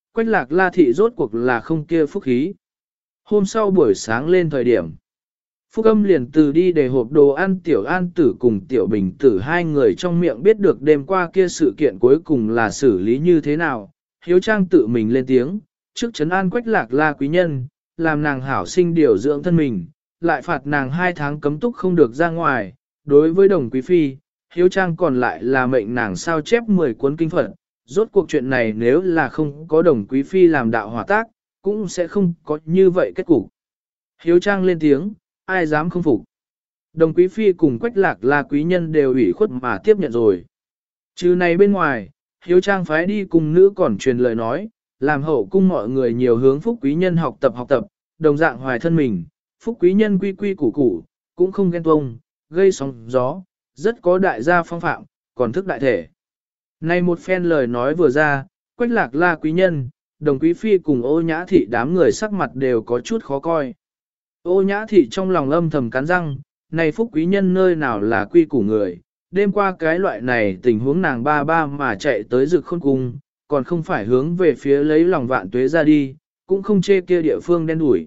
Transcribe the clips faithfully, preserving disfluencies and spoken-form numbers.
Quách lạc la thị rốt cuộc là không kia phúc khí. Hôm sau buổi sáng lên thời điểm, Phúc Âm liền từ đi để hộp đồ ăn Tiểu An Tử cùng Tiểu Bình Tử hai người trong miệng biết được đêm qua kia sự kiện cuối cùng là xử lý như thế nào. Hiếu Trang tự mình lên tiếng, trước trấn an Quách lạc la quý nhân, làm nàng hảo sinh điều dưỡng thân mình, lại phạt nàng hai tháng cấm túc không được ra ngoài. Đối với Đồng Quý Phi, Hiếu Trang còn lại là mệnh nàng sao chép mười cuốn kinh Phật. Rốt cuộc chuyện này nếu là không có Đồng Quý Phi làm đạo hòa tác, cũng sẽ không có như vậy kết cục. Hiếu Trang lên tiếng, ai dám không phục. Đồng Quý Phi cùng Quách lạc la quý nhân đều ủy khuất mà tiếp nhận rồi. Trừ này bên ngoài, Hiếu Trang phái đi cùng nữ còn truyền lời nói, làm hậu cung mọi người nhiều hướng Phúc quý nhân học tập học tập, đồng dạng hoài thân mình, Phúc quý nhân quy quy củ củ, cũng không ghen tuông, gây sóng gió, rất có đại gia phong phạm, còn thức đại thể. Này một phen lời nói vừa ra, Quách lạc la quý nhân, Đồng Quý Phi cùng Ô Nhã Thị đám người sắc mặt đều có chút khó coi. Ô Nhã Thị trong lòng âm thầm cắn răng, này Phúc quý nhân nơi nào là quy củ người, đêm qua cái loại này tình huống nàng ba ba mà chạy tới Dực Khôn Cung, còn không phải hướng về phía lấy lòng vạn tuế ra đi, cũng không chê kia địa phương đen đủi.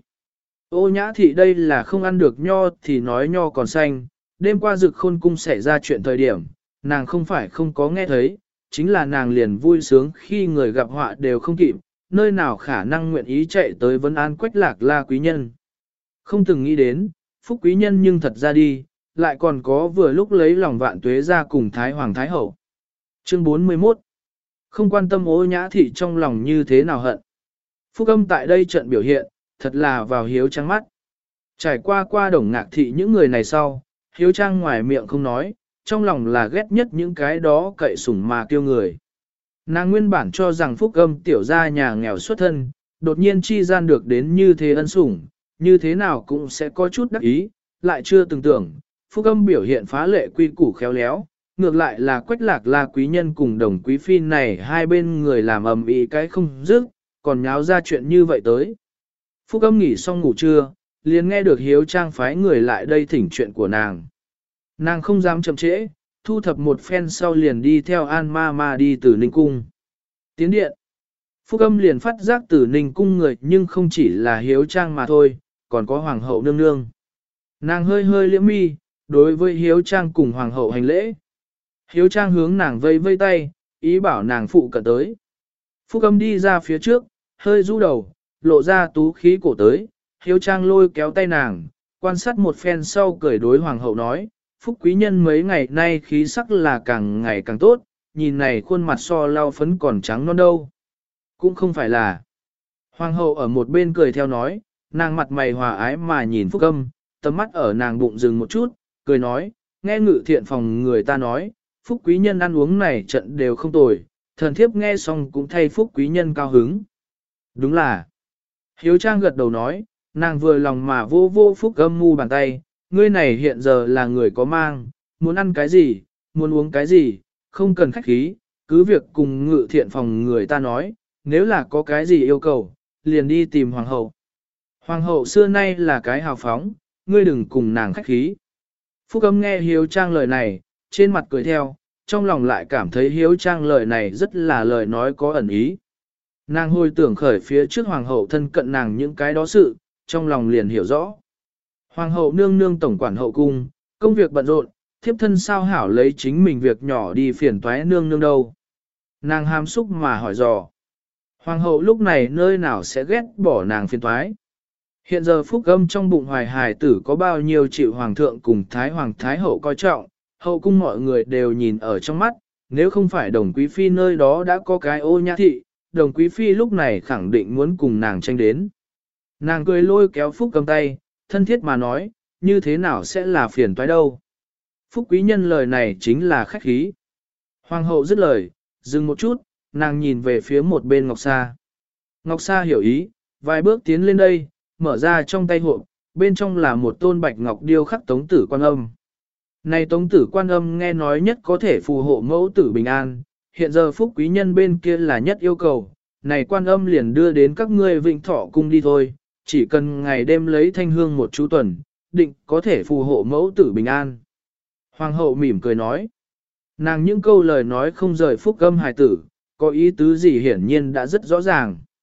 Ô Nhã Thị đây là không ăn được nho thì nói nho còn xanh, đêm qua Dực Khôn Cung xảy ra chuyện thời điểm, nàng không phải không có nghe thấy, chính là nàng liền vui sướng khi người gặp họa đều không kịp, nơi nào khả năng nguyện ý chạy tới vấn an Quách lạc la quý nhân. Không từng nghĩ đến, Phúc quý nhân nhưng thật ra đi, lại còn có vừa lúc lấy lòng vạn tuế ra cùng Thái Hoàng Thái Hậu. Chương bốn mươi mốt. Không quan tâm Ô Nhã Thị trong lòng như thế nào hận. Phúc Âm tại đây trận biểu hiện, thật là vào Hiếu Trang mắt. Trải qua qua Đồng Ngạc Thị những người này sau, Hiếu Trang ngoài miệng không nói, trong lòng là ghét nhất những cái đó cậy sủng mà kêu người. Nàng nguyên bản cho rằng Phúc Âm tiểu gia nhà nghèo xuất thân, đột nhiên chi gian được đến như thế ân sủng, như thế nào cũng sẽ có chút đắc ý, lại chưa từng tưởng, Phúc Âm biểu hiện phá lệ quy củ khéo léo, ngược lại là Quách lạc la quý nhân cùng Đồng Quý Phi này hai bên người làm ầm ĩ cái không dứt, còn nháo ra chuyện như vậy tới. Phúc Âm nghỉ xong ngủ trưa, liền nghe được Hiếu Trang phái người lại đây thỉnh chuyện của nàng. Nàng không dám chậm trễ, thu thập một phen sau liền đi theo An Ma Ma đi từ Ninh Cung. Tiến điện. Phúc Âm liền phát giác từ Ninh Cung người nhưng không chỉ là Hiếu Trang mà thôi, còn có Hoàng hậu nương nương. Nàng hơi hơi liễm mi, đối với Hiếu Trang cùng Hoàng hậu hành lễ. Hiếu Trang hướng nàng vây vây tay, ý bảo nàng phụ cận tới. Phúc Âm đi ra phía trước, hơi rũ đầu, lộ ra tú khí cổ tới. Hiếu Trang lôi kéo tay nàng, quan sát một phen sau cười đối Hoàng hậu nói, Phúc quý nhân mấy ngày nay khí sắc là càng ngày càng tốt, nhìn này khuôn mặt so lau phấn còn trắng non đâu. Cũng không phải là. Hoàng hậu ở một bên cười theo nói, nàng mặt mày hòa ái mà nhìn Phúc Âm, tầm mắt ở nàng bụng dừng một chút, cười nói, nghe ngự thiện phòng người ta nói, Phúc quý nhân ăn uống này trận đều không tồi, thần thiếp nghe xong cũng thay Phúc quý nhân cao hứng. Đúng là. Hiếu Trang gật đầu nói, nàng vừa lòng mà vô vô Phúc Âm mu bàn tay, ngươi này hiện giờ là người có mang, muốn ăn cái gì, muốn uống cái gì, không cần khách khí, cứ việc cùng ngự thiện phòng người ta nói, nếu là có cái gì yêu cầu, liền đi tìm Hoàng hậu. Hoàng hậu xưa nay là cái hào phóng, ngươi đừng cùng nàng khách khí. Phúc Âm nghe Hiếu Trang lời này, trên mặt cười theo, trong lòng lại cảm thấy Hiếu Trang lời này rất là lời nói có ẩn ý. Nàng hồi tưởng khởi phía trước Hoàng hậu thân cận nàng những cái đó sự, trong lòng liền hiểu rõ. Hoàng hậu nương nương tổng quản hậu cung, công việc bận rộn, thiếp thân sao hảo lấy chính mình việc nhỏ đi phiền toái nương nương đâu. Nàng hàm xúc mà hỏi dò. Hoàng hậu lúc này nơi nào sẽ ghét bỏ nàng phiền toái. Hiện giờ Phúc Âm trong bụng hoài hài tử có bao nhiêu chịu hoàng thượng cùng thái hoàng thái hậu coi trọng, hậu cung mọi người đều nhìn ở trong mắt, nếu không phải Đồng Quý Phi nơi đó đã có cái Ô Nhã Thị, Đồng Quý Phi lúc này khẳng định muốn cùng nàng tranh đến. Nàng cười lôi kéo Phúc Âm tay, thân thiết mà nói, như thế nào sẽ là phiền toái đâu. Phúc quý nhân lời này chính là khách khí. Hoàng hậu dứt lời, dừng một chút, nàng nhìn về phía một bên Ngọc Sa. Ngọc Sa hiểu ý, vài bước tiến lên đây, mở ra trong tay hộp, bên trong là một tôn bạch ngọc điêu khắc tống tử quan âm. Này tống tử quan âm nghe nói nhất có thể phù hộ mẫu tử bình an, hiện giờ Phúc quý nhân bên kia là nhất yêu cầu, này quan âm liền đưa đến các ngươi Vĩnh Thọ cung đi thôi, chỉ cần ngày đêm lấy thanh hương một chú tuần, định có thể phù hộ mẫu tử bình an. Hoàng hậu mỉm cười nói, nàng những câu lời nói không rời Phúc Âm hài tử, có ý tứ gì hiển nhiên đã rất rõ ràng.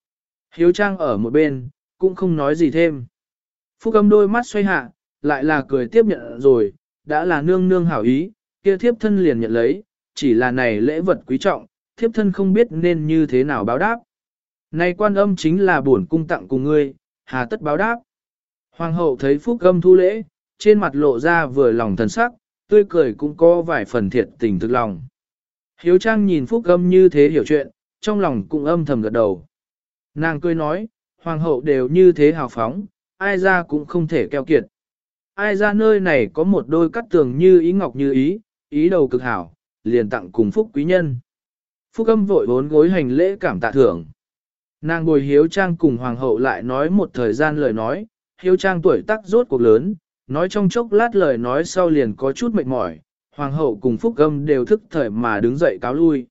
Hiếu Trang ở một bên, cũng không nói gì thêm. Phúc Âm đôi mắt xoay hạ, lại là cười tiếp nhận rồi, đã là nương nương hảo ý, kia thiếp thân liền nhận lấy, chỉ là này lễ vật quý trọng, thiếp thân không biết nên như thế nào báo đáp. Này quan âm chính là bổn cung tặng cùng ngươi, hà tất báo đáp. Hoàng hậu thấy Phúc Âm thu lễ, trên mặt lộ ra vừa lòng thần sắc, tươi cười cũng có vài phần thiệt tình thực lòng. Hiếu Trang nhìn Phúc Âm như thế hiểu chuyện, trong lòng cũng âm thầm gật đầu. Nàng cười nói, hoàng hậu đều như thế hào phóng, ai ra cũng không thể keo kiệt. Ai ra nơi này có một đôi cắt tường như ý ngọc như ý, ý đầu cực hảo, liền tặng cùng Phúc quý nhân. Phúc Âm vội bốn gối hành lễ cảm tạ thưởng. Nàng bồi Hiếu Trang cùng hoàng hậu lại nói một thời gian lời nói, Hiếu Trang tuổi tác rốt cuộc lớn, nói trong chốc lát lời nói sau liền có chút mệt mỏi, hoàng hậu cùng Phúc Âm đều thức thời mà đứng dậy cáo lui.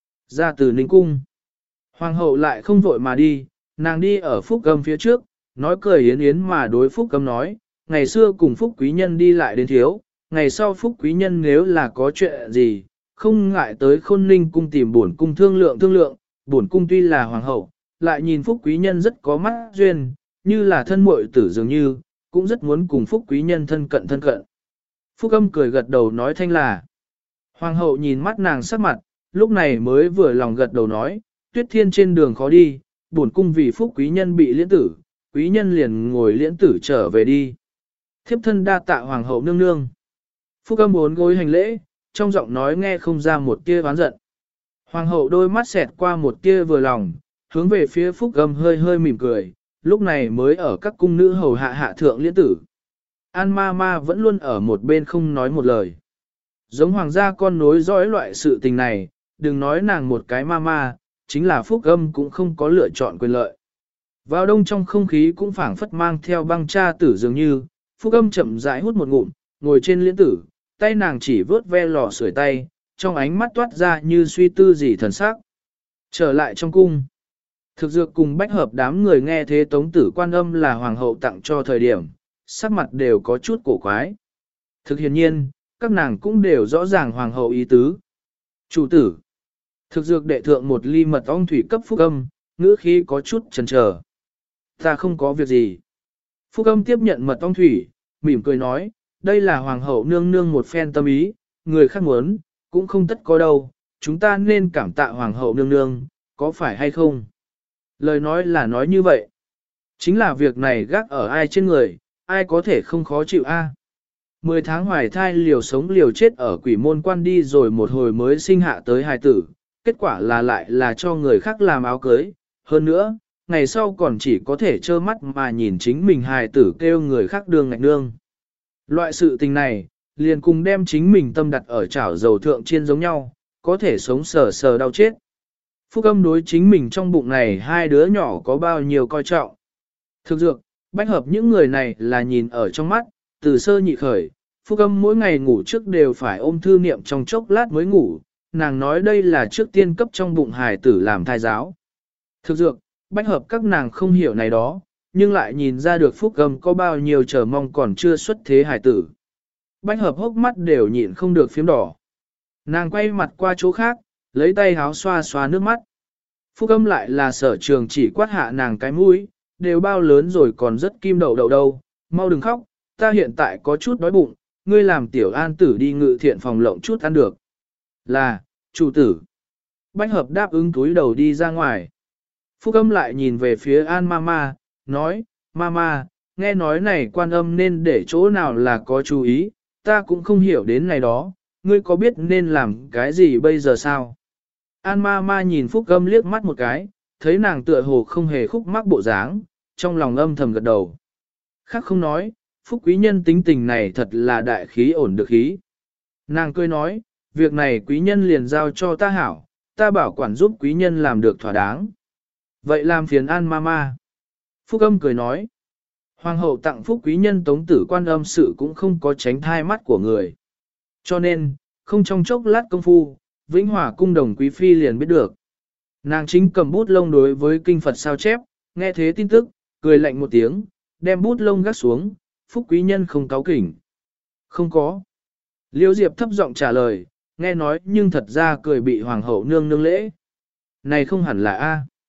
Ra từ Ninh Cung. Hoàng hậu lại không vội mà đi, nàng đi ở Phúc Âm phía trước, nói cười yến yến mà đối Phúc Âm nói, ngày xưa cùng Phúc Quý Nhân đi lại đến thiếu, ngày sau Phúc Quý Nhân nếu là có chuyện gì, không ngại tới Khôn Ninh Cung tìm bổn cung thương lượng thương lượng, bổn cung tuy là hoàng hậu, lại nhìn Phúc Quý Nhân rất có mắt duyên, như là thân muội tử dường như, cũng rất muốn cùng Phúc Quý Nhân thân cận thân cận. Phúc Âm cười gật đầu nói thanh là. Hoàng hậu nhìn mắt nàng sắc mặt, lúc này mới vừa lòng gật đầu nói, Tuyết Thiên trên đường khó đi, bổn cung vì Phúc Quý Nhân bị liễn tử, Quý Nhân liền ngồi liễn tử trở về đi. Thiếp thân đa tạ hoàng hậu nương nương. Phúc Âm bốn gối hành lễ, trong giọng nói nghe không ra một tia oán giận. Hoàng hậu đôi mắt xẹt qua một tia vừa lòng, hướng về phía Phúc Âm hơi hơi mỉm cười, lúc này mới ở các cung nữ hầu hạ hạ thượng liễn tử. An ma ma vẫn luôn ở một bên không nói một lời. Giống hoàng gia con nối dõi loại sự tình này, đừng nói nàng một cái ma ma, chính là Phúc Âm cũng không có lựa chọn quyền lợi. Vào đông trong không khí cũng phảng phất mang theo băng cha tử dường như, Phúc Âm chậm rãi hút một ngụm, ngồi trên liễn tử, tay nàng chỉ vớt ve lò sưởi tay, trong ánh mắt toát ra như suy tư gì thần sắc. Trở lại trong cung. Thực dược cùng bách hợp đám người nghe thế Tống Tử Quan Âm là hoàng hậu tặng cho thời điểm, sắc mặt đều có chút cổ quái. Thực hiện nhiên, các nàng cũng đều rõ ràng hoàng hậu ý tứ. Chủ tử. Thực dược đệ thượng một ly mật ong thủy cấp Phúc Âm, ngữ khí có chút chần chờ. Ta không có việc gì. Phúc Âm tiếp nhận mật ong thủy, mỉm cười nói, đây là hoàng hậu nương nương một phen tâm ý, người khác muốn, cũng không tất có đâu, chúng ta nên cảm tạ hoàng hậu nương nương, có phải hay không? Lời nói là nói như vậy. Chính là việc này gác ở ai trên người, ai có thể không khó chịu a? Mười tháng hoài thai liều sống liều chết ở quỷ môn quan đi rồi một hồi mới sinh hạ tới hài tử, kết quả là lại là cho người khác làm áo cưới. Hơn nữa, ngày sau còn chỉ có thể trơ mắt mà nhìn chính mình hài tử kêu người khác đường ngạch nương. Loại sự tình này, liền cùng đem chính mình tâm đặt ở chảo dầu thượng chiên giống nhau, có thể sống sờ sờ đau chết. Phúc Âm đối chính mình trong bụng này hai đứa nhỏ có bao nhiêu coi trọng. Thực dược, bách hợp những người này là nhìn ở trong mắt, từ sơ nhị khởi, Phúc Âm mỗi ngày ngủ trước đều phải ôm thư niệm trong chốc lát mới ngủ, nàng nói đây là trước tiên cấp trong bụng hài tử làm thai giáo. Thực dược, bách hợp các nàng không hiểu này đó, nhưng lại nhìn ra được Phúc Âm có bao nhiêu chờ mong còn chưa xuất thế hài tử. Bách hợp hốc mắt đều nhịn không được phím đỏ. Nàng quay mặt qua chỗ khác, lấy tay háo xoa xoa nước mắt. Phúc Âm lại là sở trường chỉ quát hạ nàng cái mũi, đều bao lớn rồi còn rất kim đậu đậu đâu, mau đừng khóc, ta hiện tại có chút đói bụng, ngươi làm tiểu an tử đi ngự thiện phòng lộng chút ăn được. Là, chủ tử. Bách hợp đáp ứng túi đầu đi ra ngoài. Phúc Âm lại nhìn về phía An Mama, nói, Mama, nghe nói này Quan Âm nên để chỗ nào là có chú ý, ta cũng không hiểu đến này đó, ngươi có biết nên làm cái gì bây giờ sao? An Mama nhìn Phúc Âm liếc mắt một cái, thấy nàng tựa hồ không hề khúc mắc bộ dáng, trong lòng âm thầm gật đầu. Khác không nói, Phúc quý nhân tính tình này thật là đại khí ổn được khí. Nàng cười nói, việc này quý nhân liền giao cho ta hảo, ta bảo quản giúp quý nhân làm được thỏa đáng. Vậy làm phiền An Mama. Phúc Âm cười nói, hoàng hậu tặng Phúc quý nhân Tống Tử Quan Âm sự cũng không có tránh thai mắt của người. Cho nên, không trong chốc lát công phu, Vĩnh Hòa cung đồng quý phi liền biết được. Nàng chính cầm bút lông đối với kinh Phật sao chép, nghe thế tin tức, cười lạnh một tiếng, đem bút lông gác xuống, Phúc quý nhân không cáo kỉnh. Không có. Liêu Diệp thấp giọng trả lời, nghe nói nhưng thật ra cười bị hoàng hậu nương nương lễ. Này không hẳn là A.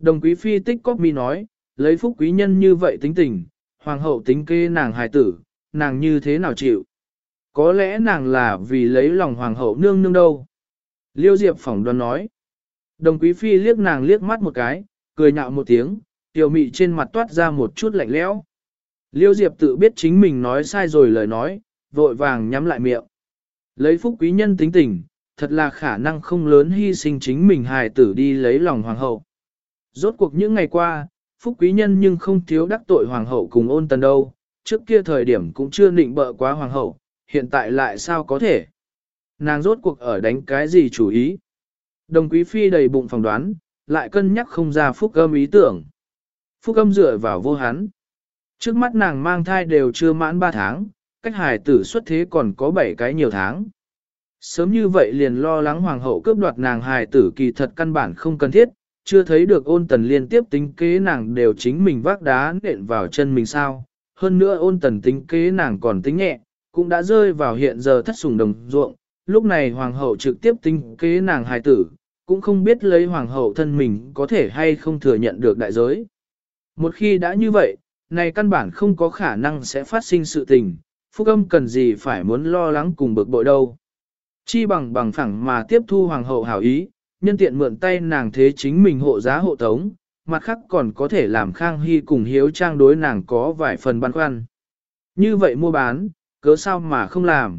Đồng quý phi tích cóp mi nói, lấy phúc quý nhân như vậy tính tình, hoàng hậu tính kế nàng hài tử, nàng như thế nào chịu? Có lẽ nàng là vì lấy lòng hoàng hậu nương nương đâu. Liêu Diệp phỏng đoán nói. Đồng quý phi liếc nàng liếc mắt một cái, cười nhạo một tiếng, tiểu mị trên mặt toát ra một chút lạnh lẽo. Liêu Diệp tự biết chính mình nói sai rồi lời nói, vội vàng nhắm lại miệng. Lấy phúc quý nhân tính tình, thật là khả năng không lớn hy sinh chính mình hài tử đi lấy lòng hoàng hậu. Rốt cuộc những ngày qua, phúc quý nhân nhưng không thiếu đắc tội hoàng hậu cùng ôn tần đâu, trước kia thời điểm cũng chưa định bợ quá hoàng hậu, hiện tại lại sao có thể. Nàng rốt cuộc ở đánh cái gì chủ ý. Đồng quý phi đầy bụng phỏng đoán, lại cân nhắc không ra phúc âm ý tưởng. Phúc âm dựa vào vô hắn. Trước mắt nàng mang thai đều chưa mãn ba tháng, cách hài tử xuất thế còn có bảy cái nhiều tháng. Sớm như vậy liền lo lắng hoàng hậu cướp đoạt nàng hài tử kỳ thật căn bản không cần thiết, chưa thấy được ôn tần liên tiếp tính kế nàng đều chính mình vác đá nện vào chân mình sao. Hơn nữa ôn tần tính kế nàng còn tính nhẹ, cũng đã rơi vào hiện giờ thất sủng đồng ruộng. Lúc này hoàng hậu trực tiếp tính kế nàng hài tử, cũng không biết lấy hoàng hậu thân mình có thể hay không thừa nhận được đại giới. Một khi đã như vậy, này căn bản không có khả năng sẽ phát sinh sự tình, phúc âm cần gì phải muốn lo lắng cùng bực bội đâu. Chi bằng bằng phẳng mà tiếp thu hoàng hậu hảo ý, nhân tiện mượn tay nàng thế chính mình hộ giá hộ tống, mặt khác còn có thể làm Khang Hy cùng hiếu trang đối nàng có vài phần băn khoăn. Như vậy mua bán, cớ sao mà không làm.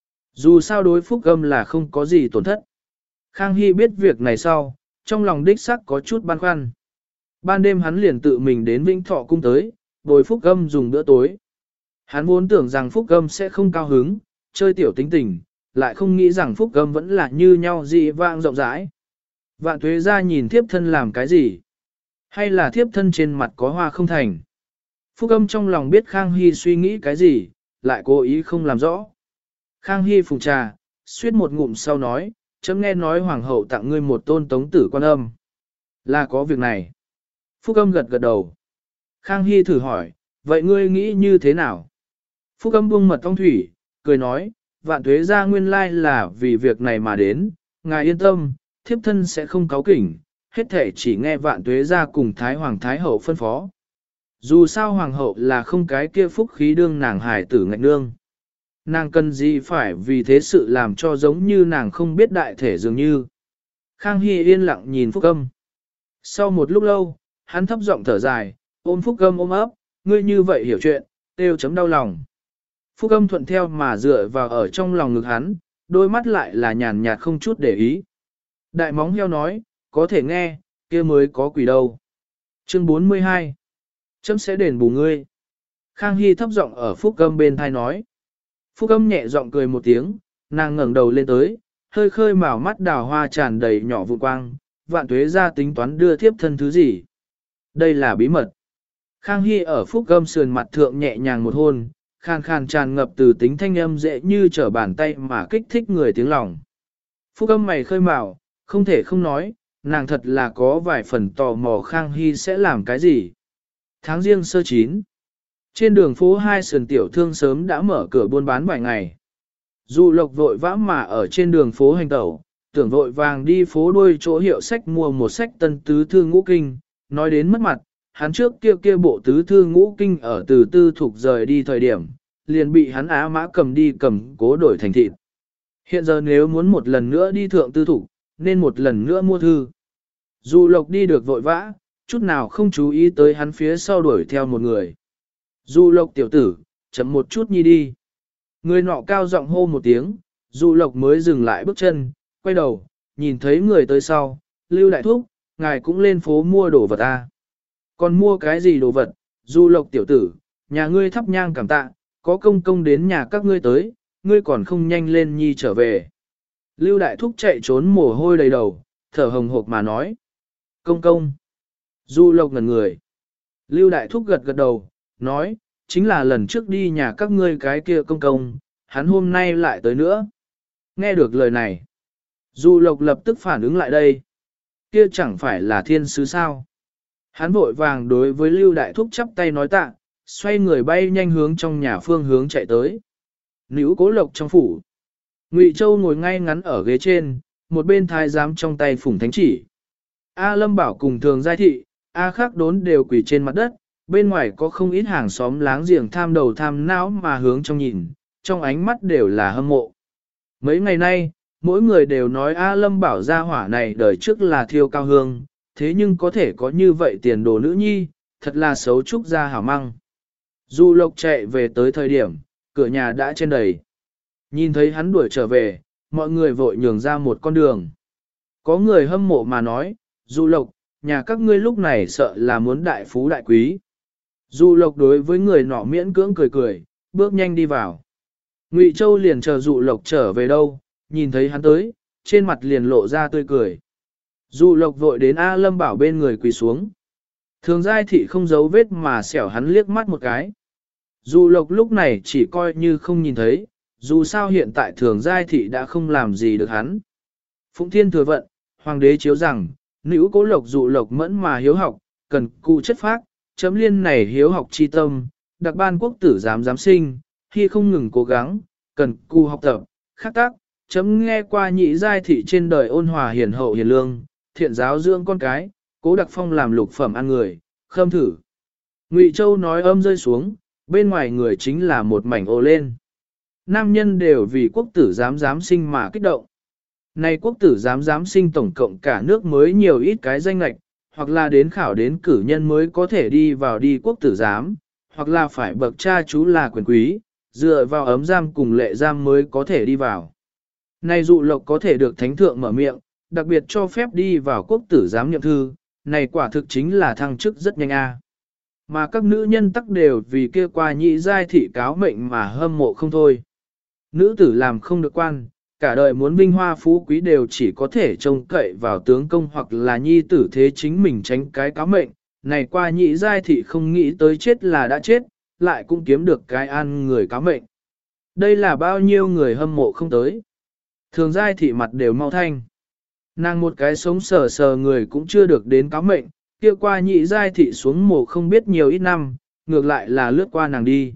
Dù sao đối phúc âm là không có gì tổn thất. Khang Hy biết việc này sau, trong lòng đích sắc có chút băn khoăn. Ban đêm hắn liền tự mình đến Vĩnh Thọ cung tới, bồi phúc âm dùng bữa tối. Hắn vốn tưởng rằng phúc âm sẽ không cao hứng, chơi tiểu tính tình, lại không nghĩ rằng phúc âm vẫn là như nhau dị vãng rộng rãi. Vạn Tuế ra nhìn thiếp thân làm cái gì? Hay là thiếp thân trên mặt có hoa không thành? Phúc âm trong lòng biết Khang Hy suy nghĩ cái gì, lại cố ý không làm rõ. Khang Hy phùng trà, suýt một ngụm sau nói, chấm nghe nói hoàng hậu tặng ngươi một tôn tống tử quan âm. Là có việc này. Phúc âm gật gật đầu. Khang Hy thử hỏi, vậy ngươi nghĩ như thế nào? Phúc âm buông mật ong thủy, cười nói, Vạn Tuế ra nguyên lai là vì việc này mà đến, ngài yên tâm, thiếp thân sẽ không cáu kỉnh, hết thể chỉ nghe Vạn Tuế ra cùng Thái Hoàng Thái Hậu phân phó. Dù sao Hoàng hậu là không cái kia phúc khí đương nàng hài tử ngạch nương. Nàng cần gì phải vì thế sự làm cho giống như nàng không biết đại thể dường như. Khang Hy yên lặng nhìn Phúc Âm. Sau một lúc lâu, hắn thấp giọng thở dài, ôm Phúc Âm ôm ấp, ngươi như vậy hiểu chuyện, têu chấm đau lòng. Phúc Âm thuận theo mà dựa vào ở trong lòng ngực hắn, đôi mắt lại là nhàn nhạt không chút để ý. Đại móng heo nói, có thể nghe, kia mới có quỷ đâu. Chương bốn mươi hai. Chấm sẽ đền bù ngươi. Khang Hy thấp giọng ở Phúc Âm bên thai nói. Phúc Âm nhẹ giọng cười một tiếng, nàng ngẩng đầu lên tới, hơi khơi màu mắt đào hoa tràn đầy nhỏ vụn quang, Vạn Tuế ra tính toán đưa thiếp thân thứ gì. Đây là bí mật. Khang Hy ở Phúc Âm sườn mặt thượng nhẹ nhàng một hôn, khàn khàn tràn ngập từ tính thanh âm dễ như trở bàn tay mà kích thích người tiếng lòng. Phúc Âm mày khơi màu, không thể không nói, nàng thật là có vài phần tò mò Khang Hy sẽ làm cái gì. Tháng riêng sơ chín. Trên đường phố hai sườn tiểu thương sớm đã mở cửa buôn bán vài ngày. Dù Lộc vội vã mà ở trên đường phố hành tẩu, tưởng vội vàng đi phố đuôi chỗ hiệu sách mua một sách tân tứ thư ngũ kinh, nói đến mất mặt, hắn trước kia kia bộ tứ thư ngũ kinh ở từ tư thục rời đi thời điểm, liền bị hắn á mã cầm đi cầm cố đổi thành thịt. Hiện giờ nếu muốn một lần nữa đi thượng tư thục, nên một lần nữa mua thư. Dù Lộc đi được vội vã, chút nào không chú ý tới hắn phía sau đuổi theo một người. Dù Lộc tiểu tử, chậm một chút nhi đi. Người nọ cao giọng hô một tiếng, Dù Lộc mới dừng lại bước chân, quay đầu, nhìn thấy người tới sau, Lưu Đại Thúc, ngài cũng lên phố mua đồ vật à. Còn mua cái gì đồ vật, Dù Lộc tiểu tử, nhà ngươi thắp nhang cảm tạ, có công công đến nhà các ngươi tới, ngươi còn không nhanh lên nhi trở về. Lưu Đại Thúc chạy trốn mồ hôi đầy đầu, thở hồng hộc mà nói. Công công. Dù Lộc ngẩn người. Lưu Đại Thúc gật gật đầu, nói, chính là lần trước đi nhà các ngươi cái kia công công, hắn hôm nay lại tới nữa. Nghe được lời này, Du Lộc lập tức phản ứng lại đây. Kia chẳng phải là thiên sứ sao. Hắn vội vàng đối với Lưu Đại Thúc chắp tay nói tạ, xoay người bay nhanh hướng trong nhà phương hướng chạy tới. Nữ Cố Lộc trong phủ. Ngụy Châu ngồi ngay ngắn ở ghế trên, một bên thái giám trong tay phủng thánh chỉ. A Lâm Bảo cùng Thường Giai Thị, A Khắc Đốn đều quỳ trên mặt đất, bên ngoài có không ít hàng xóm láng giềng tham đầu tham não mà hướng trong nhìn, trong ánh mắt đều là hâm mộ. Mấy ngày nay, mỗi người đều nói A Lâm Bảo gia hỏa này đời trước là thiêu cao hương, thế nhưng có thể có như vậy tiền đồ nữ nhi, thật là xấu trúc gia hảo măng. Du Lộc chạy về tới thời điểm, cửa nhà đã trên đầy. Nhìn thấy hắn đuổi trở về, mọi người vội nhường ra một con đường. Có người hâm mộ mà nói, Du Lộc, nhà các ngươi lúc này sợ là muốn đại phú đại quý. Du Lộc đối với người nọ miễn cưỡng cười cười, bước nhanh đi vào. Ngụy Châu liền chờ Du Lộc trở về đâu, nhìn thấy hắn tới, trên mặt liền lộ ra tươi cười. Du Lộc vội đến A Lâm Bảo bên người quỳ xuống. Thường giai thị không giấu vết mà xẻo hắn liếc mắt một cái. Du Lộc lúc này chỉ coi như không nhìn thấy, dù sao hiện tại thường giai thị đã không làm gì được hắn. Phụng Thiên thừa vận, hoàng đế chiếu rằng, nữ cố lộc Du Lộc mẫn mà hiếu học, cần cù chất phác, chấm liên này hiếu học chi tâm, đặc ban quốc tử giám giám sinh, khi không ngừng cố gắng, cần cù học tập, khắc tác, chấm nghe qua nhị giai thị trên đời ôn hòa hiền hậu hiền lương, thiện giáo dưỡng con cái, cố đặc phong làm lục phẩm ăn người, khâm thử. Ngụy Châu nói âm rơi xuống, bên ngoài người chính là một mảnh ồ lên. Nam nhân đều vì quốc tử giám giám sinh mà kích động. Này quốc tử giám giám sinh tổng cộng cả nước mới nhiều ít cái danh lệch, hoặc là đến khảo đến cử nhân mới có thể đi vào đi quốc tử giám, hoặc là phải bậc cha chú là quyền quý, dựa vào ấm giam cùng lệ giam mới có thể đi vào. Này dụ lộc có thể được thánh thượng mở miệng, đặc biệt cho phép đi vào quốc tử giám nhậm thư, này quả thực chính là thăng chức rất nhanh a. Mà các nữ nhân tắc đều vì kia qua nhị giai thị cáo mệnh mà hâm mộ không thôi. Nữ tử làm không được quan, cả đời muốn vinh hoa phú quý đều chỉ có thể trông cậy vào tướng công hoặc là nhi tử thế chính mình tránh cái cáo mệnh. Này qua nhị giai thị không nghĩ tới chết là đã chết, lại cũng kiếm được cái ăn người cáo mệnh. Đây là bao nhiêu người hâm mộ không tới. Thường giai thị mặt đều mau thanh. Nàng một cái sống sờ sờ người cũng chưa được đến cáo mệnh, kia qua nhị giai thị xuống mồ không biết nhiều ít năm, ngược lại là lướt qua nàng đi.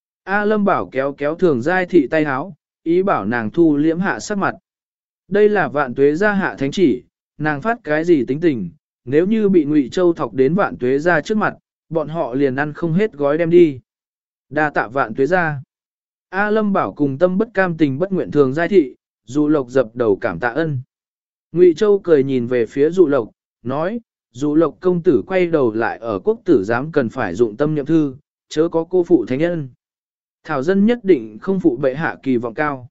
A Lâm Bảo kéo kéo thường giai thị tay háo, ý bảo nàng thu liễm hạ sắc mặt. Đây là vạn tuế gia hạ thánh chỉ, nàng phát cái gì tính tình, nếu như bị Ngụy Châu thọc đến vạn tuế gia trước mặt, bọn họ liền ăn không hết gói đem đi. Đa tạ vạn tuế gia. A Lâm Bảo cùng tâm bất cam tình bất nguyện thường giai thị, Dụ Lộc dập đầu cảm tạ ân. Ngụy Châu cười nhìn về phía Dụ Lộc, nói, Dụ Lộc công tử quay đầu lại ở quốc tử giám cần phải dụng tâm nhậm thư, chớ có cô phụ thánh nhân. Thảo dân nhất định không phụ bệ hạ kỳ vọng cao.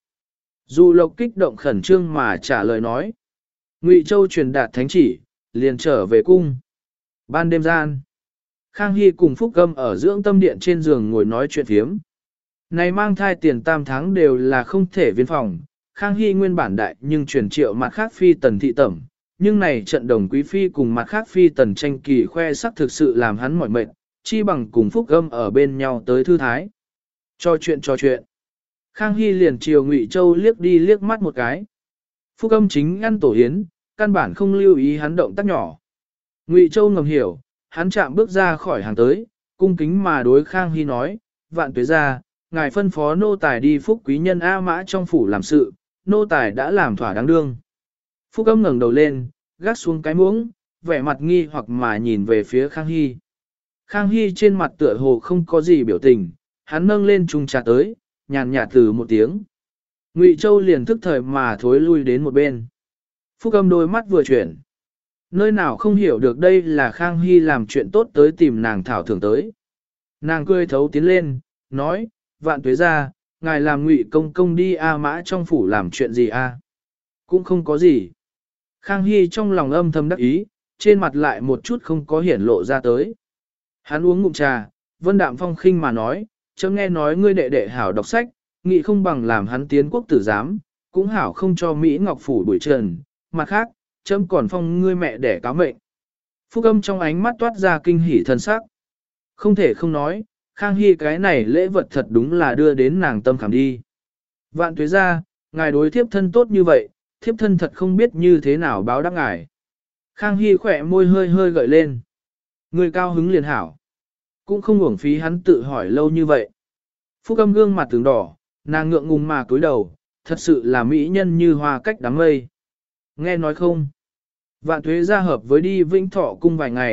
Dụ Lộc kích động khẩn trương mà trả lời nói. Ngụy Châu truyền đạt thánh chỉ, liền trở về cung. Ban đêm gian, Khang Hy cùng Phúc Gâm ở dưỡng tâm điện trên giường ngồi nói chuyện phiếm. Này mang thai tiền tam tháng đều là không thể viên phòng. Khang Hy nguyên bản đại nhưng truyền triệu mặt khác phi tần thị tẩm, nhưng này trận đồng quý phi cùng mặt khác phi tần tranh kỳ khoe sắc thực sự làm hắn mỏi mệt, chi bằng cùng Phúc Gâm ở bên nhau tới thư thái. Cho chuyện cho chuyện. Khang Hy liền chiều Ngụy Châu liếc đi liếc mắt một cái. Phúc Gâm chính ăn tổ hiến, căn bản không lưu ý hắn động tác nhỏ. Ngụy Châu ngầm hiểu, hắn chạm bước ra khỏi hàng tới, cung kính mà đối Khang Hy nói, vạn tuế ra, ngài phân phó nô tài đi Phúc quý nhân A Mã trong phủ làm sự, nô tài đã làm thỏa đáng đương. Phúc Âm ngẩng đầu lên, gác xuống cái muỗng, vẻ mặt nghi hoặc mà nhìn về phía Khang Hy. Khang Hy trên mặt tựa hồ không có gì biểu tình, hắn nâng lên chung trà tới, nhàn nhạt từ một tiếng. Ngụy Châu liền thức thời mà thối lui đến một bên. Phúc Âm đôi mắt vừa chuyển. Nơi nào không hiểu được đây là Khang Hy làm chuyện tốt tới tìm nàng thảo thưởng tới. Nàng cười thấu tiến lên, nói, vạn tuế ra, ngài làm Ngụy công công đi A Mã trong phủ làm chuyện gì a? Cũng không có gì. Khang Hy trong lòng âm thầm đắc ý, trên mặt lại một chút không có hiển lộ ra tới. Hắn uống ngụm trà, vân đạm phong khinh mà nói, chấm nghe nói ngươi đệ đệ hảo đọc sách, nghị không bằng làm hắn tiến quốc tử giám, cũng hảo không cho Mỹ Ngọc phủ bụi trần, mặt khác, chấm còn phong ngươi mẹ đẻ cáo mệnh. Phúc Âm trong ánh mắt toát ra kinh hỉ thân sắc. Không thể không nói, Khang Hy cái này lễ vật thật đúng là đưa đến nàng tâm khảm đi. Vạn tuế ra, ngài đối thiếp thân tốt như vậy, thiếp thân thật không biết như thế nào báo đáp ngài. Khang Hy khỏe môi hơi hơi gợi lên. Người cao hứng liền hảo. Cũng không uổng phí hắn tự hỏi lâu như vậy. Phúc Âm gương mặt tướng đỏ, nàng ngượng ngùng mà cúi đầu, thật sự là mỹ nhân như hoa cách đám mây. Nghe nói không? Vạn tuế ra hợp với đi Vĩnh Thọ cung vài ngày,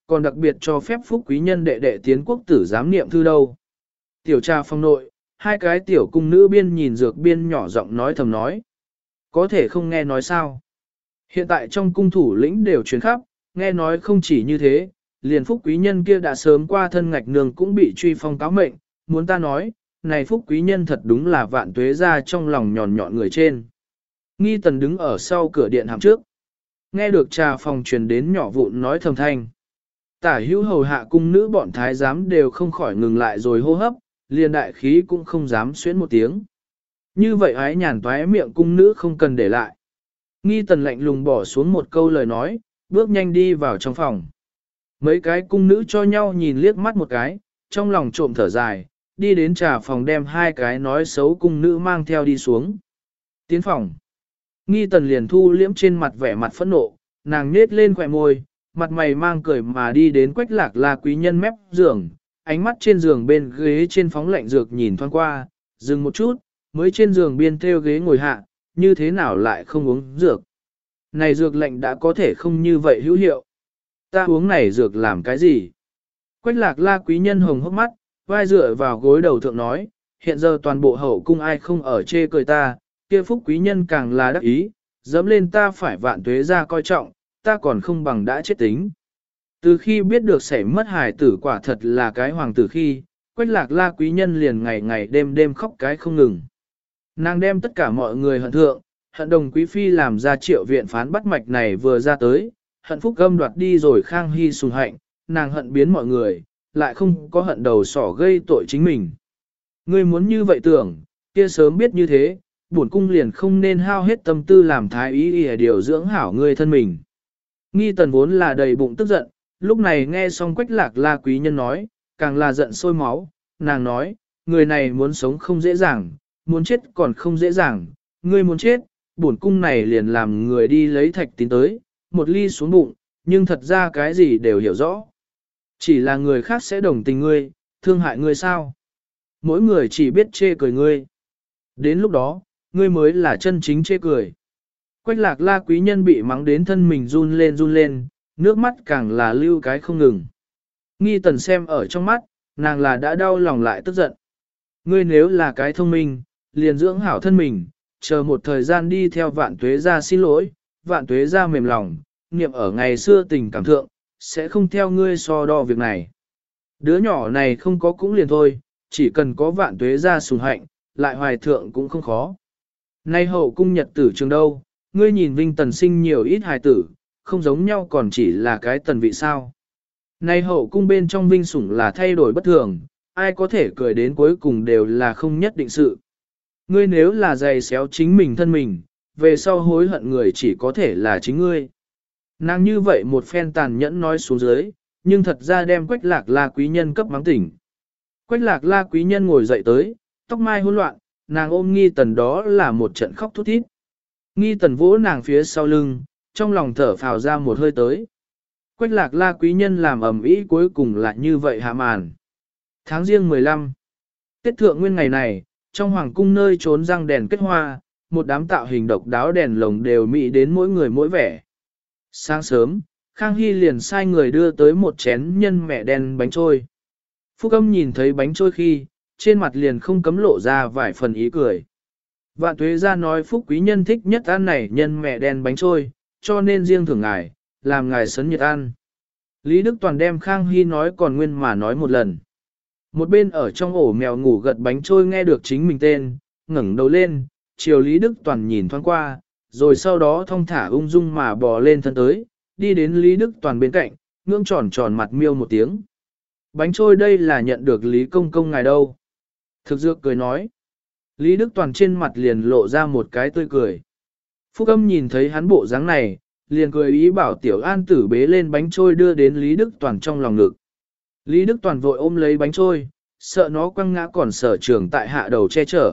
còn đặc biệt cho phép phúc quý nhân đệ đệ tiến quốc tử giám niệm thư đâu. Tiểu trà phong nội, hai cái tiểu cung nữ biên nhìn dược biên nhỏ giọng nói thầm nói. Có thể không nghe nói sao. Hiện tại trong cung thủ lĩnh đều truyền khắp, nghe nói không chỉ như thế, liền phúc quý nhân kia đã sớm qua thân ngạch nương cũng bị truy phong cáo mệnh, muốn ta nói, này phúc quý nhân thật đúng là vạn tuế ra trong lòng nhọn nhọn người trên. Nghi tần đứng ở sau cửa điện hàm trước. Nghe được trà phòng truyền đến nhỏ vụn nói thầm thanh. Tả hữu hầu hạ cung nữ bọn thái giám đều không khỏi ngừng lại rồi hô hấp, liền đại khí cũng không dám xuyến một tiếng. Như vậy ái nhàn toái miệng cung nữ không cần để lại. Nghi tần lạnh lùng bỏ xuống một câu lời nói, bước nhanh đi vào trong phòng. Mấy cái cung nữ cho nhau nhìn liếc mắt một cái, trong lòng trộm thở dài, đi đến trà phòng đem hai cái nói xấu cung nữ mang theo đi xuống. Tiến phòng. Nghi tần liền thu liễm trên mặt vẻ mặt phẫn nộ, nàng nết lên khỏe môi, mặt mày mang cười mà đi đến quách lạc la quý nhân mép giường, ánh mắt trên giường bên ghế trên phóng lạnh dược nhìn thoáng qua, dừng một chút, mới trên giường biên theo ghế ngồi hạ, như thế nào lại không uống dược. Này dược lạnh đã có thể không như vậy hữu hiệu. Ta uống này dược làm cái gì? Quách lạc la quý nhân hồng hốc mắt, vai dựa vào gối đầu thượng nói, hiện giờ toàn bộ hậu cung ai không ở chê cười ta, kia phúc quý nhân càng là đắc ý, dẫm lên ta phải vạn tuế ra coi trọng, ta còn không bằng đã chết tính. Từ khi biết được sẽ mất hài tử quả thật là cái hoàng tử khi, quách lạc la quý nhân liền ngày ngày đêm đêm khóc cái không ngừng. Nàng đem tất cả mọi người hận thượng, hận đồng quý phi làm ra triệu viện phán bắt mạch này vừa ra tới, hận phúc gâm đoạt đi rồi khang hy sùng hạnh, nàng hận biến mọi người, lại không có hận đầu sỏ gây tội chính mình. Ngươi muốn như vậy tưởng, kia sớm biết như thế, bổn cung liền không nên hao hết tâm tư làm thái ý y điều dưỡng hảo ngươi thân mình. Nghi tần vốn là đầy bụng tức giận, lúc này nghe xong quách lạc la quý nhân nói, càng là giận sôi máu, nàng nói, người này muốn sống không dễ dàng, muốn chết còn không dễ dàng, ngươi muốn chết, bổn cung này liền làm người đi lấy thạch tín tới, một ly xuống bụng, nhưng thật ra cái gì đều hiểu rõ. Chỉ là người khác sẽ đồng tình ngươi, thương hại ngươi sao? Mỗi người chỉ biết chê cười ngươi. Đến lúc đó, ngươi mới là chân chính chê cười. Quách lạc la quý nhân bị mắng đến thân mình run lên run lên, nước mắt càng là lưu cái không ngừng. Nghi tần xem ở trong mắt, nàng là đã đau lòng lại tức giận. Ngươi nếu là cái thông minh, liền dưỡng hảo thân mình, chờ một thời gian đi theo vạn tuế ra xin lỗi, vạn tuế ra mềm lòng, niệm ở ngày xưa tình cảm thượng, sẽ không theo ngươi so đo việc này. Đứa nhỏ này không có cũng liền thôi, chỉ cần có vạn tuế ra sùng hạnh, lại hoài thượng cũng không khó. Nay hậu cung nhật tử trường đâu, ngươi nhìn Vinh Tần sinh nhiều ít hài tử, không giống nhau còn chỉ là cái tần vị sao. Nay hậu cung bên trong Vinh sủng là thay đổi bất thường, ai có thể cười đến cuối cùng đều là không nhất định sự. Ngươi nếu là dày xéo chính mình thân mình, về sau hối hận người chỉ có thể là chính ngươi. Nàng như vậy một phen tàn nhẫn nói xuống dưới, nhưng thật ra đem quách lạc la quý nhân cấp mắng tỉnh. Quách lạc la quý nhân ngồi dậy tới, tóc mai hỗn loạn, nàng ôm nghi tần đó là một trận khóc thút thít. Nghi tần vỗ nàng phía sau lưng, trong lòng thở phào ra một hơi tới. Quách lạc la quý nhân làm ầm ĩ cuối cùng lại như vậy hạ màn. Tháng riêng mười lăm, Tết thượng nguyên ngày này, trong hoàng cung nơi trốn răng đèn kết hoa, một đám tạo hình độc đáo đèn lồng đều mỹ đến mỗi người mỗi vẻ. Sáng sớm, Khang Hy liền sai người đưa tới một chén nhân mẹ đen bánh trôi. Phúc Âm nhìn thấy bánh trôi khi, trên mặt liền không cấm lộ ra vài phần ý cười. Vạn tuế ra nói Phúc quý nhân thích nhất ăn này nhân mẹ đen bánh trôi, cho nên riêng thưởng ngài, làm ngài sấn nhiệt ăn. Lý Đức Toàn đem Khang Hy nói còn nguyên mà nói một lần. Một bên ở trong ổ mèo ngủ gật bánh trôi nghe được chính mình tên, ngẩng đầu lên, chiều Lý Đức Toàn nhìn thoáng qua, rồi sau đó thong thả ung dung mà bò lên thân tới, đi đến Lý Đức Toàn bên cạnh, ngưỡng tròn tròn mặt miêu một tiếng. Bánh trôi đây là nhận được Lý Công Công ngài đâu. Thực dược cười nói. Lý Đức Toàn trên mặt liền lộ ra một cái tươi cười. Phúc Âm nhìn thấy hắn bộ dáng này, liền cười ý bảo Tiểu An Tử bế lên bánh trôi đưa đến Lý Đức Toàn trong lòng ngực. Lý Đức Toàn vội ôm lấy bánh trôi, sợ nó quăng ngã còn sở trường tại hạ đầu che chở.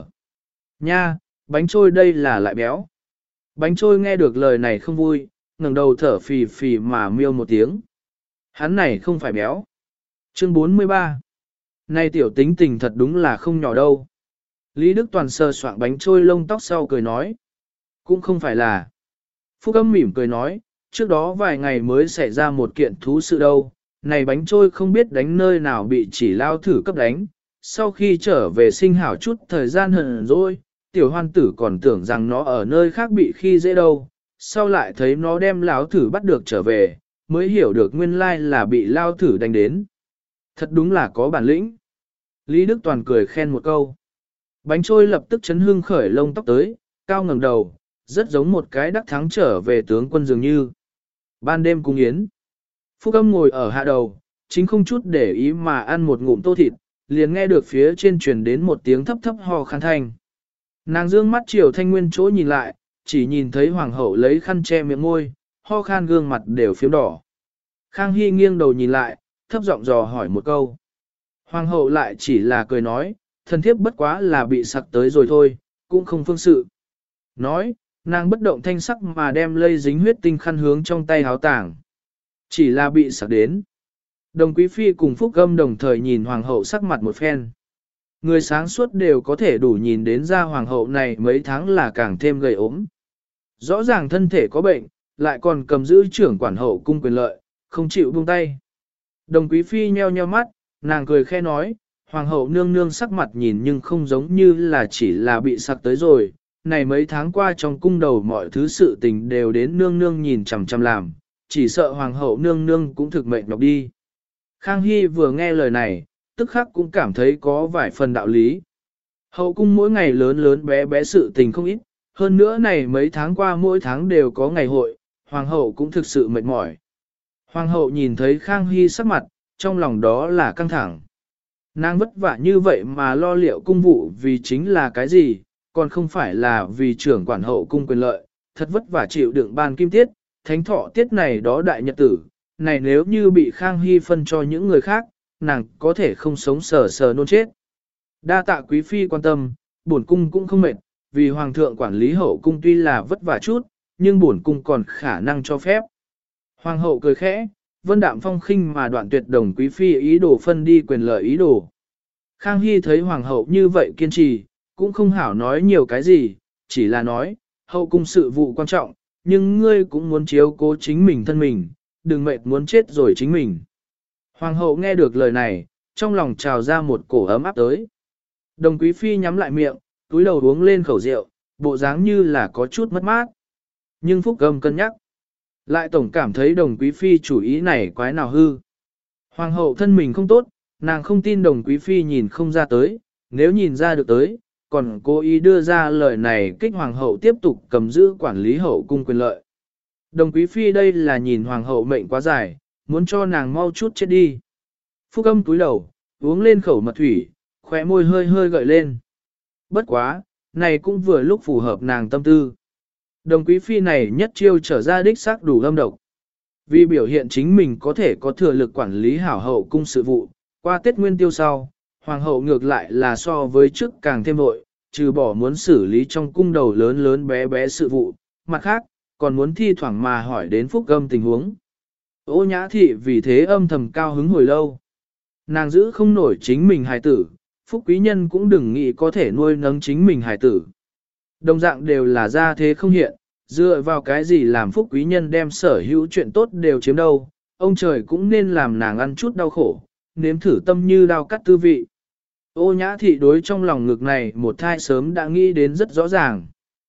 Nha, bánh trôi đây là lại béo. Bánh trôi nghe được lời này không vui, ngẩng đầu thở phì phì mà miêu một tiếng. Hắn này không phải béo. Chương bốn mươi ba. Này tiểu tính tình thật đúng là không nhỏ đâu. Lý Đức Toàn sờ soạng bánh trôi lông tóc sau cười nói. Cũng không phải là. Phúc Âm mỉm cười nói, trước đó vài ngày mới xảy ra một kiện thú sự đâu, này bánh trôi không biết đánh nơi nào bị chỉ lao thử cấp đánh, sau khi trở về sinh hảo chút thời gian hờn rồi, tiểu hoan tử còn tưởng rằng nó ở nơi khác bị khi dễ đâu, sau lại thấy nó đem lao thử bắt được trở về, mới hiểu được nguyên lai là bị lao thử đánh đến. Thật đúng là có bản lĩnh. Lý Đức Toàn cười khen một câu. Bánh trôi lập tức chấn hương khởi lông tóc tới, cao ngẩng đầu, rất giống một cái đắc thắng trở về tướng quân dường như. Ban đêm cung yến. Phúc Âm ngồi ở hạ đầu, chính không chút để ý mà ăn một ngụm tô thịt, liền nghe được phía trên truyền đến một tiếng thấp thấp ho khăn thanh. Nàng dương mắt chiều Thanh Nguyên chỗ nhìn lại, chỉ nhìn thấy hoàng hậu lấy khăn che miệng môi, ho khan gương mặt đều phiếm đỏ. Khang Hy nghiêng đầu nhìn lại, thấp giọng dò hỏi một câu. Hoàng hậu lại chỉ là cười nói, thần thiếp bất quá là bị sặc tới rồi thôi, cũng không phương sự. Nói, nàng bất động thanh sắc mà đem lây dính huyết tinh khăn hướng trong tay háo tảng. Chỉ là bị sặc đến. Đồng Quý Phi cùng Phúc Âm đồng thời nhìn hoàng hậu sắc mặt một phen. Người sáng suốt đều có thể đủ nhìn đến ra hoàng hậu này mấy tháng là càng thêm gầy ốm. Rõ ràng thân thể có bệnh, lại còn cầm giữ trưởng quản hậu cung quyền lợi, không chịu buông tay. Đồng Quý Phi nheo nheo mắt, nàng cười khẽ nói, hoàng hậu nương nương sắc mặt nhìn nhưng không giống như là chỉ là bị sặc tới rồi. Này mấy tháng qua trong cung đầu mọi thứ sự tình đều đến nương nương nhìn chằm chằm làm, chỉ sợ hoàng hậu nương nương cũng thực mệnh nhọc đi. Khang Hy vừa nghe lời này, tức khắc cũng cảm thấy có vài phần đạo lý. Hậu cung mỗi ngày lớn lớn bé bé sự tình không ít, hơn nữa này mấy tháng qua mỗi tháng đều có ngày hội, hoàng hậu cũng thực sự mệt mỏi. Hoàng hậu nhìn thấy Khang Hy sắc mặt, trong lòng đó là căng thẳng. Nàng vất vả như vậy mà lo liệu cung vụ vì chính là cái gì, còn không phải là vì trưởng quản hậu cung quyền lợi, thật vất vả chịu đựng ban kim tiết, thánh thọ tiết này đó đại nhật tử, này nếu như bị Khang Hy phân cho những người khác, nàng có thể không sống sờ sờ nôn chết. Đa tạ quý phi quan tâm, bổn cung cũng không mệt, vì hoàng thượng quản lý hậu cung tuy là vất vả chút, nhưng bổn cung còn khả năng cho phép. Hoàng hậu cười khẽ, vân đạm phong khinh mà đoạn tuyệt đồng quý phi ý đồ phân đi quyền lợi ý đồ. Khang Hy thấy hoàng hậu như vậy kiên trì, cũng không hảo nói nhiều cái gì, chỉ là nói, hậu cung sự vụ quan trọng, nhưng ngươi cũng muốn chiếu cố chính mình thân mình, đừng mệt muốn chết rồi chính mình. Hoàng hậu nghe được lời này, trong lòng trào ra một cổ ấm áp tới. Đồng quý phi nhắm lại miệng, túi đầu uống lên khẩu rượu, bộ dáng như là có chút mất mát. Nhưng Phúc Âm cân nhắc. Lại tổng cảm thấy đồng quý phi chủ ý này quái nào hư. Hoàng hậu thân mình không tốt, nàng không tin đồng quý phi nhìn không ra tới, nếu nhìn ra được tới, còn cố ý đưa ra lời này kích hoàng hậu tiếp tục cầm giữ quản lý hậu cung quyền lợi. Đồng quý phi đây là nhìn hoàng hậu mệnh quá dài, muốn cho nàng mau chút chết đi. Phúc Âm túi đầu, uống lên khẩu mật thủy, khóe môi hơi hơi gợi lên. Bất quá, này cũng vừa lúc phù hợp nàng tâm tư. Đồng quý phi này nhất chiêu trở ra đích xác đủ âm độc. Vì biểu hiện chính mình có thể có thừa lực quản lý hảo hậu cung sự vụ, qua Tết Nguyên Tiêu sau, hoàng hậu ngược lại là so với trước càng thêm vội, trừ bỏ muốn xử lý trong cung đầu lớn lớn bé bé sự vụ, mặt khác, còn muốn thi thoảng mà hỏi đến Phúc Âm tình huống. Ô Nhã Thị vì thế âm thầm cao hứng hồi lâu. Nàng giữ không nổi chính mình hài tử, Phúc Quý Nhân cũng đừng nghĩ có thể nuôi nấng chính mình hài tử. Đồng dạng đều là gia thế không hiện, dựa vào cái gì làm Phúc Quý Nhân đem sở hữu chuyện tốt đều chiếm đâu, ông trời cũng nên làm nàng ăn chút đau khổ, nếm thử tâm như đau cắt tư vị. Ô Nhã Thị đối trong lòng ngực này một thai sớm đã nghĩ đến rất rõ ràng.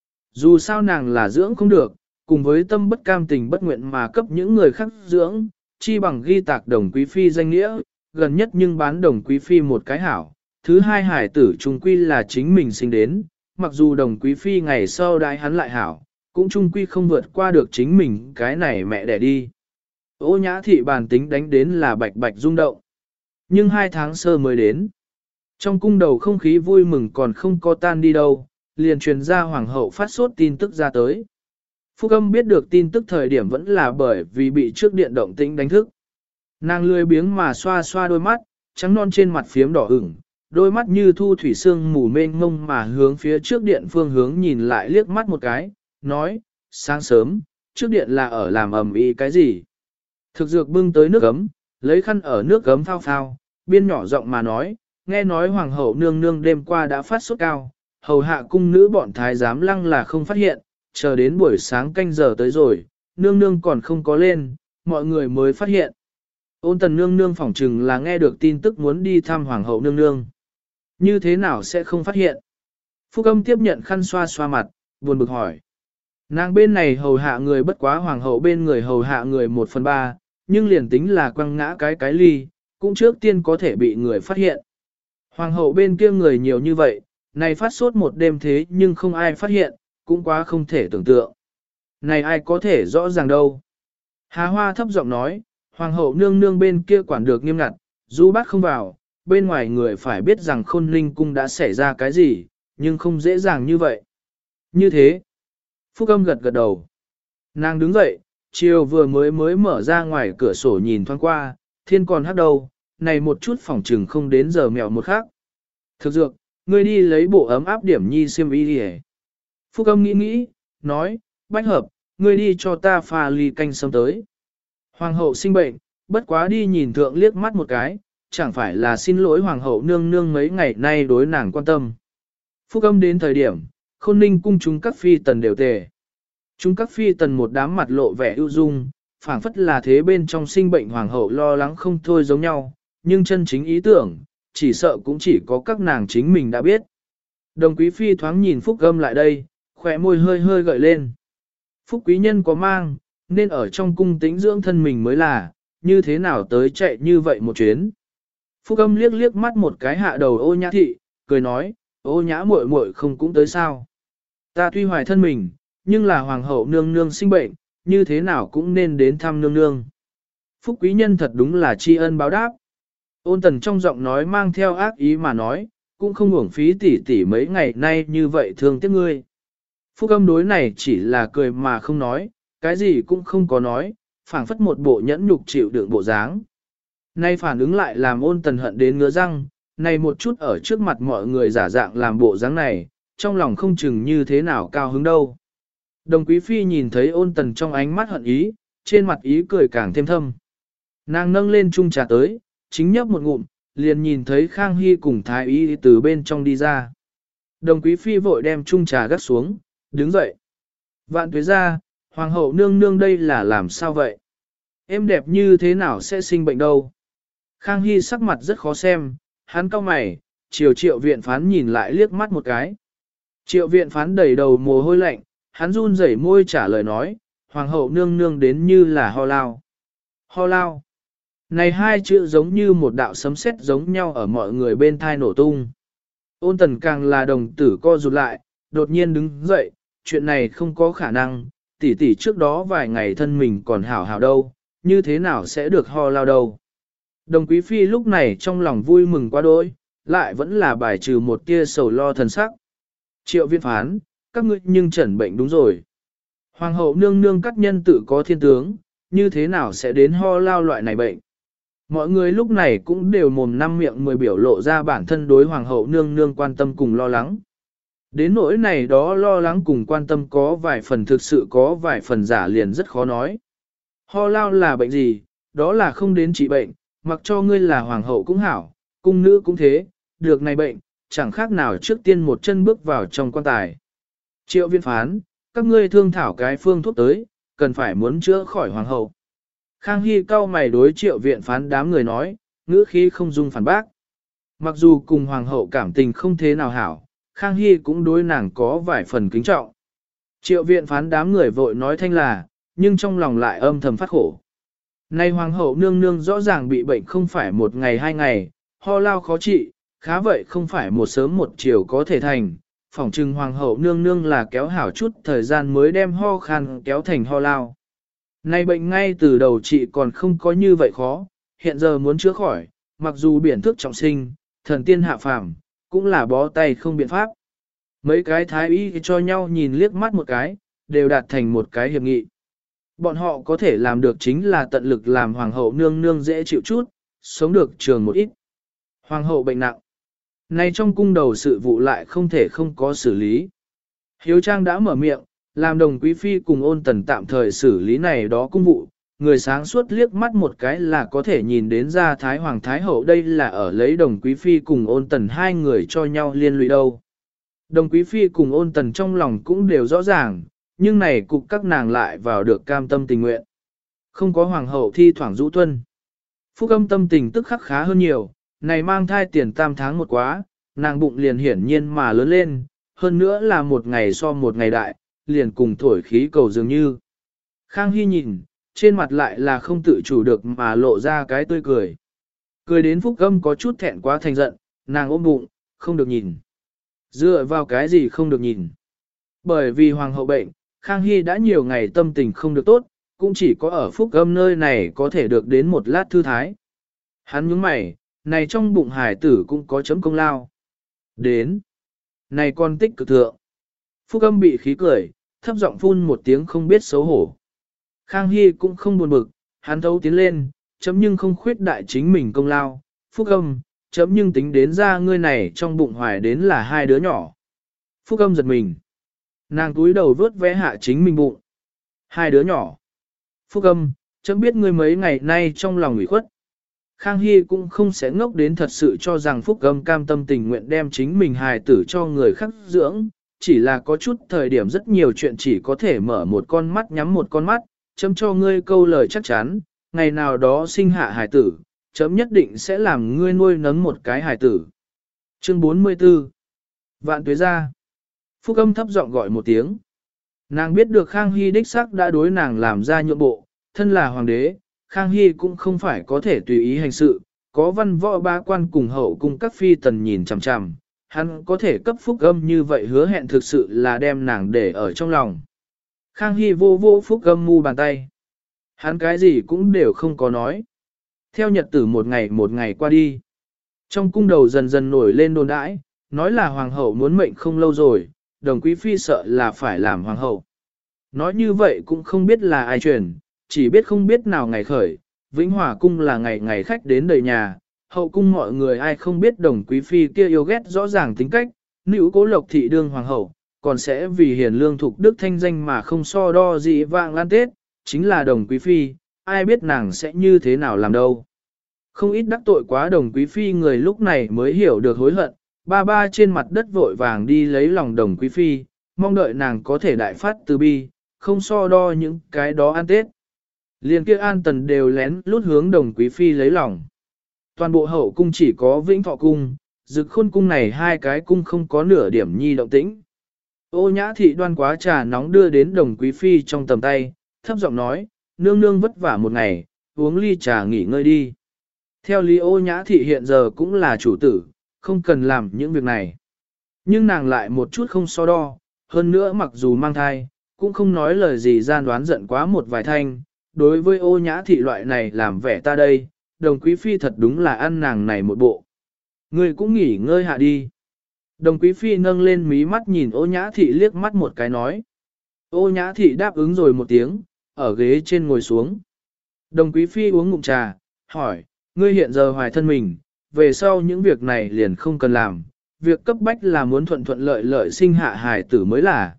Dù sao nàng là dưỡng không được, cùng với tâm bất cam tình bất nguyện mà cấp những người khác dưỡng, chi bằng ghi tạc đồng quý phi danh nghĩa, gần nhất nhưng bán đồng quý phi một cái hảo. Thứ hai hải tử trung quy là chính mình sinh đến, mặc dù đồng quý phi ngày sau đãi hắn lại hảo, cũng trung quy không vượt qua được chính mình cái này mẹ đẻ đi. Ô Nhã Thị bàn tính đánh đến là bạch bạch rung động. Nhưng hai tháng sơ mới đến. Trong cung đầu không khí vui mừng còn không có tan đi đâu, liền truyền ra hoàng hậu phát sốt tin tức ra tới. Phúc Âm biết được tin tức thời điểm vẫn là bởi vì bị trước điện động tĩnh đánh thức. Nàng lười biếng mà xoa xoa đôi mắt, trắng non trên mặt phiếm đỏ ửng, đôi mắt như thu thủy sương mù mênh mông mà hướng phía trước điện phương hướng nhìn lại liếc mắt một cái, nói, sáng sớm, trước điện là ở làm ầm ĩ cái gì. Thực dược bưng tới nước ấm, lấy khăn ở nước ấm phao phao, biên nhỏ giọng mà nói, nghe nói hoàng hậu nương nương đêm qua đã phát sốt cao, hầu hạ cung nữ bọn thái giám lăng là không phát hiện, chờ đến buổi sáng canh giờ tới rồi, nương nương còn không có lên, mọi người mới phát hiện. Ôn tần nương nương phỏng chừng là nghe được tin tức muốn đi thăm hoàng hậu nương nương. Như thế nào sẽ không phát hiện? Phúc âm tiếp nhận khăn xoa xoa mặt, buồn bực hỏi. Nàng bên này hầu hạ người bất quá hoàng hậu bên người hầu hạ người một phần ba, nhưng liền tính là quăng ngã cái cái ly, cũng trước tiên có thể bị người phát hiện. Hoàng hậu bên kia người nhiều như vậy, này phát sốt một đêm thế nhưng không ai phát hiện, cũng quá không thể tưởng tượng. Này ai có thể rõ ràng đâu. Hà Hoa thấp giọng nói, hoàng hậu nương nương bên kia quản được nghiêm ngặt, du bát không vào, bên ngoài người phải biết rằng khôn linh cung đã xảy ra cái gì, nhưng không dễ dàng như vậy. Như thế, Phúc âm gật gật đầu. Nàng đứng dậy, chiều vừa mới mới mở ra ngoài cửa sổ nhìn thoáng qua, thiên còn hắc đầu, này một chút phòng trừng không đến giờ mèo một khắc. Thực dược, ngươi đi lấy bộ ấm áp điểm nhi xiêm y đi. Phúc âm nghĩ nghĩ, nói, bách hợp, ngươi đi cho ta pha ly canh sâm tới. Hoàng hậu sinh bệnh, bất quá đi nhìn thượng liếc mắt một cái, chẳng phải là xin lỗi hoàng hậu nương nương mấy ngày nay đối nàng quan tâm. Phúc âm đến thời điểm, khôn ninh cung chúng các phi tần đều tề. Chúng các phi tần một đám mặt lộ vẻ ưu dung, phảng phất là thế bên trong sinh bệnh hoàng hậu lo lắng không thôi giống nhau, nhưng chân chính ý tưởng, chỉ sợ cũng chỉ có các nàng chính mình đã biết. Đồng quý phi thoáng nhìn Phúc âm lại đây, khỏe môi hơi hơi gợi lên. Phúc quý nhân có mang, nên ở trong cung tĩnh dưỡng thân mình mới là, như thế nào tới chạy như vậy một chuyến. Phúc âm liếc liếc mắt một cái hạ đầu Ô Nhã thị, cười nói, Ô Nhã muội muội không cũng tới sao. Ta tuy hoài thân mình, nhưng là hoàng hậu nương nương sinh bệnh, như thế nào cũng nên đến thăm nương nương. Phúc quý nhân thật đúng là tri ân báo đáp. Ôn tần trong giọng nói mang theo ác ý mà nói, cũng không uổng phí tỉ tỉ mấy ngày nay như vậy thương tiếc ngươi. Phúc âm đối này chỉ là cười mà không nói, cái gì cũng không có nói, phảng phất một bộ nhẫn nhục chịu đựng bộ dáng. Nay phản ứng lại làm ôn tần hận đến ngứa răng, này một chút ở trước mặt mọi người giả dạng làm bộ dáng này, trong lòng không chừng như thế nào cao hứng đâu. Đồng quý phi nhìn thấy ôn tần trong ánh mắt hận ý, trên mặt ý cười càng thêm thâm. Nàng nâng lên chung trà tới, chính nhấp một ngụm, liền nhìn thấy Khang Hy cùng Thái Y từ bên trong đi ra. Đồng quý phi vội đem chung trà gắt xuống, đứng dậy. Vạn tuế ra, hoàng hậu nương nương đây là làm sao vậy? Em đẹp như thế nào sẽ sinh bệnh đâu? Khang Hy sắc mặt rất khó xem, hắn cau mày, chiều triệu viện phán nhìn lại liếc mắt một cái. Triệu viện phán đầy đầu mồ hôi lạnh, hắn run rẩy môi trả lời nói, hoàng hậu nương nương đến như là ho lao. Ho lao. Này hai chữ giống như một đạo sấm sét giống nhau ở mọi người bên thai nổ tung. Ôn tần càng là đồng tử co rụt lại, đột nhiên đứng dậy, chuyện này không có khả năng, tỷ tỷ trước đó vài ngày thân mình còn hảo hảo đâu, như thế nào sẽ được ho lao đâu. Đồng quý phi lúc này trong lòng vui mừng quá đỗi, lại vẫn là bài trừ một tia sầu lo thần sắc. Triệu viên phán, các ngươi nhưng chẩn bệnh đúng rồi. Hoàng hậu nương nương các nhân tự có thiên tướng, như thế nào sẽ đến ho lao loại này bệnh. Mọi người lúc này cũng đều mồm năm miệng mười biểu lộ ra bản thân đối hoàng hậu nương nương quan tâm cùng lo lắng. Đến nỗi này đó lo lắng cùng quan tâm có vài phần thực sự có vài phần giả liền rất khó nói. Ho lao là bệnh gì, đó là không đến trị bệnh, mặc cho ngươi là hoàng hậu cũng hảo, cung nữ cũng thế, được này bệnh, chẳng khác nào trước tiên một chân bước vào trong quan tài. Triệu viên phán, các ngươi thương thảo cái phương thuốc tới, cần phải muốn chữa khỏi hoàng hậu. Khang Hy cau mày đối triệu viện phán đám người nói, ngữ khí không dung phản bác. Mặc dù cùng hoàng hậu cảm tình không thế nào hảo, Khang Hy cũng đối nàng có vài phần kính trọng. Triệu viện phán đám người vội nói thanh là, nhưng trong lòng lại âm thầm phát khổ. Nay hoàng hậu nương nương rõ ràng bị bệnh không phải một ngày hai ngày, ho lao khó trị, khá vậy không phải một sớm một chiều có thể thành. Phỏng chừng hoàng hậu nương nương là kéo hảo chút thời gian mới đem ho khan kéo thành ho lao. Nay bệnh ngay từ đầu trị còn không có như vậy khó, hiện giờ muốn chữa khỏi, mặc dù biển thức trọng sinh, thần tiên hạ phàm, cũng là bó tay không biện pháp. Mấy cái thái y cho nhau nhìn liếc mắt một cái, đều đạt thành một cái hiệp nghị. Bọn họ có thể làm được chính là tận lực làm hoàng hậu nương nương dễ chịu chút, sống được trường một ít. Hoàng hậu bệnh nặng. Nay trong cung đầu sự vụ lại không thể không có xử lý. Hiếu Trang đã mở miệng, làm đồng quý phi cùng ôn tần tạm thời xử lý này đó cung vụ, người sáng suốt liếc mắt một cái là có thể nhìn đến ra Thái Hoàng Thái Hậu đây là ở lấy đồng quý phi cùng ôn tần hai người cho nhau liên lụy đâu. Đồng quý phi cùng ôn tần trong lòng cũng đều rõ ràng, nhưng này cục các nàng lại vào được cam tâm tình nguyện. Không có hoàng hậu thi thoảng rũ tuân. Phúc Âm tâm tình tức khắc khá hơn nhiều, này mang thai tiền tam tháng một quá, nàng bụng liền hiển nhiên mà lớn lên, hơn nữa là một ngày so một ngày đại, liền cùng thổi khí cầu dường như. Khang Hy nhìn, trên mặt lại là không tự chủ được mà lộ ra cái tươi cười. Cười đến Phúc Âm có chút thẹn quá thành giận, nàng ôm bụng, không được nhìn. Dựa vào cái gì không được nhìn? Bởi vì hoàng hậu bệnh, Khang Hy đã nhiều ngày tâm tình không được tốt, cũng chỉ có ở Phúc Âm nơi này có thể được đến một lát thư thái. Hắn nhướng mày, này trong bụng hải tử cũng có chấm công lao. Đến. Này con tích cực thượng. Phúc Âm bị khí cười, thấp giọng phun một tiếng không biết xấu hổ. Khang Hy cũng không buồn bực, hắn thấu tiến lên, chấm nhưng không khuyết đại chính mình công lao. Phúc Âm, chấm nhưng tính đến ra ngươi này trong bụng hoài đến là hai đứa nhỏ. Phúc Âm giật mình. Nàng túi đầu vớt vẽ hạ chính mình bụng. Hai đứa nhỏ. Phúc Âm, chấm biết ngươi mấy ngày nay trong lòng ủy khuất. Khang Hy cũng không sẽ ngốc đến thật sự cho rằng Phúc Âm cam tâm tình nguyện đem chính mình hài tử cho người khác dưỡng, chỉ là có chút thời điểm rất nhiều chuyện chỉ có thể mở một con mắt nhắm một con mắt, chấm cho ngươi câu lời chắc chắn, ngày nào đó sinh hạ hài tử, chấm nhất định sẽ làm ngươi nuôi nấng một cái hài tử. Chương bốn mươi tư Vạn tuế ra. Phúc Âm thấp giọng gọi một tiếng. Nàng biết được Khang Hy đích xác đã đối nàng làm ra nhượng bộ, thân là hoàng đế, Khang Hy cũng không phải có thể tùy ý hành sự, có văn võ ba quan cùng hậu cùng các phi tần nhìn chằm chằm, hắn có thể cấp Phúc Âm như vậy hứa hẹn thực sự là đem nàng để ở trong lòng. Khang Hy vô vô Phúc Âm mu bàn tay. Hắn cái gì cũng đều không có nói. Theo nhật tử một ngày một ngày qua đi. Trong cung đầu dần dần nổi lên đồn đãi, nói là hoàng hậu muốn mệnh không lâu rồi, đồng quý phi sợ là phải làm hoàng hậu. Nói như vậy cũng không biết là ai truyền, chỉ biết không biết nào ngày khởi, Vĩnh Hòa cung là ngày ngày khách đến đầy nhà, hậu cung mọi người ai không biết đồng quý phi kia yêu ghét rõ ràng tính cách, nữ cố lộc thị đương hoàng hậu, còn sẽ vì hiền lương thục đức thanh danh mà không so đo gì vạng lan tết, chính là đồng quý phi, ai biết nàng sẽ như thế nào làm đâu. Không ít đắc tội quá đồng quý phi người lúc này mới hiểu được hối hận, ba ba trên mặt đất vội vàng đi lấy lòng đồng quý phi, mong đợi nàng có thể đại phát từ bi, không so đo những cái đó ăn tết. Liên kia an tần đều lén lút hướng đồng quý phi lấy lòng. Toàn bộ hậu cung chỉ có Vĩnh Thọ cung, Dực Khôn cung này hai cái cung không có nửa điểm nhi động tĩnh. Ô Nhã thị đoan quá trà nóng đưa đến đồng quý phi trong tầm tay, thấp giọng nói, nương nương vất vả một ngày, uống ly trà nghỉ ngơi đi. Theo lý Ô Nhã thị hiện giờ cũng là chủ tử, không cần làm những việc này. Nhưng nàng lại một chút không so đo, hơn nữa mặc dù mang thai, cũng không nói lời gì gian đoán giận quá một vài thanh. Đối với Ô Nhã thị loại này làm vẻ ta đây, đồng quý phi thật đúng là ăn nàng này một bộ. Ngươi cũng nghỉ ngơi hạ đi. Đồng quý phi nâng lên mí mắt nhìn Ô Nhã thị liếc mắt một cái nói. Ô Nhã thị đáp ứng rồi một tiếng, ở ghế trên ngồi xuống. Đồng quý phi uống ngụm trà, hỏi, ngươi hiện giờ hoài thân mình, về sau những việc này liền không cần làm, việc cấp bách là muốn thuận thuận lợi lợi sinh hạ hài tử mới là.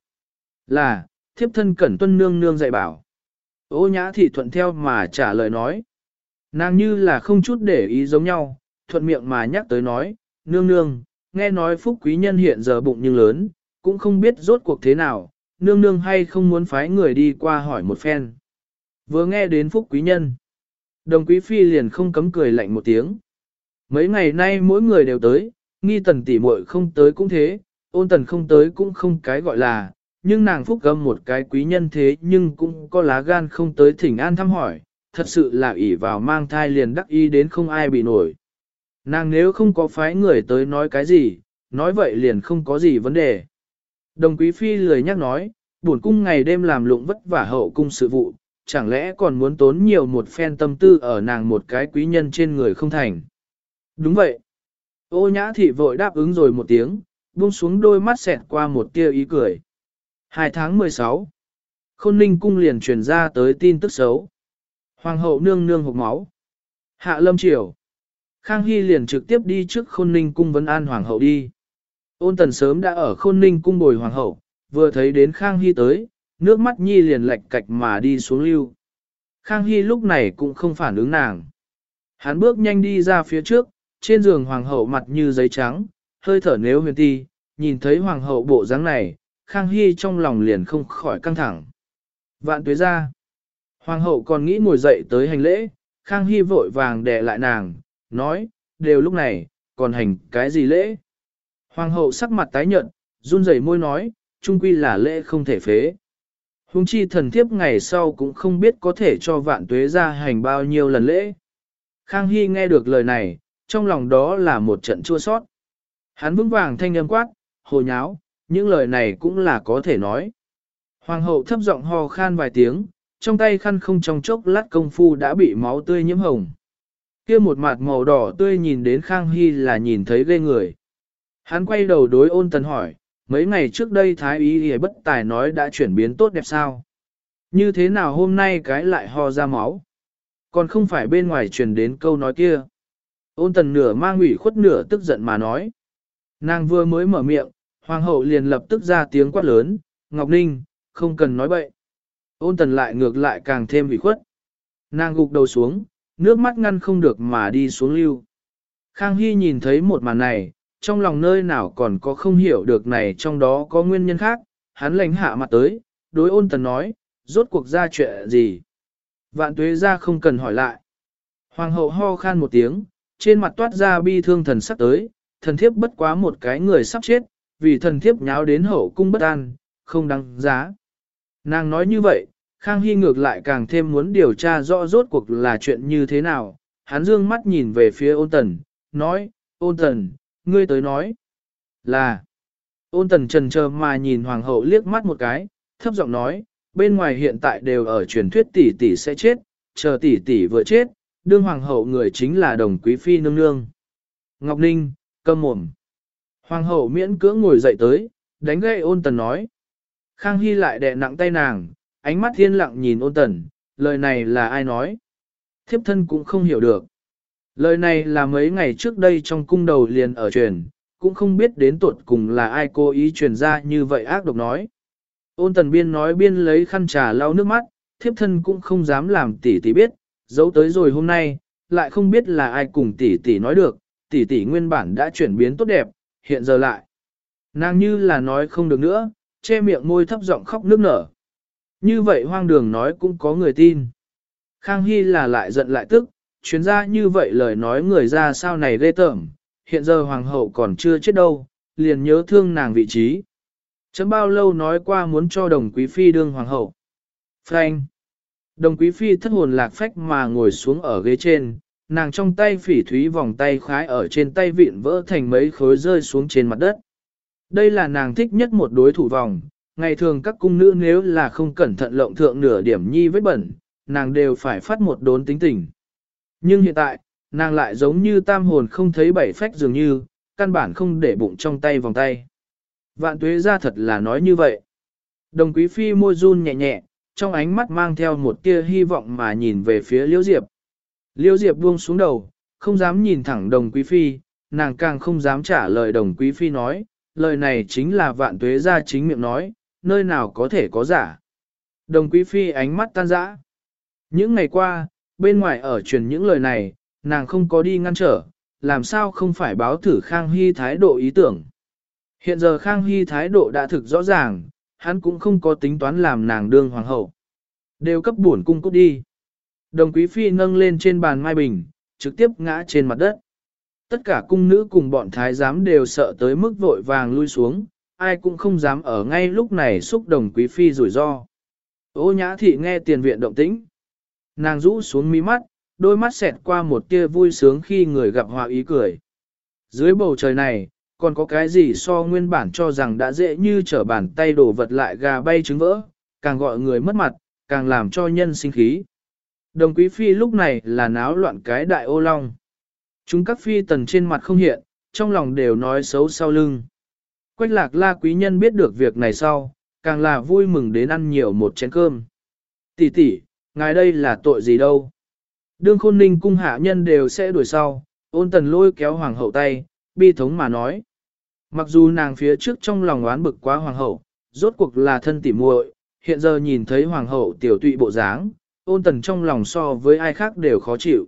Là, thiếp thân cẩn tuân nương nương dạy bảo. Ô Nhã thị thuận theo mà trả lời nói. Nàng như là không chút để ý giống nhau, thuận miệng mà nhắc tới nói, nương nương, nghe nói phúc quý nhân hiện giờ bụng nhưng lớn, cũng không biết rốt cuộc thế nào, nương nương hay không muốn phái người đi qua hỏi một phen. Vừa nghe đến phúc quý nhân, đồng quý phi liền không cấm cười lạnh một tiếng. Mấy ngày nay mỗi người đều tới, nghi tần tỷ muội không tới cũng thế, ôn tần không tới cũng không cái gọi là, nhưng nàng phúc gâm một cái quý nhân thế nhưng cũng có lá gan không tới thỉnh an thăm hỏi, thật sự là ỷ vào mang thai liền đắc ý đến không ai bị nổi. Nàng nếu không có phái người tới nói cái gì, nói vậy liền không có gì vấn đề. Đồng quý phi lười nhắc nói, bổn cung ngày đêm làm lụng vất vả hậu cung sự vụ, chẳng lẽ còn muốn tốn nhiều một phen tâm tư ở nàng một cái quý nhân trên người không thành. Đúng vậy. Ô Nhã thị vội đáp ứng rồi một tiếng, buông xuống đôi mắt xẹt qua một tia ý cười. Hai tháng mười sáu, Khôn Ninh cung liền truyền ra tới tin tức xấu. Hoàng hậu nương nương hộc máu. Hạ lâm triều. Khang Hy liền trực tiếp đi trước Khôn Ninh cung vấn an hoàng hậu đi. Ôn tần sớm đã ở Khôn Ninh cung bồi hoàng hậu, vừa thấy đến Khang Hy tới, nước mắt nhi liền lệch cạch mà đi xuống lưu. Khang Hy lúc này cũng không phản ứng nàng. Hắn bước nhanh đi ra phía trước, trên giường hoàng hậu mặt như giấy trắng, hơi thở nếu huyền ti, nhìn thấy hoàng hậu bộ dáng này, Khang Hy trong lòng liền không khỏi căng thẳng. Vạn tuế ra. Hoàng hậu còn nghĩ ngồi dậy tới hành lễ, Khang Hy vội vàng đè lại nàng, nói, đều lúc này, còn hành cái gì lễ? Hoàng hậu sắc mặt tái nhợt, run rẩy môi nói, chung quy là lễ không thể phế. Hùng chi thần thiếp ngày sau cũng không biết có thể cho vạn tuế ra hành bao nhiêu lần lễ. Khang Hy nghe được lời này, trong lòng đó là một trận chua sót. Hắn vững vàng thanh âm quát, hồ nháo, những lời này cũng là có thể nói. Hoàng hậu thấp giọng ho khan vài tiếng, trong tay khăn không trong chốc lát công phu đã bị máu tươi nhiễm hồng. Kia một mặt màu đỏ tươi nhìn đến Khang Hy là nhìn thấy ghê người. Hắn quay đầu đối Ôn Tần hỏi, mấy ngày trước đây Thái y y bất tài nói đã chuyển biến tốt đẹp sao? Như thế nào hôm nay cái lại ho ra máu? Còn không phải bên ngoài truyền đến câu nói kia. Ôn Tần nửa mang ủy khuất nửa tức giận mà nói. Nàng vừa mới mở miệng, Hoàng hậu liền lập tức ra tiếng quát lớn, Ngọc Ninh, không cần nói bậy. Ôn Tần lại ngược lại càng thêm ủy khuất. Nàng gục đầu xuống, nước mắt ngăn không được mà đi xuống lưu. Khang Hy nhìn thấy một màn này, trong lòng nơi nào còn có không hiểu được này trong đó có nguyên nhân khác, hắn lãnh hạ mặt tới, đối Ôn Tần nói, rốt cuộc ra chuyện gì. Vạn tuế ra không cần hỏi lại. Hoàng hậu ho khan một tiếng, trên mặt toát ra bi thương thần sắc tới, thần thiếp bất quá một cái người sắp chết, vì thần thiếp nháo đến hậu cung bất an, không đáng giá. Nàng nói như vậy, Khang Hy ngược lại càng thêm muốn điều tra rõ rốt cuộc là chuyện như thế nào. Hắn dương mắt nhìn về phía Ôn Tần, nói, Ôn Tần, ngươi tới nói. Là, Ôn Tần trần chờ mà nhìn Hoàng hậu liếc mắt một cái, thấp giọng nói, bên ngoài hiện tại đều ở truyền thuyết tỷ tỷ sẽ chết, chờ tỷ tỷ vừa chết, đương Hoàng hậu người chính là Đồng Quý Phi nương nương. Ngọc Ninh, câm mồm. Hoàng hậu miễn cưỡng ngồi dậy tới, đánh gậy Ôn Tần nói. Khang Hy lại đè nặng tay nàng, ánh mắt thiên lặng nhìn Ôn Tần, lời này là ai nói? Thiếp thân cũng không hiểu được. Lời này là mấy ngày trước đây trong cung đầu liền ở truyền, cũng không biết đến tuột cùng là ai cố ý truyền ra như vậy ác độc nói. Ôn Tần biên nói biên lấy khăn trà lau nước mắt, thiếp thân cũng không dám làm tỷ tỷ biết, giấu tới rồi hôm nay, lại không biết là ai cùng tỷ tỷ nói được, tỷ tỷ nguyên bản đã chuyển biến tốt đẹp, hiện giờ lại. Nàng như là nói không được nữa, che miệng môi thấp giọng khóc nức nở. Như vậy hoang đường nói cũng có người tin. Khang Hy là lại giận lại tức, chuyên gia như vậy lời nói người ra sao này ghê tởm, hiện giờ hoàng hậu còn chưa chết đâu, liền nhớ thương nàng vị trí. Chấm bao lâu nói qua muốn cho Đồng Quý Phi đương hoàng hậu. Frank. Đồng Quý Phi thất hồn lạc phách mà ngồi xuống ở ghế trên, nàng trong tay phỉ thúy vòng tay khái ở trên tay vịn vỡ thành mấy khối rơi xuống trên mặt đất. Đây là nàng thích nhất một đối thủ vòng, ngày thường các cung nữ nếu là không cẩn thận lộng thượng nửa điểm nhi vết bẩn, nàng đều phải phát một đốn tính tình. Nhưng hiện tại, nàng lại giống như tam hồn không thấy bảy phách dường như, căn bản không để bụng trong tay vòng tay. Vạn tuế ra thật là nói như vậy. Đồng Quý Phi môi run nhẹ nhẹ, trong ánh mắt mang theo một tia hy vọng mà nhìn về phía Liễu Diệp. Liễu Diệp buông xuống đầu, không dám nhìn thẳng Đồng Quý Phi, nàng càng không dám trả lời Đồng Quý Phi nói, lời này chính là vạn tuế ra chính miệng nói, nơi nào có thể có giả. Đồng Quý Phi ánh mắt tan rã. Những ngày qua, bên ngoài ở truyền những lời này, nàng không có đi ngăn trở, làm sao không phải báo thử Khang Hy thái độ ý tưởng. Hiện giờ Khang Hy thái độ đã thực rõ ràng, hắn cũng không có tính toán làm nàng đương hoàng hậu. Đều cấp bổn cung cút đi. Đồng Quý Phi nâng lên trên bàn mai bình, trực tiếp ngã trên mặt đất. Tất cả cung nữ cùng bọn thái giám đều sợ tới mức vội vàng lui xuống, ai cũng không dám ở ngay lúc này xúc Đồng Quý Phi rủi ro. Ô Nhã Thị nghe tiền viện động tĩnh. Nàng rũ xuống mí mắt, đôi mắt xẹt qua một tia vui sướng khi người gặp họa ý cười. Dưới bầu trời này, còn có cái gì so nguyên bản cho rằng đã dễ như trở bàn tay đổ vật lại gà bay trứng vỡ, càng gọi người mất mặt, càng làm cho nhân sinh khí. Đồng Quý Phi lúc này là náo loạn cái đại ô long. Chúng các phi tần trên mặt không hiện, trong lòng đều nói xấu sau lưng. Quách Lạc La quý nhân biết được việc này sau, càng là vui mừng đến ăn nhiều một chén cơm. Tỷ tỷ, ngài đây là tội gì đâu? Đương Khôn Ninh cung hạ nhân đều sẽ đuổi sau, Ôn Tần lôi kéo hoàng hậu tay, bi thống mà nói. Mặc dù nàng phía trước trong lòng oán bực quá hoàng hậu, rốt cuộc là thân tỉ muội, hiện giờ nhìn thấy hoàng hậu tiểu tụy bộ dáng, Ôn Tần trong lòng so với ai khác đều khó chịu.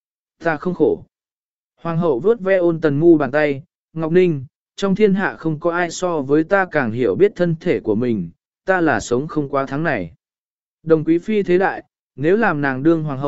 Ta không khổ. Hoàng hậu vuốt ve Ôn Tần mu bàn tay, Ngọc Ninh, trong thiên hạ không có ai so với ta càng hiểu biết thân thể của mình, ta là sống không qua tháng này. Đồng Quý Phi thế đại, nếu làm nàng đương hoàng hậu,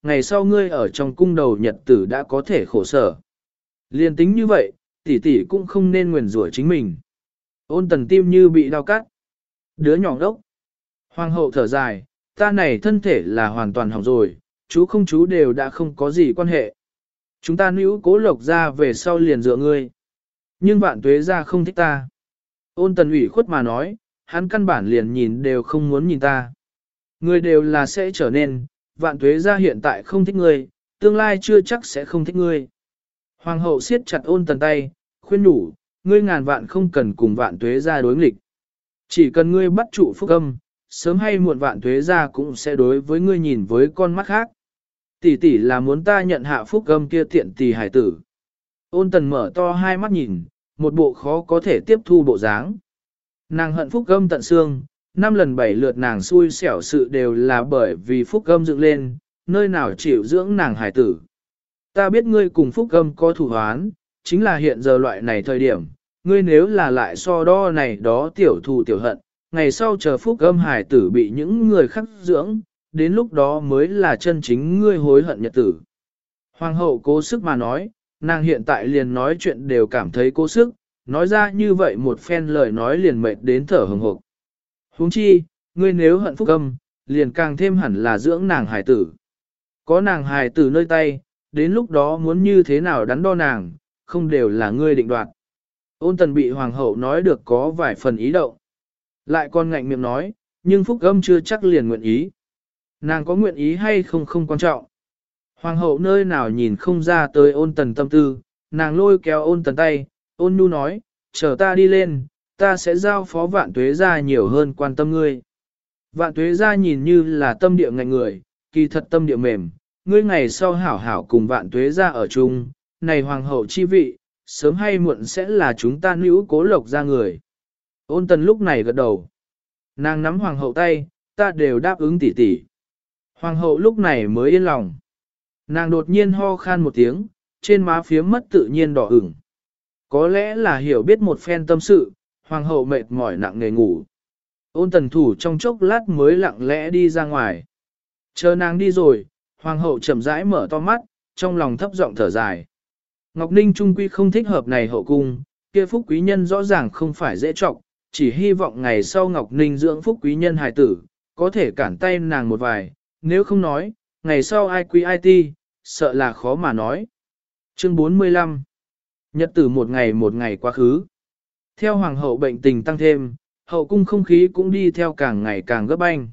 ngày sau ngươi ở trong cung đầu nhật tử đã có thể khổ sở. Liên tính như vậy, tỷ tỷ cũng không nên nguyền rủa chính mình. Ôn tần tim như bị đau cắt. Đứa nhỏ đốc. Hoàng hậu thở dài, ta này thân thể là hoàn toàn hỏng rồi, chú không chú đều đã không có gì quan hệ. Chúng ta níu cố lộc ra về sau liền dựa ngươi. Nhưng vạn tuế ra không thích ta. Ôn tần ủy khuất mà nói, hắn căn bản liền nhìn đều không muốn nhìn ta. Người đều là sẽ trở nên, vạn tuế ra hiện tại không thích ngươi, tương lai chưa chắc sẽ không thích ngươi. Hoàng hậu siết chặt ôn tần tay, khuyên nhủ, ngươi ngàn vạn không cần cùng vạn tuế ra đối nghịch. Chỉ cần ngươi bắt trụ phúc âm, sớm hay muộn vạn tuế ra cũng sẽ đối với ngươi nhìn với con mắt khác. Tỷ tỷ là muốn ta nhận hạ phúc âm kia tiện tỷ hải tử. Ôn tần mở to hai mắt nhìn, một bộ khó có thể tiếp thu bộ dáng. Nàng hận phúc âm tận xương, năm lần bảy lượt nàng xui xẻo sự đều là bởi vì phúc âm dựng lên, nơi nào chịu dưỡng nàng hải tử. Ta biết ngươi cùng phúc âm có thủ hoán, chính là hiện giờ loại này thời điểm, ngươi nếu là lại so đo này đó tiểu thù tiểu hận, ngày sau chờ phúc âm hải tử bị những người khác dưỡng, đến lúc đó mới là chân chính ngươi hối hận nhật tử. Hoàng hậu cố sức mà nói, nàng hiện tại liền nói chuyện đều cảm thấy cố sức, nói ra như vậy một phen lời nói liền mệt đến thở hừng hực. Huống chi, ngươi nếu hận phúc âm, liền càng thêm hẳn là dưỡng nàng hài tử. Có nàng hài tử nơi tay, đến lúc đó muốn như thế nào đắn đo nàng, không đều là ngươi định đoạt. Ôn tần bị hoàng hậu nói được có vài phần ý động. Lại còn ngạnh miệng nói, nhưng phúc âm chưa chắc liền nguyện ý. Nàng có nguyện ý hay không không quan trọng. Hoàng hậu nơi nào nhìn không ra tới ôn tần tâm tư, nàng lôi kéo ôn tần tay, ôn nhu nói, chờ ta đi lên, ta sẽ giao phó vạn tuế ra nhiều hơn quan tâm ngươi. Vạn tuế ra nhìn như là tâm địa ngạnh người, kỳ thật tâm địa mềm, ngươi ngày sau hảo hảo cùng vạn tuế ra ở chung, này hoàng hậu chi vị, sớm hay muộn sẽ là chúng ta nữ cố lộc ra người. Ôn tần lúc này gật đầu. Nàng nắm hoàng hậu tay, ta đều đáp ứng tỉ tỉ. Hoàng hậu lúc này mới yên lòng. Nàng đột nhiên ho khan một tiếng, trên má phía mất tự nhiên đỏ ửng. Có lẽ là hiểu biết một phen tâm sự, hoàng hậu mệt mỏi nặng nề ngủ. Ôn tần thủ trong chốc lát mới lặng lẽ đi ra ngoài. Chờ nàng đi rồi, hoàng hậu chậm rãi mở to mắt, trong lòng thấp giọng thở dài. Ngọc Ninh trung quy không thích hợp này hậu cung, kia phúc quý nhân rõ ràng không phải dễ trọng, chỉ hy vọng ngày sau Ngọc Ninh dưỡng phúc quý nhân hài tử, có thể cản tay nàng một vài, nếu không nói, ngày sau ai quý ai ti, sợ là khó mà nói. Chương bốn mươi lăm Nhật tử một ngày một ngày quá khứ. Theo hoàng hậu bệnh tình tăng thêm, hậu cung không khí cũng đi theo càng ngày càng gấp banh.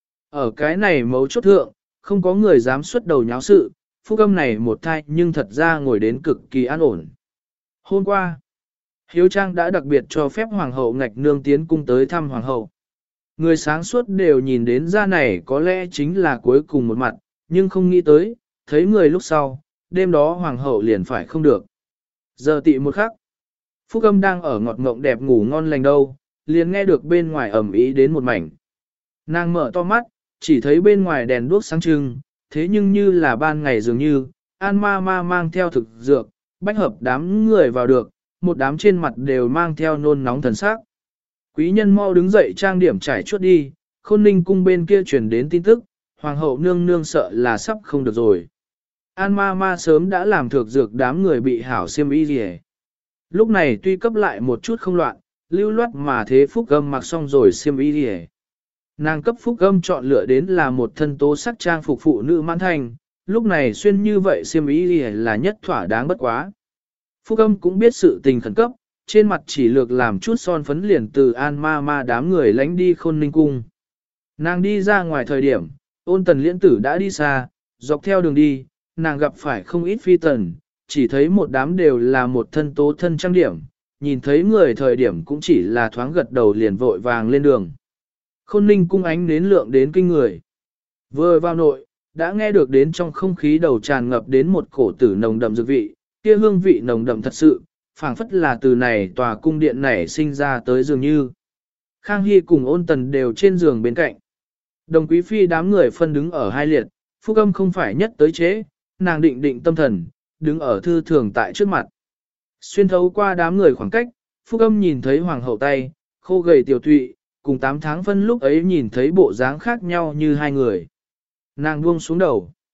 Ở cái này mấu chốt thượng, không có người dám xuất đầu nháo sự, phúc âm này một thai nhưng thật ra ngồi đến cực kỳ an ổn. Hôm qua, Hiếu Trang đã đặc biệt cho phép hoàng hậu ngạch nương tiến cung tới thăm hoàng hậu. Người sáng suốt đều nhìn đến ra này có lẽ chính là cuối cùng một mặt, nhưng không nghĩ tới, thấy người lúc sau, đêm đó hoàng hậu liền phải không được. Giờ tị một khắc, phúc âm đang ở ngọt ngộng đẹp ngủ ngon lành đâu, liền nghe được bên ngoài ầm ĩ đến một mảnh. Nàng mở to mắt, chỉ thấy bên ngoài đèn đuốc sáng trưng, thế nhưng như là ban ngày dường như, An ma ma mang theo thực dược, bách hợp đám người vào được, một đám trên mặt đều mang theo nôn nóng thần sắc. Quý nhân mau đứng dậy trang điểm trải chuốt đi, Khôn Ninh cung bên kia truyền đến tin tức, hoàng hậu nương nương sợ là sắp không được rồi. An ma ma sớm đã làm thực dược đám người bị hảo xiêm y gì. Lúc này tuy cấp lại một chút không loạn, lưu loát mà thế phúc âm mặc xong rồi xiêm y gì. Nàng cấp phúc âm chọn lựa đến là một thân tố sắc trang phục phụ nữ mãn thành, lúc này xuyên như vậy xiêm y gì là nhất thỏa đáng bất quá. Phúc âm cũng biết sự tình khẩn cấp, trên mặt chỉ lược làm chút son phấn liền từ an ma ma đám người lánh đi Khôn Ninh cung. Nàng đi ra ngoài thời điểm, ôn tần liễn tử đã đi xa, dọc theo đường đi, nàng gặp phải không ít phi tần, chỉ thấy một đám đều là một thân tố thân trang điểm, nhìn thấy người thời điểm cũng chỉ là thoáng gật đầu liền vội vàng lên đường. Khôn Ninh cung ánh nến lượng đến kinh người. Vừa vào nội, đã nghe được đến trong không khí đầu tràn ngập đến một cổ tử nồng đậm dược vị, kia hương vị nồng đậm thật sự, phảng phất là từ này tòa cung điện này sinh ra tới dường như. Khang Hy cùng ôn tần đều trên giường bên cạnh. Đồng quý phi đám người phân đứng ở hai liệt, phúc âm không phải nhất tới chế, nàng định định tâm thần, đứng ở thư thường tại trước mặt. Xuyên thấu qua đám người khoảng cách, phúc âm nhìn thấy hoàng hậu tay, khô gầy tiểu tụy, cùng tám tháng phân lúc ấy nhìn thấy bộ dáng khác nhau như hai người. Nàng buông xuống đầu.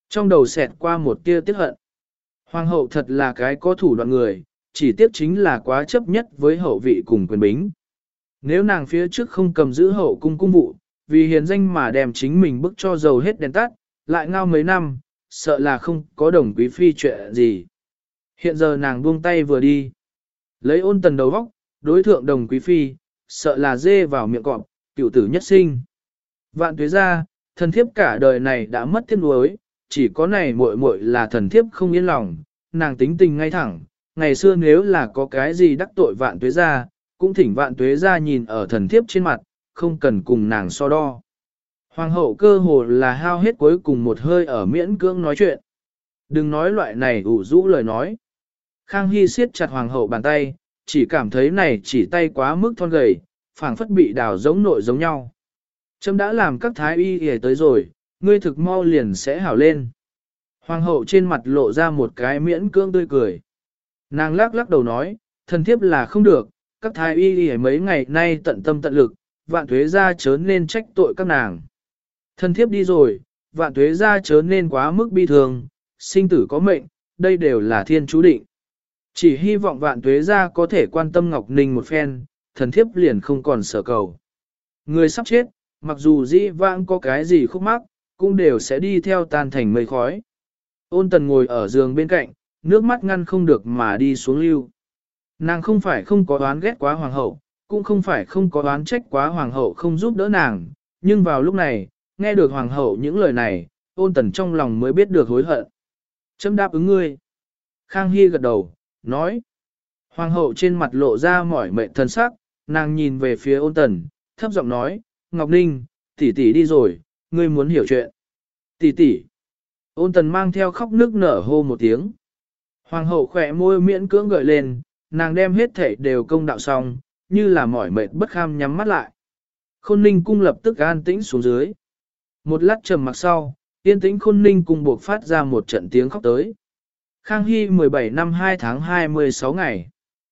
Trong đầu xẹt qua một tia tiếc hận. Hoàng hậu thật là cái có thủ đoạn người, chỉ tiếc chính là quá chấp nhất với hậu vị cùng quyền bính. Nếu nàng phía trước không cầm giữ hậu cung cung vụ, vì hiền danh mà đem chính mình bức cho dầu hết đèn tắt, lại ngao mấy năm, sợ là không có đồng quý phi chuyện gì. Hiện giờ nàng buông tay vừa đi. Lấy ôn tần đầu vóc, đối thượng đồng quý phi, sợ là dê vào miệng cọp, cựu tử nhất sinh. Vạn tuế ra, thần thiếp cả đời này đã mất tiếc nuối, chỉ có này muội muội là thần thiếp không yên lòng, nàng tính tình ngay thẳng, ngày xưa nếu là có cái gì đắc tội vạn tuế ra, cũng thỉnh vạn tuế ra nhìn ở thần thiếp trên mặt, không cần cùng nàng so đo. Hoàng hậu cơ hồ là hao hết cuối cùng một hơi ở miễn cưỡng nói chuyện. Đừng nói loại này ủ rũ lời nói. Khang Hy siết chặt hoàng hậu bàn tay, chỉ cảm thấy này chỉ tay quá mức thon gầy, phảng phất bị đào giống nội giống nhau. Trâm đã làm các thái y y tới rồi, ngươi thực mau liền sẽ hảo lên. Hoàng hậu trên mặt lộ ra một cái miễn cưỡng tươi cười. Nàng lắc lắc đầu nói, thần thiếp là không được, các thái y y mấy ngày nay tận tâm tận lực, vạn tuế ra chớ nên trách tội các nàng. Thần thiếp đi rồi, vạn tuế ra chớ nên quá mức bi thường, sinh tử có mệnh, đây đều là thiên chú định. Chỉ hy vọng vạn tuế ra có thể quan tâm Ngọc Ninh một phen, thần thiếp liền không còn sở cầu. Người sắp chết, mặc dù dĩ vãng có cái gì khúc mắc, cũng đều sẽ đi theo tan thành mây khói. Ôn tần ngồi ở giường bên cạnh, nước mắt ngăn không được mà đi xuống lưu. Nàng không phải không có oán ghét quá hoàng hậu, cũng không phải không có oán trách quá hoàng hậu không giúp đỡ nàng, nhưng vào lúc này, nghe được hoàng hậu những lời này, ôn tần trong lòng mới biết được hối hận. Chấm đáp ứng ngươi. Khang Hy gật đầu, nói. Hoàng hậu trên mặt lộ ra mỏi mệt thân sắc, nàng nhìn về phía ôn tần, thấp giọng nói, Ngọc Ninh, tỷ tỷ đi rồi, ngươi muốn hiểu chuyện. Tỷ tỷ. Ôn tần mang theo khóc nước nở hô một tiếng. Hoàng hậu khỏe môi miễn cưỡng gợi lên, nàng đem hết thể đều công đạo xong, như là mỏi mệt bất kham nhắm mắt lại. Khôn ninh cung lập tức an tĩnh xuống dưới. Một lát trầm mặc sau, yên tĩnh khôn ninh cung buộc phát ra một trận tiếng khóc tới. Khang Hy mười bảy năm hai tháng hai mươi sáu ngày.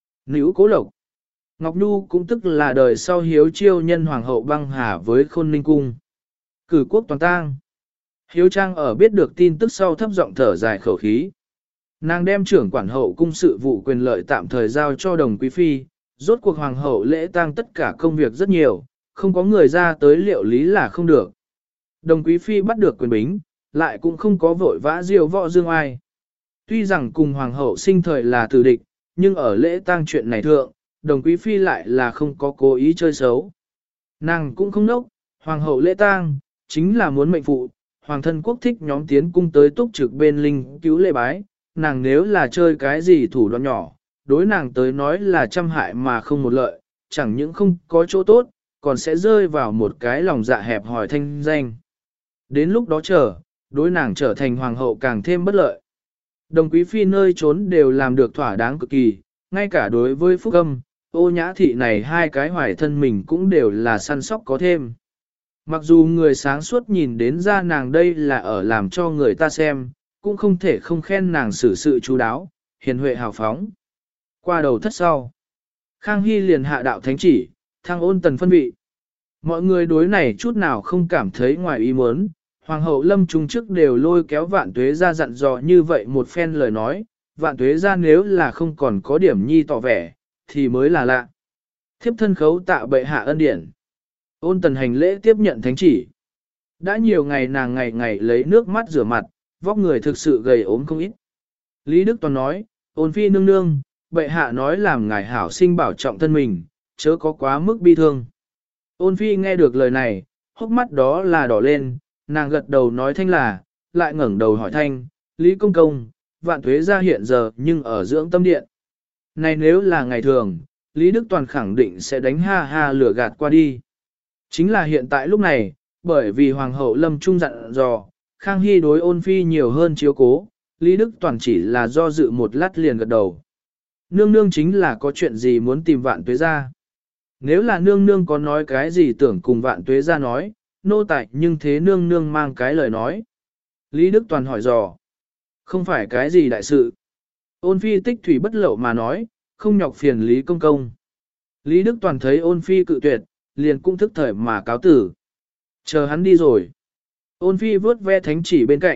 Nữ Cố Lộc. Ngọc Nhu cũng tức là đời sau hiếu chiêu nhân hoàng hậu băng hà với khôn ninh cung. Cử quốc toàn tang. Hiếu Trang ở biết được tin tức sau thấp giọng thở dài khẩu khí. Nàng đem trưởng quản hậu cung sự vụ quyền lợi tạm thời giao cho đồng quý phi, rốt cuộc hoàng hậu lễ tang tất cả công việc rất nhiều, không có người ra tới liệu lý là không được. Đồng quý phi bắt được quyền bính, lại cũng không có vội vã diều võ dương ai. Tuy rằng cùng hoàng hậu sinh thời là tử địch, nhưng ở lễ tang chuyện này thượng, đồng quý phi lại là không có cố ý chơi xấu. Nàng cũng không nốc, hoàng hậu lễ tang, chính là muốn mệnh phụ, hoàng thân quốc thích nhóm tiến cung tới túc trực bên linh cứu lễ bái, nàng nếu là chơi cái gì thủ đoạn nhỏ, đối nàng tới nói là trăm hại mà không một lợi, chẳng những không có chỗ tốt, còn sẽ rơi vào một cái lòng dạ hẹp hòi thanh danh. Đến lúc đó chờ, đối nàng trở thành hoàng hậu càng thêm bất lợi. Đồng quý phi nơi trốn đều làm được thỏa đáng cực kỳ, ngay cả đối với Phúc Âm, Ô Nhã Thị này hai cái hoài thân mình cũng đều là săn sóc có thêm. Mặc dù người sáng suốt nhìn đến ra nàng đây là ở làm cho người ta xem, cũng không thể không khen nàng xử sự chú đáo, hiền huệ hào phóng. Qua đầu thất sau, Khang Hy liền hạ đạo thánh chỉ, thăng ôn tần phân vị. Mọi người đối này chút nào không cảm thấy ngoài ý muốn, hoàng hậu lâm trung trước đều lôi kéo vạn tuế ra dặn dò như vậy một phen lời nói, vạn tuế ra nếu là không còn có điểm nhi tỏ vẻ, thì mới là lạ. Thiếp thân khấu tạ bệ hạ ân điển. Ôn tần hành lễ tiếp nhận thánh chỉ. Đã nhiều ngày nàng ngày ngày lấy nước mắt rửa mặt, vóc người thực sự gầy ốm không ít. Lý Đức Toàn nói, ôn phi nương nương, bệ hạ nói làm ngài hảo sinh bảo trọng thân mình, chớ có quá mức bi thương. Ôn phi nghe được lời này, hốc mắt đó là đỏ lên, nàng gật đầu nói thanh là, lại ngẩng đầu hỏi thanh, Lý Công Công, vạn tuế ra hiện giờ nhưng ở dưỡng tâm điện. Này nếu là ngày thường, Lý Đức Toàn khẳng định sẽ đánh ha ha lửa gạt qua đi. Chính là hiện tại lúc này, bởi vì Hoàng hậu lâm trung dặn dò, Khang Hy đối ôn phi nhiều hơn chiếu cố, Lý Đức Toàn chỉ là do dự một lát liền gật đầu. Nương nương chính là có chuyện gì muốn tìm vạn tuế ra. Nếu là nương nương có nói cái gì tưởng cùng vạn tuế ra nói, nô tại nhưng thế nương nương mang cái lời nói. Lý Đức Toàn hỏi dò. Không phải cái gì đại sự. Ôn phi tích thủy bất lậu mà nói, không nhọc phiền Lý Công Công. Lý Đức Toàn thấy ôn phi cự tuyệt, liền cũng thức thời mà cáo tử. Chờ hắn đi rồi. Ôn phi vớt ve thánh chỉ bên cạnh,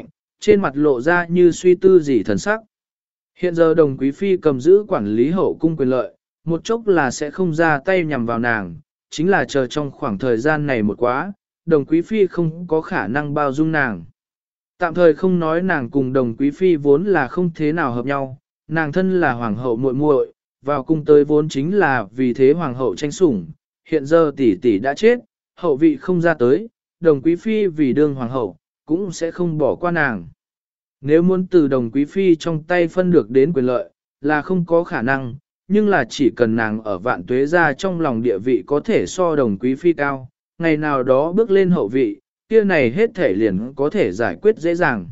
trên mặt lộ ra như suy tư gì thần sắc. Hiện giờ đồng quý phi cầm giữ quản lý hậu cung quyền lợi, một chốc là sẽ không ra tay nhằm vào nàng, chính là chờ trong khoảng thời gian này một quá, đồng quý phi không có khả năng bao dung nàng. Tạm thời không nói nàng cùng đồng quý phi vốn là không thế nào hợp nhau, nàng thân là hoàng hậu muội muội, vào cung tới vốn chính là vì thế hoàng hậu tranh sủng, hiện giờ tỷ tỷ đã chết, hậu vị không ra tới, đồng quý phi vì đương hoàng hậu, cũng sẽ không bỏ qua nàng. Nếu muốn từ đồng quý phi trong tay phân được đến quyền lợi, là không có khả năng, nhưng là chỉ cần nàng ở vạn tuế gia trong lòng địa vị có thể so đồng quý phi cao, ngày nào đó bước lên hậu vị, kia này hết thể liền có thể giải quyết dễ dàng.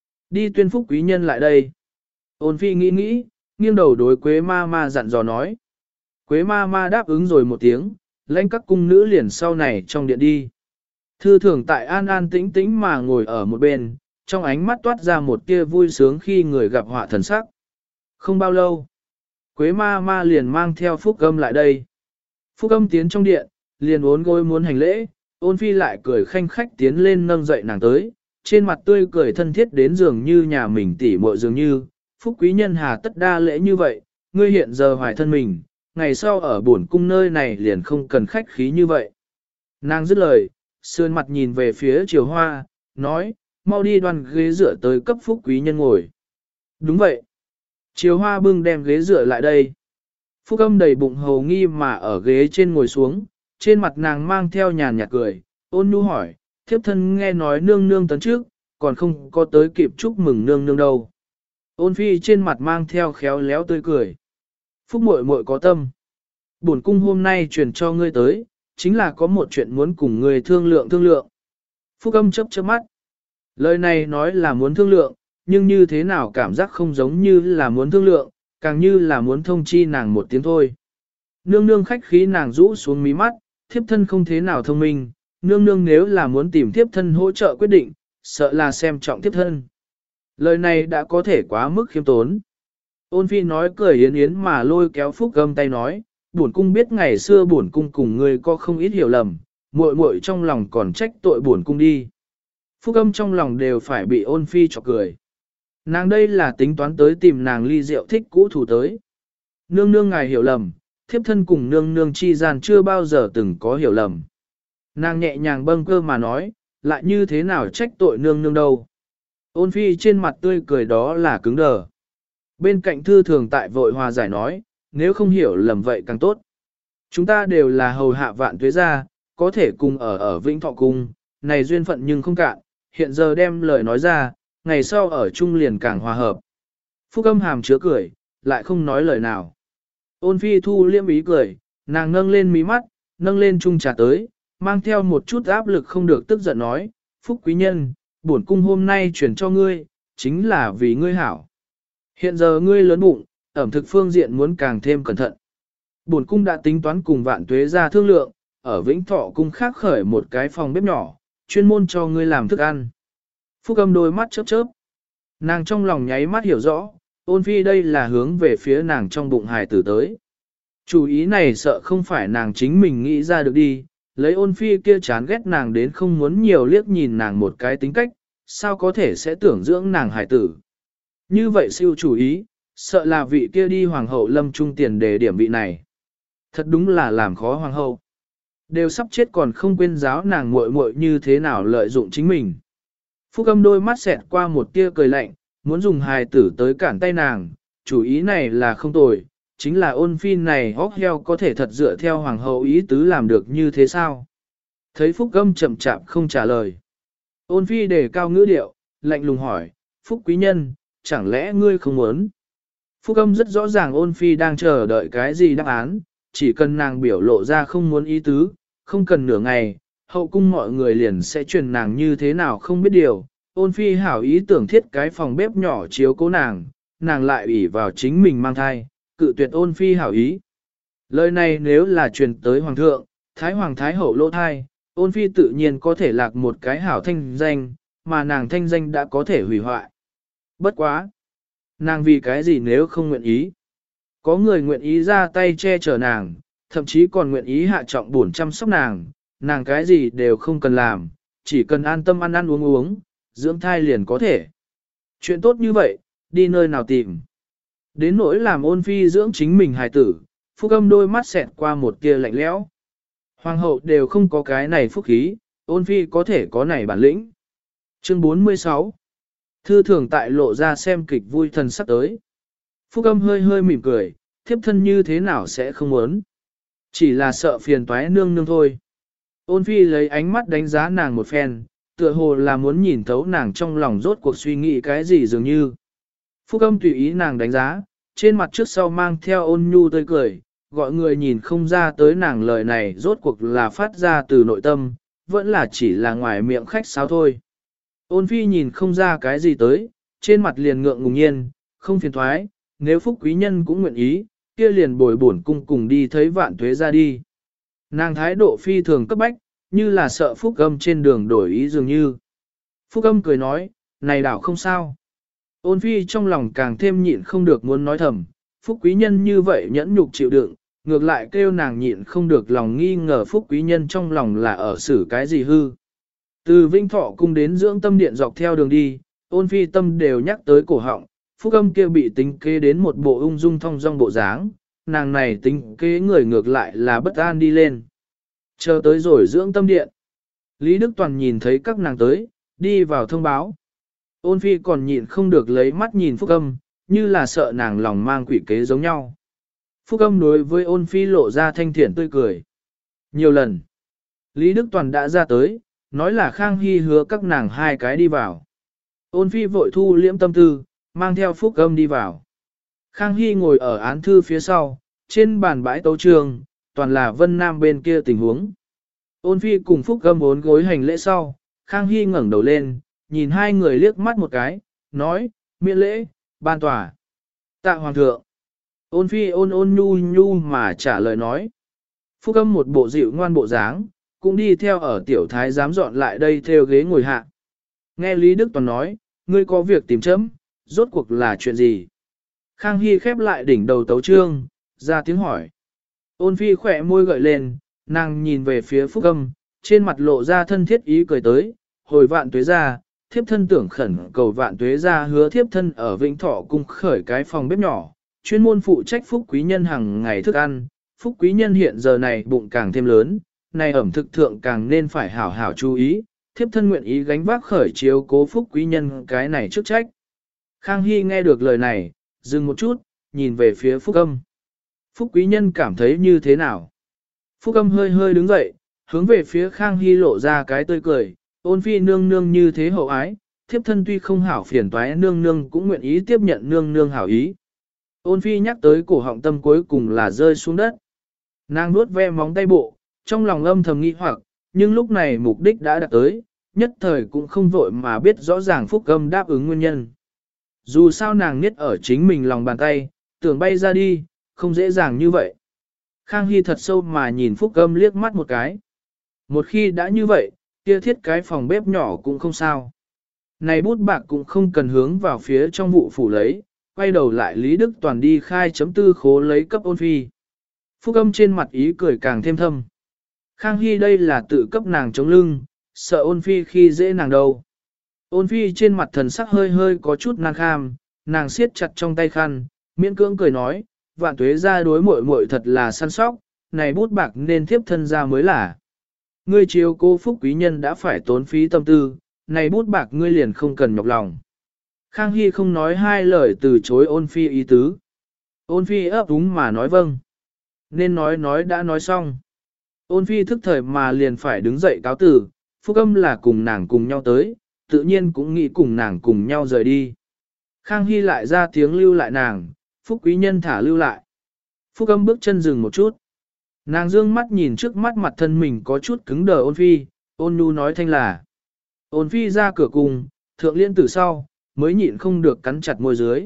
Đi tuyên phúc quý nhân lại đây. Ôn phi nghĩ nghĩ, nghiêng đầu đối Quế ma ma dặn dò nói. Quế ma ma đáp ứng rồi một tiếng, lãnh các cung nữ liền sau này trong điện đi. Thư thường tại an an tĩnh tĩnh mà ngồi ở một bên, trong ánh mắt toát ra một tia vui sướng khi người gặp họa thần sắc. Không bao lâu, Quế ma ma liền mang theo Phúc Âm lại đây. Phúc Âm tiến trong điện, liền uốn gối muốn hành lễ, ôn phi lại cười khanh khách tiến lên nâng dậy nàng tới, trên mặt tươi cười thân thiết đến dường như nhà mình tỉ muội dường như, Phúc quý nhân hà tất đa lễ như vậy, ngươi hiện giờ hoài thân mình, ngày sau ở bổn cung nơi này liền không cần khách khí như vậy. Nàng dứt lời, sườn mặt nhìn về phía Triều Hoa, nói, mau đi đoan ghế dựa tới cấp Phúc quý nhân ngồi. Đúng vậy. Triều Hoa bưng đem ghế dựa lại đây. Phúc Âm đầy bụng hầu nghi mà ở ghế trên ngồi xuống, trên mặt nàng mang theo nhàn nhạt cười, ôn nhu hỏi, thiếp thân nghe nói nương nương tấn trước, còn không có tới kịp chúc mừng nương nương đâu. Ôn phi trên mặt mang theo khéo léo tươi cười. Phúc muội muội có tâm. Bổn cung hôm nay truyền cho ngươi tới, chính là có một chuyện muốn cùng ngươi thương lượng thương lượng. Phúc Âm chớp chớp mắt. Lời này nói là muốn thương lượng, nhưng như thế nào cảm giác không giống như là muốn thương lượng, càng như là muốn thông chi nàng một tiếng thôi. Nương nương khách khí nàng rũ xuống mí mắt, thiếp thân không thế nào thông minh, nương nương nếu là muốn tìm thiếp thân hỗ trợ quyết định, sợ là xem trọng thiếp thân. Lời này đã có thể quá mức khiêm tốn. Ôn phi nói cười yến yến mà lôi kéo Phúc Âm tay nói, bổn cung biết ngày xưa bổn cung cùng ngươi có không ít hiểu lầm, muội muội trong lòng còn trách tội bổn cung đi. Phúc Âm trong lòng đều phải bị ôn phi chọc cười. Nàng đây là tính toán tới tìm nàng ly rượu thích cũ thủ tới. Nương nương ngài hiểu lầm, thiếp thân cùng nương nương chi gian chưa bao giờ từng có hiểu lầm. Nàng nhẹ nhàng bâng cơ mà nói, lại như thế nào trách tội nương nương đâu. Ôn phi trên mặt tươi cười đó là cứng đờ. Bên cạnh thư thường tại vội hòa giải nói, nếu không hiểu lầm vậy càng tốt. Chúng ta đều là hầu hạ vạn tuế gia, có thể cùng ở ở Vĩnh Thọ Cung, này duyên phận nhưng không cạn, hiện giờ đem lời nói ra, ngày sau ở chung liền càng hòa hợp. Phúc Âm hàm chứa cười, lại không nói lời nào. Ôn phi thu liêm ý cười, nàng nâng lên mí mắt, nâng lên chung trà tới, mang theo một chút áp lực không được tức giận nói, Phúc quý nhân, bổn cung hôm nay chuyển cho ngươi, chính là vì ngươi hảo. Hiện giờ ngươi lớn bụng, ẩm thực phương diện muốn càng thêm cẩn thận. Bổn cung đã tính toán cùng vạn tuế gia thương lượng, ở Vĩnh Thọ Cung khác khởi một cái phòng bếp nhỏ, chuyên môn cho ngươi làm thức ăn. Phúc Âm đôi mắt chớp chớp. Nàng trong lòng nháy mắt hiểu rõ, ôn phi đây là hướng về phía nàng trong bụng hài tử tới. Chủ ý này sợ không phải nàng chính mình nghĩ ra được đi, lấy ôn phi kia chán ghét nàng đến không muốn nhiều liếc nhìn nàng một cái tính cách, sao có thể sẽ tưởng dưỡng nàng hài tử. Như vậy siêu chủ ý, sợ là vị kia đi hoàng hậu lâm trung tiền đề điểm vị này. Thật đúng là làm khó hoàng hậu. Đều sắp chết còn không quên giáo nàng muội muội như thế nào lợi dụng chính mình. Phúc Âm đôi mắt xẹt qua một tia cười lạnh, muốn dùng hài tử tới cản tay nàng, chủ ý này là không tồi, chính là ôn phi này hóc heo có thể thật dựa theo hoàng hậu ý tứ làm được như thế sao? Thấy Phúc Âm chậm chạp không trả lời. Ôn phi đề cao ngữ điệu, lạnh lùng hỏi, Phúc quý nhân, chẳng lẽ ngươi không muốn? Phúc Âm rất rõ ràng ôn phi đang chờ đợi cái gì đáp án, chỉ cần nàng biểu lộ ra không muốn ý tứ, không cần nửa ngày, hậu cung mọi người liền sẽ truyền nàng như thế nào không biết điều. Ôn phi hảo ý tưởng thiết cái phòng bếp nhỏ chiếu cố nàng, nàng lại ủy vào chính mình mang thai, cự tuyệt ôn phi hảo ý. Lời này nếu là truyền tới hoàng thượng, thái hoàng thái hậu lỗ thai, ôn phi tự nhiên có thể lạc một cái hảo thanh danh, mà nàng thanh danh đã có thể hủy hoại. Bất quá! Nàng vì cái gì nếu không nguyện ý? Có người nguyện ý ra tay che chở nàng, thậm chí còn nguyện ý hạ trọng bổn chăm sóc nàng, nàng cái gì đều không cần làm, chỉ cần an tâm ăn ăn uống uống, dưỡng thai liền có thể. Chuyện tốt như vậy, đi nơi nào tìm. Đến nỗi làm ôn phi dưỡng chính mình hài tử, Phúc Âm đôi mắt xẹt qua một tia lạnh lẽo. Hoàng hậu đều không có cái này phúc khí, ôn phi có thể có này bản lĩnh. Chương bốn mươi sáu. Thư thường tại lộ ra xem kịch vui thần sắp tới. Phúc Âm hơi hơi mỉm cười, thiếp thân như thế nào sẽ không muốn. Chỉ là sợ phiền toái nương nương thôi. Ôn phi lấy ánh mắt đánh giá nàng một phen, tựa hồ là muốn nhìn thấu nàng trong lòng rốt cuộc suy nghĩ cái gì dường như. Phúc Âm tùy ý nàng đánh giá, trên mặt trước sau mang theo ôn nhu tươi cười, gọi người nhìn không ra tới nàng lời này rốt cuộc là phát ra từ nội tâm, vẫn là chỉ là ngoài miệng khách sáo thôi. Ôn phi nhìn không ra cái gì tới, trên mặt liền ngượng ngùng nhiên, không phiền thoái, nếu Phúc quý nhân cũng nguyện ý, kia liền bồi bổn cung cùng đi thấy Vạn Tuế ra đi. Nàng thái độ phi thường cấp bách, như là sợ Phúc Âm trên đường đổi ý dường như. Phúc Âm cười nói, này đảo không sao. Ôn phi trong lòng càng thêm nhịn không được muốn nói thầm, Phúc quý nhân như vậy nhẫn nhục chịu đựng, ngược lại kêu nàng nhịn không được lòng nghi ngờ Phúc quý nhân trong lòng là ở xử cái gì hư. Từ Vinh Thọ cung đến dưỡng tâm điện dọc theo đường đi, ôn phi tâm đều nhắc tới cổ họng, Phúc Âm kia bị tính kế đến một bộ ung dung thong dong bộ dáng, nàng này tính kế người ngược lại là bất an đi lên. Chờ tới rồi dưỡng tâm điện. Lý Đức Toàn nhìn thấy các nàng tới, đi vào thông báo. Ôn phi còn nhịn không được lấy mắt nhìn Phúc Âm, như là sợ nàng lòng mang quỷ kế giống nhau. Phúc Âm đối với ôn phi lộ ra thanh thiện tươi cười. Nhiều lần, Lý Đức Toàn đã ra tới, nói là Khang Hy hứa các nàng hai cái đi vào. Ôn phi vội thu liễm tâm tư, mang theo Phúc Âm đi vào. Khang Hy ngồi ở án thư phía sau, trên bàn bãi tấu trường, toàn là Vân Nam bên kia tình huống. Ôn phi cùng Phúc Âm bốn gối hành lễ sau, Khang Hy ngẩng đầu lên, nhìn hai người liếc mắt một cái, nói, miễn lễ, ban tòa. Tạ Hoàng thượng. Ôn phi ôn ôn nhu nhu mà trả lời nói. Phúc Âm một bộ dịu ngoan bộ dáng, cũng đi theo ở tiểu thái dám dọn lại đây theo ghế ngồi hạ. Nghe Lý Đức Toàn nói, ngươi có việc tìm chấm, rốt cuộc là chuyện gì? Khang Hy khép lại đỉnh đầu tấu trương, ra tiếng hỏi. Ôn phi khỏe môi gợi lên, nàng nhìn về phía Phúc Âm, trên mặt lộ ra thân thiết ý cười tới, hồi Vạn Tuế ra, thiếp thân tưởng khẩn cầu Vạn Tuế ra hứa thiếp thân ở Vĩnh Thọ cung khởi cái phòng bếp nhỏ, chuyên môn phụ trách Phúc quý nhân hàng ngày thức ăn, Phúc quý nhân hiện giờ này bụng càng thêm lớn, này ẩm thực thượng càng nên phải hảo hảo chú ý, thiếp thân nguyện ý gánh vác khởi chiếu cố Phúc quý nhân cái này chức trách. Khang Hy nghe được lời này, dừng một chút, nhìn về phía Phúc Âm. Phúc quý nhân cảm thấy như thế nào? Phúc Âm hơi hơi đứng dậy, hướng về phía Khang Hy lộ ra cái tươi cười, ôn phi nương nương như thế hậu ái, thiếp thân tuy không hảo phiền toái nương nương cũng nguyện ý tiếp nhận nương nương hảo ý. Ôn phi nhắc tới cổ họng tâm cuối cùng là rơi xuống đất. Nàng nuốt ve móng tay bộ, trong lòng âm thầm nghi hoặc, nhưng lúc này mục đích đã đạt tới, nhất thời cũng không vội mà biết rõ ràng Phúc Âm đáp ứng nguyên nhân. Dù sao nàng niết ở chính mình lòng bàn tay, tưởng bay ra đi, không dễ dàng như vậy. Khang Hy thật sâu mà nhìn Phúc Âm liếc mắt một cái. Một khi đã như vậy, kia thiết cái phòng bếp nhỏ cũng không sao. Này bút bạc cũng không cần hướng vào phía trong vụ phủ lấy, quay đầu lại Lý Đức Toàn đi khai chấm tư khố lấy cấp ôn phi. Phúc Âm trên mặt ý cười càng thêm thâm. Khang Hy đây là tự cấp nàng chống lưng, sợ ôn phi khi dễ nàng đâu. Ôn phi trên mặt thần sắc hơi hơi có chút nan kham, nàng siết chặt trong tay khăn, miễn cưỡng cười nói, Vạn Tuế ra đối muội muội thật là săn sóc, này bút bạc nên thiếp thân ra mới là. Ngươi chiếu cô Phúc quý nhân đã phải tốn phí tâm tư, này bút bạc ngươi liền không cần nhọc lòng. Khang Hy không nói hai lời từ chối ôn phi ý tứ. Ôn phi ấp úng mà nói vâng. Nên nói nói đã nói xong. Ôn phi thức thời mà liền phải đứng dậy cáo tử, Phúc Âm là cùng nàng cùng nhau tới, tự nhiên cũng nghĩ cùng nàng cùng nhau rời đi. Khang Hy lại ra tiếng lưu lại nàng, Phúc quý nhân thả lưu lại. Phúc Âm bước chân dừng một chút. Nàng dương mắt nhìn trước mắt mặt thân mình có chút cứng đờ ôn phi, ôn nhu nói thanh là. Ôn phi ra cửa cùng, thượng liên từ sau, mới nhịn không được cắn chặt môi dưới.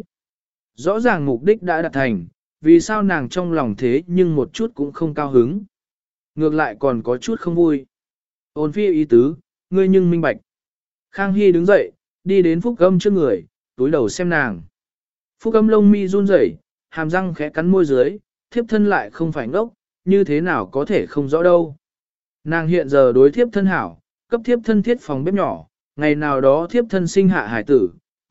Rõ ràng mục đích đã đạt thành, vì sao nàng trong lòng thế nhưng một chút cũng không cao hứng. Ngược lại còn có chút không vui. Ôn phi ý tứ, ngươi nhưng minh bạch. Khang Hy đứng dậy, đi đến Phúc Âm trước người, túi đầu xem nàng. Phúc Âm lông mi run rẩy, hàm răng khẽ cắn môi dưới, thiếp thân lại không phải ngốc, như thế nào có thể không rõ đâu. Nàng hiện giờ đối thiếp thân hảo, cấp thiếp thân thiết phòng bếp nhỏ, ngày nào đó thiếp thân sinh hạ hải tử,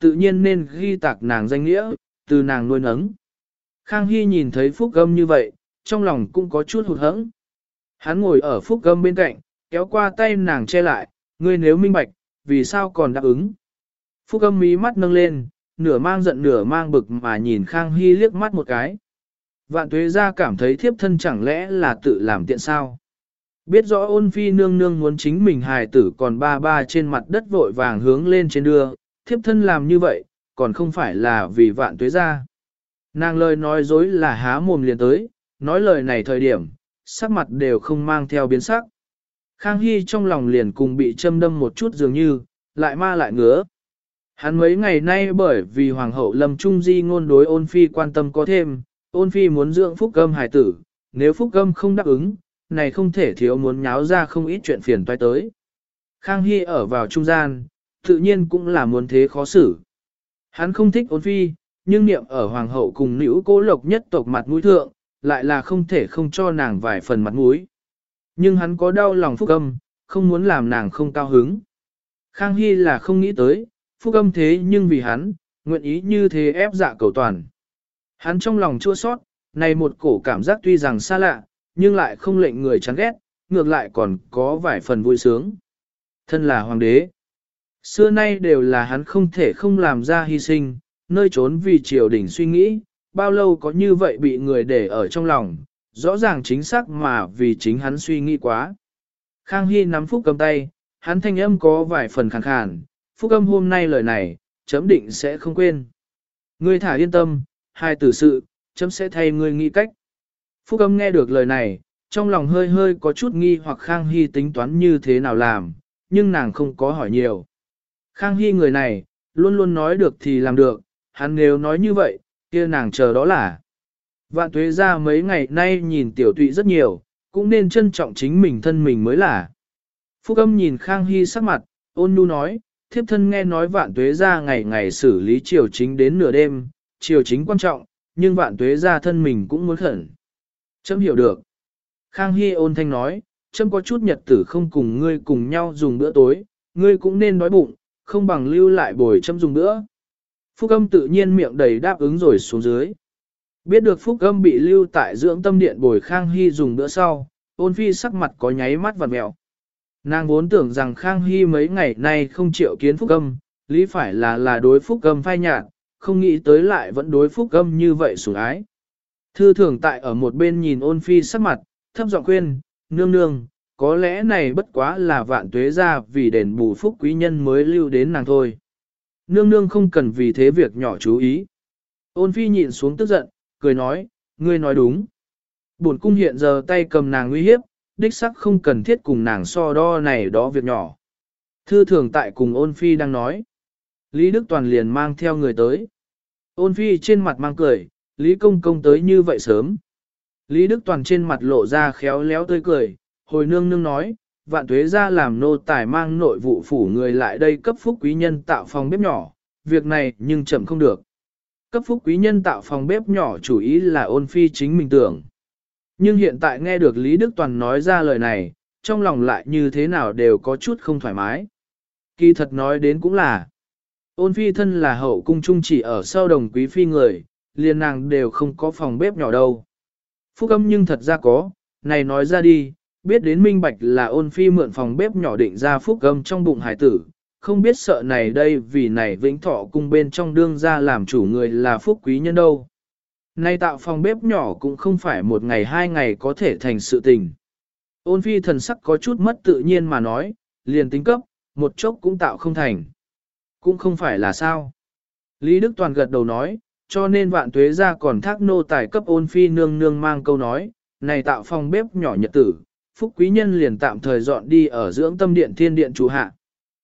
tự nhiên nên ghi tạc nàng danh nghĩa, từ nàng nuôi nấng. Khang Hy nhìn thấy Phúc Âm như vậy, trong lòng cũng có chút hụt hẫng. Hắn ngồi ở Phúc Âm bên cạnh, kéo qua tay nàng che lại, ngươi nếu minh bạch, vì sao còn đáp ứng. Phúc Âm mí mắt nâng lên, nửa mang giận nửa mang bực mà nhìn Khang Hy liếc mắt một cái. Vạn Tuế ra cảm thấy thiếp thân chẳng lẽ là tự làm tiện sao. Biết rõ Ôn Phi nương nương muốn chính mình hài tử còn ba ba trên mặt đất vội vàng hướng lên trên đưa, thiếp thân làm như vậy, còn không phải là vì Vạn Tuế ra. Nàng lời nói dối là há mồm liền tới, nói lời này thời điểm, sắc mặt đều không mang theo biến sắc. Khang Hy trong lòng liền cùng bị châm đâm một chút dường như, lại ma lại ngứa. Hắn mấy ngày nay bởi vì Hoàng hậu Lâm Trung Di ngôn đối Ôn Phi quan tâm có thêm, Ôn Phi muốn dưỡng Phúc Âm hài tử, nếu Phúc Âm không đáp ứng, này không thể thiếu muốn nháo ra không ít chuyện phiền toái tới. Khang Hy ở vào trung gian, tự nhiên cũng là muốn thế khó xử. Hắn không thích Ôn Phi, nhưng niệm ở Hoàng hậu cùng nữ cố lộc nhất tộc mặt mũi thượng, lại là không thể không cho nàng vài phần mặt mũi. Nhưng hắn có đau lòng Phúc Âm, không muốn làm nàng không cao hứng. Khang Hy là không nghĩ tới, Phúc Âm thế nhưng vì hắn, nguyện ý như thế ép dạ cầu toàn. Hắn trong lòng chua sót, này một cổ cảm giác tuy rằng xa lạ, nhưng lại không lệnh người chán ghét, ngược lại còn có vài phần vui sướng. Thân là hoàng đế, xưa nay đều là hắn không thể không làm ra hy sinh, nơi trốn vì triều đình suy nghĩ, bao lâu có như vậy bị người để ở trong lòng, rõ ràng chính xác mà vì chính hắn suy nghĩ quá. Khang Hy nắm Phúc Âm tay, hắn thanh âm có vài phần khàn khàn, Phúc Âm hôm nay lời này, chấm định sẽ không quên. Ngươi thả yên tâm, hai tử sự, chấm sẽ thay ngươi nghĩ cách. Phúc Âm nghe được lời này, trong lòng hơi hơi có chút nghi hoặc Khang Hy tính toán như thế nào làm, nhưng nàng không có hỏi nhiều. Khang Hy người này, luôn luôn nói được thì làm được, hắn nếu nói như vậy, kia nàng chờ đó là. Vạn Tuế ra mấy ngày nay nhìn tiểu tụy rất nhiều, cũng nên trân trọng chính mình thân mình mới là. Phúc Âm nhìn Khang Hy sắc mặt, ôn nhu nói, thiếp thân nghe nói Vạn Tuế ra ngày ngày xử lý triều chính đến nửa đêm, triều chính quan trọng, nhưng Vạn Tuế ra thân mình cũng muốn khẩn. Chấm hiểu được. Khang Hy ôn thanh nói, chấm có chút nhật tử không cùng ngươi cùng nhau dùng bữa tối, ngươi cũng nên đói bụng, không bằng lưu lại bồi chấm dùng bữa. Phúc Âm tự nhiên miệng đầy đáp ứng rồi xuống dưới. Biết được Phúc Âm bị lưu tại dưỡng tâm điện bồi Khang Hy dùng bữa sau, Ôn Phi sắc mặt có nháy mắt vặt mẹo. Nàng vốn tưởng rằng Khang Hy mấy ngày nay không chịu kiến Phúc Âm, lý phải là là đối Phúc Âm phai nhạt, không nghĩ tới lại vẫn đối Phúc Âm như vậy sủng ái. Thư thường tại ở một bên nhìn Ôn Phi sắc mặt, thấp giọng khuyên, nương nương, có lẽ này bất quá là Vạn Tuế ra vì đền bù phúc quý nhân mới lưu đến nàng thôi. Nương nương không cần vì thế việc nhỏ chú ý. Ôn Phi nhịn xuống tức giận, cười nói, ngươi nói đúng. Bổn cung hiện giờ tay cầm nàng uy hiếp, đích sắc không cần thiết cùng nàng so đo này đó việc nhỏ. Thư thường tại cùng Ôn Phi đang nói. Lý Đức Toàn liền mang theo người tới. Ôn Phi trên mặt mang cười, Lý Công Công tới như vậy sớm. Lý Đức Toàn trên mặt lộ ra khéo léo tươi cười, hồi nương nương nói, Vạn Tuế ra làm nô tài mang nội vụ phủ người lại đây cấp phúc quý nhân tạo phòng bếp nhỏ, việc này nhưng chậm không được. Cấp phúc quý nhân tạo phòng bếp nhỏ chủ ý là Ôn Phi chính mình tưởng. Nhưng hiện tại nghe được Lý Đức Toàn nói ra lời này, trong lòng lại như thế nào đều có chút không thoải mái. Kỳ thật nói đến cũng là, Ôn Phi thân là hậu cung trung chỉ ở sau đồng quý phi người, liền nàng đều không có phòng bếp nhỏ đâu. Phúc Âm nhưng thật ra có, này nói ra đi, biết đến minh bạch là Ôn Phi mượn phòng bếp nhỏ định ra Phúc Âm trong bụng hải tử, không biết sợ này đây vì này vĩnh thọ cung bên trong đương ra làm chủ người là phúc quý nhân đâu. Nay tạo phòng bếp nhỏ cũng không phải một ngày hai ngày có thể thành sự tình. Ôn Phi thần sắc có chút mất tự nhiên mà nói, liền tính cấp, một chốc cũng tạo không thành. Cũng không phải là sao. Lý Đức Toàn gật đầu nói, cho nên Vạn Tuế ra còn thác nô tài cấp Ôn Phi nương nương mang câu nói, này tạo phòng bếp nhỏ nhật tử, phúc quý nhân liền tạm thời dọn đi ở dưỡng tâm điện thiên điện chủ hạ.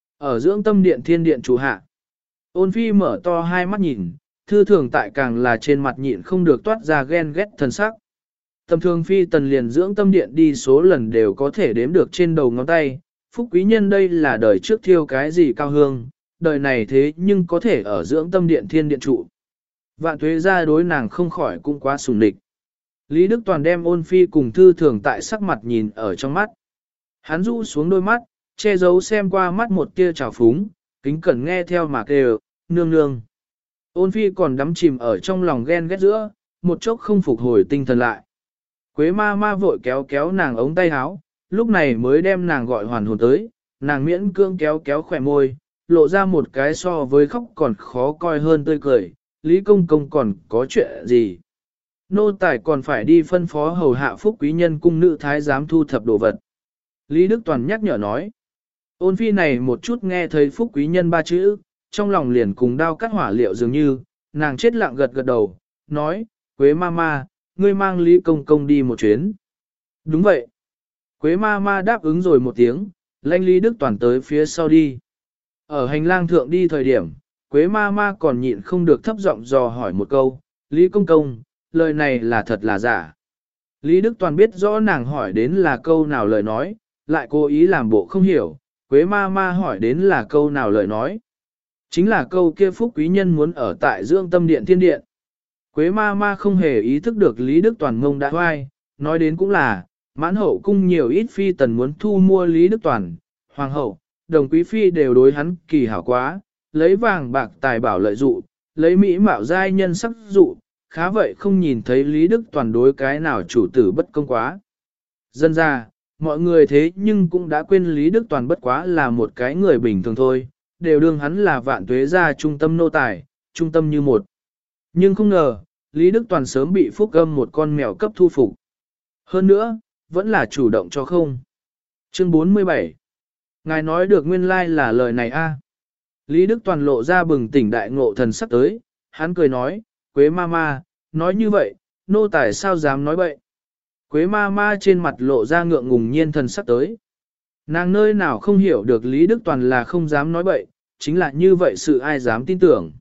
Ở dưỡng tâm điện thiên điện chủ hạ. Ôn Phi mở to hai mắt nhìn, thư thường tại càng là trên mặt nhịn không được toát ra ghen ghét thần sắc. Tầm thường Phi tần liền dưỡng tâm điện đi số lần đều có thể đếm được trên đầu ngón tay, phúc quý nhân đây là đời trước thiêu cái gì cao hương, đời này thế nhưng có thể ở dưỡng tâm điện thiên điện trụ. Vạn Tuế ra đối nàng không khỏi cũng quá sùng địch. Lý Đức Toàn đem Ôn Phi cùng thư thường tại sắc mặt nhìn ở trong mắt. Hắn rũ xuống đôi mắt, che giấu xem qua mắt một tia trào phúng, kính cẩn nghe theo mà kêu, Nương nương. Ôn phi còn đắm chìm ở trong lòng ghen ghét giữa, một chốc không phục hồi tinh thần lại. Quế ma ma vội kéo kéo nàng ống tay áo, lúc này mới đem nàng gọi hoàn hồn tới, nàng miễn cương kéo kéo khỏe môi, lộ ra một cái so với khóc còn khó coi hơn tươi cười, Lý Công Công còn có chuyện gì. Nô tài còn phải đi phân phó hầu hạ phúc quý nhân cung nữ thái giám thu thập đồ vật. Lý Đức Toàn nhắc nhở nói. Ôn phi này một chút nghe thấy phúc quý nhân ba chữ, trong lòng liền cùng đao cắt hỏa liệu dường như, nàng chết lặng gật gật đầu, nói, Quế ma ma, ngươi mang Lý Công Công đi một chuyến. Đúng vậy. Quế ma ma đáp ứng rồi một tiếng, lãnh Lý Đức Toàn tới phía sau đi. Ở hành lang thượng đi thời điểm, Quế ma ma còn nhịn không được thấp giọng dò hỏi một câu, Lý Công Công, lời này là thật là giả. Lý Đức Toàn biết rõ nàng hỏi đến là câu nào lời nói, lại cố ý làm bộ không hiểu, Quế ma ma hỏi đến là câu nào lời nói. Chính là câu kia phúc quý nhân muốn ở tại dưỡng tâm điện thiên điện. Quế ma ma không hề ý thức được Lý Đức Toàn ngông đã hoai, nói đến cũng là, mãn hậu cung nhiều ít phi tần muốn thu mua Lý Đức Toàn, hoàng hậu, đồng quý phi đều đối hắn kỳ hảo quá, lấy vàng bạc tài bảo lợi dụ, lấy mỹ mạo giai nhân sắc dụ, khá vậy không nhìn thấy Lý Đức Toàn đối cái nào chủ tử bất công quá. Dân ra, mọi người thế nhưng cũng đã quên Lý Đức Toàn bất quá là một cái người bình thường thôi, đều đương hắn là vạn tuế gia trung tâm nô tài, trung tâm như một. Nhưng không ngờ, Lý Đức Toàn sớm bị phúc âm một con mèo cấp thu phục. Hơn nữa, vẫn là chủ động cho không. Chương bốn mươi bảy. Ngài nói được nguyên lai like là lời này a. Lý Đức Toàn lộ ra bừng tỉnh đại ngộ thần sắc tới, hắn cười nói, Quế ma ma, nói như vậy, nô tài sao dám nói bậy. Quế ma ma trên mặt lộ ra ngượng ngùng nhiên thần sắc tới. Nàng nơi nào không hiểu được Lý Đức Toàn là không dám nói bậy, chính là như vậy sự ai dám tin tưởng.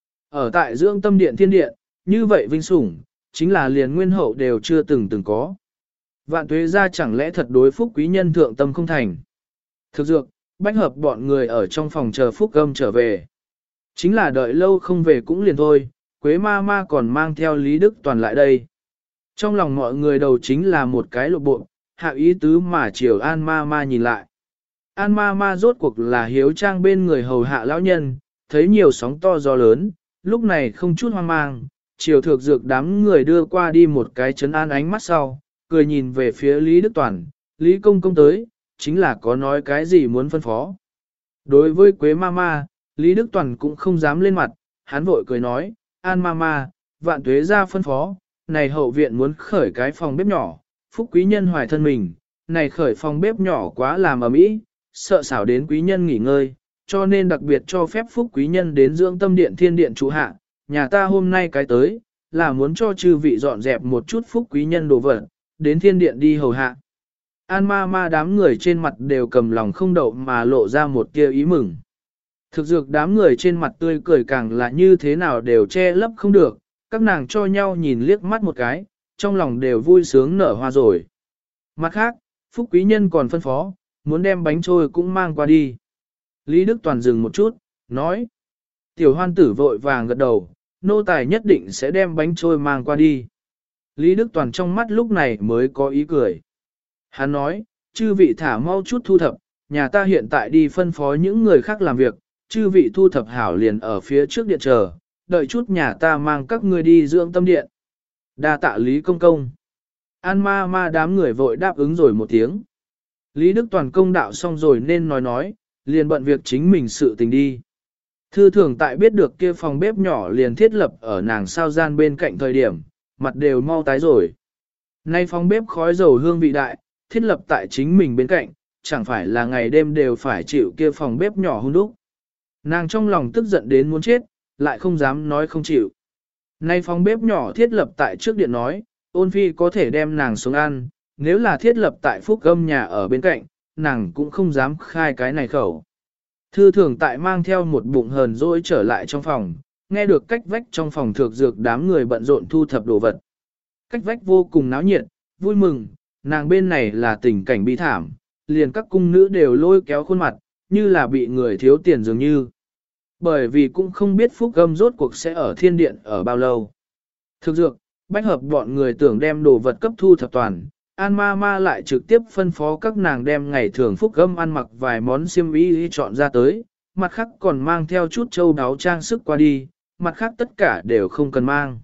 Ở tại dưỡng tâm điện thiên điện, như vậy vinh sủng, chính là liền nguyên hậu đều chưa từng từng có. Vạn tuế ra chẳng lẽ thật đối phúc quý nhân thượng tâm không thành. Thực dược, bách hợp bọn người ở trong phòng chờ phúc âm trở về. Chính là đợi lâu không về cũng liền thôi, Quế ma ma còn mang theo Lý Đức Toàn lại đây. Trong lòng mọi người đầu chính là một cái lộ bộ, hạ ý tứ mà chiều An ma ma nhìn lại. An ma ma rốt cuộc là hiếu trang bên người hầu hạ lão nhân, thấy nhiều sóng to gió lớn, lúc này không chút hoang mang, chiều thực dược đám người đưa qua đi một cái chấn an ánh mắt sau, cười nhìn về phía Lý Đức Toàn, Lý Công Công tới, chính là có nói cái gì muốn phân phó. Đối với Quế ma ma, Lý Đức Toàn cũng không dám lên mặt, hắn vội cười nói, An ma ma, vạn tuế ra phân phó, này hậu viện muốn khởi cái phòng bếp nhỏ, phúc quý nhân hoài thân mình, này khởi phòng bếp nhỏ quá làm ở mỹ, sợ xảo đến quý nhân nghỉ ngơi, cho nên đặc biệt cho phép phúc quý nhân đến dưỡng tâm điện thiên điện trụ hạ, nhà ta hôm nay cái tới, là muốn cho chư vị dọn dẹp một chút phúc quý nhân đồ vật, đến thiên điện đi hầu hạ. An ma ma đám người trên mặt đều cầm lòng không đậu mà lộ ra một tia ý mừng. Thực dược đám người trên mặt tươi cười càng là như thế nào đều che lấp không được, các nàng cho nhau nhìn liếc mắt một cái, trong lòng đều vui sướng nở hoa rồi. Mặt khác, phúc quý nhân còn phân phó, muốn đem bánh trôi cũng mang qua đi. Lý Đức Toàn dừng một chút, nói. Tiểu hoan tử vội vàng gật đầu, nô tài nhất định sẽ đem bánh trôi mang qua đi. Lý Đức Toàn trong mắt lúc này mới có ý cười. Hắn nói, chư vị thả mau chút thu thập, nhà ta hiện tại đi phân phó những người khác làm việc, chư vị thu thập hảo liền ở phía trước điện chờ, đợi chút nhà ta mang các ngươi đi dưỡng tâm điện. Đa tạ Lý Công Công. An ma ma đám người vội đáp ứng rồi một tiếng. Lý Đức Toàn công đạo xong rồi nên nói nói, liền bận việc chính mình sự tình đi. Thư thường tại biết được kia phòng bếp nhỏ liền thiết lập ở nàng sao gian bên cạnh thời điểm, mặt đều mau tái rồi. Nay phòng bếp khói dầu hương vị đại, thiết lập tại chính mình bên cạnh, chẳng phải là ngày đêm đều phải chịu kia phòng bếp nhỏ hung đúc. Nàng trong lòng tức giận đến muốn chết, lại không dám nói không chịu. Nay phòng bếp nhỏ thiết lập tại trước điện nói, ôn phi có thể đem nàng xuống ăn, nếu là thiết lập tại phúc âm nhà ở bên cạnh, nàng cũng không dám khai cái này khẩu. Thư thường tại mang theo một bụng hờn dỗi trở lại trong phòng, nghe được cách vách trong phòng thược dược đám người bận rộn thu thập đồ vật. Cách vách vô cùng náo nhiệt, vui mừng, nàng bên này là tình cảnh bi thảm, liền các cung nữ đều lôi kéo khuôn mặt, như là bị người thiếu tiền dường như. Bởi vì cũng không biết phúc âm rốt cuộc sẽ ở thiên điện ở bao lâu. Thực dược, bách hợp bọn người tưởng đem đồ vật cấp thu thập toàn, An ma ma lại trực tiếp phân phó các nàng đem ngày thường phúc âm ăn mặc vài món xiêm y chọn ra tới, mặt khác còn mang theo chút châu đáo trang sức qua đi, mặt khác tất cả đều không cần mang.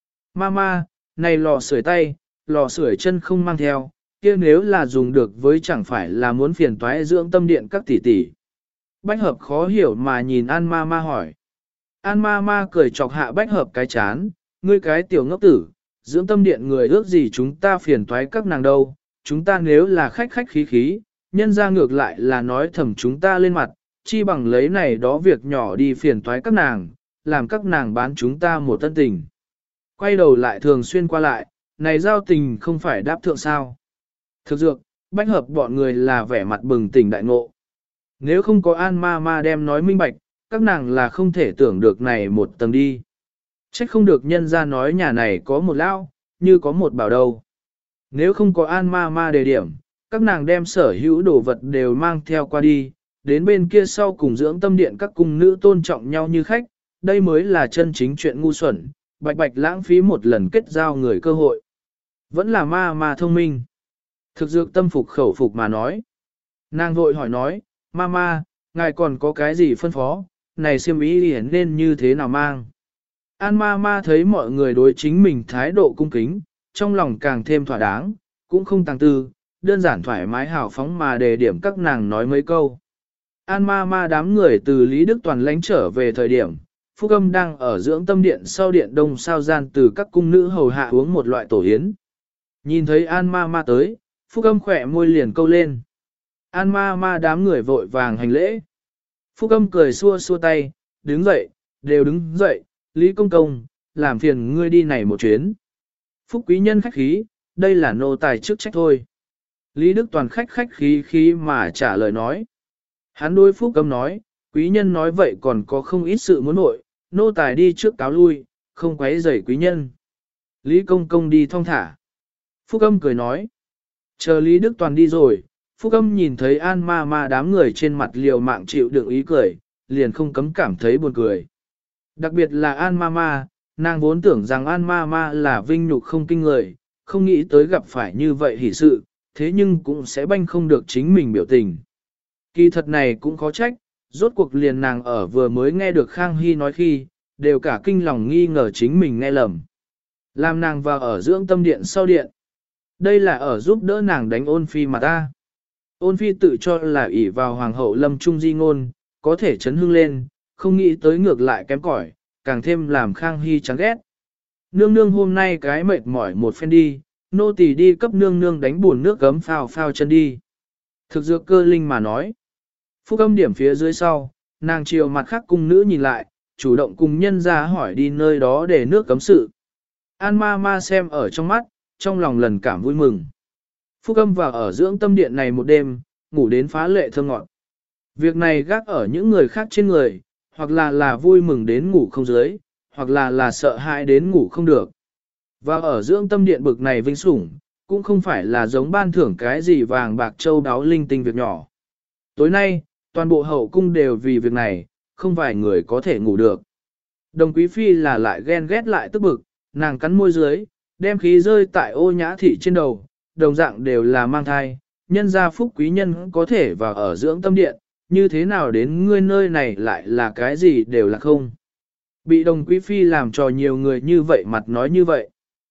Mama, này lò sưởi tay, lò sưởi chân không mang theo, kia nếu là dùng được với chẳng phải là muốn phiền toái dưỡng tâm điện các tỷ tỷ. Bách hợp khó hiểu mà nhìn An Mama hỏi. An Mama cười chọc hạ bách hợp cái chán, ngươi cái tiểu ngốc tử, dưỡng tâm điện người ước gì chúng ta phiền toái các nàng đâu, chúng ta nếu là khách khách khí khí, nhân ra ngược lại là nói thầm chúng ta lên mặt, chi bằng lấy này đó việc nhỏ đi phiền toái các nàng, làm các nàng bán chúng ta một tân tình. Quay đầu lại thường xuyên qua lại, này giao tình không phải đáp thượng sao. Thực dược, bách hợp bọn người là vẻ mặt bừng tỉnh đại ngộ. Nếu không có An Ma Ma đem nói minh bạch, các nàng là không thể tưởng được này một tầng đi. Trách không được nhân ra nói nhà này có một lao, như có một bảo đâu. Nếu không có An Ma Ma đề điểm, các nàng đem sở hữu đồ vật đều mang theo qua đi, đến bên kia sau cùng dưỡng tâm điện các cung nữ tôn trọng nhau như khách, đây mới là chân chính chuyện ngu xuẩn, bạch bạch lãng phí một lần kết giao người cơ hội. Vẫn là ma ma thông minh. Thực dược tâm phục khẩu phục mà nói. Nàng vội hỏi nói, ma ma, ngài còn có cái gì phân phó, này xiêm ý liền nên như thế nào mang. An ma ma thấy mọi người đối chính mình thái độ cung kính, trong lòng càng thêm thỏa đáng, cũng không tăng tư, đơn giản thoải mái hào phóng mà đề điểm các nàng nói mấy câu. An ma ma đám người từ Lý Đức Toàn lánh trở về thời điểm, Phúc Âm đang ở dưỡng tâm điện sau điện đông sao gian từ các cung nữ hầu hạ uống một loại tổ yến. Nhìn thấy An ma ma tới, Phúc Âm khỏe môi liền câu lên. An ma ma đám người vội vàng hành lễ. Phúc Âm cười xua xua tay, đứng dậy, đều đứng dậy, Lý Công Công, làm phiền ngươi đi này một chuyến. Phúc quý nhân khách khí, đây là nô tài chức trách thôi. Lý Đức Toàn khách khách khí khí mà trả lời nói. Hắn đối Phúc Âm nói, quý nhân nói vậy còn có không ít sự muốn nội, nô tài đi trước cáo lui, không quấy rầy quý nhân. Lý Công Công đi thong thả. Phúc Âm cười nói. Chờ Lý Đức Toàn đi rồi, Phúc Âm nhìn thấy An ma ma đám người trên mặt liều mạng chịu đựng ý cười, liền không cấm cảm thấy buồn cười. Đặc biệt là An ma ma, nàng vốn tưởng rằng An ma ma là vinh nhục không kinh người, không nghĩ tới gặp phải như vậy hỷ sự, thế nhưng cũng sẽ banh không được chính mình biểu tình. Kỳ thật này cũng khó trách, rốt cuộc liền nàng ở vừa mới nghe được Khang Hy nói khi, đều cả kinh lòng nghi ngờ chính mình nghe lầm. Làm nàng vào ở dưỡng tâm điện sau điện. Đây là ở giúp đỡ nàng đánh ôn phi mà ta. Ôn phi tự cho là ỷ vào hoàng hậu lâm trung di ngôn, có thể chấn hưng lên, không nghĩ tới ngược lại kém cỏi, càng thêm làm Khang Hy chán ghét. Nương nương hôm nay cái mệt mỏi một phen đi, nô tỳ đi cấp nương nương đánh buồn nước gấm phao phao chân đi. Thực dược cơ linh mà nói. Phúc Âm điểm phía dưới sau, nàng chiều mặt khác cung nữ nhìn lại, chủ động cùng nhân ra hỏi đi nơi đó để nước cấm sự. An ma ma xem ở trong mắt, trong lòng lần cảm vui mừng. Phúc Âm vào ở dưỡng tâm điện này một đêm, ngủ đến phá lệ thơ ngọt. Việc này gác ở những người khác trên người, hoặc là là vui mừng đến ngủ không dưới, hoặc là là sợ hãi đến ngủ không được. Và ở dưỡng tâm điện bực này vinh sủng, cũng không phải là giống ban thưởng cái gì vàng bạc châu đáo linh tinh việc nhỏ. Tối nay, toàn bộ hậu cung đều vì việc này, không vài người có thể ngủ được. Đồng quý phi là lại ghen ghét lại tức bực, nàng cắn môi dưới, đem khí rơi tại ô nhã thị trên đầu, đồng dạng đều là mang thai, nhân gia phúc quý nhân có thể vào ở dưỡng tâm điện, như thế nào đến ngươi nơi này lại là cái gì đều là không. Bị đồng quý phi làm cho nhiều người như vậy mặt nói như vậy.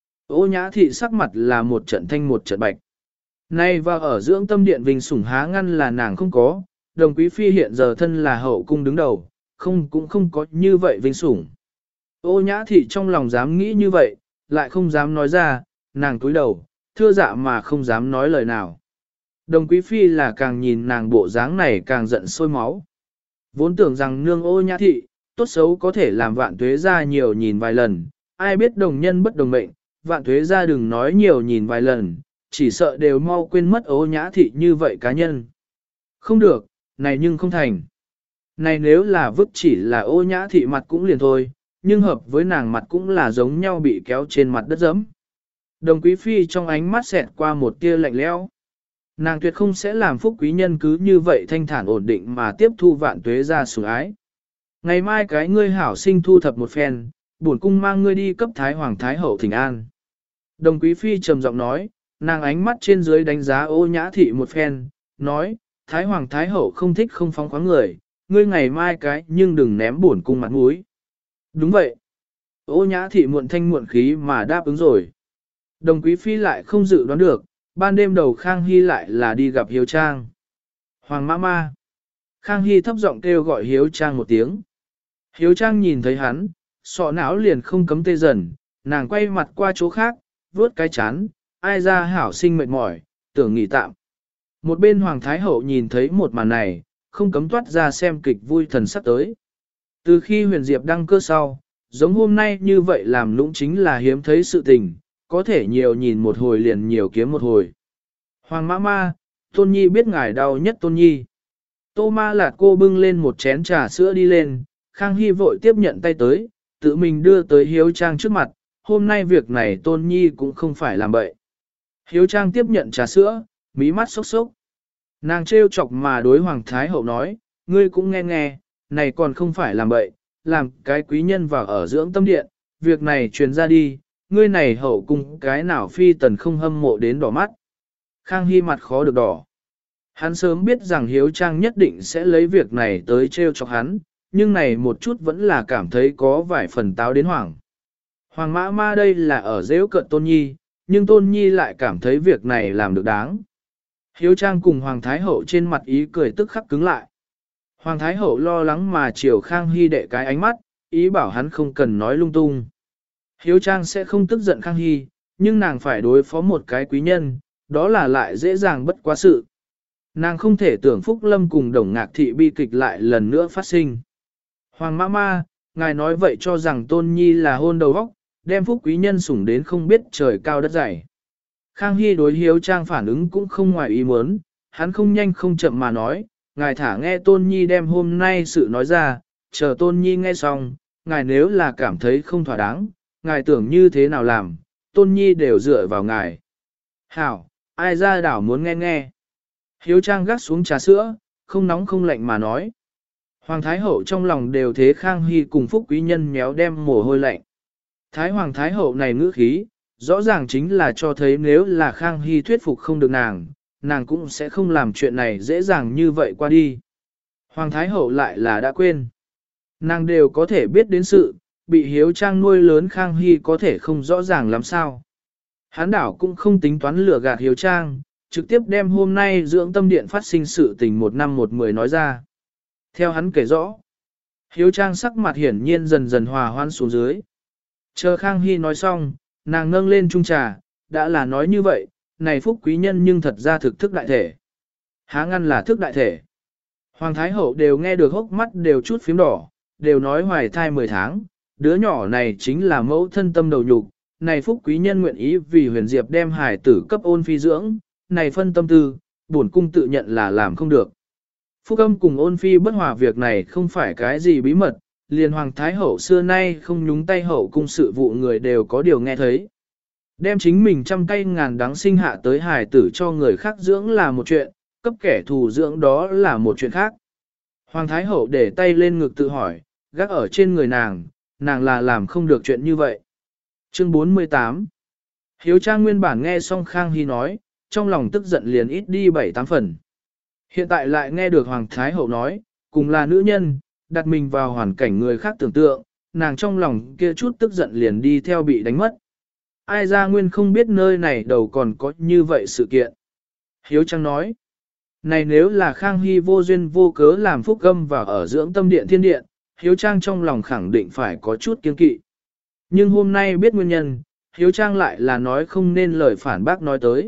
Ô nhã thị sắc mặt là một trận thanh một trận bạch. Nay vào ở dưỡng tâm điện vinh sủng há ngăn là nàng không có, đồng quý phi hiện giờ thân là hậu cung đứng đầu, không cũng không có như vậy vinh sủng. Ô nhã thị trong lòng dám nghĩ như vậy, lại không dám nói ra, nàng cúi đầu, thưa dạ mà không dám nói lời nào. Đồng quý phi là càng nhìn nàng bộ dáng này càng giận sôi máu. Vốn tưởng rằng nương ô nhã thị, tốt xấu có thể làm vạn tuế ra nhiều nhìn vài lần, ai biết đồng nhân bất đồng mệnh, vạn tuế ra đừng nói nhiều nhìn vài lần, chỉ sợ đều mau quên mất ô nhã thị như vậy cá nhân. Không được, này nhưng không thành. Này nếu là vứt chỉ là ô nhã thị mặt cũng liền thôi, nhưng hợp với nàng mặt cũng là giống nhau bị kéo trên mặt đất dẫm. Đồng quý phi trong ánh mắt xẹt qua một tia lạnh lẽo. Nàng tuyệt không sẽ làm phúc quý nhân cứ như vậy thanh thản ổn định mà tiếp thu vạn tuế ra sủng ái. Ngày mai cái ngươi hảo sinh thu thập một phen, bổn cung mang ngươi đi cấp thái hoàng thái hậu thỉnh an. Đồng quý phi trầm giọng nói, nàng ánh mắt trên dưới đánh giá ô nhã thị một phen, nói, thái hoàng thái hậu không thích không phóng khoáng người, ngươi ngày mai cái nhưng đừng ném bổn cung mặt mũi. Đúng vậy. Ô nhã thị muộn thanh muộn khí mà đáp ứng rồi. Đồng quý phi lại không dự đoán được, ban đêm đầu Khang Hy lại là đi gặp Hiếu Trang. Hoàng mã ma. Khang Hy thấp giọng kêu gọi Hiếu Trang một tiếng. Hiếu Trang nhìn thấy hắn, sọ não liền không cấm tê dần, nàng quay mặt qua chỗ khác, vuốt cái chán, ai ra hảo sinh mệt mỏi, tưởng nghỉ tạm. Một bên Hoàng Thái Hậu nhìn thấy một màn này, không cấm toát ra xem kịch vui thần sắc tới. Từ khi huyền diệp đăng cơ sau, giống hôm nay như vậy làm lũng chính là hiếm thấy sự tình, có thể nhiều nhìn một hồi liền nhiều kiếm một hồi. Hoàng mã ma, Tôn Nhi biết ngài đau nhất Tôn Nhi. Tô ma lạt cô bưng lên một chén trà sữa đi lên, Khang Hy vội tiếp nhận tay tới, tự mình đưa tới Hiếu Trang trước mặt, hôm nay việc này Tôn Nhi cũng không phải làm bậy. Hiếu Trang tiếp nhận trà sữa, mí mắt sốc sốc. Nàng trêu chọc mà đối Hoàng Thái Hậu nói, ngươi cũng nghe nghe, này còn không phải làm bậy, làm cái quý nhân vào ở dưỡng tâm điện, việc này truyền ra đi, ngươi này hậu cung cái nào phi tần không hâm mộ đến đỏ mắt. Khang Hy mặt khó được đỏ. Hắn sớm biết rằng Hiếu Trang nhất định sẽ lấy việc này tới trêu chọc hắn, nhưng này một chút vẫn là cảm thấy có vài phần táo đến hoảng. Hoàng mã ma đây là ở dễu cận Tôn Nhi, nhưng Tôn Nhi lại cảm thấy việc này làm được đáng. Hiếu Trang cùng Hoàng Thái Hậu trên mặt ý cười tức khắc cứng lại. Hoàng Thái Hậu lo lắng mà chiều Khang Hy đệ cái ánh mắt, ý bảo hắn không cần nói lung tung. Hiếu Trang sẽ không tức giận Khang Hy, nhưng nàng phải đối phó một cái quý nhân, đó là lại dễ dàng bất quá sự. Nàng không thể tưởng Phúc Lâm cùng Đồng Ngạc Thị bi kịch lại lần nữa phát sinh. Hoàng mã ma, ngài nói vậy cho rằng Tôn Nhi là hôn đầu óc, đem Phúc quý nhân sủng đến không biết trời cao đất dày. Khang Hy đối Hiếu Trang phản ứng cũng không ngoài ý muốn, hắn không nhanh không chậm mà nói, ngài thả nghe Tôn Nhi đem hôm nay sự nói ra, chờ Tôn Nhi nghe xong, ngài nếu là cảm thấy không thỏa đáng, ngài tưởng như thế nào làm, Tôn Nhi đều dựa vào ngài. Hảo, ai ra đảo muốn nghe nghe. Hiếu Trang gác xuống trà sữa, không nóng không lạnh mà nói. Hoàng Thái Hậu trong lòng đều thế Khang Hy cùng Phúc quý nhân méo đem mồ hôi lạnh. Thái Hoàng Thái Hậu này ngữ khí, rõ ràng chính là cho thấy nếu là Khang Hy thuyết phục không được nàng, nàng cũng sẽ không làm chuyện này dễ dàng như vậy qua đi. Hoàng Thái Hậu lại là đã quên. Nàng đều có thể biết đến sự, bị Hiếu Trang nuôi lớn Khang Hy có thể không rõ ràng làm sao. Hán đảo cũng không tính toán lừa gạt Hiếu Trang, trực tiếp đem hôm nay dưỡng tâm điện phát sinh sự tình một năm một mười nói ra. Theo hắn kể rõ, Hiếu Trang sắc mặt hiển nhiên dần dần hòa hoan xuống dưới. Chờ Khang Hy nói xong, nàng nâng lên chung trà, đã là nói như vậy, này Phúc quý nhân nhưng thật ra thực thức đại thể. Há ngăn là thức đại thể. Hoàng Thái Hậu đều nghe được hốc mắt đều chút phím đỏ, đều nói hoài thai mười tháng, đứa nhỏ này chính là mẫu thân tâm đầu nhục, này Phúc quý nhân nguyện ý vì huyền diệp đem hải tử cấp ôn phi dưỡng, này phân tâm tư, bổn cung tự nhận là làm không được. Phúc âm cùng ôn phi bất hòa việc này không phải cái gì bí mật, liền Hoàng Thái Hậu xưa nay không nhúng tay hậu cung sự vụ người đều có điều nghe thấy. Đem chính mình trăm cây ngàn đắng sinh hạ tới hài tử cho người khác dưỡng là một chuyện, cấp kẻ thù dưỡng đó là một chuyện khác. Hoàng Thái Hậu để tay lên ngực tự hỏi, gác ở trên người nàng, nàng là làm không được chuyện như vậy. Chương bốn mươi tám. Hiếu Trang nguyên bản nghe xong Khang Hy nói, trong lòng tức giận liền ít đi bảy tám phần. Hiện tại lại nghe được Hoàng Thái Hậu nói, cùng là nữ nhân, đặt mình vào hoàn cảnh người khác tưởng tượng, nàng trong lòng kia chút tức giận liền đi theo bị đánh mất. Ai ra nguyên không biết nơi này đầu còn có như vậy sự kiện. Hiếu Trang nói, này nếu là Khang Hy vô duyên vô cớ làm phúc gâm vào ở dưỡng tâm điện thiên điện, Hiếu Trang trong lòng khẳng định phải có chút kiên kỵ. Nhưng hôm nay biết nguyên nhân, Hiếu Trang lại là nói không nên lời phản bác nói tới.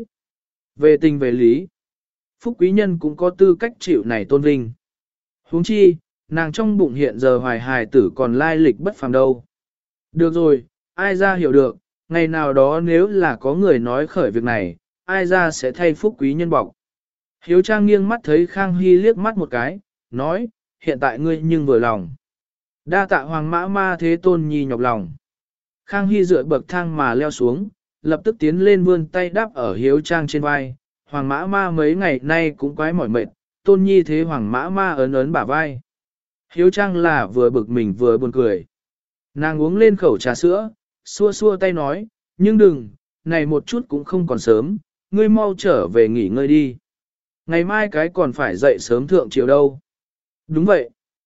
Về tình về lý, Phúc quý nhân cũng có tư cách chịu này tôn vinh. Huống chi, nàng trong bụng hiện giờ hoài hài tử còn lai lịch bất phàm đâu. Được rồi, ai ra hiểu được, ngày nào đó nếu là có người nói khởi việc này, ai ra sẽ thay Phúc quý nhân bọc. Hiếu Trang nghiêng mắt thấy Khang Hy liếc mắt một cái, nói, hiện tại ngươi nhưng vừa lòng. Đa tạ hoàng mã ma thế tôn nhi nhọc lòng. Khang Hy dựa bậc thang mà leo xuống, lập tức tiến lên vươn tay đáp ở Hiếu Trang trên vai. Hoàng mã ma mấy ngày nay cũng quái mỏi mệt, tôn nhi thế hoàng mã ma ấn ấn bả vai. Hiếu Trang là vừa bực mình vừa buồn cười. Nàng uống lên khẩu trà sữa, xua xua tay nói, nhưng đừng, này một chút cũng không còn sớm, ngươi mau trở về nghỉ ngơi đi. Ngày mai cái còn phải dậy sớm thượng chiều đâu. Đúng vậy.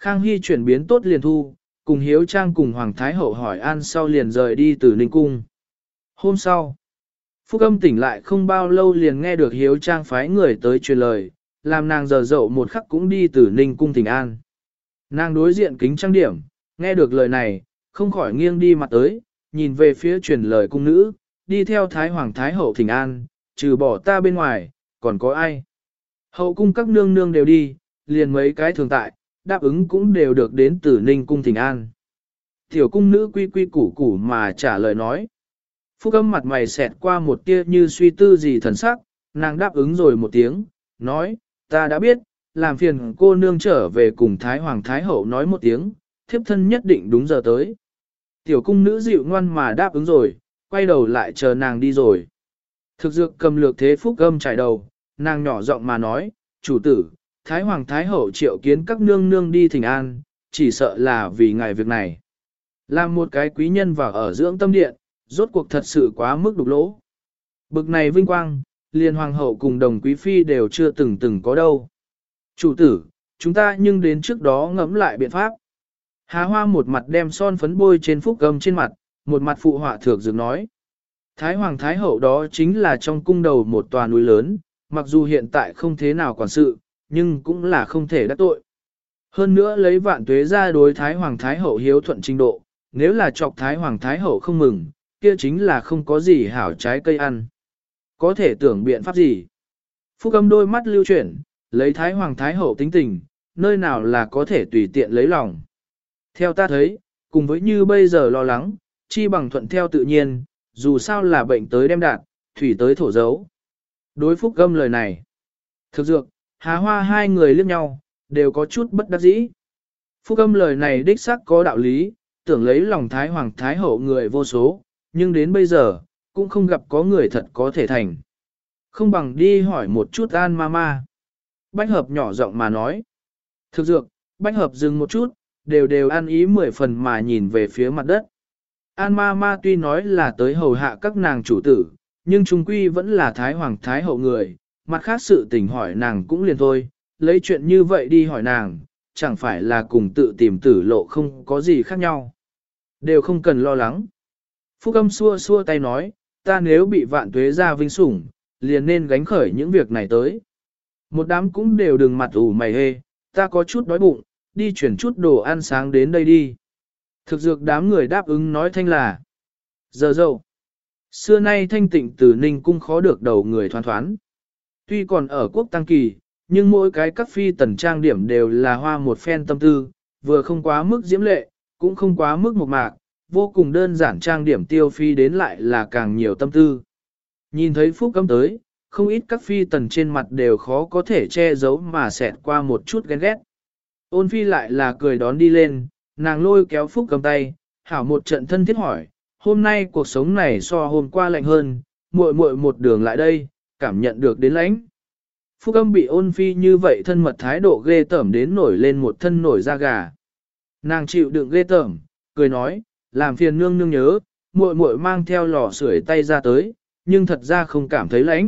Khang Hy chuyển biến tốt liền thu, cùng Hiếu Trang cùng Hoàng Thái Hậu hỏi an sau liền rời đi từ Ninh Cung. Hôm sau, Phúc Âm tỉnh lại không bao lâu liền nghe được Hiếu Trang phái người tới truyền lời, làm nàng giờ dậu một khắc cũng đi từ Ninh Cung thỉnh an. Nàng đối diện kính trang điểm, nghe được lời này, không khỏi nghiêng đi mặt tới, nhìn về phía truyền lời cung nữ, đi theo Thái Hoàng Thái Hậu thỉnh an, trừ bỏ ta bên ngoài, còn có ai? Hậu cung các nương nương đều đi, liền mấy cái thường tại, đáp ứng cũng đều được đến từ Ninh Cung thỉnh an. Tiểu cung nữ quy quy củ củ mà trả lời nói. Phúc Âm mặt mày xẹt qua một tia như suy tư gì thần sắc, nàng đáp ứng rồi một tiếng, nói, ta đã biết, làm phiền cô nương trở về cùng Thái Hoàng Thái Hậu nói một tiếng, thiếp thân nhất định đúng giờ tới. Tiểu cung nữ dịu ngoan mà đáp ứng rồi, quay đầu lại chờ nàng đi rồi. Thực dược cầm lược thế Phúc Âm trải đầu, nàng nhỏ giọng mà nói, chủ tử, Thái Hoàng Thái Hậu triệu kiến các nương nương đi thỉnh an, chỉ sợ là vì ngài việc này. Làm một cái quý nhân vào ở dưỡng tâm điện, rốt cuộc thật sự quá mức đục lỗ. Bực này vinh quang, liền hoàng hậu cùng đồng quý phi đều chưa từng từng có đâu. Chủ tử, chúng ta nhưng đến trước đó ngẫm lại biện pháp. Hà Hoa một mặt đem son phấn bôi trên Phúc Âm trên mặt, một mặt phụ họa thược dược nói. Thái Hoàng Thái Hậu đó chính là trong cung đầu một tòa núi lớn, mặc dù hiện tại không thế nào quản sự, nhưng cũng là không thể đắc tội. Hơn nữa lấy vạn tuế ra đối Thái Hoàng Thái Hậu hiếu thuận trình độ, nếu là chọc Thái Hoàng Thái Hậu không mừng, kia chính là không có gì hảo trái cây ăn. Có thể tưởng biện pháp gì? Phúc Âm đôi mắt lưu chuyển, lấy Thái Hoàng Thái Hậu tính tình, nơi nào là có thể tùy tiện lấy lòng. Theo ta thấy, cùng với như bây giờ lo lắng, chi bằng thuận theo tự nhiên, dù sao là bệnh tới đem đạt, thủy tới thổ dấu. Đối Phúc Âm lời này. Thực dược, Hà Hoa hai người liếc nhau, đều có chút bất đắc dĩ. Phúc Âm lời này đích xác có đạo lý, tưởng lấy lòng Thái Hoàng Thái Hậu người vô số, nhưng đến bây giờ, cũng không gặp có người thật có thể thành. Không bằng đi hỏi một chút An Mama. Bách Hợp nhỏ giọng mà nói. Thực dược, Bách Hợp dừng một chút, đều đều ăn ý mười phần mà nhìn về phía mặt đất. An Mama tuy nói là tới hầu hạ các nàng chủ tử, nhưng trung quy vẫn là Thái Hoàng Thái Hậu người, mặt khác sự tình hỏi nàng cũng liền thôi, lấy chuyện như vậy đi hỏi nàng, chẳng phải là cùng tự tìm tử lộ không có gì khác nhau. Đều không cần lo lắng. Phúc Âm xua xua tay nói, ta nếu bị vạn tuế ra vinh sủng, liền nên gánh khởi những việc này tới. Một đám cũng đều đừng mặt ủ mày hê, ta có chút đói bụng, đi chuyển chút đồ ăn sáng đến đây đi. Thực dược đám người đáp ứng nói thanh là. Giờ dâu. Xưa nay thanh tịnh từ Ninh Cung khó được đầu người thoán thoán. Tuy còn ở quốc tăng kỳ, nhưng mỗi cái các phi tần trang điểm đều là hoa một phen tâm tư, vừa không quá mức diễm lệ, cũng không quá mức mộc mạc, vô cùng đơn giản trang điểm tiêu phi đến lại là càng nhiều tâm tư. Nhìn thấy Phúc Âm tới, không ít các phi tần trên mặt đều khó có thể che giấu mà xẹt qua một chút ghen ghét. Ôn phi lại là cười đón đi lên, nàng lôi kéo Phúc Âm tay, hảo một trận thân thiết hỏi, hôm nay cuộc sống này so hôm qua lạnh hơn, muội muội một đường lại đây, cảm nhận được đến lãnh. Phúc Âm bị Ôn phi như vậy thân mật thái độ ghê tởm đến nổi lên một thân nổi da gà. Nàng chịu đựng ghê tởm, cười nói, làm phiền nương nương nhớ, muội muội mang theo lò sưởi tay ra tới, nhưng thật ra không cảm thấy lạnh.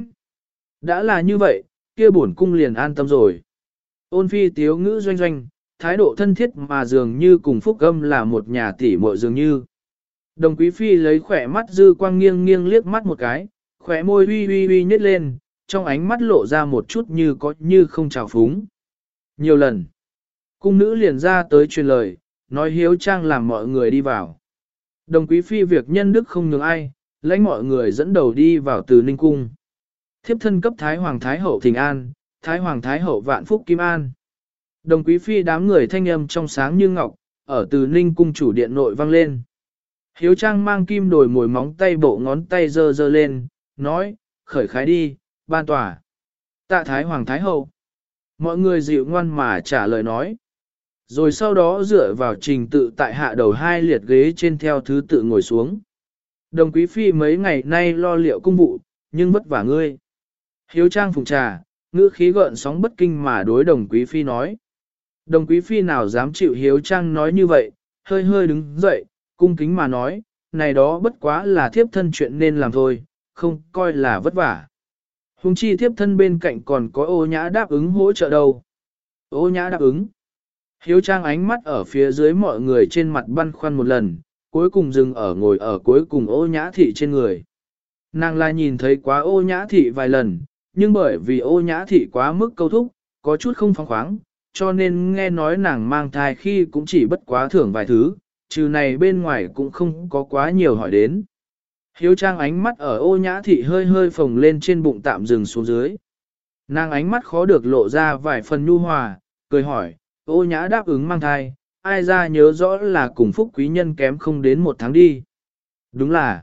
Đã là như vậy, kia bổn cung liền an tâm rồi. Ôn phi tiếu ngữ doanh doanh, thái độ thân thiết mà dường như cùng Phúc Âm là một nhà tỷ muội dường như. Đồng quý phi lấy khỏe mắt dư quang nghiêng nghiêng liếc mắt một cái, khỏe môi uy uy uy nhếch lên, trong ánh mắt lộ ra một chút như có như không trào phúng. Nhiều lần, cung nữ liền ra tới truyền lời, nói Hiếu Trang làm mọi người đi vào. Đồng quý phi việc nhân đức không nhường ai, lãnh mọi người dẫn đầu đi vào từ Ninh Cung. Thiếp thân cấp Thái Hoàng Thái Hậu thỉnh an, Thái Hoàng Thái Hậu vạn phúc kim an. Đồng quý phi đám người thanh âm trong sáng như ngọc, ở từ Ninh Cung chủ điện nội vang lên. Hiếu Trang mang kim đổi mồi móng tay bộ ngón tay dơ dơ lên, nói, khởi khái đi, ban tòa. Tạ Thái Hoàng Thái Hậu. Mọi người dịu ngoan mà trả lời nói. Rồi sau đó dựa vào trình tự tại hạ đầu hai liệt ghế trên theo thứ tự ngồi xuống. Đồng quý phi mấy ngày nay lo liệu công vụ, nhưng vất vả ngươi. Hiếu Trang phùng trà, ngữ khí gợn sóng bất kinh mà đối đồng quý phi nói. Đồng quý phi nào dám chịu Hiếu Trang nói như vậy, hơi hơi đứng dậy, cung kính mà nói, này đó bất quá là thiếp thân chuyện nên làm thôi, không coi là vất vả. Hùng chi thiếp thân bên cạnh còn có ô nhã đáp ứng hỗ trợ đâu. Ô nhã đáp ứng. Hiếu Trang ánh mắt ở phía dưới mọi người trên mặt băn khoăn một lần, cuối cùng dừng ở ngồi ở cuối cùng Ô Nhã Thị trên người. Nàng là nhìn thấy quá Ô Nhã Thị vài lần, nhưng bởi vì Ô Nhã Thị quá mức câu thúc, có chút không phóng khoáng, cho nên nghe nói nàng mang thai khi cũng chỉ bất quá thưởng vài thứ, trừ này bên ngoài cũng không có quá nhiều hỏi đến. Hiếu Trang ánh mắt ở Ô Nhã Thị hơi hơi phồng lên trên bụng tạm dừng xuống dưới. Nàng ánh mắt khó được lộ ra vài phần nhu hòa, cười hỏi, Ô Nhã đáp ứng mang thai, ai ra nhớ rõ là cùng Phúc quý nhân kém không đến một tháng đi. Đúng là.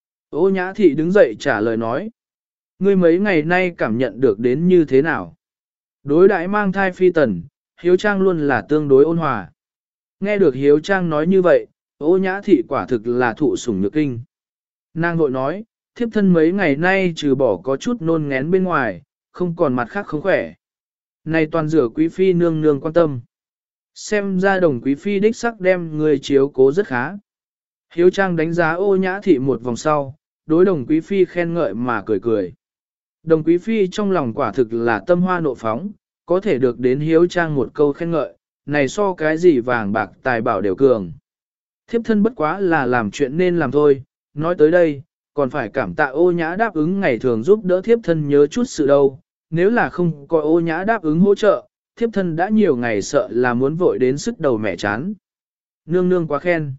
Ô Nhã Thị đứng dậy trả lời nói. Ngươi mấy ngày nay cảm nhận được đến như thế nào? Đối đãi mang thai phi tần, Hiếu Trang luôn là tương đối ôn hòa. Nghe được Hiếu Trang nói như vậy, Ô Nhã Thị quả thực là thụ sủng nhược kinh. Nàng vội nói, thiếp thân mấy ngày nay trừ bỏ có chút nôn ngén bên ngoài, không còn mặt khác không khỏe. Này toàn rửa quý phi nương nương quan tâm. Xem ra đồng quý phi đích sắc đem người chiếu cố rất khá. Hiếu Trang đánh giá Ô Nhã Thị một vòng sau, đối đồng quý phi khen ngợi mà cười cười. Đồng quý phi trong lòng quả thực là tâm hoa nộ phóng, có thể được đến Hiếu Trang một câu khen ngợi, này so cái gì vàng bạc tài bảo đều cường. Thiếp thân bất quá là làm chuyện nên làm thôi, nói tới đây, còn phải cảm tạ Ô Nhã đáp ứng ngày thường giúp đỡ thiếp thân nhớ chút sự đâu, nếu là không có Ô Nhã đáp ứng hỗ trợ, thiếp thân đã nhiều ngày sợ là muốn vội đến sức đầu mẹ chán. Nương nương quá khen.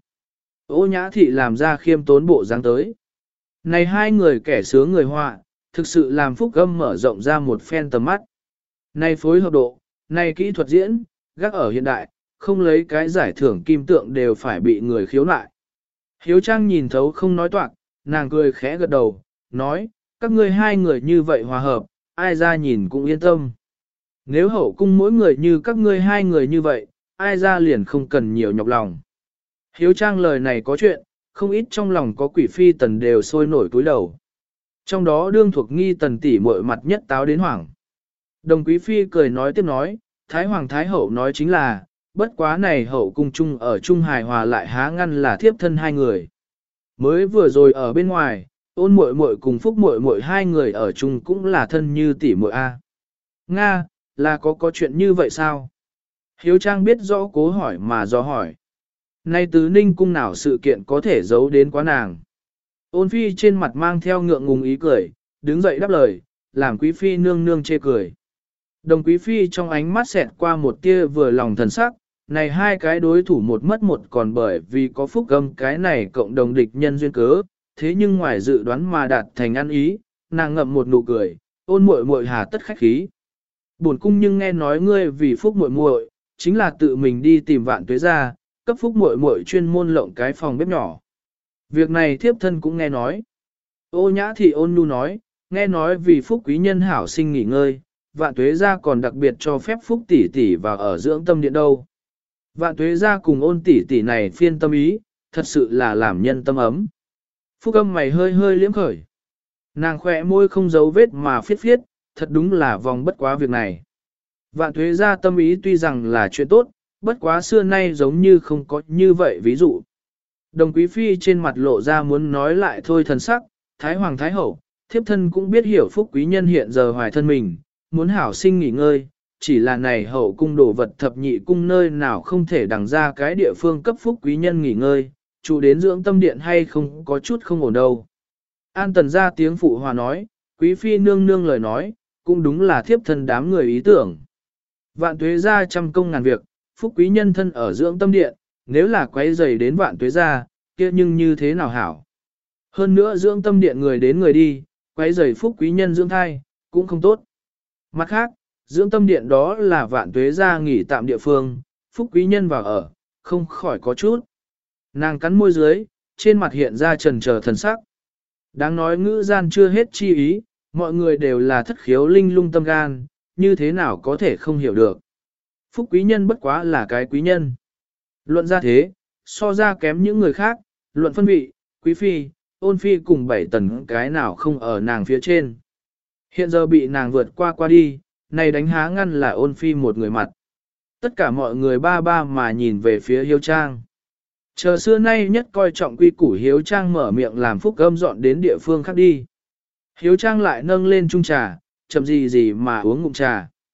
Ô Nhã Thị làm ra khiêm tốn bộ dáng tới. Này hai người kẻ sướng người họa, thực sự làm Phúc Âm mở rộng ra một phen tầm mắt. Này phối hợp độ, này kỹ thuật diễn, gác ở hiện đại, không lấy cái giải thưởng kim tượng đều phải bị người khiếu nại. Hiếu Trang nhìn thấu không nói toạc, nàng cười khẽ gật đầu, nói, các ngươi hai người như vậy hòa hợp, ai ra nhìn cũng yên tâm. Nếu hậu cung mỗi người như các ngươi hai người như vậy, ai ra liền không cần nhiều nhọc lòng. Hiếu Trang lời này có chuyện, không ít trong lòng có quỷ phi tần đều sôi nổi cúi đầu. Trong đó đương thuộc nghi tần tỷ muội mặt nhất táo đến hoảng. Đồng quý phi cười nói tiếp nói, Thái Hoàng Thái Hậu nói chính là, bất quá này hậu cung chung ở chung hài hòa lại há ngăn là thiếp thân hai người. Mới vừa rồi ở bên ngoài, ôn muội muội cùng phúc muội muội hai người ở chung cũng là thân như tỷ muội a. Nga, là có có chuyện như vậy sao? Hiếu Trang biết rõ cố hỏi mà do hỏi. Nay tứ ninh cung nào sự kiện có thể giấu đến quá nàng. Ôn phi trên mặt mang theo ngượng ngùng ý cười, đứng dậy đáp lời, làm quý phi nương nương chê cười. Đồng quý phi trong ánh mắt xẹt qua một tia vừa lòng thần sắc, này hai cái đối thủ một mất một còn bởi vì có Phúc Âm cái này cộng đồng địch nhân duyên cớ, thế nhưng ngoài dự đoán mà đạt thành ăn ý, nàng ngậm một nụ cười, ôn muội muội hà tất khách khí. Buồn cung nhưng nghe nói ngươi vì Phúc muội muội, chính là tự mình đi tìm Vạn Tuế ra, cấp Phúc muội muội chuyên môn lộng cái phòng bếp nhỏ. Việc này thiếp thân cũng nghe nói. Ô Nhã Thị ôn nhu nói, nghe nói vì Phúc quý nhân hảo sinh nghỉ ngơi, Vạn Tuế ra còn đặc biệt cho phép Phúc tỷ tỷ vào ở dưỡng tâm điện đâu. Vạn Tuế ra cùng ôn tỷ tỷ này phiên tâm ý, thật sự là làm nhân tâm ấm. Phúc Âm mày hơi hơi liếm khởi. Nàng khỏe môi không giấu vết mà phiết phiết, thật đúng là vòng bất quá việc này. Vạn Tuế ra tâm ý tuy rằng là chuyện tốt, bất quá xưa nay giống như không có như vậy ví dụ. Đồng quý phi trên mặt lộ ra muốn nói lại thôi thần sắc, Thái Hoàng Thái Hậu, thiếp thân cũng biết hiểu Phúc quý nhân hiện giờ hoài thân mình, muốn hảo sinh nghỉ ngơi, chỉ là này hậu cung đồ vật thập nhị cung nơi nào không thể đằng ra cái địa phương cấp Phúc quý nhân nghỉ ngơi, chủ đến dưỡng tâm điện hay không có chút không ổn đâu. An Tần ra tiếng phụ hòa nói, quý phi nương nương lời nói, cũng đúng là thiếp thân đám người ý tưởng. Vạn Tuế ra trăm công ngàn việc, Phúc quý nhân thân ở dưỡng tâm điện, nếu là quấy rầy đến Vạn Tuế ra, kia nhưng như thế nào hảo. Hơn nữa dưỡng tâm điện người đến người đi, quấy rầy Phúc quý nhân dưỡng thai, cũng không tốt. Mặt khác, dưỡng tâm điện đó là Vạn Tuế ra nghỉ tạm địa phương, Phúc quý nhân vào ở, không khỏi có chút. Nàng cắn môi dưới, trên mặt hiện ra trần chờ thần sắc. Đáng nói ngữ gian chưa hết chi ý, mọi người đều là thất khiếu linh lung tâm gan, như thế nào có thể không hiểu được. Phúc quý nhân bất quá là cái quý nhân. Luận ra thế, so ra kém những người khác, luận phân vị, quý phi, ôn phi cùng bảy tần cái nào không ở nàng phía trên. Hiện giờ bị nàng vượt qua qua đi, này đánh há ngăn là ôn phi một người mặt. Tất cả mọi người ba ba mà nhìn về phía Hiếu Trang. Chờ xưa nay nhất coi trọng quy củ Hiếu Trang mở miệng làm Phúc Âm dọn đến địa phương khác đi. Hiếu Trang lại nâng lên chung trà, chậm gì gì mà uống ngụm trà.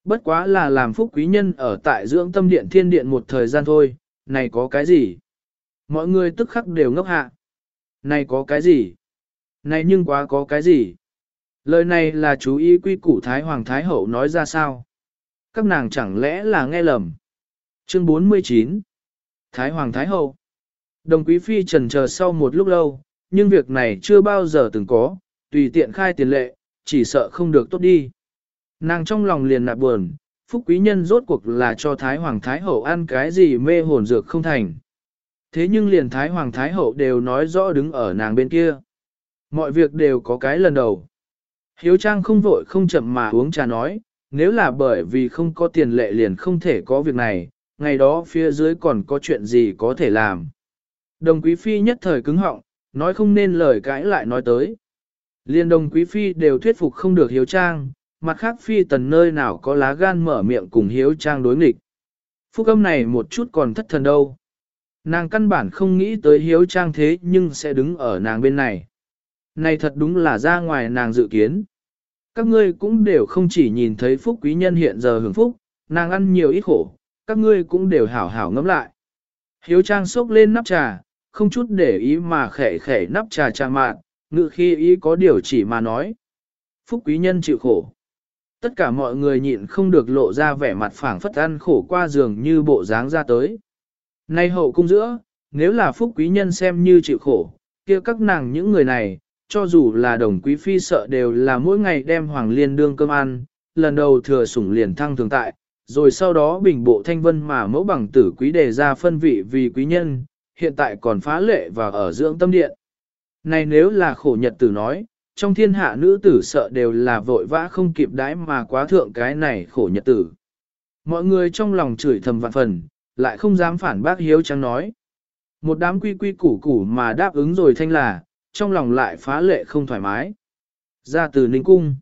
Bất quá là làm phúc quý nhân ở tại dưỡng tâm điện thiên điện một thời gian thôi, này có cái gì? Mọi người tức khắc đều ngốc hạ. Này có cái gì? Này nhưng quá có cái gì? Lời này là chú ý quy củ Thái Hoàng Thái Hậu nói ra sao? Các nàng chẳng lẽ là nghe lầm? Chương bốn mươi chín Thái Hoàng Thái Hậu Đồng Quý Phi trần chờ sau một lúc lâu, nhưng việc này chưa bao giờ từng có, tùy tiện khai tiền lệ, chỉ sợ không được tốt đi. Nàng trong lòng liền nạp buồn, phúc quý nhân rốt cuộc là cho Thái Hoàng Thái Hậu ăn cái gì mê hồn dược không thành. Thế nhưng liền Thái Hoàng Thái Hậu đều nói rõ đứng ở nàng bên kia. Mọi việc đều có cái lần đầu. Hiếu Trang không vội không chậm mà uống trà nói, nếu là bởi vì không có tiền lệ liền không thể có việc này, ngày đó phía dưới còn có chuyện gì có thể làm. Đồng Quý Phi nhất thời cứng họng, nói không nên lời cãi lại nói tới. Liên Đồng Quý Phi đều thuyết phục không được Hiếu Trang, mặt khác Phi tần nơi nào có lá gan mở miệng cùng Hiếu Trang đối nghịch. Phúc âm này một chút còn thất thần đâu. Nàng căn bản không nghĩ tới Hiếu Trang thế nhưng sẽ đứng ở nàng bên này. Này thật đúng là ra ngoài nàng dự kiến. Các ngươi cũng đều không chỉ nhìn thấy phúc quý nhân hiện giờ hưởng phúc, nàng ăn nhiều ít khổ, các ngươi cũng đều hảo hảo ngẫm lại. Hiếu Trang xốc lên nắp trà, không chút để ý mà khẽ khẽ nắp trà trà mạn, ngự khi ý có điều chỉ mà nói. Phúc quý nhân chịu khổ. Tất cả mọi người nhịn không được lộ ra vẻ mặt phảng phất ăn khổ qua giường như bộ dáng ra tới. Nay hậu cung giữa, nếu là phúc quý nhân xem như chịu khổ, kia các nàng những người này, cho dù là đồng quý phi sợ đều là mỗi ngày đem hoàng liên đương cơm ăn, lần đầu thừa sủng liền thăng thường tại, rồi sau đó bình bộ thanh vân mà mẫu bằng tử quý đề ra phân vị vì quý nhân, hiện tại còn phá lệ và ở dưỡng tâm điện. Này nếu là khổ nhật tử nói, trong thiên hạ nữ tử sợ đều là vội vã không kịp đãi mà quá thượng cái này khổ nhật tử. Mọi người trong lòng chửi thầm vạn phần, lại không dám phản bác Hiếu Trang nói. Một đám quy quy củ củ mà đáp ứng rồi thanh là, trong lòng lại phá lệ không thoải mái. Ra từ Ninh Cung,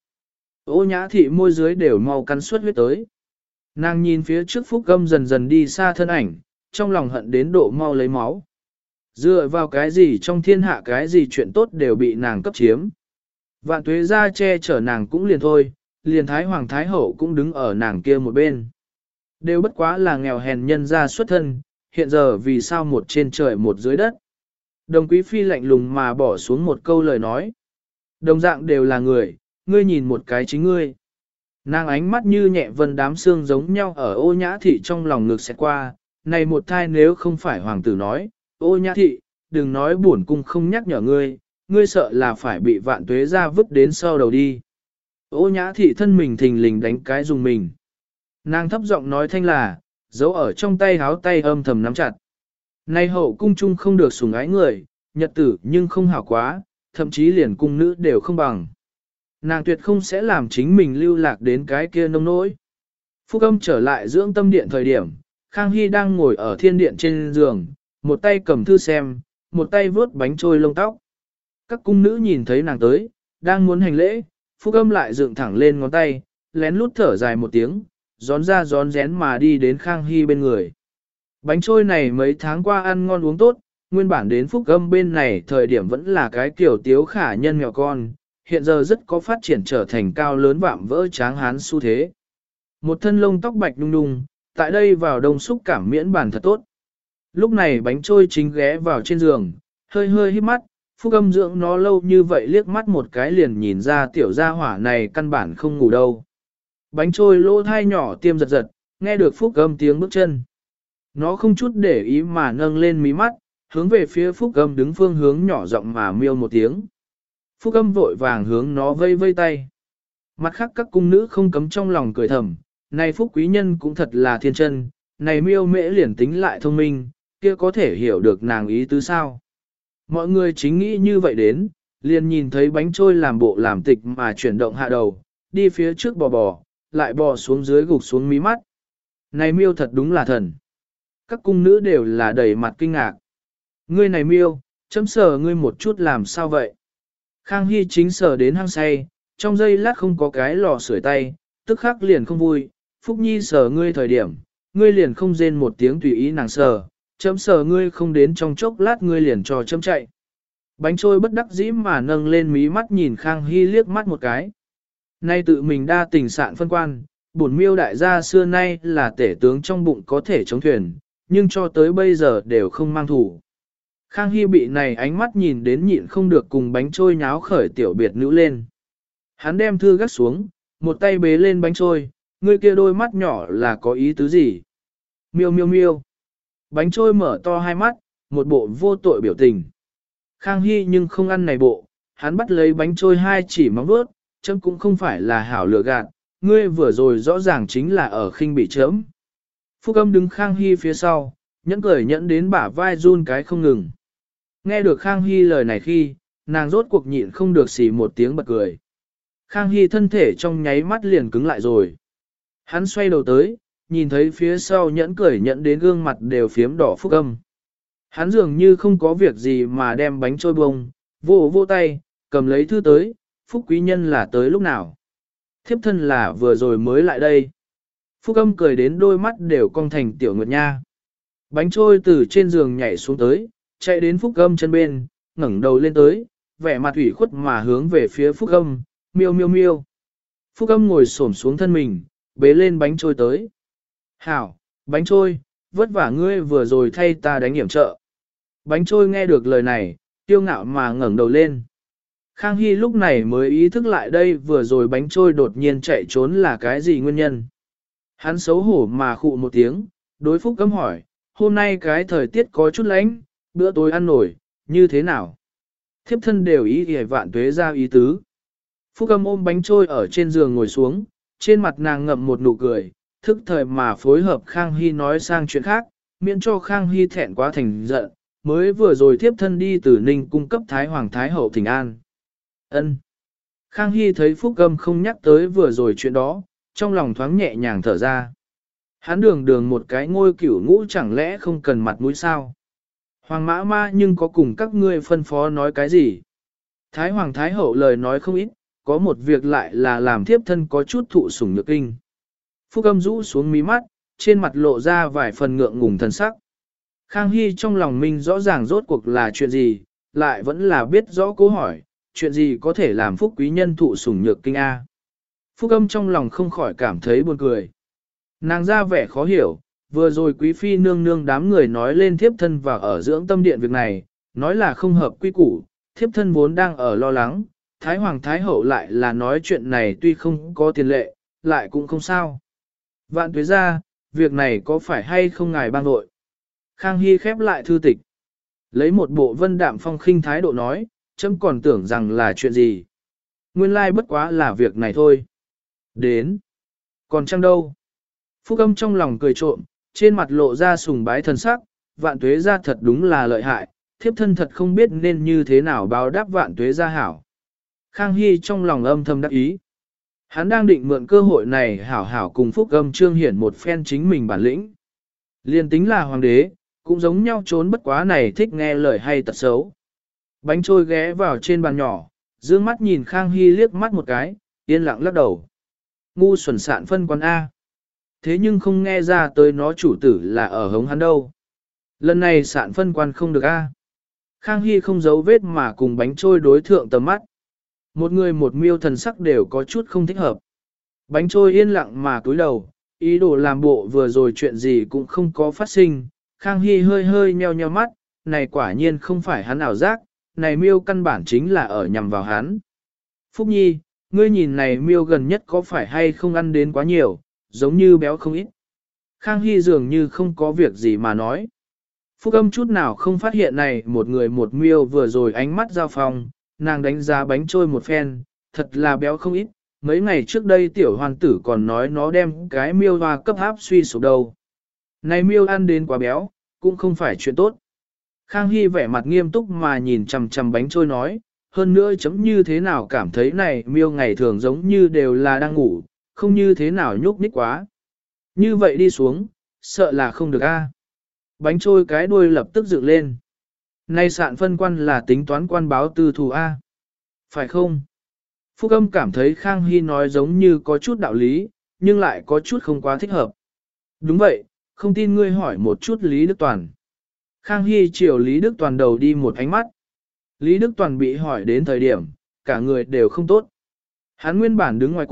Ô Nhã Thị môi dưới đều mau cắn suốt huyết tới. Nàng nhìn phía trước Phúc Âm dần dần đi xa thân ảnh, trong lòng hận đến độ mau lấy máu. Dựa vào cái gì trong thiên hạ cái gì chuyện tốt đều bị nàng cấp chiếm. Vạn tuế ra che chở nàng cũng liền thôi, liền Thái Hoàng Thái Hậu cũng đứng ở nàng kia một bên. Đều bất quá là nghèo hèn nhân ra xuất thân, hiện giờ vì sao một trên trời một dưới đất. Đồng Quý Phi lạnh lùng mà bỏ xuống một câu lời nói. Đồng dạng đều là người, ngươi nhìn một cái chính ngươi. Nàng ánh mắt như nhẹ vân đám xương giống nhau ở Ô Nhã Thị trong lòng ngực sẽ qua, này một thai nếu không phải hoàng tử nói, Ô Nhã Thị, đừng nói buồn cung không nhắc nhở ngươi, ngươi sợ là phải bị vạn tuế ra vứt đến sau đầu đi. Ô Nhã Thị thân mình thình lình đánh cái dùng mình. Nàng thấp giọng nói thanh là, giấu ở trong tay háo tay âm thầm nắm chặt. Nay hậu cung chung không được sủng ái người, nhật tử nhưng không hảo quá, thậm chí liền cung nữ đều không bằng. Nàng tuyệt không sẽ làm chính mình lưu lạc đến cái kia nông nỗi. Phúc Âm trở lại dưỡng tâm điện thời điểm, Khang Hy đang ngồi ở thiên điện trên giường, một tay cầm thư xem, một tay vớt bánh trôi lông tóc. Các cung nữ nhìn thấy nàng tới, đang muốn hành lễ, Phúc Âm lại dựng thẳng lên ngón tay, lén lút thở dài một tiếng, gión ra gión rén mà đi đến Khang Hy bên người. Bánh trôi này mấy tháng qua ăn ngon uống tốt, nguyên bản đến Phúc Âm bên này thời điểm vẫn là cái kiểu tiếu khả nhân mèo con, hiện giờ rất có phát triển trở thành cao lớn vạm vỡ tráng hán xu thế. Một thân lông tóc bạch nung nung, tại đây vào đông xúc cảm miễn bản thật tốt. Lúc này bánh trôi chính ghé vào trên giường, hơi hơi hít mắt, Phúc Âm dưỡng nó lâu như vậy liếc mắt một cái liền nhìn ra tiểu gia hỏa này căn bản không ngủ đâu. Bánh trôi lỗ thai nhỏ tiêm giật giật, nghe được Phúc Âm tiếng bước chân. Nó không chút để ý mà nâng lên mí mắt, hướng về phía Phúc Âm đứng phương hướng nhỏ giọng mà miêu một tiếng. Phúc Âm vội vàng hướng nó vây vây tay. Mặt khác các cung nữ không cấm trong lòng cười thầm, này Phúc quý nhân cũng thật là thiên chân, này miêu mễ liền tính lại thông minh, kia có thể hiểu được nàng ý tứ sao. Mọi người chính nghĩ như vậy đến, liền nhìn thấy bánh trôi làm bộ làm tịch mà chuyển động hạ đầu, đi phía trước bò bò, lại bò xuống dưới gục xuống mí mắt. Này miêu thật đúng là thần. Các cung nữ đều là đầy mặt kinh ngạc. Ngươi này miêu, chấm sờ ngươi một chút làm sao vậy? Khang Hy chính sờ đến hang say, trong giây lát không có cái lò sưởi tay, tức khắc liền không vui. Phúc Nhi sờ ngươi thời điểm, ngươi liền không rên một tiếng tùy ý nàng sờ, chấm sờ ngươi không đến trong chốc lát ngươi liền cho chấm chạy. Bánh trôi bất đắc dĩ mà nâng lên mí mắt nhìn Khang Hy liếc mắt một cái. Nay tự mình đa tình sạn phân quan, bổn miêu đại gia xưa nay là tể tướng trong bụng có thể chống thuyền, nhưng cho tới bây giờ đều không mang thủ. Khang Hy bị này ánh mắt nhìn đến nhịn không được cùng bánh trôi nháo khởi tiểu biệt nữ lên. Hắn đem thư gác xuống, một tay bế lên bánh trôi, người kia đôi mắt nhỏ là có ý tứ gì? Miêu miêu miêu. Bánh trôi mở to hai mắt, một bộ vô tội biểu tình. Khang Hy nhưng không ăn này bộ, hắn bắt lấy bánh trôi hai chỉ móng vuốt, chấm cũng không phải là hảo lựa gạt, ngươi vừa rồi rõ ràng chính là ở khinh bị chấm. Phúc Âm đứng Khang Hy phía sau, nhẫn cười nhẫn đến bả vai run cái không ngừng. Nghe được Khang Hy lời này khi, nàng rốt cuộc nhịn không được xì một tiếng bật cười. Khang Hy thân thể trong nháy mắt liền cứng lại rồi. Hắn xoay đầu tới, nhìn thấy phía sau nhẫn cười nhẫn đến gương mặt đều phiếm đỏ Phúc Âm. Hắn dường như không có việc gì mà đem bánh trôi bông, vô vô tay, cầm lấy thư tới, Phúc quý nhân là tới lúc nào. Thiếp thân là vừa rồi mới lại đây. Phúc Âm cười đến đôi mắt đều cong thành tiểu nguyệt nha. Bánh trôi từ trên giường nhảy xuống tới, chạy đến Phúc Âm chân bên, ngẩng đầu lên tới, vẻ mặt ủy khuất mà hướng về phía Phúc Âm, miêu miêu miêu. Phúc Âm ngồi xổm xuống thân mình, bế lên bánh trôi tới. Hảo, bánh trôi, vất vả ngươi vừa rồi thay ta đánh hiểm trợ. Bánh trôi nghe được lời này, tiêu ngạo mà ngẩng đầu lên. Khang Hy lúc này mới ý thức lại đây vừa rồi bánh trôi đột nhiên chạy trốn là cái gì nguyên nhân. Hắn xấu hổ mà khụ một tiếng, đối Phúc Âm hỏi, hôm nay cái thời tiết có chút lạnh, bữa tối ăn nổi, như thế nào? Thiếp thân đều ý hề vạn tuế ra ý tứ. Phúc Âm ôm bánh trôi ở trên giường ngồi xuống, trên mặt nàng ngậm một nụ cười, thức thời mà phối hợp Khang Hy nói sang chuyện khác, miễn cho Khang Hy thẹn quá thành giận, mới vừa rồi thiếp thân đi từ Ninh cung cấp Thái Hoàng Thái Hậu thỉnh an. Ân. Khang Hy thấy Phúc Âm không nhắc tới vừa rồi chuyện đó, trong lòng thoáng nhẹ nhàng thở ra. Hắn đường đường một cái ngôi cửu ngũ chẳng lẽ không cần mặt mũi sao? Hoàng mã ma nhưng có cùng các ngươi phân phó nói cái gì? Thái Hoàng Thái Hậu lời nói không ít, có một việc lại là làm thiếp thân có chút thụ sủng nhược kinh. Phúc Âm rũ xuống mí mắt, trên mặt lộ ra vài phần ngượng ngùng thần sắc. Khang Hy trong lòng mình rõ ràng rốt cuộc là chuyện gì, lại vẫn là biết rõ câu hỏi, chuyện gì có thể làm Phúc quý nhân thụ sủng nhược kinh A. Phúc Âm trong lòng không khỏi cảm thấy buồn cười. Nàng ra vẻ khó hiểu, vừa rồi quý phi nương nương đám người nói lên thiếp thân và ở dưỡng tâm điện việc này, nói là không hợp quy củ, thiếp thân vốn đang ở lo lắng, Thái Hoàng Thái Hậu lại là nói chuyện này tuy không có tiền lệ, lại cũng không sao. Vạn tuế ra, việc này có phải hay không ngài ban nội? Khang Hy khép lại thư tịch. Lấy một bộ vân đạm phong khinh thái độ nói, chấm còn tưởng rằng là chuyện gì. Nguyên lai bất quá là việc này thôi. Đến. Còn chăng đâu? Phúc Âm trong lòng cười trộm, trên mặt lộ ra sùng bái thần sắc, vạn tuế ra thật đúng là lợi hại, thiếp thân thật không biết nên như thế nào báo đáp vạn tuế ra hảo. Khang Hy trong lòng âm thầm đắc ý. Hắn đang định mượn cơ hội này hảo hảo cùng Phúc Âm trương hiển một phen chính mình bản lĩnh. Liên tính là hoàng đế, cũng giống nhau trốn bất quá này thích nghe lời hay tật xấu. Bánh trôi ghé vào trên bàn nhỏ, dương mắt nhìn Khang Hy liếc mắt một cái, yên lặng lắc đầu. Ngu xuẩn sạn phân quan A. Thế nhưng không nghe ra tới nó chủ tử là ở hống hắn đâu. Lần này sạn phân quan không được A. Khang Hy không giấu vết mà cùng bánh trôi đối thượng tầm mắt. Một người một miêu thần sắc đều có chút không thích hợp. Bánh trôi yên lặng mà cúi đầu, ý đồ làm bộ vừa rồi chuyện gì cũng không có phát sinh. Khang Hy hơi hơi nheo nheo mắt, này quả nhiên không phải hắn ảo giác, này miêu căn bản chính là ở nhằm vào hắn. Phúc Nhi, ngươi nhìn này miêu gần nhất có phải hay không ăn đến quá nhiều, giống như béo không ít. Khang Hy dường như không có việc gì mà nói. Phúc Âm chút nào không phát hiện này một người một miêu vừa rồi ánh mắt giao phong, nàng đánh giá bánh trôi một phen, thật là béo không ít. Mấy ngày trước đây tiểu hoàng tử còn nói nó đem cái miêu hoa cấp áp suy sụp đầu. Này miêu ăn đến quá béo, cũng không phải chuyện tốt. Khang Hy vẻ mặt nghiêm túc mà nhìn chằm chằm bánh trôi nói, hơn nữa chấm như thế nào cảm thấy này miêu ngày thường giống như đều là đang ngủ, không như thế nào nhúc nhích quá. Như vậy đi xuống, sợ là không được a. Bánh trôi cái đuôi lập tức dựng lên. Nay sạn phân quan là tính toán quan báo tư thù a. Phải không? Phúc Âm cảm thấy Khang Hy nói giống như có chút đạo lý, nhưng lại có chút không quá thích hợp. Đúng vậy, không tin ngươi hỏi một chút Lý Đức Toàn. Khang Hy chiều Lý Đức Toàn đầu đi một ánh mắt. Lý Đức Toàn bị hỏi đến thời điểm, cả người đều không tốt. Hắn nguyên bản đứng ngoài cuộc,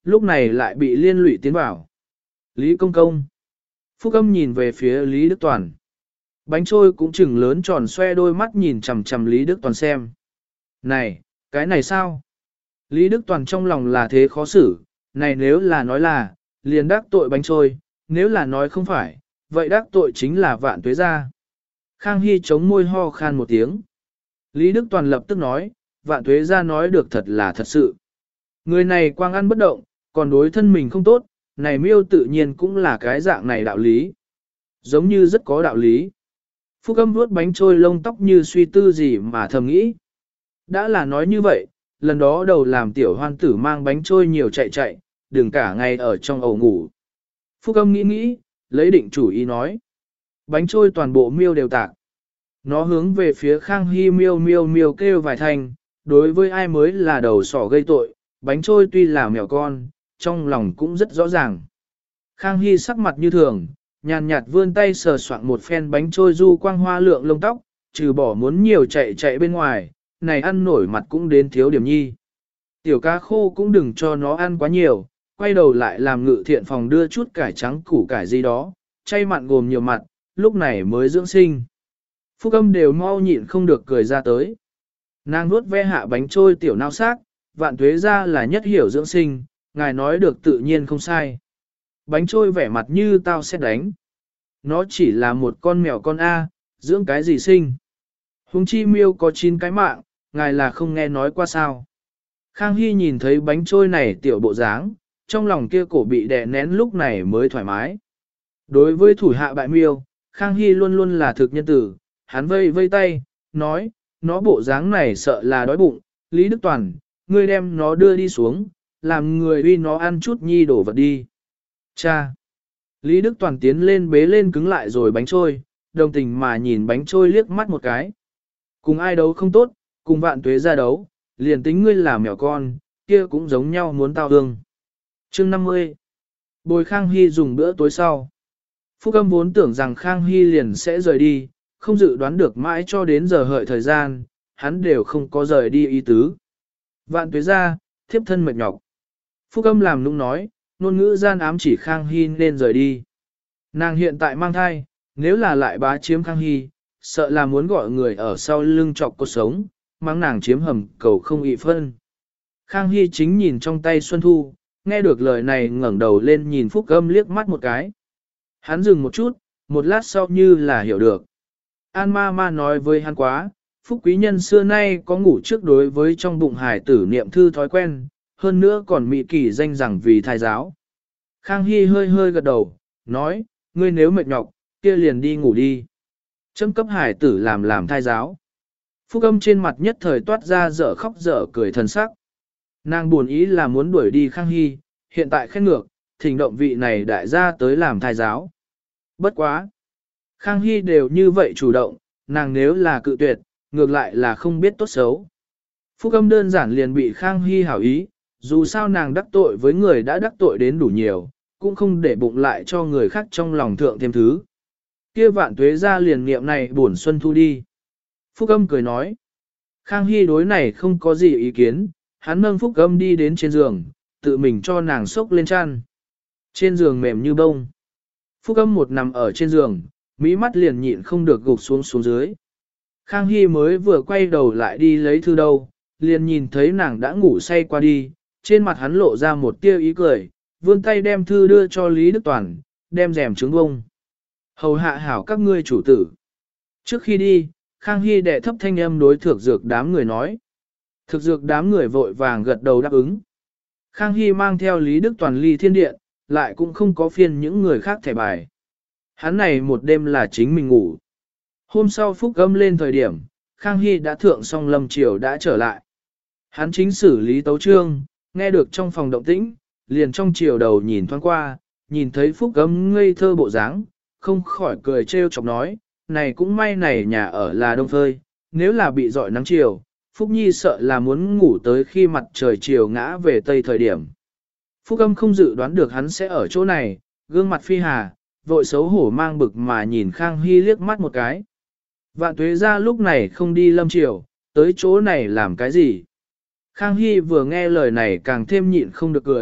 lúc này lại bị liên lụy tiến vào. Lý công công. Phúc âm nhìn về phía Lý Đức Toàn. Bánh trôi cũng chừng lớn tròn xoe đôi mắt nhìn chằm chằm Lý Đức Toàn xem. Này, cái này sao? Lý Đức Toàn trong lòng là thế khó xử, này nếu là nói là, liền đắc tội bánh trôi, nếu là nói không phải, vậy đắc tội chính là Vạn Tuế gia. Khang Hy chống môi ho khan một tiếng. Lý Đức Toàn lập tức nói, Vạn Tuế gia nói được thật là thật sự. Người này quang ăn bất động, còn đối thân mình không tốt, này miêu tự nhiên cũng là cái dạng này đạo lý. Giống như rất có đạo lý. Phúc âm vuốt bánh trôi lông tóc như suy tư gì mà thầm nghĩ. Đã là nói như vậy, lần đó đầu làm tiểu hoan tử mang bánh trôi nhiều chạy chạy, đừng cả ngày ở trong ổ ngủ. Phúc âm nghĩ nghĩ, lấy định chủ ý nói. Bánh trôi toàn bộ miêu đều tạc. Nó hướng về phía Khang Hy miêu miêu miêu kêu vài thành, đối với ai mới là đầu sỏ gây tội, bánh trôi tuy là mèo con, trong lòng cũng rất rõ ràng. Khang Hy sắc mặt như thường, nhàn nhạt vươn tay sờ soạn một phen bánh trôi du quang hoa lượng lông tóc, trừ bỏ muốn nhiều chạy chạy bên ngoài, này ăn nổi mặt cũng đến thiếu điểm nhi. Tiểu cá khô cũng đừng cho nó ăn quá nhiều, quay đầu lại làm ngự thiện phòng đưa chút cải trắng củ cải gì đó, chay mặn gồm nhiều mặt, lúc này mới dưỡng sinh. Phúc âm đều mau nhịn không được cười ra tới. Nàng nuốt ve hạ bánh trôi tiểu nao xác, Vạn Tuế gia là nhất hiểu dưỡng sinh, ngài nói được tự nhiên không sai. Bánh trôi vẻ mặt như tao sẽ đánh. Nó chỉ là một con mèo con A, dưỡng cái gì sinh. Hùng chi miêu có chín cái mạng, ngài là không nghe nói qua sao. Khang Hy nhìn thấy bánh trôi này tiểu bộ dáng, trong lòng kia cổ bị đè nén lúc này mới thoải mái. Đối với thủ hạ bại miêu, Khang Hy luôn luôn là thực nhân tử, hắn vây vây tay, nói, nó bộ dáng này sợ là đói bụng, Lý Đức Toàn, ngươi đem nó đưa đi xuống, làm người uy nó ăn chút nhi đổ vật đi. Cha! Lý Đức Toàn tiến lên bế lên cứng lại rồi bánh trôi, đồng tình mà nhìn bánh trôi liếc mắt một cái. Cùng ai đấu không tốt, cùng Vạn Tuế gia đấu, liền tính ngươi là mèo con, kia cũng giống nhau muốn tao hương. Chương năm mươi. Bồi Khang Hy dùng bữa tối sau. Phúc âm vốn tưởng rằng Khang Hy liền sẽ rời đi, không dự đoán được mãi cho đến giờ hợi thời gian, hắn đều không có rời đi ý tứ. Vạn Tuế gia, thiếp thân mệt nhọc. Phúc âm làm nũng nói, ngôn ngữ gian ám chỉ Khang Hy nên rời đi. Nàng hiện tại mang thai, nếu là lại bá chiếm Khang Hy, sợ là muốn gọi người ở sau lưng chọc cuộc sống, mắng nàng chiếm hầm cầu không ị phân. Khang Hy chính nhìn trong tay Xuân Thu, nghe được lời này ngẩng đầu lên nhìn Phúc âm liếc mắt một cái. Hắn dừng một chút, một lát sau như là hiểu được. An ma ma nói với hắn quá, Phúc quý nhân xưa nay có ngủ trước đối với trong bụng hải tử niệm thư thói quen, hơn nữa còn mị kỳ danh rằng vì thai giáo. Khang Hy hơi hơi gật đầu, nói, ngươi nếu mệt nhọc, kia liền đi ngủ đi. Châm cấp hải tử làm làm thai giáo. Phúc âm trên mặt nhất thời toát ra dở khóc dở cười thần sắc. Nàng buồn ý là muốn đuổi đi Khang Hy, hiện tại khen ngược, thỉnh động vị này đại gia tới làm thai giáo. Bất quá. Khang Hy đều như vậy chủ động, nàng nếu là cự tuyệt, ngược lại là không biết tốt xấu. Phúc âm đơn giản liền bị Khang Hy hảo ý, dù sao nàng đắc tội với người đã đắc tội đến đủ nhiều, cũng không để bụng lại cho người khác trong lòng thượng thêm thứ. Kia Vạn Tuế gia liền niệm này buồn xuân thu đi. Phúc âm cười nói. Khang Hy đối này không có gì ý kiến, hắn nâng Phúc âm đi đến trên giường, tự mình cho nàng xốc lên chăn. Trên giường mềm như bông. Phúc âm một nằm ở trên giường, mỹ mắt liền nhịn không được gục xuống xuống dưới. Khang Hy mới vừa quay đầu lại đi lấy thư đâu, liền nhìn thấy nàng đã ngủ say qua đi, trên mặt hắn lộ ra một tia ý cười, vươn tay đem thư đưa cho Lý Đức Toàn, đem rèm trứng bông. Hầu hạ hảo các ngươi chủ tử. Trước khi đi, Khang Hy đệ thấp thanh âm đối thực dược đám người nói. Thực dược đám người vội vàng gật đầu đáp ứng. Khang Hy mang theo Lý Đức Toàn ly thiên điện, lại cũng không có phiên những người khác thẻ bài. Hắn này một đêm là chính mình ngủ. Hôm sau Phúc âm lên thời điểm, Khang Hy đã thượng xong lâm triều đã trở lại. Hắn chính xử lý tấu trương, nghe được trong phòng động tĩnh, liền trong chiều đầu nhìn thoáng qua, nhìn thấy Phúc âm ngây thơ bộ dáng, không khỏi cười trêu chọc nói, này cũng may này nhà ở là đông phơi, nếu là bị dọi nắng chiều, Phúc Nhi sợ là muốn ngủ tới khi mặt trời chiều ngã về tây thời điểm. Phúc âm không dự đoán được hắn sẽ ở chỗ này, gương mặt phi hà, vội xấu hổ mang bực mà nhìn Khang Hy liếc mắt một cái. Vạn Tuế gia lúc này không đi lâm triều, tới chỗ này làm cái gì? Khang Hy vừa nghe lời này càng thêm nhịn không được cười,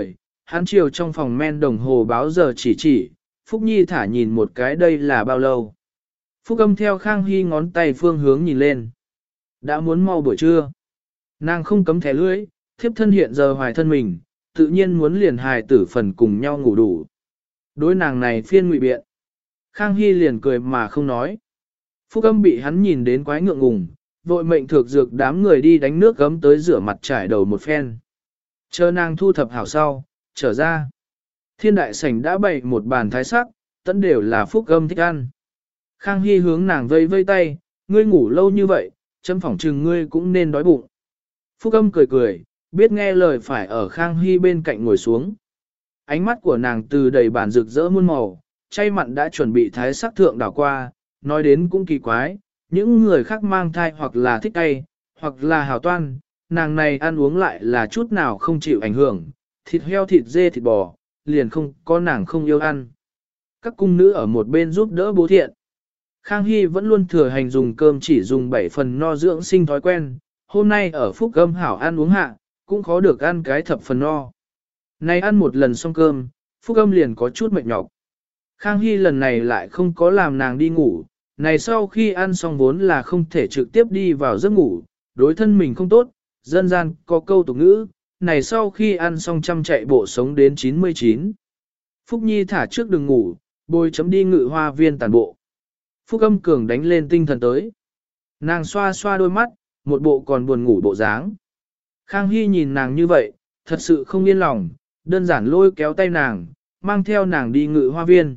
hắn chiều trong phòng men đồng hồ báo giờ chỉ chỉ, Phúc Nhi thả nhìn một cái đây là bao lâu. Phúc Âm theo Khang Hy ngón tay phương hướng nhìn lên. Đã muốn mau buổi trưa. Nàng không cấm thẻ lưỡi, thiếp thân hiện giờ hoài thân mình, tự nhiên muốn liền hài tử phần cùng nhau ngủ đủ. Đối nàng này phiên ngụy biện. Khang Hy liền cười mà không nói. Phúc Âm bị hắn nhìn đến quái ngượng ngùng, vội mệnh thược dược đám người đi đánh nước gấm tới rửa mặt trải đầu một phen. Chờ nàng thu thập hảo sau, trở ra. Thiên đại sảnh đã bày một bàn thái sắc, tẫn đều là Phúc Âm thích ăn. Khang Hy hướng nàng vây vây tay, ngươi ngủ lâu như vậy, chấm phỏng trừng ngươi cũng nên đói bụng. Phúc Âm cười cười, biết nghe lời phải ở Khang Hy bên cạnh ngồi xuống. Ánh mắt của nàng từ đầy bàn rực rỡ muôn màu, chay mặn đã chuẩn bị thái sắc thượng đảo qua, nói đến cũng kỳ quái, những người khác mang thai hoặc là thích cay, hoặc là hào toan, nàng này ăn uống lại là chút nào không chịu ảnh hưởng, thịt heo thịt dê thịt bò, liền không có nàng không yêu ăn. Các cung nữ ở một bên giúp đỡ bố thiện. Khang Hy vẫn luôn thừa hành dùng cơm chỉ dùng bảy phần no dưỡng sinh thói quen, hôm nay ở Phúc Âm hảo ăn uống hạ, cũng khó được ăn cái thập phần no. Này ăn một lần xong cơm, Phúc Âm liền có chút mệt nhọc. Khang Hy lần này lại không có làm nàng đi ngủ, này sau khi ăn xong vốn là không thể trực tiếp đi vào giấc ngủ, đối thân mình không tốt, dân gian có câu tục ngữ, này sau khi ăn xong chăm chạy bộ sống đến chín mươi chín. Phúc Nhi thả trước đừng ngủ, bồi chấm đi ngự hoa viên tàn bộ. Phúc Âm cường đánh lên tinh thần tới. Nàng xoa xoa đôi mắt, một bộ còn buồn ngủ bộ dáng. Khang Hy nhìn nàng như vậy, thật sự không yên lòng, đơn giản lôi kéo tay nàng, mang theo nàng đi ngự hoa viên.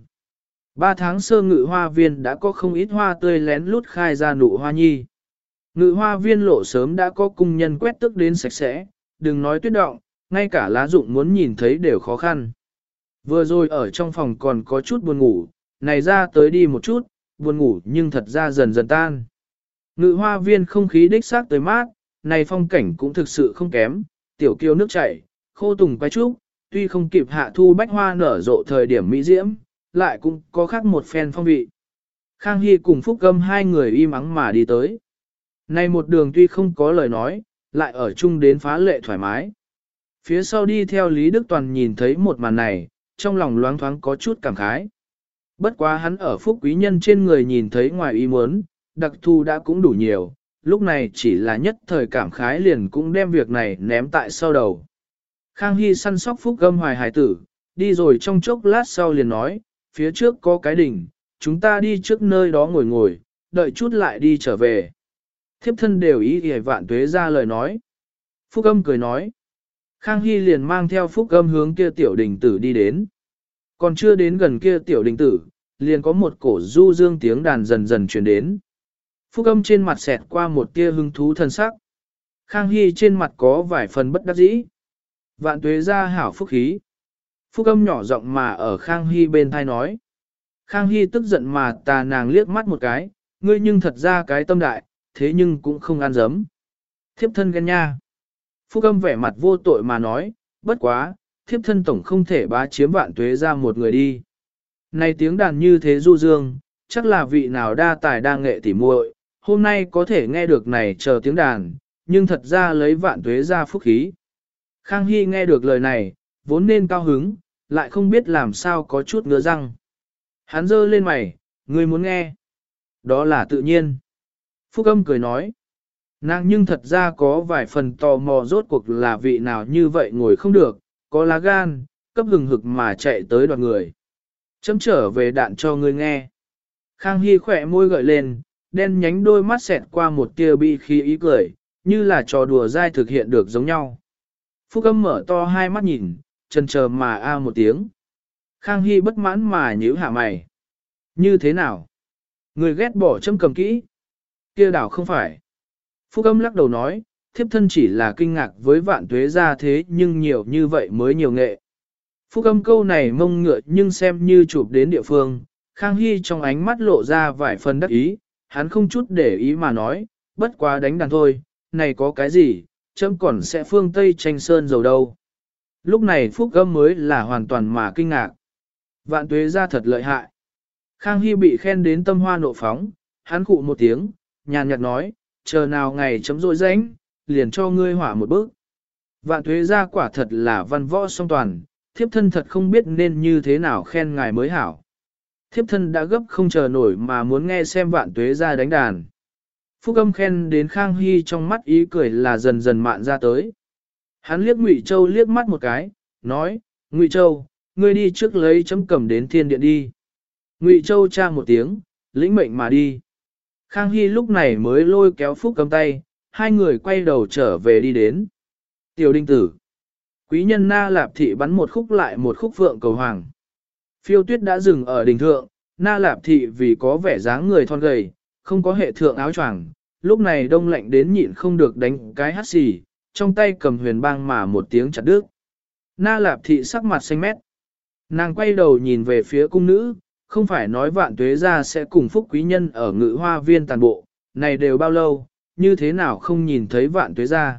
Ba tháng sơ ngự hoa viên đã có không ít hoa tươi lén lút khai ra nụ hoa nhi. Ngự hoa viên lộ sớm đã có cung nhân quét tước đến sạch sẽ, đừng nói tuyết động, ngay cả lá rụng muốn nhìn thấy đều khó khăn. Vừa rồi ở trong phòng còn có chút buồn ngủ, này ra tới đi một chút, buồn ngủ nhưng thật ra dần dần tan. Ngự hoa viên không khí đích xác tới mát, này phong cảnh cũng thực sự không kém, tiểu kiêu nước chảy, khô tùng quay trúc, tuy không kịp hạ thu bách hoa nở rộ thời điểm mỹ diễm, lại cũng có khác một phen phong vị. Khang Hy cùng Phúc Âm hai người im ắng mà đi tới. Này một đường tuy không có lời nói, lại ở chung đến phá lệ thoải mái. Phía sau đi theo Lý Đức Toàn nhìn thấy một màn này, trong lòng loáng thoáng có chút cảm khái. Bất quá hắn ở Phúc Quý Nhân trên người nhìn thấy ngoài ý muốn, đặc thù đã cũng đủ nhiều, lúc này chỉ là nhất thời cảm khái liền cũng đem việc này ném tại sau đầu. Khang Hy săn sóc Phúc Âm hoài hải tử, đi rồi trong chốc lát sau liền nói, phía trước có cái đỉnh, chúng ta đi trước nơi đó ngồi ngồi, đợi chút lại đi trở về. Thiếp thân đều ý hề vạn tuế ra lời nói. Phúc Âm cười nói. Khang Hy liền mang theo Phúc Âm hướng kia tiểu đình tử đi đến. Còn chưa đến gần kia tiểu đình tử, liền có một cổ du dương tiếng đàn dần dần truyền đến. Phúc Âm trên mặt xẹt qua một tia hứng thú thân sắc. Khang Hy trên mặt có vài phần bất đắc dĩ. Vạn tuế ra hảo phúc khí. Phúc Âm nhỏ giọng mà ở Khang Hy bên thai nói. Khang Hy tức giận mà tà nàng liếc mắt một cái, ngươi nhưng thật ra cái tâm đại, thế nhưng cũng không ăn dấm. Thiếp thân ghen nha. Phúc Âm vẻ mặt vô tội mà nói, bất quá, thiếp thân tổng không thể bá chiếm vạn tuế ra một người đi. Này tiếng đàn như thế du dương, chắc là vị nào đa tài đa nghệ tỉ muội, hôm nay có thể nghe được này chờ tiếng đàn, nhưng thật ra lấy vạn tuế ra phúc khí. Khang Hy nghe được lời này, vốn nên cao hứng, lại không biết làm sao có chút ngứa răng. Hắn giơ lên mày, ngươi muốn nghe. Đó là tự nhiên. Phúc Âm cười nói. Nàng nhưng thật ra có vài phần tò mò rốt cuộc là vị nào như vậy ngồi không được, có lá gan, cấp hừng hực mà chạy tới đoạt người. Chấm trở về đạn cho ngươi nghe. Khang Hy khỏe môi gợi lên, đen nhánh đôi mắt xẹt qua một tia bi khí ý cười, như là trò đùa dai thực hiện được giống nhau. Phúc Âm mở to hai mắt nhìn, chần chờ mà a một tiếng. Khang Hy bất mãn mà nhíu hạ mày. Như thế nào? Người ghét bỏ châm cầm kỹ. Kia đảo không phải. Phúc Âm lắc đầu nói, thiếp thân chỉ là kinh ngạc với vạn tuế ra thế nhưng nhiều như vậy mới nhiều nghệ. Phúc Âm câu này mông ngựa nhưng xem như chụp đến địa phương, Khang Hy trong ánh mắt lộ ra vài phần đắc ý, hắn không chút để ý mà nói, bất quá đánh đàn thôi, này có cái gì, chấm còn sẽ phương Tây tranh sơn dầu đâu. Lúc này Phúc Âm mới là hoàn toàn mà kinh ngạc. Vạn tuế ra thật lợi hại. Khang Hy bị khen đến tâm hoa nộ phóng, hắn khụ một tiếng, nhàn nhạt nói, chờ nào ngày chấm rỗi rãnh, liền cho ngươi hỏa một bước. Vạn tuế ra quả thật là văn võ song toàn, thiếp thân thật không biết nên như thế nào khen ngài mới hảo. Thiếp thân đã gấp không chờ nổi mà muốn nghe xem Vạn Tuế ra đánh đàn. Phúc Âm khen đến Khang Hy trong mắt ý cười là dần dần mạn ra tới. Hắn liếc Ngụy Châu liếc mắt một cái, nói, Ngụy Châu, ngươi đi trước lấy chấm cầm đến thiên điện đi. Ngụy Châu tra một tiếng, lĩnh mệnh mà đi. Khang Hy lúc này mới lôi kéo Phúc Âm tay, hai người quay đầu trở về đi đến. Tiểu Đinh Tử. Quý nhân Na Lạp Thị bắn một khúc lại một khúc phượng cầu hoàng. Phiêu tuyết đã dừng ở đỉnh thượng, Na Lạp Thị vì có vẻ dáng người thon gầy, không có hệ thượng áo choàng, lúc này đông lạnh đến nhịn không được đánh cái hắt xì, trong tay cầm huyền bang mà một tiếng chặt đứt. Na Lạp Thị sắc mặt xanh mét. Nàng quay đầu nhìn về phía cung nữ, không phải nói Vạn Tuế ra sẽ cùng Phúc quý nhân ở Ngự Hoa Viên tàn bộ, này đều bao lâu, như thế nào không nhìn thấy Vạn Tuế ra.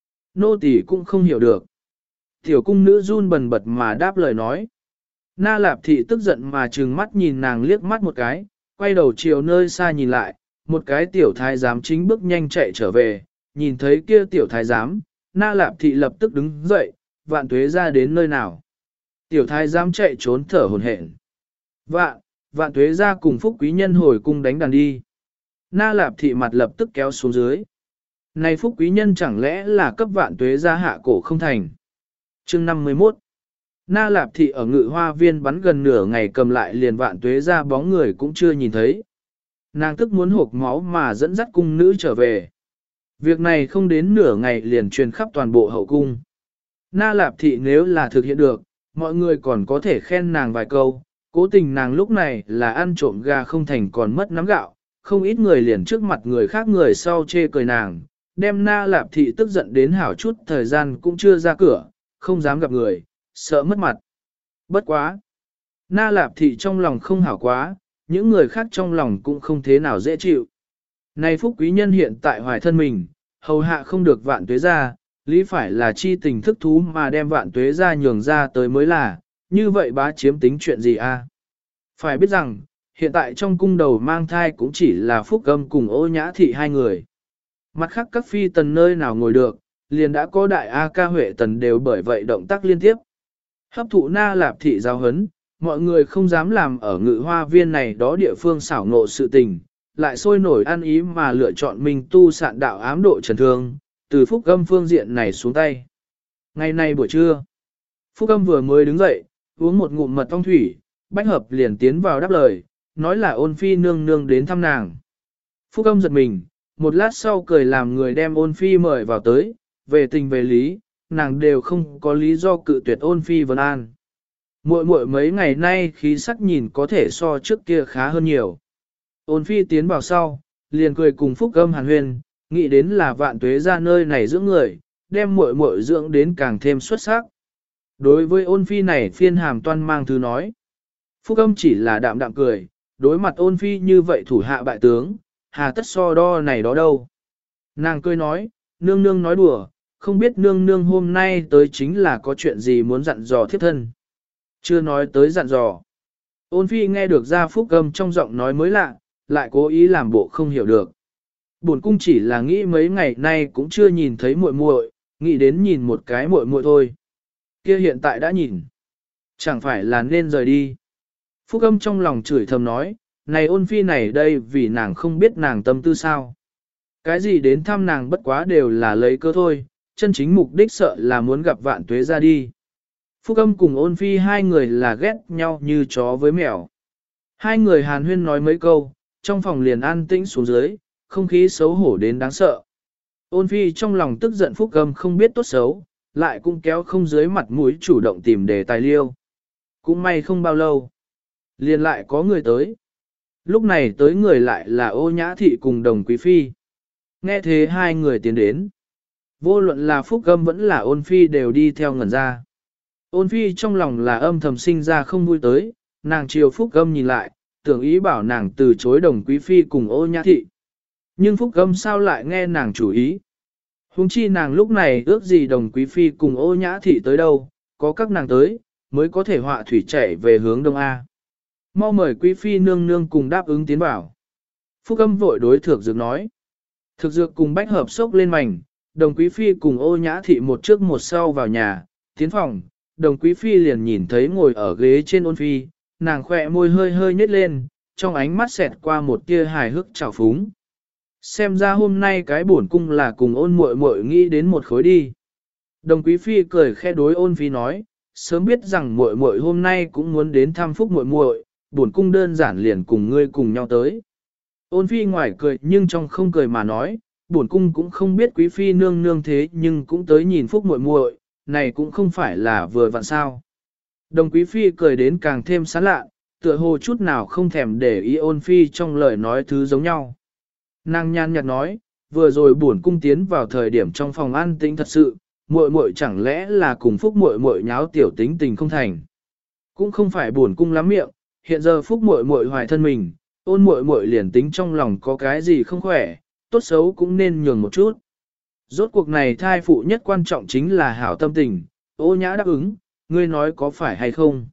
Nô tỳ cũng không hiểu được. Tiểu cung nữ run bần bật mà đáp lời nói. Na Lạp Thị tức giận mà trừng mắt nhìn nàng liếc mắt một cái, quay đầu chiều nơi xa nhìn lại, một cái tiểu thái giám chính bước nhanh chạy trở về, nhìn thấy kia tiểu thái giám, Na Lạp Thị lập tức đứng dậy, Vạn Tuế ra đến nơi nào. Tiểu thái giám chạy trốn thở hổn hển. Vạn, Vạn Tuế ra cùng Phúc quý nhân hồi cung đánh đàn đi. Na Lạp Thị mặt lập tức kéo xuống dưới. Này Phúc quý nhân chẳng lẽ là cấp Vạn Tuế ra hạ cổ không thành. Chương năm mươi mốt. Na Lạp Thị ở Ngự Hoa Viên bắn gần nửa ngày cầm lại liền Vạn Tuế ra bóng người cũng chưa nhìn thấy. Nàng tức muốn hộp máu mà dẫn dắt cung nữ trở về. Việc này không đến nửa ngày liền truyền khắp toàn bộ hậu cung. Na Lạp Thị nếu là thực hiện được, mọi người còn có thể khen nàng vài câu, cố tình nàng lúc này là ăn trộm gà không thành còn mất nắm gạo, không ít người liền trước mặt người khác người sau chê cười nàng, đem Na Lạp Thị tức giận đến hảo chút thời gian cũng chưa ra cửa, không dám gặp người, sợ mất mặt. Bất quá. Na Lạp Thị trong lòng không hảo quá, những người khác trong lòng cũng không thế nào dễ chịu. Này Phúc quý nhân hiện tại hoài thân mình, hầu hạ không được Vạn Tuế ra, lý phải là chi tình thức thú mà đem Vạn Tuế ra nhường ra tới mới là, như vậy bá chiếm tính chuyện gì a? Phải biết rằng, hiện tại trong cung đầu mang thai cũng chỉ là Phúc Âm cùng Ô Nhã Thị hai người. Mặt khác các phi tần nơi nào ngồi được, liền đã có đại A ca Huệ tần đều bởi vậy động tác liên tiếp. Hấp thụ Na Lạp Thị giáo hấn, mọi người không dám làm ở Ngự Hoa Viên này đó địa phương xảo ngộ sự tình, lại sôi nổi ăn ý mà lựa chọn mình tu sạn đạo ám độ trần thương, từ Phúc Âm phương diện này xuống tay. Ngày nay buổi trưa, Phúc Âm vừa mới đứng dậy, uống một ngụm mật ong thủy, Bách Hợp liền tiến vào đáp lời, nói là Ôn Phi nương nương đến thăm nàng. Phúc Âm giật mình, một lát sau cười làm người đem Ôn Phi mời vào tới, về tình về lý, nàng đều không có lý do cự tuyệt Ôn Phi vấn an. Muội muội mấy ngày nay khí sắc nhìn có thể so trước kia khá hơn nhiều. Ôn Phi tiến vào sau, liền cười cùng Phúc Âm hàn huyên, nghĩ đến là Vạn Tuế ra nơi này dưỡng người, đem muội muội dưỡng đến càng thêm xuất sắc. Đối với Ôn Phi này phiên hàm toan mang thư nói. Phúc Âm chỉ là đạm đạm cười, đối mặt Ôn Phi như vậy thủ hạ bại tướng, hà tất so đo này đó đâu. Nàng cười nói, nương nương nói đùa, không biết nương nương hôm nay tới chính là có chuyện gì muốn dặn dò thiếp thân. Chưa nói tới dặn dò. Ôn Phi nghe được ra Phúc Âm trong giọng nói mới lạ, lại cố ý làm bộ không hiểu được. Bổn cung chỉ là nghĩ mấy ngày nay cũng chưa nhìn thấy muội muội, nghĩ đến nhìn một cái muội muội thôi. Kia hiện tại đã nhìn. Chẳng phải là nên rời đi. Phúc Âm trong lòng chửi thầm nói, này Ôn Phi này đây vì nàng không biết nàng tâm tư sao. Cái gì đến thăm nàng bất quá đều là lấy cơ thôi, chân chính mục đích sợ là muốn gặp Vạn Tuế ra đi. Phúc Âm cùng Ôn Phi hai người là ghét nhau như chó với mèo. Hai người hàn huyên nói mấy câu, trong phòng liền an tĩnh xuống dưới, không khí xấu hổ đến đáng sợ. Ôn Phi trong lòng tức giận Phúc Âm không biết tốt xấu, lại cũng kéo không dưới mặt mũi chủ động tìm đề tài liêu. Cũng may không bao lâu, liền lại có người tới. Lúc này tới người lại là Ô Nhã Thị cùng Đồng Quý Phi. Nghe thế hai người tiến đến. Vô luận là Phúc Âm vẫn là Ôn Phi đều đi theo ngẩn ra. Ôn Phi trong lòng là âm thầm sinh ra không vui tới, nàng chiều Phúc Âm nhìn lại, tưởng ý bảo nàng từ chối Đồng Quý Phi cùng Ô Nhã Thị. Nhưng Phúc Âm sao lại nghe nàng chủ ý? Huống chi nàng lúc này ước gì Đồng Quý Phi cùng Ô Nhã Thị tới đâu, có các nàng tới, mới có thể họa thủy chảy về hướng đông A. Mau mời Quý Phi nương nương cùng đáp ứng tiến vào. Phúc Âm vội đối Thược Dược nói. Thực Dược cùng Bách Hợp sốc lên mảnh, Đồng Quý Phi cùng Ô Nhã Thị một trước một sau vào nhà, tiến phòng, đồng quý phi liền nhìn thấy ngồi ở ghế trên ôn phi, nàng khỏe môi hơi hơi nhếch lên, trong ánh mắt xẹt qua một tia hài hước trào phúng. Xem ra hôm nay cái bổn cung là cùng ôn muội muội nghĩ đến một khối đi. Đồng quý phi cười khẽ đối ôn phi nói, sớm biết rằng muội muội hôm nay cũng muốn đến thăm phúc muội muội, bổn cung đơn giản liền cùng ngươi cùng nhau tới. Ôn phi ngoài cười nhưng trong không cười mà nói, bổn cung cũng không biết quý phi nương nương thế nhưng cũng tới nhìn phúc muội muội, này cũng không phải là vừa vặn sao. Đồng quý phi cười đến càng thêm sán lạ, tựa hồ chút nào không thèm để ý ôn phi trong lời nói thứ giống nhau. Nàng nhàn nhạt nói, vừa rồi bổn cung tiến vào thời điểm trong phòng an tĩnh thật sự, muội muội chẳng lẽ là cùng phúc muội muội nháo tiểu tính tình không thành. Cũng không phải bổn cung lắm miệng, hiện giờ phúc muội muội hoài thân mình, ôn muội muội liền tính trong lòng có cái gì không khỏe, tốt xấu cũng nên nhường một chút. Rốt cuộc này thai phụ nhất quan trọng chính là hảo tâm tình, ô nhã đáp ứng, ngươi nói có phải hay không.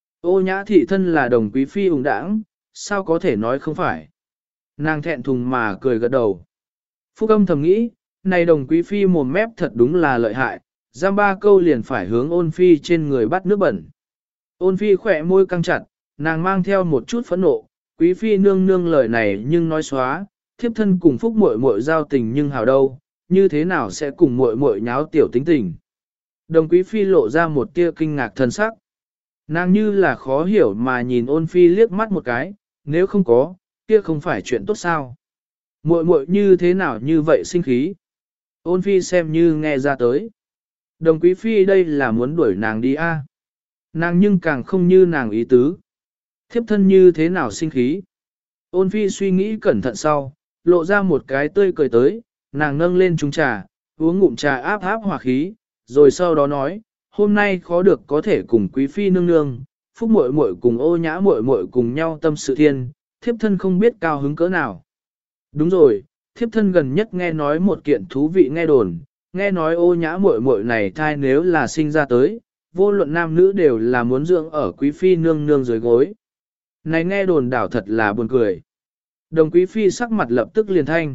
Ô nhã thị thân là đồng quý phi ủng đãng, sao có thể nói không phải. Nàng thẹn thùng mà cười gật đầu. Phúc âm thầm nghĩ, này đồng quý phi mồm mép thật đúng là lợi hại, giam ba câu liền phải hướng ôn phi trên người bắt nước bẩn. Ôn phi khỏe môi căng chặt, nàng mang theo một chút phẫn nộ, quý phi nương nương lời này nhưng nói xóa, thiếp thân cùng phúc muội muội giao tình nhưng hào đâu, như thế nào sẽ cùng muội muội nháo tiểu tính tình. Đồng quý phi lộ ra một tia kinh ngạc thân sắc. Nàng như là khó hiểu mà nhìn ôn phi liếc mắt một cái, nếu không có, kia không phải chuyện tốt sao. Muội muội như thế nào như vậy sinh khí. Ôn phi xem như nghe ra tới. Đồng quý phi đây là muốn đuổi nàng đi a. À? Nàng nhưng càng không như nàng ý tứ. Thiếp thân như thế nào sinh khí. Ôn phi suy nghĩ cẩn thận sau, lộ ra một cái tươi cười tới, nàng nâng lên chung trà, uống ngụm trà áp áp hỏa khí, rồi sau đó nói, hôm nay khó được có thể cùng quý phi nương nương, phúc muội muội cùng ô nhã muội muội cùng nhau tâm sự thiên, thiếp thân không biết cao hứng cỡ nào. Đúng rồi, thiếp thân gần nhất nghe nói một kiện thú vị nghe đồn, nghe nói ô nhã muội muội này thai nếu là sinh ra tới, vô luận nam nữ đều là muốn dưỡng ở quý phi nương nương dưới gối. Này nghe đồn đảo thật là buồn cười. Đồng quý phi sắc mặt lập tức liền thanh.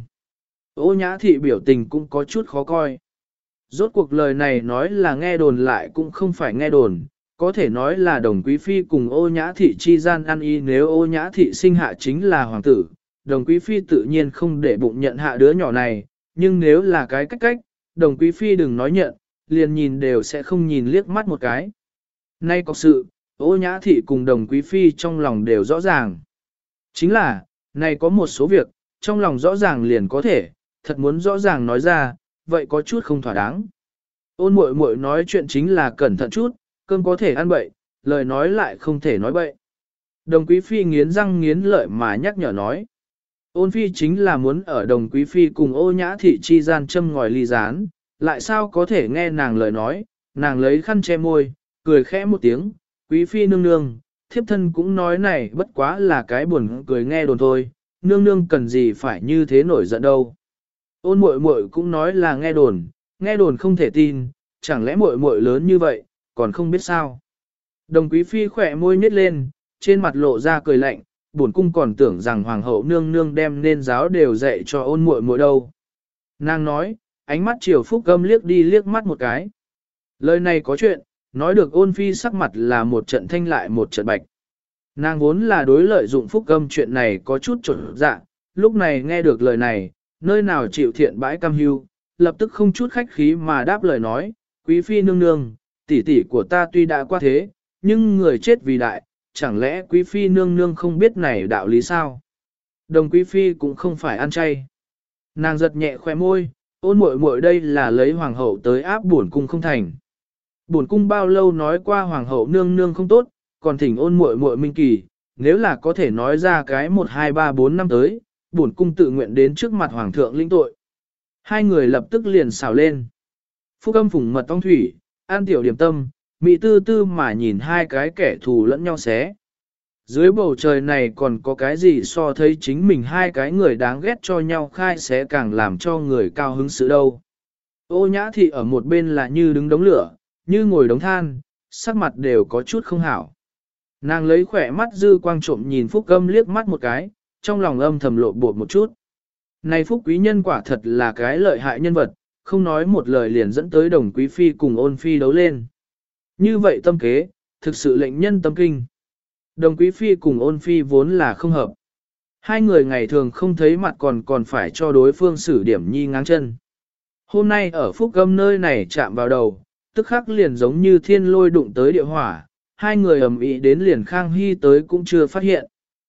Ô nhã thị biểu tình cũng có chút khó coi. Rốt cuộc lời này nói là nghe đồn lại cũng không phải nghe đồn, có thể nói là đồng quý phi cùng ô nhã thị chi gian ăn y, nếu ô nhã thị sinh hạ chính là hoàng tử, đồng quý phi tự nhiên không để bụng nhận hạ đứa nhỏ này, nhưng nếu là cái cách cách, đồng quý phi đừng nói nhận, liền nhìn đều sẽ không nhìn liếc mắt một cái. Nay có sự, ô nhã thị cùng đồng quý phi trong lòng đều rõ ràng. Chính là, này có một số việc, trong lòng rõ ràng liền có thể, thật muốn rõ ràng nói ra, vậy có chút không thỏa đáng. Ôn muội muội nói chuyện chính là cẩn thận chút, cơm có thể ăn bậy, lời nói lại không thể nói bậy. Đồng quý phi nghiến răng nghiến lợi mà nhắc nhở nói. Ôn phi chính là muốn ở đồng quý phi cùng ô nhã thị chi gian châm ngòi ly gián, lại sao có thể nghe nàng lời nói, nàng lấy khăn che môi, cười khẽ một tiếng, quý phi nương nương, thiếp thân cũng nói này bất quá là cái buồn cười nghe đồn thôi, nương nương cần gì phải như thế nổi giận đâu. Ôn muội muội cũng nói là nghe đồn, nghe đồn không thể tin, chẳng lẽ muội muội lớn như vậy, còn không biết sao. Đồng quý phi khỏe môi nhếch lên, trên mặt lộ ra cười lạnh, bổn cung còn tưởng rằng hoàng hậu nương nương đem nên giáo đều dạy cho ôn muội muội đâu. Nàng nói, ánh mắt chiều phúc gâm liếc đi liếc mắt một cái. Lời này có chuyện, nói được ôn phi sắc mặt là một trận thanh lại một trận bạch. Nàng vốn là đối lợi dụng phúc gâm chuyện này có chút trộn dạ, lúc này nghe được lời này, nơi nào chịu thiện bãi cam hưu, lập tức không chút khách khí mà đáp lời nói, quý phi nương nương, tỷ tỷ của ta tuy đã qua thế, nhưng người chết vì đại, chẳng lẽ quý phi nương nương không biết này đạo lý sao? Đồng quý phi cũng không phải ăn chay. Nàng giật nhẹ khoe môi, ôn muội muội đây là lấy hoàng hậu tới áp bổn cung không thành. Bổn cung bao lâu nói qua hoàng hậu nương nương không tốt, còn thỉnh ôn muội muội minh kỳ, nếu là có thể nói ra cái một hai ba bốn năm tới, bổn cung tự nguyện đến trước mặt hoàng thượng linh tội. Hai người lập tức liền xào lên. Phúc âm phùng mật ong thủy, an tiểu điểm tâm, mị tư tư mà nhìn hai cái kẻ thù lẫn nhau xé. Dưới bầu trời này còn có cái gì so thấy chính mình hai cái người đáng ghét cho nhau khai xé càng làm cho người cao hứng sự đâu. Ô nhã thị ở một bên là như đứng đống lửa, như ngồi đống than, sắc mặt đều có chút không hảo. Nàng lấy khỏe mắt dư quang trộm nhìn Phúc Âm liếc mắt một cái, trong lòng âm thầm lộ bột một chút. Này Phúc Quý Nhân quả thật là cái lợi hại nhân vật, không nói một lời liền dẫn tới đồng quý phi cùng ôn phi đấu lên. Như vậy tâm kế, thực sự lệnh nhân tâm kinh. Đồng quý phi cùng ôn phi vốn là không hợp. Hai người ngày thường không thấy mặt còn còn phải cho đối phương xử điểm nhi ngáng chân. Hôm nay ở phúc gâm nơi này chạm vào đầu, tức khắc liền giống như thiên lôi đụng tới địa hỏa, hai người ầm ĩ đến liền Khang Hy tới cũng chưa phát hiện.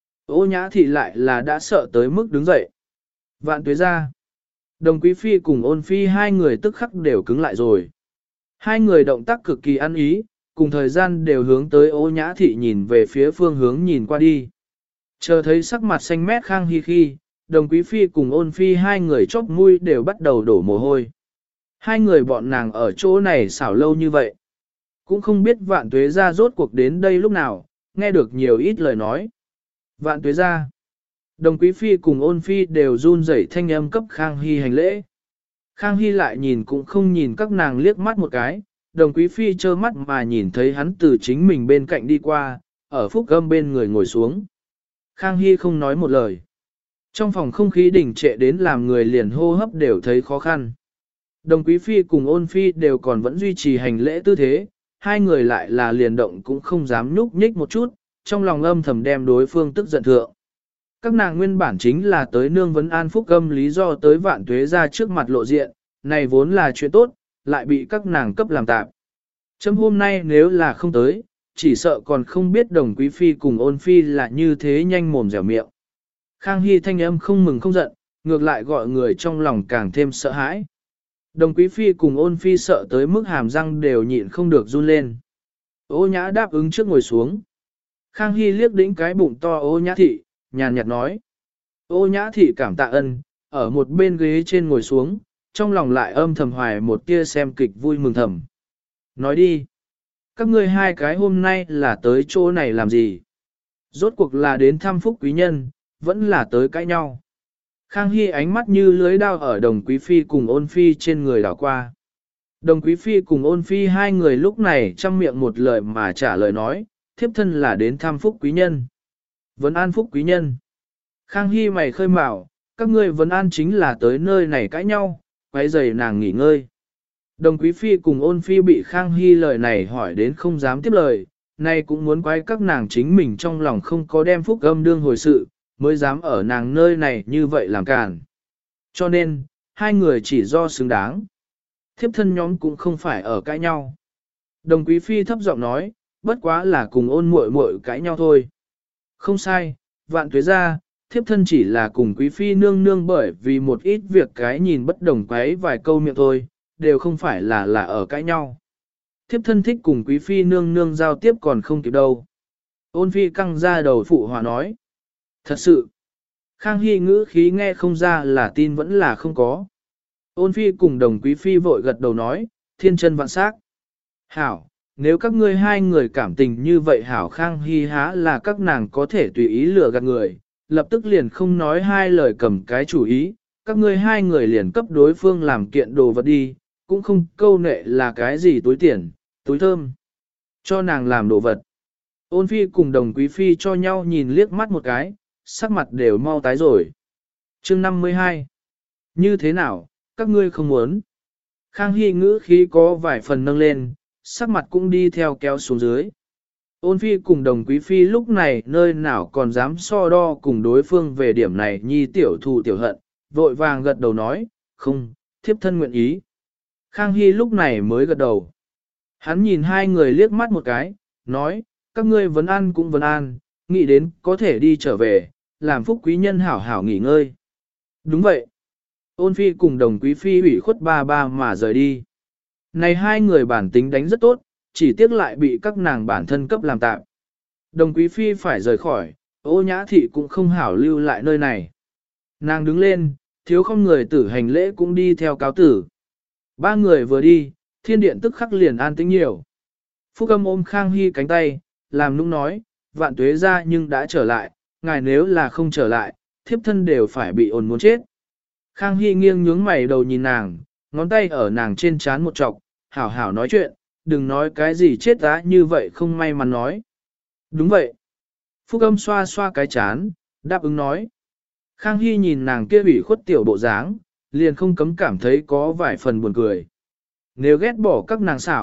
Ô nhã thị lại là đã sợ tới mức đứng dậy. Vạn tuế ra. Đồng quý phi cùng ôn phi hai người tức khắc đều cứng lại rồi. Hai người động tác cực kỳ ăn ý, cùng thời gian đều hướng tới ô nhã thị nhìn về phía phương hướng nhìn qua đi. Chờ thấy sắc mặt xanh mét Khang Hy khi, đồng quý phi cùng ôn phi hai người chóp mũi đều bắt đầu đổ mồ hôi. Hai người bọn nàng ở chỗ này xảo lâu như vậy. Cũng không biết vạn tuế ra rốt cuộc đến đây lúc nào, nghe được nhiều ít lời nói. Vạn tuế ra. Đồng quý phi cùng ôn phi đều run rẩy thanh âm cấp Khang Hy hành lễ. Khang Hy lại nhìn cũng không nhìn các nàng liếc mắt một cái, đồng quý phi trơ mắt mà nhìn thấy hắn từ chính mình bên cạnh đi qua, ở phúc gâm bên người ngồi xuống. Khang Hy không nói một lời. Trong phòng không khí đỉnh trệ đến làm người liền hô hấp đều thấy khó khăn. Đồng quý phi cùng ôn phi đều còn vẫn duy trì hành lễ tư thế, hai người lại là liền động cũng không dám nhúc nhích một chút, trong lòng âm thầm đem đối phương tức giận thượng. Các nàng nguyên bản chính là tới nương vấn an phúc gâm lý do tới vạn tuế ra trước mặt lộ diện, này vốn là chuyện tốt, lại bị các nàng cấp làm tạp. Chấm hôm nay nếu là không tới, chỉ sợ còn không biết đồng quý phi cùng ôn phi là như thế nhanh mồm dẻo miệng. Khang Hy thanh âm không mừng không giận, ngược lại gọi người trong lòng càng thêm sợ hãi. Đồng quý phi cùng ôn phi sợ tới mức hàm răng đều nhịn không được run lên. Ô nhã đáp ứng trước ngồi xuống. Khang Hy liếc đĩnh cái bụng to ô nhã thị, nhàn nhạt nói. Ô nhã thị cảm tạ ân, ở một bên ghế trên ngồi xuống, trong lòng lại âm thầm hoài một tia xem kịch vui mừng thầm. Nói đi, các ngươi hai cái hôm nay là tới chỗ này làm gì? Rốt cuộc là đến thăm phúc quý nhân, vẫn là tới cãi nhau. Khang Hy ánh mắt như lưới đao ở đồng quý phi cùng ôn phi trên người đảo qua. Đồng quý phi cùng ôn phi hai người lúc này chăm miệng một lời mà trả lời nói, thiếp thân là đến thăm phúc quý nhân. Vấn an phúc quý nhân. Khang Hy mày khơi mào, các ngươi vấn an chính là tới nơi này cãi nhau, quấy rầy nàng nghỉ ngơi. Đồng quý phi cùng ôn phi bị Khang Hy lời này hỏi đến không dám tiếp lời, nay cũng muốn quay các nàng chính mình trong lòng không có đem phúc âm đương hồi sự, mới dám ở nàng nơi này như vậy làm cản. Cho nên, hai người chỉ do xứng đáng. Thiếp thân nhóm cũng không phải ở cãi nhau. Đồng quý phi thấp giọng nói, bất quá là cùng ôn muội muội cãi nhau thôi. Không sai, vạn tuế ra, thiếp thân chỉ là cùng quý phi nương nương bởi vì một ít việc cái nhìn bất đồng quấy vài câu miệng thôi, đều không phải là là ở cãi nhau. Thiếp thân thích cùng quý phi nương nương giao tiếp còn không kịp đâu. Ôn phi căng ra đầu phụ hòa nói. Thật sự, Khang Hy ngữ khí nghe không ra là tin vẫn là không có. Ôn phi cùng đồng quý phi vội gật đầu nói, thiên chân vạn sắc. Hảo, nếu các ngươi hai người cảm tình như vậy Hảo Khang Hy há là các nàng có thể tùy ý lừa gạt người, lập tức liền không nói hai lời cầm cái chủ ý, các ngươi hai người liền cấp đối phương làm kiện đồ vật đi, cũng không câu nệ là cái gì túi tiền, túi thơm. Cho nàng làm đồ vật. Ôn phi cùng đồng quý phi cho nhau nhìn liếc mắt một cái, sắc mặt đều mau tái rồi. Chương năm mươi hai. Như thế nào, các ngươi không muốn? Khang Hy ngữ khí có vài phần nâng lên, sắc mặt cũng đi theo kéo xuống dưới. Ôn phi cùng đồng quý phi lúc này nơi nào còn dám so đo cùng đối phương về điểm này nhi tiểu thù tiểu hận, vội vàng gật đầu nói, không, thiếp thân nguyện ý. Khang Hy lúc này mới gật đầu. Hắn nhìn hai người liếc mắt một cái, nói, các ngươi vấn ăn cũng vấn an, nghĩ đến có thể đi trở về, làm phúc quý nhân hảo hảo nghỉ ngơi. Đúng vậy. Ôn phi cùng đồng quý phi ủy khuất ba ba mà rời đi. Này hai người bản tính đánh rất tốt, chỉ tiếc lại bị các nàng bản thân cấp làm tạm. Đồng quý phi phải rời khỏi, ô nhã thị cũng không hảo lưu lại nơi này. Nàng đứng lên, thiếu không người tử hành lễ cũng đi theo cáo tử. Ba người vừa đi, thiên điện tức khắc liền an tĩnh nhiều. Phúc âm ôm Khang Hy cánh tay, làm nũng nói, vạn tuế ra nhưng đã trở lại, ngài nếu là không trở lại, thiếp thân đều phải bị ồn muốn chết. Khang Hy nghiêng nhướng mày đầu nhìn nàng, ngón tay ở nàng trên trán một trọc, hảo hảo nói chuyện, đừng nói cái gì chết giá như vậy không may mắn nói. Đúng vậy. Phúc âm xoa xoa cái chán, đáp ứng nói. Khang Hy nhìn nàng kia ủy khuất tiểu bộ dáng, liền không cấm cảm thấy có vài phần buồn cười. Nếu ghét bỏ các nàng xảo,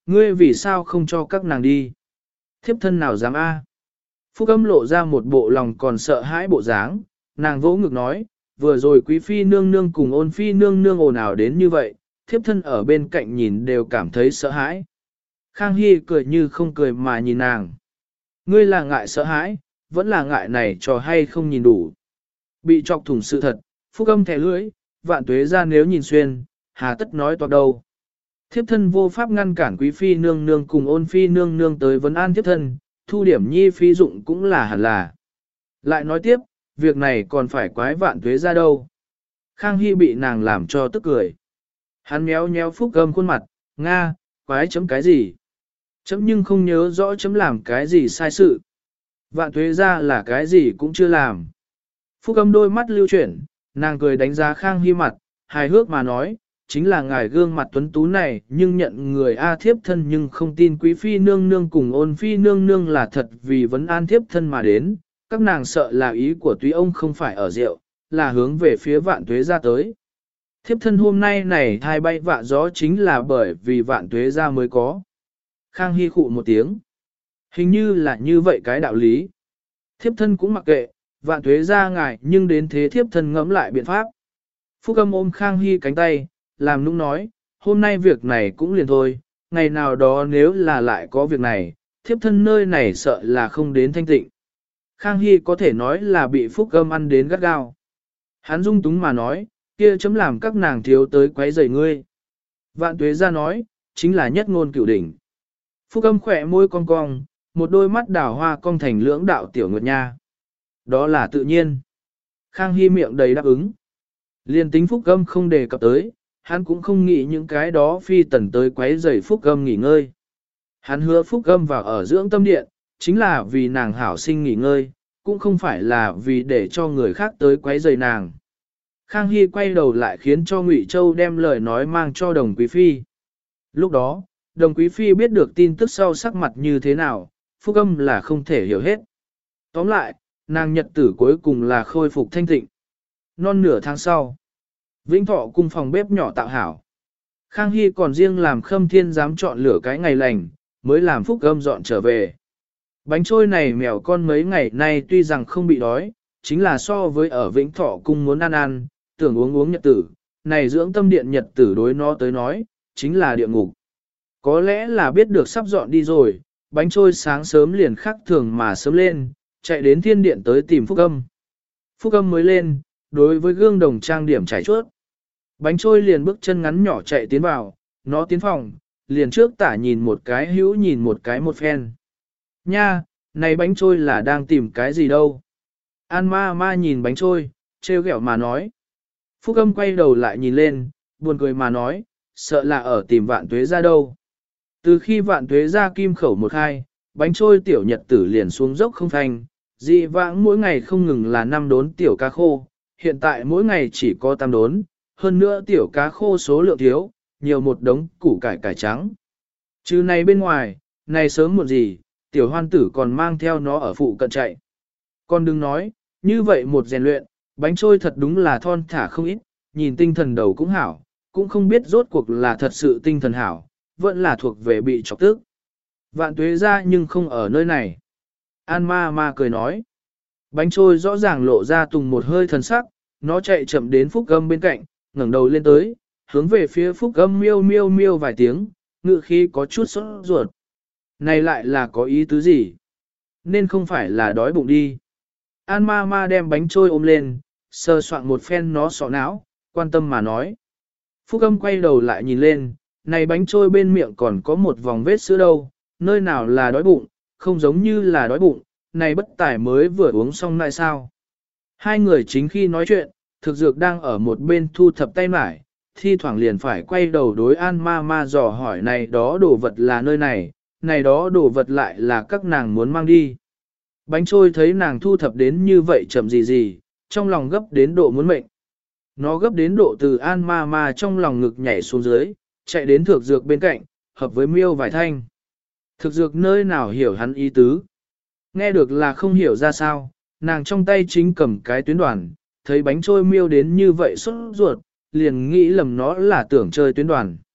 Ngươi vì sao không cho các nàng đi? Thiếp thân nào dám a? Phúc âm lộ ra một bộ lòng còn sợ hãi bộ dáng, nàng vỗ ngực nói, vừa rồi quý phi nương nương cùng ôn phi nương nương ồn ào đến như vậy, thiếp thân ở bên cạnh nhìn đều cảm thấy sợ hãi. Khang Hy cười như không cười mà nhìn nàng. Ngươi là ngại sợ hãi, vẫn là ngại này trò hay không nhìn đủ. Bị chọc thủng sự thật, phúc âm thẻ lưỡi, vạn tuế ra nếu nhìn xuyên, hà tất nói toạc đâu. Thiếp thân vô pháp ngăn cản quý phi nương nương cùng ôn phi nương nương tới vấn an thiếp thân, thu điểm nhi phi dụng cũng là hẳn là. Lại nói tiếp, việc này còn phải quái vạn tuế ra đâu. Khang Hy bị nàng làm cho tức cười. Hắn méo méo phúc âm khuôn mặt, Nga, quái chấm cái gì? Chấm nhưng không nhớ rõ chấm làm cái gì sai sự. Vạn tuế ra là cái gì cũng chưa làm. Phúc âm đôi mắt lưu chuyển, nàng cười đánh giá Khang Hy mặt, hài hước mà nói, chính là ngài gương mặt tuấn tú này nhưng nhận người A thiếp thân nhưng không tin quý phi nương nương cùng ôn phi nương nương là thật vì vấn an thiếp thân mà đến, các nàng sợ là ý của túy ông không phải ở rượu, là hướng về phía vạn tuế ra tới. Thiếp thân hôm nay này thai bay vạ gió chính là bởi vì vạn tuế ra mới có. Khang Hy khụ một tiếng. Hình như là như vậy cái đạo lý. Thiếp thân cũng mặc kệ, vạn tuế ra ngài nhưng đến thế thiếp thân ngẫm lại biện pháp. Phúc âm ôm Khang Hy cánh tay, làm nũng nói, hôm nay việc này cũng liền thôi, ngày nào đó nếu là lại có việc này, thiếp thân nơi này sợ là không đến thanh tịnh. Khang Hy có thể nói là bị phúc âm ăn đến gắt gao. Hắn dung túng mà nói, kia chấm làm các nàng thiếu tới quấy rầy ngươi. Vạn tuế ra nói, chính là nhất ngôn cửu đỉnh. Phúc âm khỏe môi cong cong, một đôi mắt đào hoa cong thành lưỡng đạo tiểu nguyệt nha. Đó là tự nhiên. Khang Hy miệng đầy đáp ứng. Liên tính phúc âm không đề cập tới, hắn cũng không nghĩ những cái đó phi tần tới quấy rầy phúc âm nghỉ ngơi. Hắn hứa phúc âm vào ở dưỡng tâm điện, chính là vì nàng hảo sinh nghỉ ngơi, cũng không phải là vì để cho người khác tới quấy rầy nàng. Khang Hy quay đầu lại khiến cho Ngụy Châu đem lời nói mang cho Đồng Quý Phi. Lúc đó, Đồng Quý Phi biết được tin tức sau sắc mặt như thế nào, phúc âm là không thể hiểu hết. Tóm lại, nàng nhật tử cuối cùng là khôi phục thanh tịnh. Non nửa tháng sau, Vĩnh Thọ cung phòng bếp nhỏ tạo hảo. Khang Hy còn riêng làm Khâm Thiên dám chọn lửa cái ngày lành, mới làm phúc âm dọn trở về. Bánh trôi này mèo con mấy ngày nay tuy rằng không bị đói, chính là so với ở Vĩnh Thọ cung muốn ăn ăn, tưởng uống uống nhật tử, này dưỡng tâm điện nhật tử đối nó tới nói, chính là địa ngục. Có lẽ là biết được sắp dọn đi rồi, bánh trôi sáng sớm liền khắc thường mà sớm lên, chạy đến thiên điện tới tìm phúc âm. Phúc âm mới lên, đối với gương đồng trang điểm trải chuốt. Bánh trôi liền bước chân ngắn nhỏ chạy tiến vào, nó tiến phòng, liền trước tả nhìn một cái hữu nhìn một cái một phen. Nha, này bánh trôi là đang tìm cái gì đâu? An ma ma nhìn bánh trôi, trêu ghẹo mà nói. Phúc âm quay đầu lại nhìn lên, buồn cười mà nói, sợ là ở tìm vạn tuế ra đâu. Từ khi vạn tuế ra kim khẩu một hai, bánh trôi tiểu nhật tử liền xuống dốc không thành, dị vãng mỗi ngày không ngừng là năm đốn tiểu cá khô, hiện tại mỗi ngày chỉ có tam đốn, hơn nữa tiểu cá khô số lượng thiếu, nhiều một đống củ cải cải trắng. Chứ này bên ngoài, này sớm muộn gì, tiểu hoan tử còn mang theo nó ở phụ cận chạy. Con đừng nói, như vậy một rèn luyện, bánh trôi thật đúng là thon thả không ít, nhìn tinh thần đầu cũng hảo, cũng không biết rốt cuộc là thật sự tinh thần hảo, vẫn là thuộc về bị chọc tức. Vạn tuế ra nhưng không ở nơi này. An ma ma cười nói. Bánh trôi rõ ràng lộ ra tùng một hơi thần sắc, nó chạy chậm đến phúc âm bên cạnh, ngẩng đầu lên tới, hướng về phía phúc âm miêu miêu miêu vài tiếng, ngự khi có chút sốt ruột. Này lại là có ý tứ gì? Nên không phải là đói bụng đi. An ma ma đem bánh trôi ôm lên, sơ soạn một phen nó sọ não, quan tâm mà nói. Phúc âm quay đầu lại nhìn lên, này bánh trôi bên miệng còn có một vòng vết sữa đâu, nơi nào là đói bụng, không giống như là đói bụng, này bất tải mới vừa uống xong lại sao. Hai người chính khi nói chuyện, thực dược đang ở một bên thu thập tay mải, thi thoảng liền phải quay đầu đối An ma ma dò hỏi này đó đồ vật là nơi này, này đó đồ vật lại là các nàng muốn mang đi. Bánh trôi thấy nàng thu thập đến như vậy chậm gì gì, trong lòng gấp đến độ muốn mệnh. Nó gấp đến độ từ An ma ma trong lòng ngực nhảy xuống dưới, chạy đến thực dược bên cạnh, hợp với miêu vài thanh. Thực dược nơi nào hiểu hắn ý tứ. Nghe được là không hiểu ra sao, nàng trong tay chính cầm cái tuyến đoàn, thấy bánh trôi miêu đến như vậy sốt ruột, liền nghĩ lầm nó là tưởng chơi tuyến đoàn.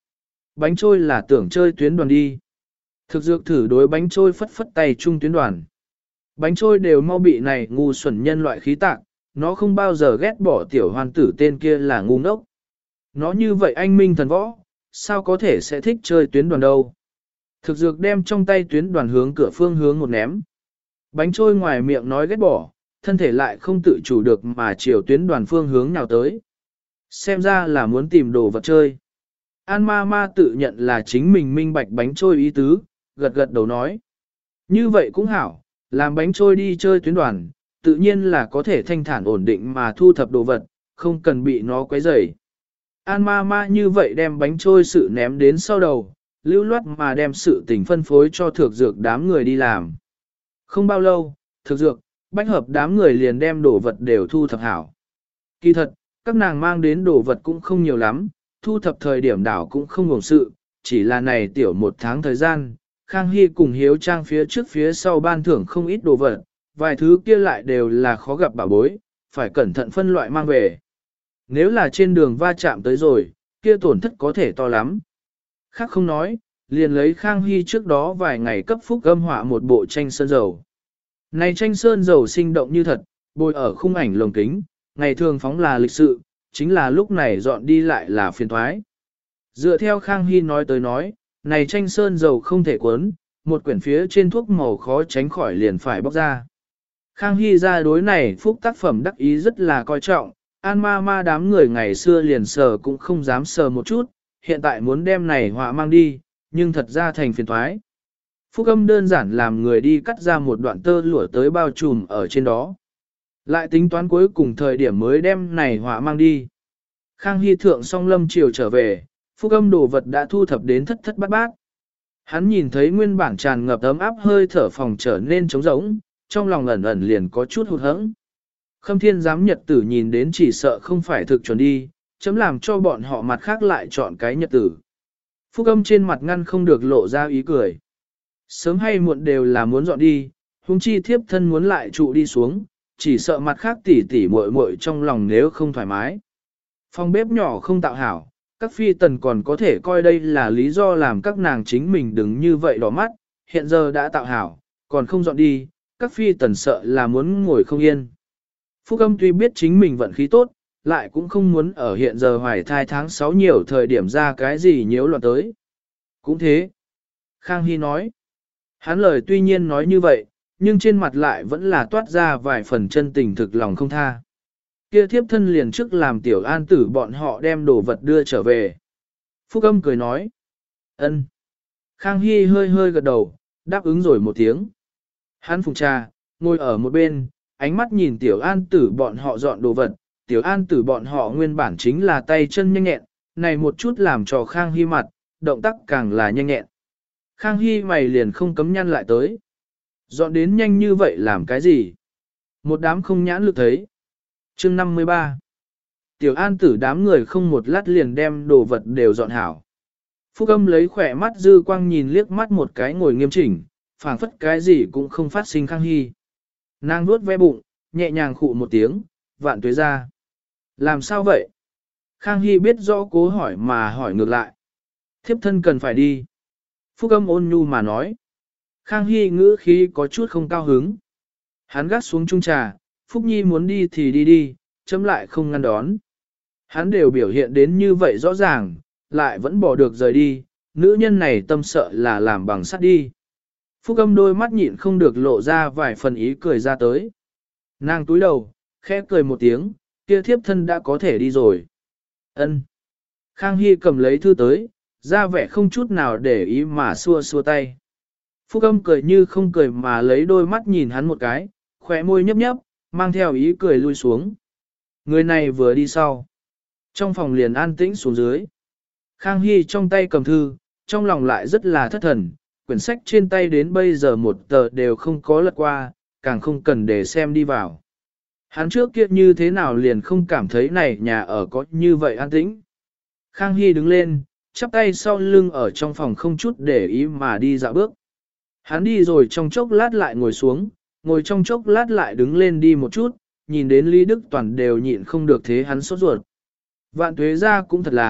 Bánh trôi là tưởng chơi tuyến đoàn đi. Thực dược thử đối bánh trôi phất phất tay chung tuyến đoàn. Bánh trôi đều mau bị này ngu xuẩn nhân loại khí tạc, nó không bao giờ ghét bỏ tiểu hoàn tử tên kia là ngu ngốc. Nó như vậy anh minh thần võ, sao có thể sẽ thích chơi tuyến đoàn đâu. Thực dược đem trong tay tuyến đoàn hướng cửa phương hướng một ném. Bánh trôi ngoài miệng nói ghét bỏ, thân thể lại không tự chủ được mà chiều tuyến đoàn phương hướng nào tới. Xem ra là muốn tìm đồ vật chơi. An ma ma tự nhận là chính mình minh bạch bánh trôi ý tứ, gật gật đầu nói. Như vậy cũng hảo, làm bánh trôi đi chơi tuyến đoàn, tự nhiên là có thể thanh thản ổn định mà thu thập đồ vật, không cần bị nó quấy rầy. An ma ma như vậy đem bánh trôi sự ném đến sau đầu, lưu loát mà đem sự tình phân phối cho thực dược đám người đi làm. Không bao lâu, thực dược, bách hợp đám người liền đem đồ vật đều thu thập hảo. Kỳ thật, các nàng mang đến đồ vật cũng không nhiều lắm, thu thập thời điểm đảo cũng không ngủng sự, chỉ là này tiểu một tháng thời gian, Khang Hy cùng Hiếu Trang phía trước phía sau ban thưởng không ít đồ vật, vài thứ kia lại đều là khó gặp bảo bối, phải cẩn thận phân loại mang về. Nếu là trên đường va chạm tới rồi, kia tổn thất có thể to lắm. Khác không nói, liền lấy Khang Hy trước đó vài ngày cấp phúc âm họa một bộ tranh sơn dầu. Này tranh sơn dầu sinh động như thật, bôi ở khung ảnh lồng kính, ngày thường phóng là lịch sự, chính là lúc này dọn đi lại là phiền thoái. Dựa theo Khang Hy nói tới nói, này tranh sơn dầu không thể cuốn, một quyển phía trên thuốc màu khó tránh khỏi liền phải bóc ra. Khang Hy ra đối này phúc tác phẩm đắc ý rất là coi trọng, An ma ma đám người ngày xưa liền sờ cũng không dám sờ một chút, hiện tại muốn đem này họa mang đi, nhưng thật ra thành phiền thoái. Phúc âm đơn giản làm người đi cắt ra một đoạn tơ lụa tới bao trùm ở trên đó. Lại tính toán cuối cùng thời điểm mới đem này họa mang đi. Khang Hy thượng song lâm chiều trở về, phúc âm đồ vật đã thu thập đến thất thất bát bát. Hắn nhìn thấy nguyên bản tràn ngập ấm áp hơi thở phòng trở nên trống rỗng, trong lòng ẩn ẩn liền có chút hụt hẫng. Khâm thiên giám nhật tử nhìn đến chỉ sợ không phải thực chuẩn đi, chấm làm cho bọn họ mặt khác lại chọn cái nhật tử. Phúc âm trên mặt ngăn không được lộ ra ý cười. Sớm hay muộn đều là muốn dọn đi, huống chi thiếp thân muốn lại trụ đi xuống, chỉ sợ mặt khác tỉ tỉ muội muội trong lòng nếu không thoải mái. Phòng bếp nhỏ không tạo hảo, các phi tần còn có thể coi đây là lý do làm các nàng chính mình đứng như vậy đỏ mắt, hiện giờ đã tạo hảo, còn không dọn đi, các phi tần sợ là muốn ngồi không yên. Phúc âm tuy biết chính mình vận khí tốt, lại cũng không muốn ở hiện giờ hoài thai tháng sáu nhiều thời điểm ra cái gì nhiễu loạn tới. Cũng thế. Khang Hy nói. Hắn lời tuy nhiên nói như vậy, nhưng trên mặt lại vẫn là toát ra vài phần chân tình thực lòng không tha. Kia thiếp thân liền trước làm tiểu an tử bọn họ đem đồ vật đưa trở về. Phúc âm cười nói. Ân. Khang Hy hơi hơi gật đầu, đáp ứng rồi một tiếng. Hắn phùng trà, ngồi ở một bên, ánh mắt nhìn tiểu an tử bọn họ dọn đồ vật. Tiểu an tử bọn họ nguyên bản chính là tay chân nhanh nhẹn, này một chút làm cho Khang Hy mặt, động tác càng là nhanh nhẹn. Khang Hy mày liền không cấm nhăn lại tới. Dọn đến nhanh như vậy làm cái gì? Một đám không nhãn lực thấy. Chương năm mươi ba. Tiểu an tử đám người không một lát liền đem đồ vật đều dọn hảo. Phúc âm lấy khỏe mắt dư quang nhìn liếc mắt một cái ngồi nghiêm chỉnh, phảng phất cái gì cũng không phát sinh Khang Hy. Nàng nuốt ve bụng, nhẹ nhàng khụ một tiếng, vạn tuế ra. Làm sao vậy? Khang Hy biết rõ cố hỏi mà hỏi ngược lại. Thiếp thân cần phải đi. Phúc âm ôn nhu mà nói. Khang Hy ngữ khí có chút không cao hứng. Hắn gắt xuống chung trà, Phúc Nhi muốn đi thì đi đi, chấm lại không ngăn đón. Hắn đều biểu hiện đến như vậy rõ ràng, lại vẫn bỏ được rời đi, nữ nhân này tâm sợ là làm bằng sắt đi. Phúc âm đôi mắt nhịn không được lộ ra vài phần ý cười ra tới. Nàng túi đầu, khẽ cười một tiếng, kia thiếp thân đã có thể đi rồi. Ân. Khang Hy cầm lấy thư tới, ra vẻ không chút nào để ý mà xua xua tay. Phúc âm cười như không cười mà lấy đôi mắt nhìn hắn một cái, khỏe môi nhấp nhấp, mang theo ý cười lui xuống. Người này vừa đi sau. Trong phòng liền an tĩnh xuống dưới. Khang Hy trong tay cầm thư, trong lòng lại rất là thất thần, quyển sách trên tay đến bây giờ một tờ đều không có lật qua, càng không cần để xem đi vào. Hắn trước kia như thế nào liền không cảm thấy này nhà ở có như vậy an tĩnh. Khang Hy đứng lên, chắp tay sau lưng ở trong phòng không chút để ý mà đi dạo bước. Hắn đi rồi trong chốc lát lại ngồi xuống, ngồi trong chốc lát lại đứng lên đi một chút, nhìn đến Lý Đức Toàn đều nhịn không được thế hắn sốt ruột. Vạn tuế ra cũng thật là,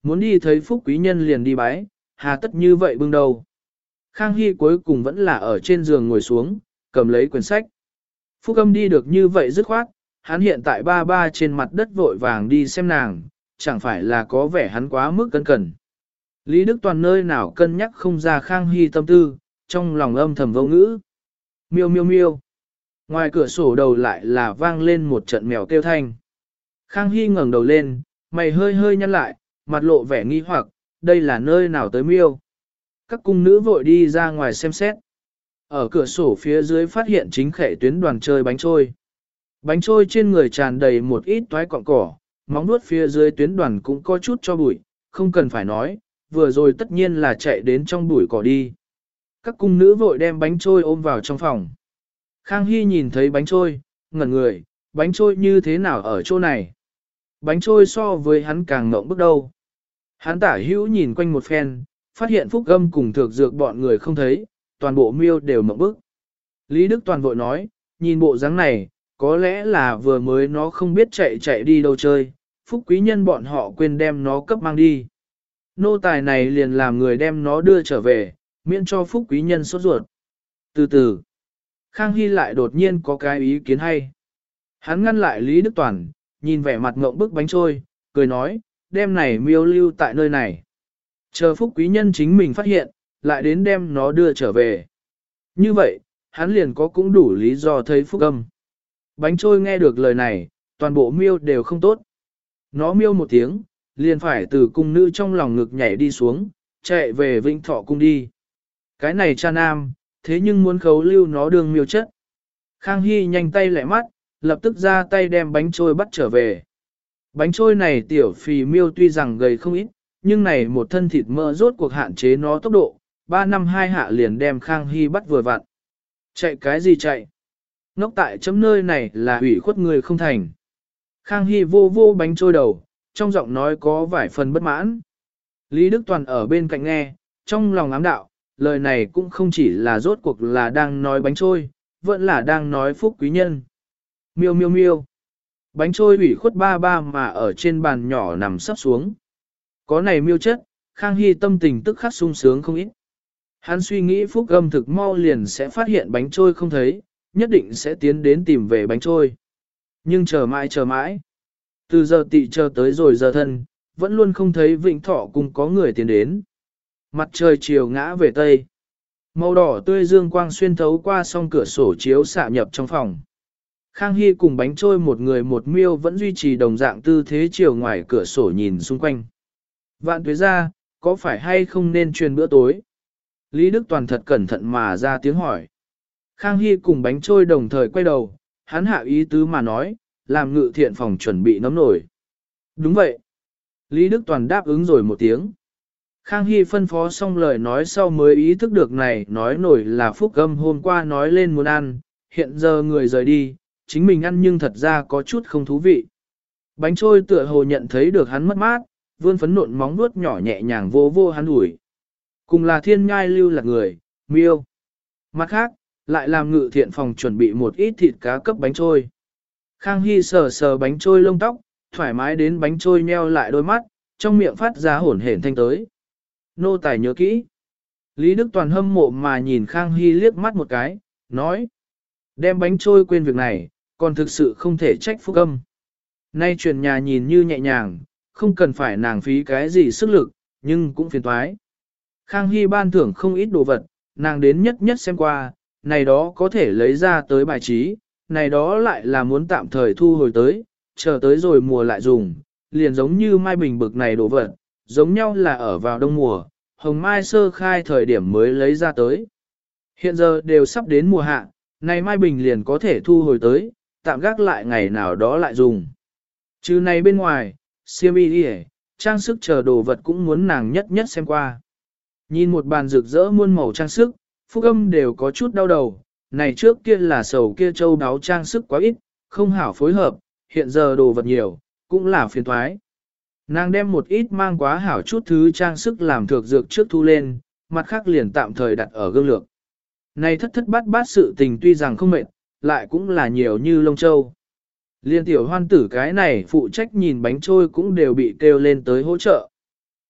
muốn đi thấy phúc quý nhân liền đi bái, hà tất như vậy bưng đầu. Khang Hy cuối cùng vẫn là ở trên giường ngồi xuống, cầm lấy quyển sách. Phúc âm đi được như vậy dứt khoát, hắn hiện tại ba ba trên mặt đất vội vàng đi xem nàng, chẳng phải là có vẻ hắn quá mức cân cẩn. Lý Đức Toàn nơi nào cân nhắc không ra Khang Hy tâm tư, trong lòng âm thầm vô ngữ. Miêu miêu miêu. Ngoài cửa sổ đầu lại là vang lên một trận mèo kêu thanh. Khang Hy ngẩng đầu lên, mày hơi hơi nhăn lại, mặt lộ vẻ nghi hoặc, đây là nơi nào tới miêu. Các cung nữ vội đi ra ngoài xem xét. Ở cửa sổ phía dưới phát hiện chính khệ tuyến đoàn chơi bánh trôi. Bánh trôi trên người tràn đầy một ít toái cọng cỏ, móng nuốt phía dưới tuyến đoàn cũng có chút cho bụi, không cần phải nói, vừa rồi tất nhiên là chạy đến trong bụi cỏ đi. Các cung nữ vội đem bánh trôi ôm vào trong phòng. Khang Hy nhìn thấy bánh trôi, ngẩn người, bánh trôi như thế nào ở chỗ này? Bánh trôi so với hắn càng ngộng bước đầu. Hắn tả hữu nhìn quanh một phen, phát hiện Phúc Âm cùng Thược Dược bọn người không thấy, toàn bộ miêu đều mộng bức. Lý Đức Toàn vội nói, nhìn bộ dáng này, có lẽ là vừa mới nó không biết chạy chạy đi đâu chơi, Phúc Quý Nhân bọn họ quên đem nó cấp mang đi. Nô tài này liền làm người đem nó đưa trở về, miễn cho Phúc Quý Nhân sốt ruột. Từ từ, Khang Hy lại đột nhiên có cái ý kiến hay. Hắn ngăn lại Lý Đức Toàn, nhìn vẻ mặt ngộng bức bánh trôi, cười nói, đem này miêu lưu tại nơi này. Chờ Phúc Quý Nhân chính mình phát hiện, lại đến đem nó đưa trở về. Như vậy, hắn liền có cũng đủ lý do thấy Phúc Âm. Bánh trôi nghe được lời này, toàn bộ miêu đều không tốt. Nó miêu một tiếng, liền phải từ cung nữ trong lòng ngực nhảy đi xuống, chạy về Vĩnh Thọ cung đi. Cái này cha nam, thế nhưng muốn khấu lưu nó đường miêu chất. Khang Hy nhanh tay lẹ mắt, lập tức ra tay đem bánh trôi bắt trở về. Bánh trôi này tiểu phì miêu tuy rằng gầy không ít, nhưng này một thân thịt mỡ rốt cuộc hạn chế nó tốc độ, ba năm hai hạ liền đem Khang Hy bắt vừa vặn. Chạy cái gì chạy? Ngốc tại chấm nơi này là ủy khuất người không thành. Khang Hy vô vô bánh trôi đầu, trong giọng nói có vài phần bất mãn. Lý Đức Toàn ở bên cạnh nghe, trong lòng ám đạo, lời này cũng không chỉ là rốt cuộc là đang nói bánh trôi, vẫn là đang nói Phúc Quý Nhân. Miêu miêu miêu. Bánh trôi ủy khuất ba ba mà ở trên bàn nhỏ nằm sắp xuống. Có này miêu chất, Khang Hy tâm tình tức khắc sung sướng không ít. Hắn suy nghĩ Phúc Âm thực mau liền sẽ phát hiện bánh trôi không thấy, nhất định sẽ tiến đến tìm về bánh trôi. Nhưng chờ mãi chờ mãi. Từ giờ tị chờ tới rồi giờ thân, vẫn luôn không thấy Vĩnh Thọ cung có người tiến đến. Mặt trời chiều ngã về tây. Màu đỏ tươi dương quang xuyên thấu qua song cửa sổ chiếu xạ nhập trong phòng. Khang Hy cùng bánh trôi một người một miêu vẫn duy trì đồng dạng tư thế chiều ngoài cửa sổ nhìn xung quanh. Vạn tuế ra, có phải hay không nên truyền bữa tối? Lý Đức Toàn thật cẩn thận mà ra tiếng hỏi. Khang Hy cùng bánh trôi đồng thời quay đầu, hắn hạ ý tứ mà nói, làm ngự thiện phòng chuẩn bị nấm nổi. Đúng vậy. Lý Đức Toàn đáp ứng rồi một tiếng. Khang Hy phân phó xong lời nói sau mới ý thức được này nói nổi là Phúc Âm hôm qua nói lên muốn ăn, hiện giờ người rời đi, chính mình ăn nhưng thật ra có chút không thú vị. Bánh trôi tựa hồ nhận thấy được hắn mất mát, vươn phấn nộn móng vuốt nhỏ nhẹ nhàng vô vô hắn ủi. Cùng là thiên nhai lưu là người, miêu. Mặt khác, lại làm ngự thiện phòng chuẩn bị một ít thịt cá cấp bánh trôi. Khang Hy sờ sờ bánh trôi lông tóc, thoải mái đến bánh trôi nheo lại đôi mắt, trong miệng phát ra hổn hển thanh tới. Nô tài nhớ kỹ. Lý Đức Toàn hâm mộ mà nhìn Khang Hy liếc mắt một cái, nói. Đem bánh trôi quên việc này, còn thực sự không thể trách Phúc Âm. Nay truyền nhà nhìn như nhẹ nhàng, không cần phải nàng phí cái gì sức lực, nhưng cũng phiền toái. Khang Hy ban thưởng không ít đồ vật, nàng đến nhất nhất xem qua, này đó có thể lấy ra tới bài trí, này đó lại là muốn tạm thời thu hồi tới, chờ tới rồi mùa lại dùng, liền giống như mai bình bực này đồ vật, giống nhau là ở vào đông mùa, hồng mai sơ khai thời điểm mới lấy ra tới. Hiện giờ đều sắp đến mùa hạ, này mai bình liền có thể thu hồi tới, tạm gác lại ngày nào đó lại dùng. Chứ này bên ngoài, xiêm y đi trang sức chờ đồ vật cũng muốn nàng nhất nhất xem qua. Nhìn một bàn rực rỡ muôn màu trang sức, Phúc Âm đều có chút đau đầu, này trước kia là sầu kia châu đáo trang sức quá ít, không hảo phối hợp, hiện giờ đồ vật nhiều, cũng là phiền thoái. Nàng đem một ít mang quá hảo chút thứ trang sức làm thược dược trước thu lên, mặt khác liền tạm thời đặt ở gương lược. Này thất thất bát bát sự tình tuy rằng không mệt, lại cũng là nhiều như lông châu. Liên tiểu hoan tử cái này phụ trách nhìn bánh trôi cũng đều bị kêu lên tới hỗ trợ.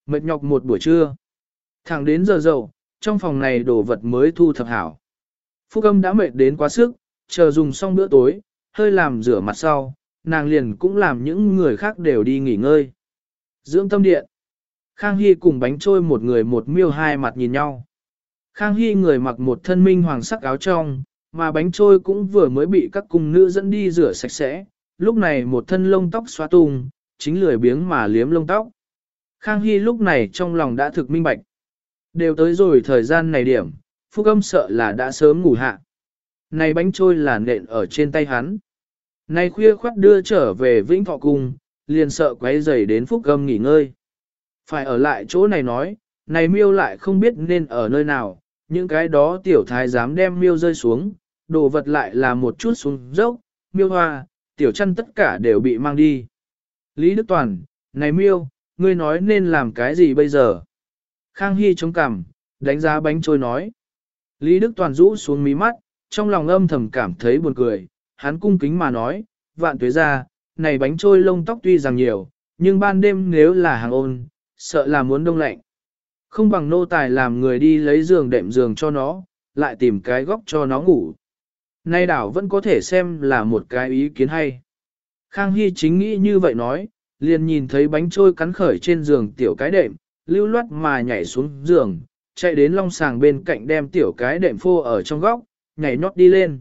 Mệt nhọc một buổi trưa. Thẳng đến giờ dậu, trong phòng này đồ vật mới thu thập hảo. Phúc Âm đã mệt đến quá sức, chờ dùng xong bữa tối, hơi làm rửa mặt sau, nàng liền cũng làm những người khác đều đi nghỉ ngơi. Dưỡng tâm điện. Khang Hy cùng bánh trôi một người một miêu hai mặt nhìn nhau. Khang Hy người mặc một thân minh hoàng sắc áo trong, mà bánh trôi cũng vừa mới bị các cung nữ dẫn đi rửa sạch sẽ, lúc này một thân lông tóc xóa tung, chính lười biếng mà liếm lông tóc. Khang Hy lúc này trong lòng đã thực minh bạch. Đều tới rồi thời gian này điểm, Phúc Âm sợ là đã sớm ngủ hạ. Này bánh trôi là nện ở trên tay hắn. Này khuya khoắt đưa trở về Vĩnh Thọ Cung, liền sợ quấy rầy đến Phúc Âm nghỉ ngơi. Phải ở lại chỗ này nói, này miêu lại không biết nên ở nơi nào, những cái đó tiểu thái dám đem miêu rơi xuống, đồ vật lại là một chút xuống dốc, miêu hoa, tiểu chăn tất cả đều bị mang đi. Lý Đức Toàn, này miêu, ngươi nói nên làm cái gì bây giờ? Khang Hy chống cằm, đánh giá bánh trôi nói. Lý Đức Toàn rũ xuống mí mắt, trong lòng âm thầm cảm thấy buồn cười, hắn cung kính mà nói, vạn tuế ra, này bánh trôi lông tóc tuy rằng nhiều, nhưng ban đêm nếu là hàng ôn, sợ là muốn đông lạnh. Không bằng nô tài làm người đi lấy giường đệm giường cho nó, lại tìm cái góc cho nó ngủ. Nay đảo vẫn có thể xem là một cái ý kiến hay. Khang Hy chính nghĩ như vậy nói, liền nhìn thấy bánh trôi cắn khởi trên giường tiểu cái đệm, lưu loát mà nhảy xuống giường, chạy đến long sàng bên cạnh đem tiểu cái đệm phô ở trong góc, nhảy nhót đi lên.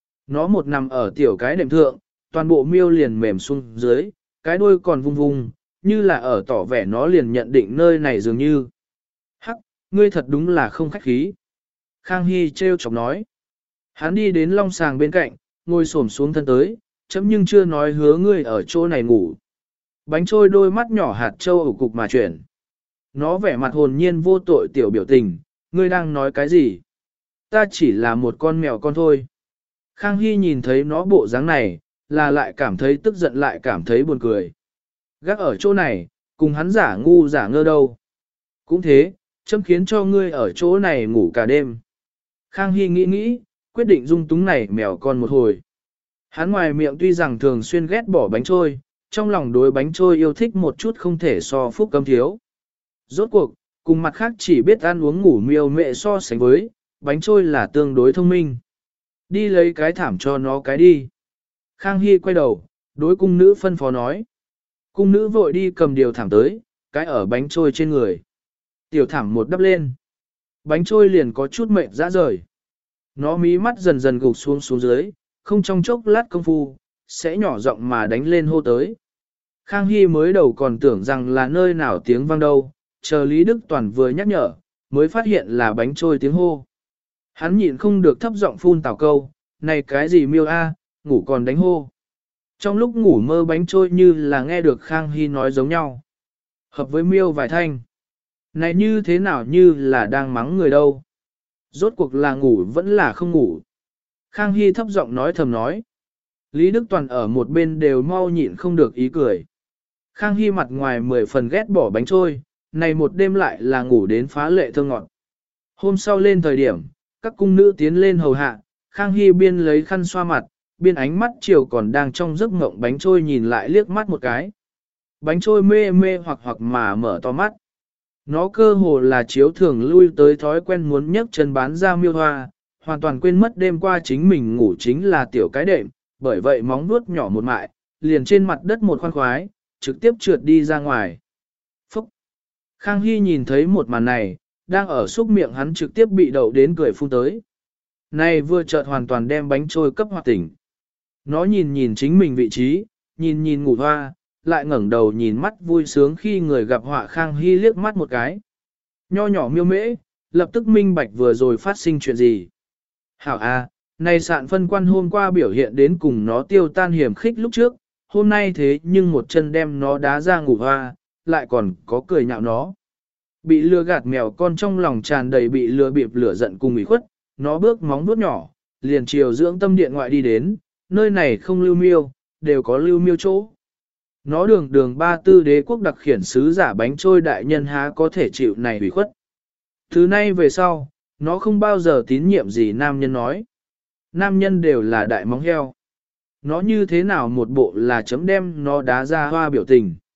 Nó một nằm ở tiểu cái đệm thượng, toàn bộ miêu liền mềm xuống dưới, cái đuôi còn vung vung, như là ở tỏ vẻ nó liền nhận định nơi này dường như. Hắc, ngươi thật đúng là không khách khí. Khang Hy trêu chọc nói. Hắn đi đến long sàng bên cạnh, ngồi xổm xuống thân tới, chấm nhưng chưa nói hứa ngươi ở chỗ này ngủ. Bánh trôi đôi mắt nhỏ hạt châu ở cục mà chuyển. Nó vẻ mặt hồn nhiên vô tội tiểu biểu tình, ngươi đang nói cái gì? Ta chỉ là một con mèo con thôi. Khang Hy nhìn thấy nó bộ dáng này, là lại cảm thấy tức giận lại cảm thấy buồn cười. Gác ở chỗ này, cùng hắn giả ngu giả ngơ đâu. Cũng thế, chấm khiến cho ngươi ở chỗ này ngủ cả đêm. Khang Hy nghĩ nghĩ, quyết định dung túng này mèo con một hồi. Hắn ngoài miệng tuy rằng thường xuyên ghét bỏ bánh trôi, trong lòng đối bánh trôi yêu thích một chút không thể so Phúc Âm thiếu. Rốt cuộc, cùng mặt khác chỉ biết ăn uống ngủ miêu mẹ so sánh với, bánh trôi là tương đối thông minh. Đi lấy cái thảm cho nó cái đi. Khang Hy quay đầu, đối cung nữ phân phó nói. Cung nữ vội đi cầm điều thảm tới, cái ở bánh trôi trên người. Tiểu thảm một đắp lên. Bánh trôi liền có chút mệt ra rời. Nó mí mắt dần dần gục xuống xuống dưới, không trong chốc lát công phu, sẽ nhỏ giọng mà đánh lên hô tới. Khang Hy mới đầu còn tưởng rằng là nơi nào tiếng vang đâu, chờ Lý Đức Toàn vừa nhắc nhở, mới phát hiện là bánh trôi tiếng hô. Hắn nhịn không được thấp giọng phun tào câu, này cái gì miêu a, ngủ còn đánh hô. Trong lúc ngủ mơ bánh trôi như là nghe được Khang Hy nói giống nhau. Hợp với miêu vài thanh. Này như thế nào như là đang mắng người đâu. Rốt cuộc là ngủ vẫn là không ngủ. Khang Hy thấp giọng nói thầm nói. Lý Đức Toàn ở một bên đều mau nhịn không được ý cười. Khang Hy mặt ngoài mười phần ghét bỏ bánh trôi, này một đêm lại là ngủ đến phá lệ thơ ngọt. Hôm sau lên thời điểm, các cung nữ tiến lên hầu hạ, Khang Hy biên lấy khăn xoa mặt, biên ánh mắt chiều còn đang trong giấc mộng bánh trôi nhìn lại liếc mắt một cái. Bánh trôi mê mê hoặc hoặc mà mở to mắt. Nó cơ hồ là chiếu thường lui tới thói quen muốn nhấc chân bán ra miêu hoa, hoàn toàn quên mất đêm qua chính mình ngủ chính là tiểu cái đệm, bởi vậy móng vuốt nhỏ một mại, liền trên mặt đất một khoan khoái, trực tiếp trượt đi ra ngoài. Phúc! Khang Hy nhìn thấy một màn này, đang ở xúc miệng hắn trực tiếp bị đậu đến cười phun tới. Này vừa chợt hoàn toàn đem bánh trôi cấp hoạt tỉnh. Nó nhìn nhìn chính mình vị trí, nhìn nhìn ngủ hoa, lại ngẩng đầu nhìn mắt vui sướng khi người gặp họa Khang Hy liếc mắt một cái. Nho nhỏ miêu mễ, lập tức minh bạch vừa rồi phát sinh chuyện gì. Hảo a, này sạn phân quan hôm qua biểu hiện đến cùng nó tiêu tan hiểm khích lúc trước, hôm nay thế nhưng một chân đem nó đá ra ngủ hoa, lại còn có cười nhạo nó. Bị lừa gạt mèo con trong lòng tràn đầy bị lừa bịp lửa giận cùng ủy khuất, nó bước móng vuốt nhỏ, liền chiều dưỡng tâm điện ngoại đi đến, nơi này không lưu miêu, đều có lưu miêu chỗ. Nó đường đường ba tư đế quốc đặc khiển sứ giả bánh trôi đại nhân há có thể chịu này ủy khuất. Thứ nay về sau, nó không bao giờ tín nhiệm gì nam nhân nói. Nam nhân đều là đại móng heo. Nó như thế nào một bộ là chấm đem nó đá ra hoa biểu tình.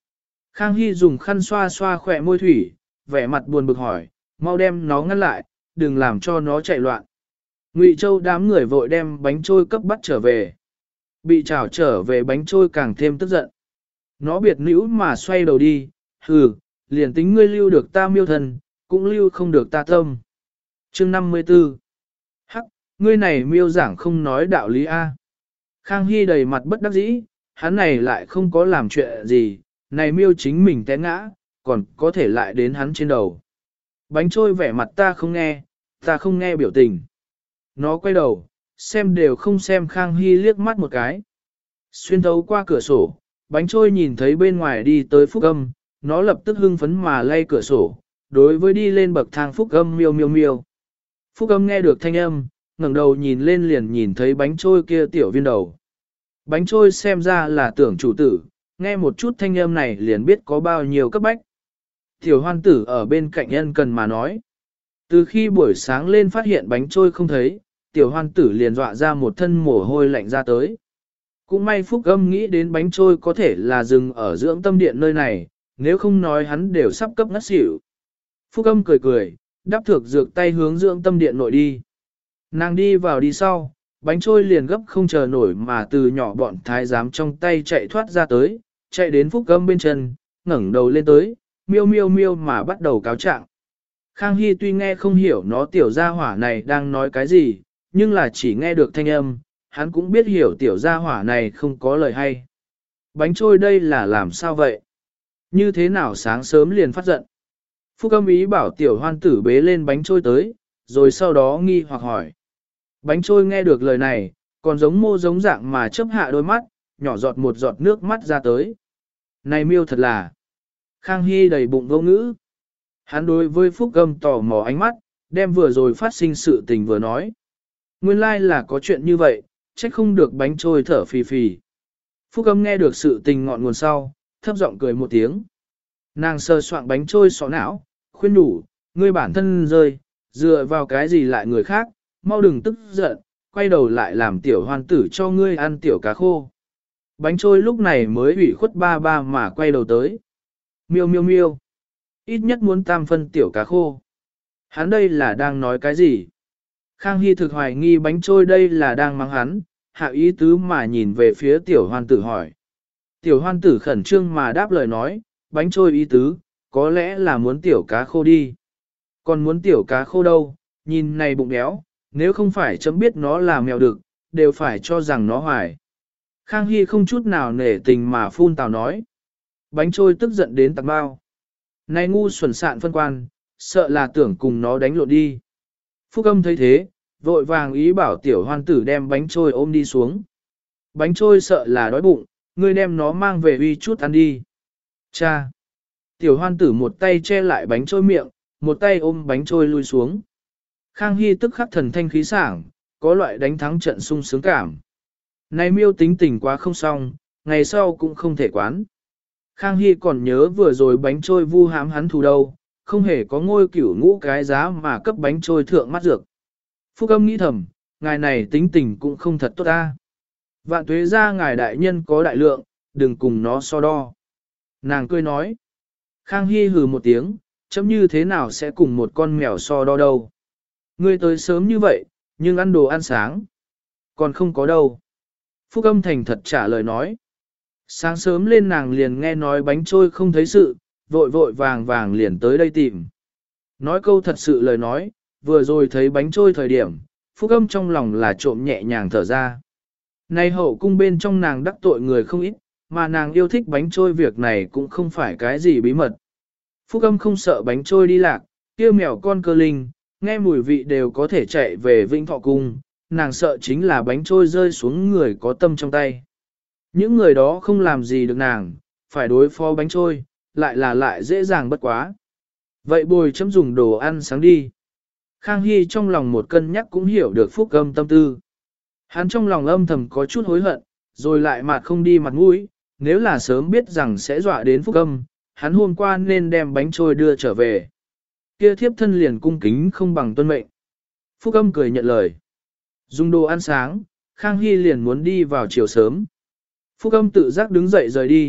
Khang Hy dùng khăn xoa xoa khỏe môi thủy, vẻ mặt buồn bực hỏi, mau đem nó ngăn lại, đừng làm cho nó chạy loạn. Ngụy Châu đám người vội đem bánh trôi cấp bắt trở về. Bị trảo trở về bánh trôi càng thêm tức giận. Nó biệt nữ mà xoay đầu đi, hừ, liền tính ngươi lưu được ta miêu thần, cũng lưu không được ta tâm. Chương năm mươi tư. Hắc, ngươi này miêu giảng không nói đạo lý A. Khang Hy đầy mặt bất đắc dĩ, hắn này lại không có làm chuyện gì, này miêu chính mình té ngã, còn có thể lại đến hắn trên đầu. Bánh trôi vẻ mặt ta không nghe, ta không nghe biểu tình. Nó quay đầu, xem đều không xem Khang Hy liếc mắt một cái. Xuyên thấu qua cửa sổ, bánh trôi nhìn thấy bên ngoài đi tới Phúc Âm, nó lập tức hưng phấn mà lay cửa sổ, đối với đi lên bậc thang Phúc Âm miêu miêu miêu. Phúc Âm nghe được thanh âm, ngẩng đầu nhìn lên liền nhìn thấy bánh trôi kia tiểu viên đầu. Bánh trôi xem ra là tưởng chủ tử, nghe một chút thanh âm này liền biết có bao nhiêu cấp bách. Tiểu hoan tử ở bên cạnh ân cần mà nói. Từ khi buổi sáng lên phát hiện bánh trôi không thấy, tiểu hoan tử liền dọa ra một thân mồ hôi lạnh ra tới. Cũng may Phúc Âm nghĩ đến bánh trôi có thể là dừng ở dưỡng tâm điện nơi này, nếu không nói hắn đều sắp cấp ngất xỉu. Phúc Âm cười cười, đắp thược dược tay hướng dưỡng tâm điện nội đi. Nàng đi vào đi sau, bánh trôi liền gấp không chờ nổi mà từ nhỏ bọn thái giám trong tay chạy thoát ra tới, chạy đến Phúc Âm bên chân, ngẩng đầu lên tới, miêu miêu miêu mà bắt đầu cáo trạng. Khang Hy tuy nghe không hiểu nó tiểu gia hỏa này đang nói cái gì, nhưng là chỉ nghe được thanh âm, hắn cũng biết hiểu tiểu gia hỏa này không có lời hay. Bánh trôi đây là làm sao vậy? Như thế nào sáng sớm liền phát giận? Phúc Âm ý bảo tiểu hoan tử bế lên bánh trôi tới, rồi sau đó nghi hoặc hỏi. Bánh trôi nghe được lời này, còn giống mô giống dạng mà chớp hạ đôi mắt, nhỏ giọt một giọt nước mắt ra tới. Này miêu thật là... Khang Hy đầy bụng vô ngữ. Hắn đối với Phúc Âm tò mò ánh mắt, đem vừa rồi phát sinh sự tình vừa nói. Nguyên lai là có chuyện như vậy, trách không được bánh trôi thở phì phì. Phúc Âm nghe được sự tình ngọn nguồn sau, thấp giọng cười một tiếng. Nàng sờ soạng bánh trôi sọ não, khuyên đủ, ngươi bản thân rơi, dựa vào cái gì lại người khác, mau đừng tức giận, quay đầu lại làm tiểu hoan tử cho ngươi ăn tiểu cá khô. Bánh trôi lúc này mới ủy khuất ba ba mà quay đầu tới. Miêu miêu miêu, ít nhất muốn tam phân tiểu cá khô. Hắn đây là đang nói cái gì? Khang Hy thực hoài nghi bánh trôi đây là đang mắng hắn, hạ ý tứ mà nhìn về phía tiểu hoan tử hỏi. Tiểu hoan tử khẩn trương mà đáp lời nói, bánh trôi ý tứ, có lẽ là muốn tiểu cá khô đi. Còn muốn tiểu cá khô đâu, nhìn này bụng béo, nếu không phải chấm biết nó là mèo đực, đều phải cho rằng nó hoài. Khang Hy không chút nào nể tình mà phun tào nói. Bánh trôi tức giận đến tạc bao. Này ngu xuẩn sạn phân quan, sợ là tưởng cùng nó đánh lộn đi. Phúc Âm thấy thế, vội vàng ý bảo tiểu hoan tử đem bánh trôi ôm đi xuống. Bánh trôi sợ là đói bụng, ngươi đem nó mang về uy chút ăn đi. Cha! Tiểu hoan tử một tay che lại bánh trôi miệng, một tay ôm bánh trôi lui xuống. Khang Hy tức khắc thần thanh khí sảng, có loại đánh thắng trận sung sướng cảm. Này miêu tính tình quá không xong, ngày sau cũng không thể quán. Khang Hy còn nhớ vừa rồi bánh trôi vu hãm hắn thù đâu, không hề có ngôi cửu ngũ cái giá mà cấp bánh trôi thượng mắt dược. Phúc Âm nghĩ thầm, ngài này tính tình cũng không thật tốt ta. Vạn tuế ra ngài đại nhân có đại lượng, đừng cùng nó so đo. Nàng cười nói. Khang Hy hừ một tiếng, chấm như thế nào sẽ cùng một con mèo so đo đâu. Ngươi tới sớm như vậy, nhưng ăn đồ ăn sáng. Còn không có đâu. Phúc Âm thành thật trả lời nói. Sáng sớm lên nàng liền nghe nói bánh trôi không thấy sự, vội vội vàng vàng liền tới đây tìm. Nói câu thật sự lời nói, vừa rồi thấy bánh trôi thời điểm, Phúc Âm trong lòng là trộm nhẹ nhàng thở ra. Nay hậu cung bên trong nàng đắc tội người không ít, mà nàng yêu thích bánh trôi việc này cũng không phải cái gì bí mật. Phúc Âm không sợ bánh trôi đi lạc, kia mèo con cơ linh, nghe mùi vị đều có thể chạy về Vĩnh Thọ cung, nàng sợ chính là bánh trôi rơi xuống người có tâm trong tay. Những người đó không làm gì được nàng, phải đối phó bánh trôi, lại là lại dễ dàng bất quá. Vậy bồi chấm dùng đồ ăn sáng đi. Khang Hy trong lòng một cân nhắc cũng hiểu được Phúc Âm tâm tư. Hắn trong lòng âm thầm có chút hối hận, rồi lại mặt không đi mặt mũi, nếu là sớm biết rằng sẽ dọa đến Phúc Âm, hắn hôm qua nên đem bánh trôi đưa trở về. Kia thiếp thân liền cung kính không bằng tuân mệnh. Phúc Âm cười nhận lời. Dùng đồ ăn sáng, Khang Hy liền muốn đi vào chiều sớm. Phúc Âm tự giác đứng dậy rời đi,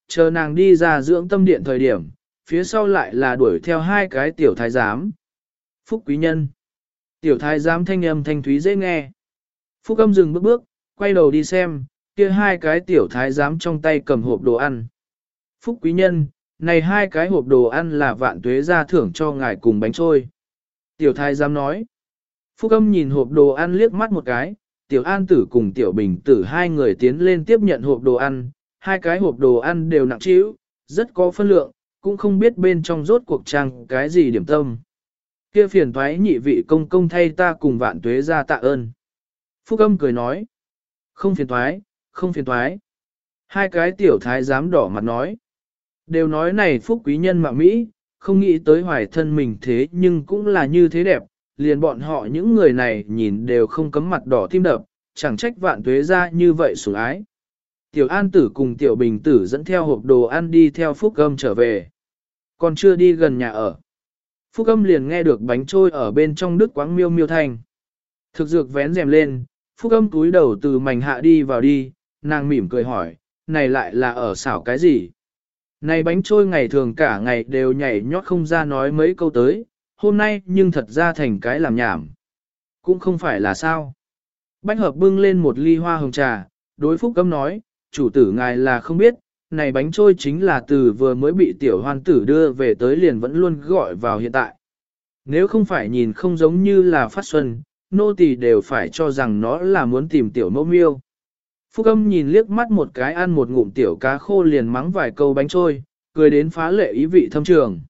chờ nàng đi ra dưỡng tâm điện thời điểm, phía sau lại là đuổi theo hai cái tiểu thái giám. Phúc quý nhân. Tiểu thái giám thanh âm thanh thúy dễ nghe. Phúc âm dừng bước bước, quay đầu đi xem, kia hai cái tiểu thái giám trong tay cầm hộp đồ ăn. Phúc quý nhân, này hai cái hộp đồ ăn là vạn tuế ra thưởng cho ngài cùng bánh trôi. Tiểu thái giám nói. Phúc âm nhìn hộp đồ ăn liếc mắt một cái, tiểu an tử cùng tiểu bình tử hai người tiến lên tiếp nhận hộp đồ ăn, hai cái hộp đồ ăn đều nặng trĩu, rất có phân lượng, cũng không biết bên trong rốt cuộc trang cái gì điểm tâm. Kia phiền thoái nhị vị công công thay ta cùng vạn tuế ra tạ ơn. Phúc âm cười nói. Không phiền thoái, không phiền thoái. Hai cái tiểu thái giám đỏ mặt nói. Đều nói này phúc quý nhân mạng Mỹ, không nghĩ tới hoài thân mình thế nhưng cũng là như thế đẹp, liền bọn họ những người này nhìn đều không cấm mặt đỏ tim đập, chẳng trách vạn tuế ra như vậy sủng ái. Tiểu an tử cùng tiểu bình tử dẫn theo hộp đồ ăn đi theo phúc âm trở về. Còn chưa đi gần nhà ở. Phúc âm liền nghe được bánh trôi ở bên trong đức quáng miêu miêu thanh. Thực dược vén rèm lên, phúc âm túi đầu từ mảnh hạ đi vào đi, nàng mỉm cười hỏi, này lại là ở xảo cái gì? Này bánh trôi ngày thường cả ngày đều nhảy nhót không ra nói mấy câu tới, hôm nay nhưng thật ra thành cái làm nhảm. Cũng không phải là sao. Bách hợp bưng lên một ly hoa hồng trà, đối phúc âm nói, chủ tử ngài là không biết, này bánh trôi chính là từ vừa mới bị tiểu hoan tử đưa về tới liền vẫn luôn gọi vào hiện tại. Nếu không phải nhìn không giống như là phát xuân, nô tỳ đều phải cho rằng nó là muốn tìm tiểu mẫu miêu. Phúc âm nhìn liếc mắt một cái ăn một ngụm tiểu cá khô liền mắng vài câu bánh trôi, cười đến phá lệ ý vị thâm trường.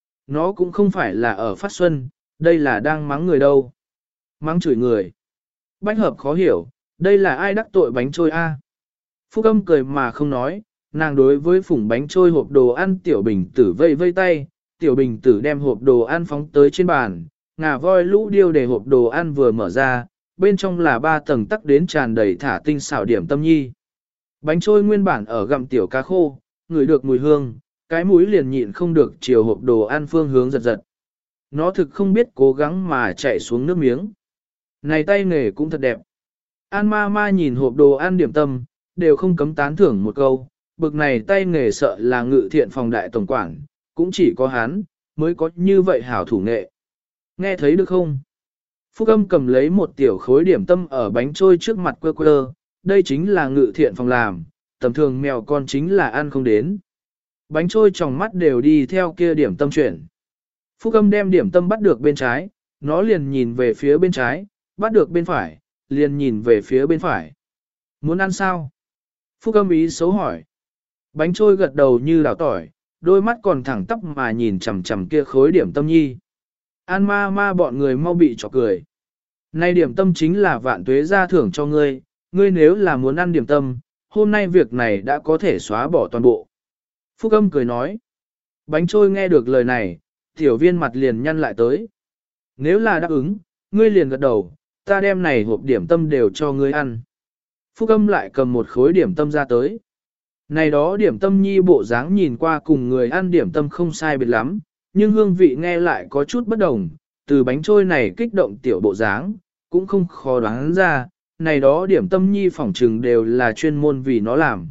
Nó cũng không phải là ở phát xuân, đây là đang mắng người đâu. Mắng chửi người. Bách hợp khó hiểu, đây là ai đắc tội bánh trôi a? Phúc âm cười mà không nói, nàng đối với phủng bánh trôi hộp đồ ăn tiểu bình tử vây vây tay, tiểu bình tử đem hộp đồ ăn phóng tới trên bàn, ngà voi lũ điêu để hộp đồ ăn vừa mở ra, bên trong là ba tầng tắc đến tràn đầy thả tinh xảo điểm tâm nhi. Bánh trôi nguyên bản ở gặm tiểu cá khô, ngửi được mùi hương, cái mũi liền nhịn không được chiều hộp đồ ăn phương hướng giật giật. Nó thực không biết cố gắng mà chạy xuống nước miếng. Này tay nghề cũng thật đẹp. An ma ma nhìn hộp đồ ăn điểm tâm, đều không cấm tán thưởng một câu, bực này tay nghề sợ là ngự thiện phòng đại tổng quản, cũng chỉ có hắn, mới có như vậy hảo thủ nghệ. Nghe thấy được không? Phúc âm cầm lấy một tiểu khối điểm tâm ở bánh trôi trước mặt quơ quơ, đây chính là ngự thiện phòng làm, tầm thường mèo con chính là ăn không đến. Bánh trôi trong mắt đều đi theo kia điểm tâm chuyển. Phúc âm đem điểm tâm bắt được bên trái, nó liền nhìn về phía bên trái, bắt được bên phải, liền nhìn về phía bên phải. Muốn ăn sao? Phúc âm ý xấu hỏi. Bánh trôi gật đầu như đảo tỏi, đôi mắt còn thẳng tắp mà nhìn chằm chằm kia khối điểm tâm nhi. An ma ma bọn người mau bị chọc cười. Nay điểm tâm chính là vạn tuế gia thưởng cho ngươi, ngươi nếu là muốn ăn điểm tâm, hôm nay việc này đã có thể xóa bỏ toàn bộ. Phúc âm cười nói. Bánh trôi nghe được lời này, tiểu viên mặt liền nhăn lại tới. Nếu là đáp ứng, ngươi liền gật đầu, ta đem này hộp điểm tâm đều cho ngươi ăn. Phúc âm lại cầm một khối điểm tâm ra tới. Này đó điểm tâm nhi bộ dáng nhìn qua cùng người ăn điểm tâm không sai biệt lắm, nhưng hương vị nghe lại có chút bất đồng, từ bánh trôi này kích động tiểu bộ dáng, cũng không khó đoán ra, này đó điểm tâm nhi phỏng trừng đều là chuyên môn vì nó làm.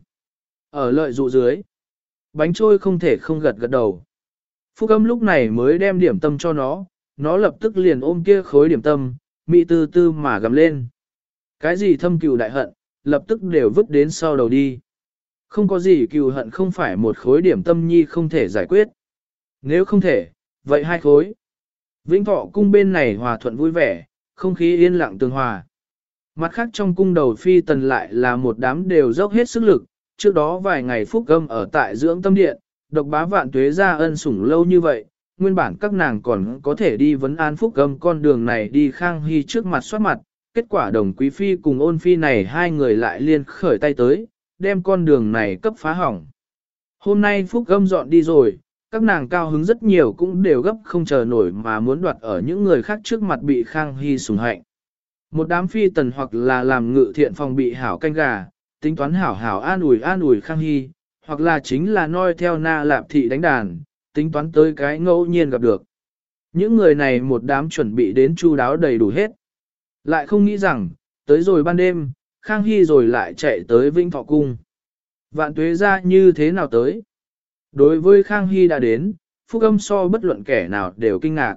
Ở lợi dụ dưới, bánh trôi không thể không gật gật đầu. Phúc âm lúc này mới đem điểm tâm cho nó, nó lập tức liền ôm kia khối điểm tâm, mị tư tư mà gầm lên. Cái gì thâm cừu đại hận, lập tức đều vứt đến sau đầu đi. Không có gì cừu hận không phải một khối điểm tâm nhi không thể giải quyết. Nếu không thể, vậy hai khối. Vĩnh Thọ cung bên này hòa thuận vui vẻ, không khí yên lặng tường hòa. Mặt khác trong cung đầu phi tần lại là một đám đều dốc hết sức lực, trước đó vài ngày Phúc Âm ở tại dưỡng tâm điện, độc bá vạn tuế ra ân sủng lâu như vậy, nguyên bản các nàng còn có thể đi vấn an Phúc Âm con đường này đi Khang Hy trước mặt soát mặt, kết quả đồng quý phi cùng ôn phi này hai người lại liên khởi tay tới, đem con đường này cấp phá hỏng. Hôm nay Phúc Âm dọn đi rồi, các nàng cao hứng rất nhiều cũng đều gấp không chờ nổi mà muốn đoạt ở những người khác trước mặt bị Khang Hy sủng hạnh. Một đám phi tần hoặc là làm ngự thiện phòng bị hảo canh gà, tính toán hảo hảo an ủi an ủi Khang Hy, hoặc là chính là noi theo na lạp thị đánh đàn, tính toán tới cái ngẫu nhiên gặp được. Những người này một đám chuẩn bị đến chu đáo đầy đủ hết. Lại không nghĩ rằng, tới rồi ban đêm, Khang Hy rồi lại chạy tới Vĩnh Thọ Cung. Vạn tuế ra như thế nào tới? Đối với Khang Hy đã đến, Phúc Âm so bất luận kẻ nào đều kinh ngạc.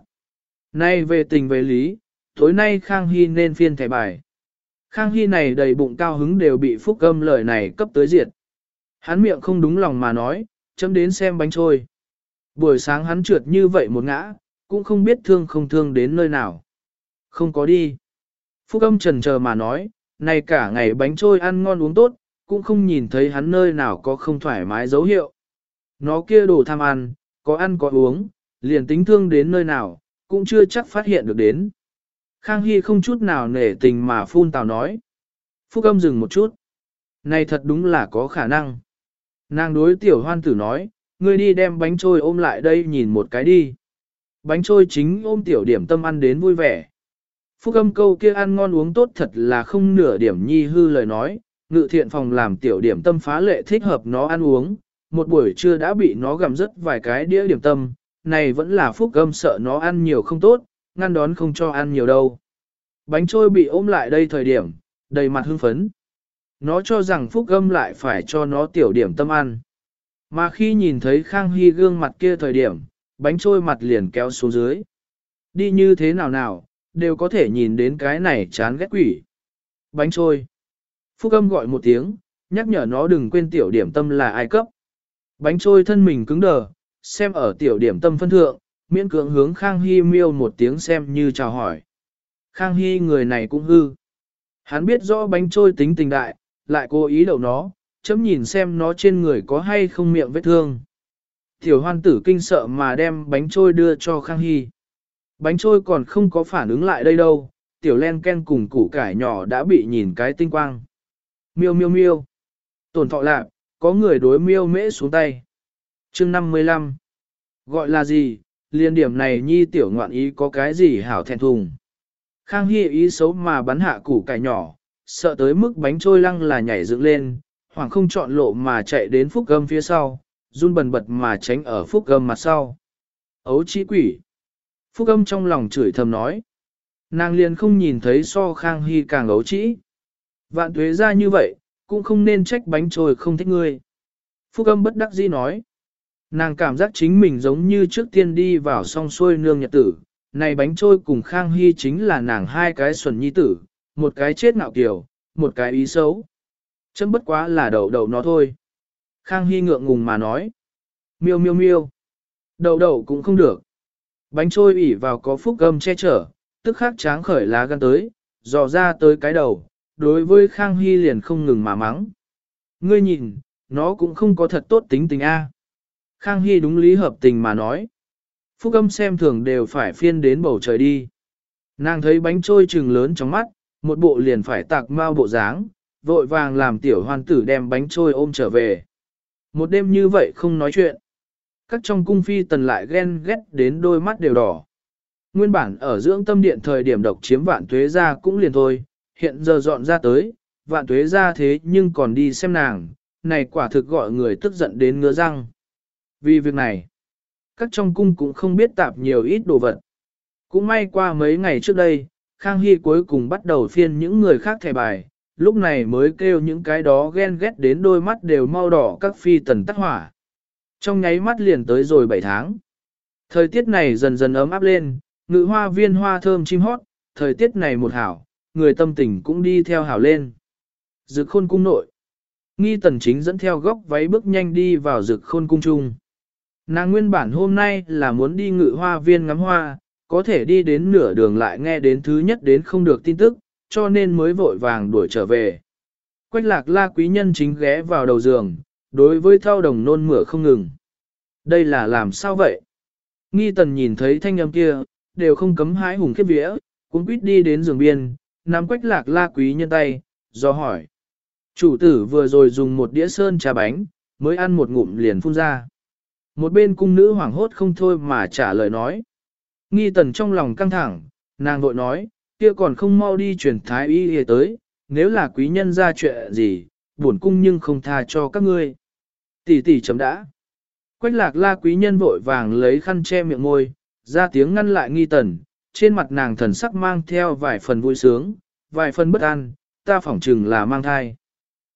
Nay về tình về lý, tối nay Khang Hy nên phiên thẻ bài. Khang Hy này đầy bụng cao hứng đều bị Phúc Âm lời này cấp tới diệt. Hắn miệng không đúng lòng mà nói, chấm đến xem bánh trôi. Buổi sáng hắn trượt như vậy một ngã, cũng không biết thương không thương đến nơi nào. Không có đi. Phúc Âm trần chờ mà nói, này cả ngày bánh trôi ăn ngon uống tốt, cũng không nhìn thấy hắn nơi nào có không thoải mái dấu hiệu. Nó kia đồ tham ăn, có ăn có uống, liền tính thương đến nơi nào, cũng chưa chắc phát hiện được đến. Khang Hy không chút nào nể tình mà phun tào nói. Phúc Âm dừng một chút. Này thật đúng là có khả năng. Nàng đối tiểu hoan tử nói, ngươi đi đem bánh trôi ôm lại đây nhìn một cái đi. Bánh trôi chính ôm tiểu điểm tâm ăn đến vui vẻ. Phúc Âm câu kia ăn ngon uống tốt thật là không nửa điểm nhi hư lời nói, ngự thiện phòng làm tiểu điểm tâm phá lệ thích hợp nó ăn uống, một buổi trưa đã bị nó gặm rất vài cái đĩa điểm tâm, này vẫn là Phúc Âm sợ nó ăn nhiều không tốt, ngăn đón không cho ăn nhiều đâu. Bánh trôi bị ôm lại đây thời điểm, đầy mặt hưng phấn. Nó cho rằng Phúc Âm lại phải cho nó tiểu điểm tâm ăn. Mà khi nhìn thấy Khang Hy gương mặt kia thời điểm, bánh trôi mặt liền kéo xuống dưới. Đi như thế nào nào, đều có thể nhìn đến cái này chán ghét quỷ. Bánh trôi. Phúc Âm gọi một tiếng, nhắc nhở nó đừng quên tiểu điểm tâm là ai cấp. Bánh trôi thân mình cứng đờ, xem ở tiểu điểm tâm phân thượng, miễn cưỡng hướng Khang Hy miêu một tiếng xem như chào hỏi. Khang Hy người này cũng hư. Hắn biết rõ bánh trôi tính tình đại, lại cố ý đậu nó, chấm nhìn xem nó trên người có hay không miệng vết thương. Tiểu hoan tử kinh sợ mà đem bánh trôi đưa cho Khang Hy. Bánh trôi còn không có phản ứng lại đây đâu, tiểu len ken cùng củ cải nhỏ đã bị nhìn cái tinh quang. Miêu miêu miêu. Tổn thọ lạc, có người đối miêu mễ xuống tay. Chương năm mươi lăm. Gọi là gì, liên điểm này nhi tiểu ngoạn ý có cái gì hảo thẹn thùng. Khang Hy ý xấu mà bắn hạ củ cải nhỏ, sợ tới mức bánh trôi lăng là nhảy dựng lên, hoàng không chọn lộ mà chạy đến Phúc Âm phía sau, run bần bật mà tránh ở Phúc Âm mặt sau. Ấu trí quỷ. Phúc Âm trong lòng chửi thầm nói. Nàng liền không nhìn thấy so Khang Hy càng ấu trĩ. Vạn tuế ra như vậy, cũng không nên trách bánh trôi không thích ngươi. Phúc Âm bất đắc dĩ nói. Nàng cảm giác chính mình giống như trước tiên đi vào song xuôi nương nhật tử. Này bánh trôi cùng Khang Hy chính là nàng hai cái xuẩn nhi tử, một cái chết ngạo kiều, một cái ý xấu. Chấm bất quá là đậu đậu nó thôi. Khang Hy ngượng ngùng mà nói. Miêu miêu miêu. Đậu đậu cũng không được. Bánh trôi ủy vào có Phúc Âm che chở, tức khắc tráng khởi lá gan tới, dò ra tới cái đầu, đối với Khang Hy liền không ngừng mà mắng. Ngươi nhìn, nó cũng không có thật tốt tính tình a. Khang Hy đúng lý hợp tình mà nói. Phúc Âm xem thường đều phải phiên đến bầu trời đi. Nàng thấy bánh trôi trừng lớn trong mắt, một bộ liền phải tạc mau bộ dáng, vội vàng làm tiểu hoan tử đem bánh trôi ôm trở về. Một đêm như vậy không nói chuyện. Các trong cung phi tần lại ghen ghét đến đôi mắt đều đỏ. Nguyên bản ở dưỡng tâm điện thời điểm độc chiếm vạn tuế ra cũng liền thôi, hiện giờ dọn ra tới, vạn tuế ra thế nhưng còn đi xem nàng, này quả thực gọi người tức giận đến ngứa răng. Vì việc này, các trong cung cũng không biết tạp nhiều ít đồ vật. Cũng may qua mấy ngày trước đây, Khang Hy cuối cùng bắt đầu phiên những người khác thẻ bài, lúc này mới kêu những cái đó ghen ghét đến đôi mắt đều mau đỏ các phi tần tắt hỏa. Trong nháy mắt liền tới rồi bảy tháng. Thời tiết này dần dần ấm áp lên, ngự hoa viên hoa thơm chim hót, thời tiết này một hảo, người tâm tình cũng đi theo hảo lên. Dực khôn cung nội. Nghi tần chính dẫn theo góc váy bước nhanh đi vào dực khôn cung trung. Nàng nguyên bản hôm nay là muốn đi ngự hoa viên ngắm hoa, có thể đi đến nửa đường lại nghe đến thứ nhất đến không được tin tức, cho nên mới vội vàng đuổi trở về. Quách lạc la quý nhân chính ghé vào đầu giường, đối với thao đồng nôn mửa không ngừng. Đây là làm sao vậy? Nghi tần nhìn thấy thanh âm kia, đều không cấm hái hùng khiếp vía, cũng quýt đi đến giường biên, nắm quách lạc la quý nhân tay, do hỏi. Chủ tử vừa rồi dùng một đĩa sơn trà bánh, mới ăn một ngụm liền phun ra. Một bên cung nữ hoảng hốt không thôi mà trả lời nói. Nghi tần trong lòng căng thẳng, nàng vội nói, kia còn không mau đi truyền thái y hề tới, nếu là quý nhân ra chuyện gì, buồn cung nhưng không tha cho các ngươi. Tỷ tỷ chấm đã. Quách lạc la quý nhân vội vàng lấy khăn che miệng môi, ra tiếng ngăn lại nghi tần, trên mặt nàng thần sắc mang theo vài phần vui sướng, vài phần bất an, ta phỏng chừng là mang thai.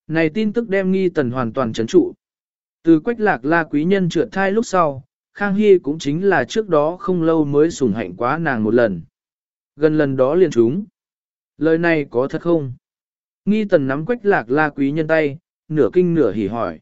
Này tin tức đem Nghi Tần hoàn toàn chấn trụ. Từ Quách Lạc La quý nhân trượt thai lúc sau, Khang Hy cũng chính là trước đó không lâu mới sủng hạnh quá nàng một lần. Gần lần đó liền trúng. Lời này có thật không? Nghi Tần nắm Quách Lạc La quý nhân tay, nửa kinh nửa hỉ hỏi.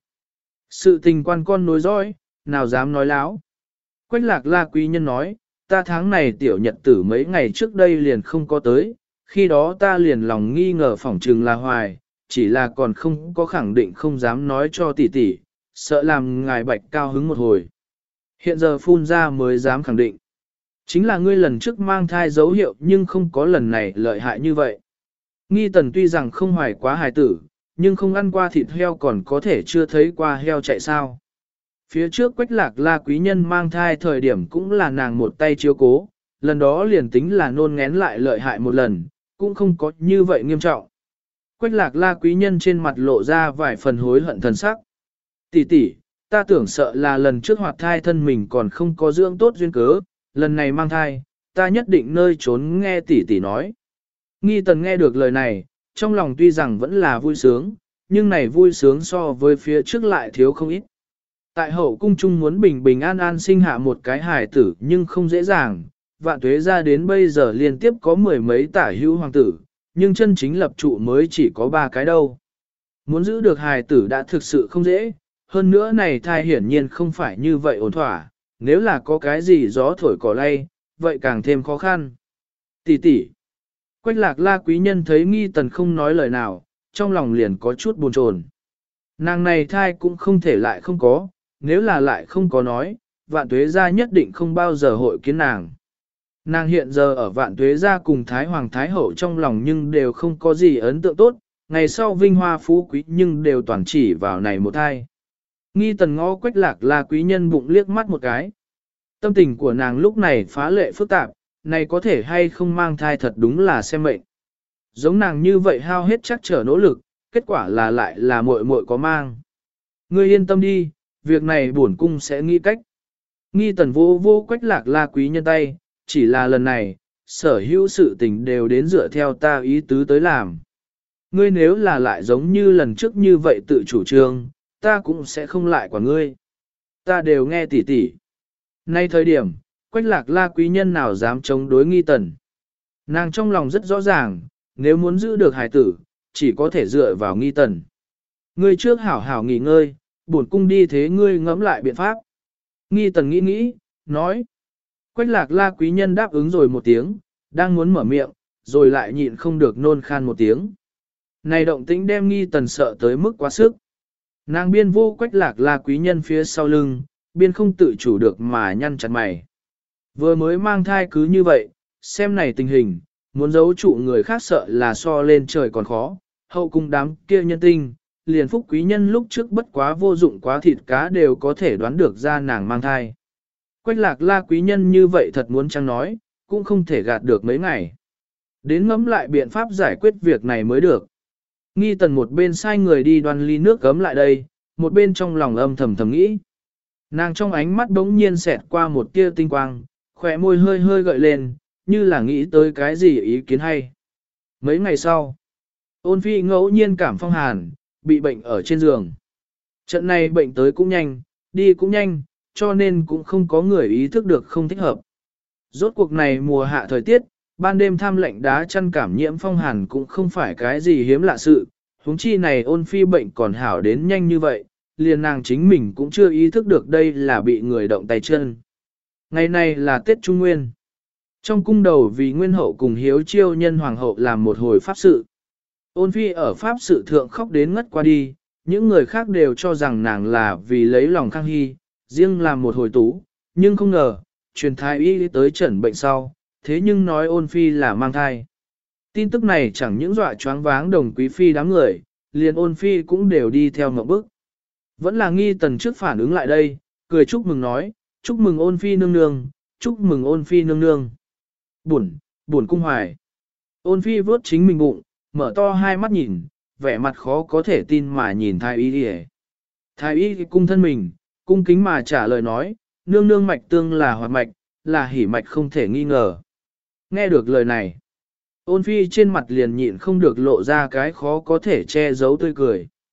Sự tình quan con nối dõi, nào dám nói láo. Quách Lạc La quý nhân nói, ta tháng này tiểu nhật tử mấy ngày trước đây liền không có tới, khi đó ta liền lòng nghi ngờ phỏng trừng là hoài, chỉ là còn không có khẳng định không dám nói cho tỷ tỷ, sợ làm ngài bạch cao hứng một hồi. Hiện giờ phun ra mới dám khẳng định. Chính là ngươi lần trước mang thai dấu hiệu nhưng không có lần này lợi hại như vậy. Nghi Tần tuy rằng không hoài quá hài tử, nhưng không ăn qua thịt heo còn có thể chưa thấy qua heo chạy sao. Phía trước Quách Lạc La quý nhân mang thai thời điểm cũng là nàng một tay chiếu cố, lần đó liền tính là nôn ngén lại lợi hại một lần, cũng không có như vậy nghiêm trọng. Quách Lạc La quý nhân trên mặt lộ ra vài phần hối hận thần sắc. Tỷ tỷ, ta tưởng sợ là lần trước hoạt thai thân mình còn không có dưỡng tốt duyên cớ, lần này mang thai, ta nhất định nơi trốn nghe tỷ tỷ nói. Nghi Tần nghe được lời này, trong lòng tuy rằng vẫn là vui sướng, nhưng này vui sướng so với phía trước lại thiếu không ít. Tại hậu cung trung muốn bình bình an an sinh hạ một cái hài tử nhưng không dễ dàng, vạn tuế ra đến bây giờ liên tiếp có mười mấy tả hữu hoàng tử, nhưng chân chính lập trụ mới chỉ có ba cái đâu. Muốn giữ được hài tử đã thực sự không dễ, hơn nữa này thai hiển nhiên không phải như vậy ổn thỏa, nếu là có cái gì gió thổi cỏ lay, vậy càng thêm khó khăn. Tỷ tỷ. Quách Lạc La quý nhân thấy Nghi Tần không nói lời nào, trong lòng liền có chút buồn chồn. Nàng này thai cũng không thể lại không có, nếu là lại không có nói, vạn tuế gia nhất định không bao giờ hội kiến nàng. Nàng hiện giờ ở vạn tuế gia cùng Thái Hoàng Thái Hậu trong lòng nhưng đều không có gì ấn tượng tốt, ngày sau vinh hoa phú quý nhưng đều toàn chỉ vào này một thai. Nghi Tần ngó Quách Lạc La quý nhân bụng liếc mắt một cái. Tâm tình của nàng lúc này phá lệ phức tạp, này có thể hay không mang thai thật đúng là xem mệnh. Giống nàng như vậy hao hết chắc trở nỗ lực, kết quả là lại là muội muội có mang. Ngươi yên tâm đi, việc này bổn cung sẽ nghĩ cách. Nghi Tần vô vô Quách Lạc La quý nhân tay, chỉ là lần này, sở hữu sự tình đều đến dựa theo ta ý tứ tới làm. Ngươi nếu là lại giống như lần trước như vậy tự chủ trương, ta cũng sẽ không lại quả ngươi. Ta đều nghe tỉ tỉ. Nay thời điểm, Quách Lạc La quý nhân nào dám chống đối Nghi Tần. Nàng trong lòng rất rõ ràng, nếu muốn giữ được hài tử, chỉ có thể dựa vào Nghi Tần. Ngươi trước hảo hảo nghỉ ngơi, bổn cung đi thế ngươi ngẫm lại biện pháp. Nghi Tần nghĩ nghĩ, nói. Quách Lạc La quý nhân đáp ứng rồi một tiếng, đang muốn mở miệng, rồi lại nhịn không được nôn khan một tiếng. Này động tĩnh đem Nghi Tần sợ tới mức quá sức. Nàng biên vô Quách Lạc La quý nhân phía sau lưng, biên không tự chủ được mà nhăn chặt mày. Vừa mới mang thai cứ như vậy, xem này tình hình, muốn giấu trụ người khác sợ là so lên trời còn khó, hậu cung đám kia nhân tinh, liền phúc quý nhân lúc trước bất quá vô dụng quá thịt cá đều có thể đoán được ra nàng mang thai. Quách Lạc La quý nhân như vậy thật muốn chăng nói, cũng không thể gạt được mấy ngày. Đến ngẫm lại biện pháp giải quyết việc này mới được. Nghi Tần một bên sai người đi đoan ly nước gấm lại đây, một bên trong lòng âm thầm thầm nghĩ. Nàng trong ánh mắt đống nhiên xẹt qua một tia tinh quang, khỏe môi hơi hơi gợi lên, như là nghĩ tới cái gì ý kiến hay. Mấy ngày sau, Ôn Phi ngẫu nhiên cảm phong hàn, bị bệnh ở trên giường. Trận này bệnh tới cũng nhanh, đi cũng nhanh, cho nên cũng không có người ý thức được không thích hợp. Rốt cuộc này mùa hạ thời tiết, ban đêm tham lạnh đá chăn cảm nhiễm phong hàn cũng không phải cái gì hiếm lạ sự, huống chi này Ôn Phi bệnh còn hảo đến nhanh như vậy, liền nàng chính mình cũng chưa ý thức được đây là bị người động tay chân. Ngày này là Tết Trung Nguyên. Trong cung đầu vì Nguyên hậu cùng hiếu chiêu nhân hoàng hậu làm một hồi pháp sự. Ôn Phi ở pháp sự thượng khóc đến ngất qua đi, những người khác đều cho rằng nàng là vì lấy lòng Khang Hy, riêng làm một hồi tú, nhưng không ngờ, truyền thái y tới chẩn bệnh sau, thế nhưng nói Ôn Phi là mang thai. Tin tức này chẳng những dọa choáng váng Đồng Quý Phi đám người, liền Ôn Phi cũng đều đi theo ngậm bức. Vẫn là Nghi Tần trước phản ứng lại đây, cười chúc mừng nói, chúc mừng Ôn Phi nương nương, chúc mừng Ôn Phi nương nương. Buồn, buồn cung hoài. Ôn Phi vớt chính mình bụng, mở to hai mắt nhìn, vẻ mặt khó có thể tin mà nhìn thái y đi. Thái y cung thân mình, cung kính mà trả lời nói, nương nương mạch tương là hoạt mạch, là hỉ mạch không thể nghi ngờ. Nghe được lời này, Ôn Phi trên mặt liền nhịn không được lộ ra cái khó có thể che giấu tươi cười.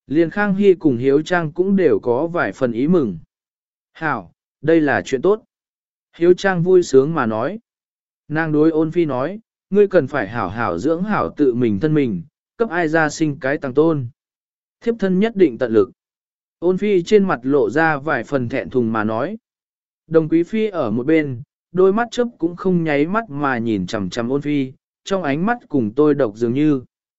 Liên Khang Hy cùng Hiếu Trang cũng đều có vài phần ý mừng. Hảo, đây là chuyện tốt. Hiếu Trang vui sướng mà nói. Nàng đối ôn phi nói, ngươi cần phải hảo hảo dưỡng hảo tự mình thân mình, cấp ai ra sinh cái tăng tôn. Thiếp thân nhất định tận lực. Ôn phi trên mặt lộ ra vài phần thẹn thùng mà nói. Đồng quý phi ở một bên, đôi mắt chớp cũng không nháy mắt mà nhìn chằm chằm ôn phi, trong ánh mắt cùng tôi độc dường như.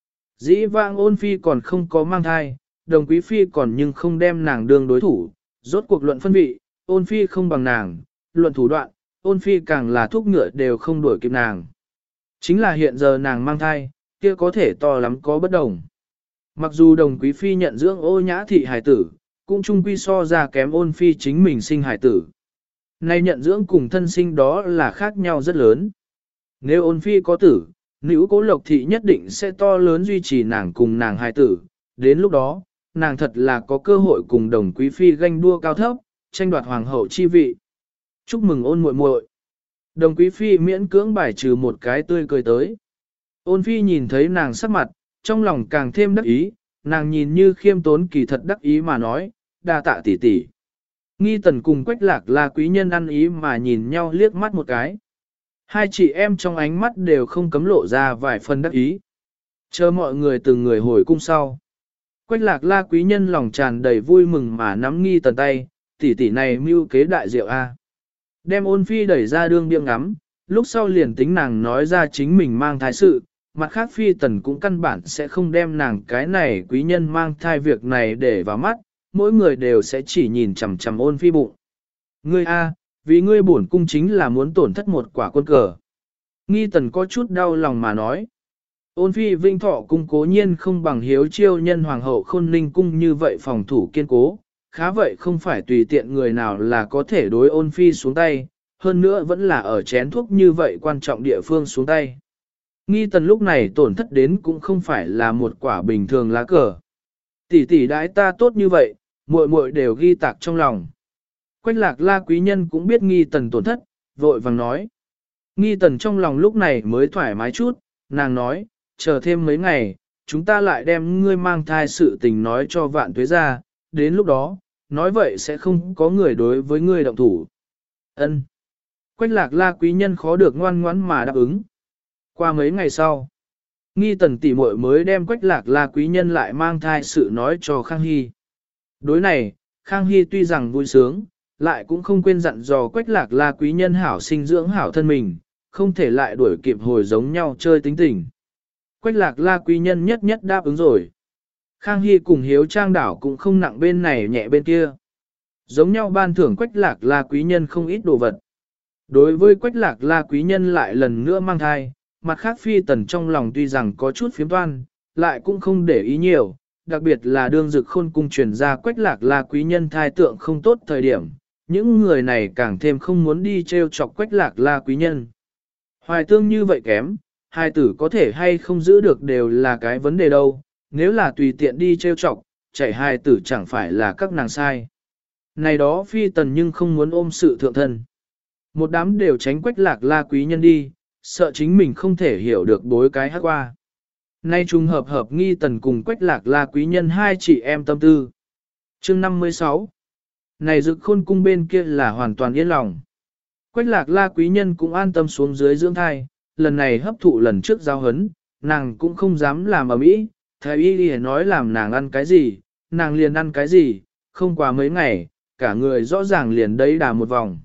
Dĩ vãng ôn phi còn không có mang thai, đồng quý phi còn nhưng không đem nàng đương đối thủ, rốt cuộc luận phân vị, ôn phi không bằng nàng, luận thủ đoạn, ôn phi càng là thuốc ngựa đều không đuổi kịp nàng. Chính là hiện giờ nàng mang thai, kia có thể to lắm có bất đồng. Mặc dù đồng quý phi nhận dưỡng ô nhã thị hài tử, cũng chung quy so ra kém ôn phi chính mình sinh hài tử. Nay nhận dưỡng cùng thân sinh đó là khác nhau rất lớn. Nếu ôn phi có tử, nữ cố lộc thị nhất định sẽ to lớn duy trì nàng cùng nàng hài tử. Đến lúc đó, nàng thật là có cơ hội cùng đồng quý phi ganh đua cao thấp, tranh đoạt hoàng hậu chi vị. Chúc mừng ôn muội muội. Đồng quý phi miễn cưỡng bài trừ một cái tươi cười tới. Ôn phi nhìn thấy nàng sắc mặt, trong lòng càng thêm đắc ý, nàng nhìn như khiêm tốn kỳ thật đắc ý mà nói, đa tạ tỷ tỷ. Nghi tần cùng quách lạc là quý nhân ăn ý mà nhìn nhau liếc mắt một cái. Hai chị em trong ánh mắt đều không cấm lộ ra vài phần đắc ý. Chờ mọi người từng người hồi cung sau. Quách lạc la quý nhân lòng tràn đầy vui mừng mà nắm nghi tần tay, tỷ tỷ này mưu kế đại diệu a. Đem ôn phi đẩy ra đương biếng ngắm, lúc sau liền tính nàng nói ra chính mình mang thai sự, mặt khác phi tần cũng căn bản sẽ không đem nàng cái này quý nhân mang thai việc này để vào mắt, mỗi người đều sẽ chỉ nhìn chằm chằm ôn phi bụng. Ngươi a, vì ngươi bổn cung chính là muốn tổn thất một quả quân cờ. Nghi tần có chút đau lòng mà nói. Ôn phi vinh thọ cung cố nhiên không bằng hiếu chiêu nhân hoàng hậu khôn ninh cung như vậy phòng thủ kiên cố, khá vậy không phải tùy tiện người nào là có thể đối ôn phi xuống tay, hơn nữa vẫn là ở chén thuốc như vậy quan trọng địa phương xuống tay. Nghi tần lúc này tổn thất đến cũng không phải là một quả bình thường lá cờ. Tỷ tỷ đãi ta tốt như vậy, muội muội đều ghi tạc trong lòng. Quách lạc la quý nhân cũng biết nghi tần tổn thất, vội vàng nói. Nghi tần trong lòng lúc này mới thoải mái chút, nàng nói, chờ thêm mấy ngày, chúng ta lại đem ngươi mang thai sự tình nói cho vạn tuế ra, đến lúc đó, nói vậy sẽ không có người đối với ngươi động thủ. Ân. Quách lạc la quý nhân khó được ngoan ngoãn mà đáp ứng. Qua mấy ngày sau, nghi tần tỷ muội mới đem quách lạc la quý nhân lại mang thai sự nói cho Khang Hy. Đối này, Khang Hy tuy rằng vui sướng, lại cũng không quên dặn dò quách lạc la quý nhân hảo sinh dưỡng hảo thân mình, không thể lại đuổi kịp hồi giống nhau chơi tính tình. Quách lạc la quý nhân nhất nhất đáp ứng rồi. Khang Hy cùng Hiếu Trang đảo cũng không nặng bên này nhẹ bên kia. Giống nhau ban thưởng quách lạc la quý nhân không ít đồ vật. Đối với quách lạc la quý nhân lại lần nữa mang thai, mặt khác phi tần trong lòng tuy rằng có chút phiếm toan, lại cũng không để ý nhiều, đặc biệt là đương dực khôn cung truyền ra quách lạc la quý nhân thai tượng không tốt thời điểm, những người này càng thêm không muốn đi treo chọc quách lạc la quý nhân. Hoài tương như vậy kém, hai tử có thể hay không giữ được đều là cái vấn đề đâu, nếu là tùy tiện đi treo chọc, chảy hai tử chẳng phải là các nàng sai. Này đó phi tần nhưng không muốn ôm sự thượng thân. Một đám đều tránh quách lạc la quý nhân đi, sợ chính mình không thể hiểu được bối cái hát qua. Nay trùng hợp hợp nghi tần cùng quách lạc la quý nhân hai chị em tâm tư. Chương năm mươi sáu. Này dực khôn cung bên kia là hoàn toàn yên lòng. Quách lạc la quý nhân cũng an tâm xuống dưới dưỡng thai, lần này hấp thụ lần trước giao hấn, nàng cũng không dám làm ở mỹ, thái y đi nói làm nàng ăn cái gì, nàng liền ăn cái gì, không qua mấy ngày, cả người rõ ràng liền đấy đà một vòng.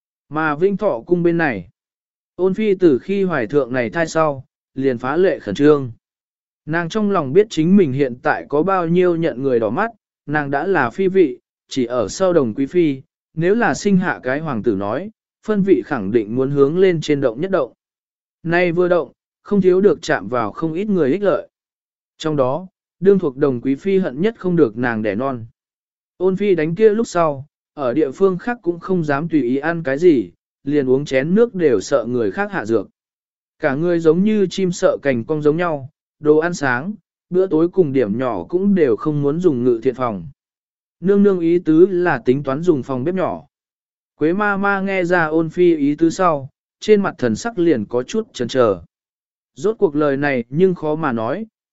Mà vinh thọ cung bên này, ôn phi từ khi hoài thượng này thai sau, liền phá lệ khẩn trương. Nàng trong lòng biết chính mình hiện tại có bao nhiêu nhận người đỏ mắt, nàng đã là phi vị, chỉ ở sau đồng quý phi, nếu là sinh hạ cái hoàng tử nói, phân vị khẳng định muốn hướng lên trên động nhất động. Nay vừa động, không thiếu được chạm vào không ít người ích lợi. Trong đó, đương thuộc đồng quý phi hận nhất không được nàng đẻ non. Ôn phi đánh kia lúc sau, ở địa phương khác cũng không dám tùy ý ăn cái gì, liền uống chén nước đều sợ người khác hạ dược. Cả người giống như chim sợ cành cong giống nhau, đồ ăn sáng, bữa tối cùng điểm nhỏ cũng đều không muốn dùng ngự thiện phòng. Nương nương ý tứ là tính toán dùng phòng bếp nhỏ. Quế ma ma nghe ra ôn phi ý tứ sau, trên mặt thần sắc liền có chút chần chờ. Rốt cuộc lời này nhưng khó mà nói,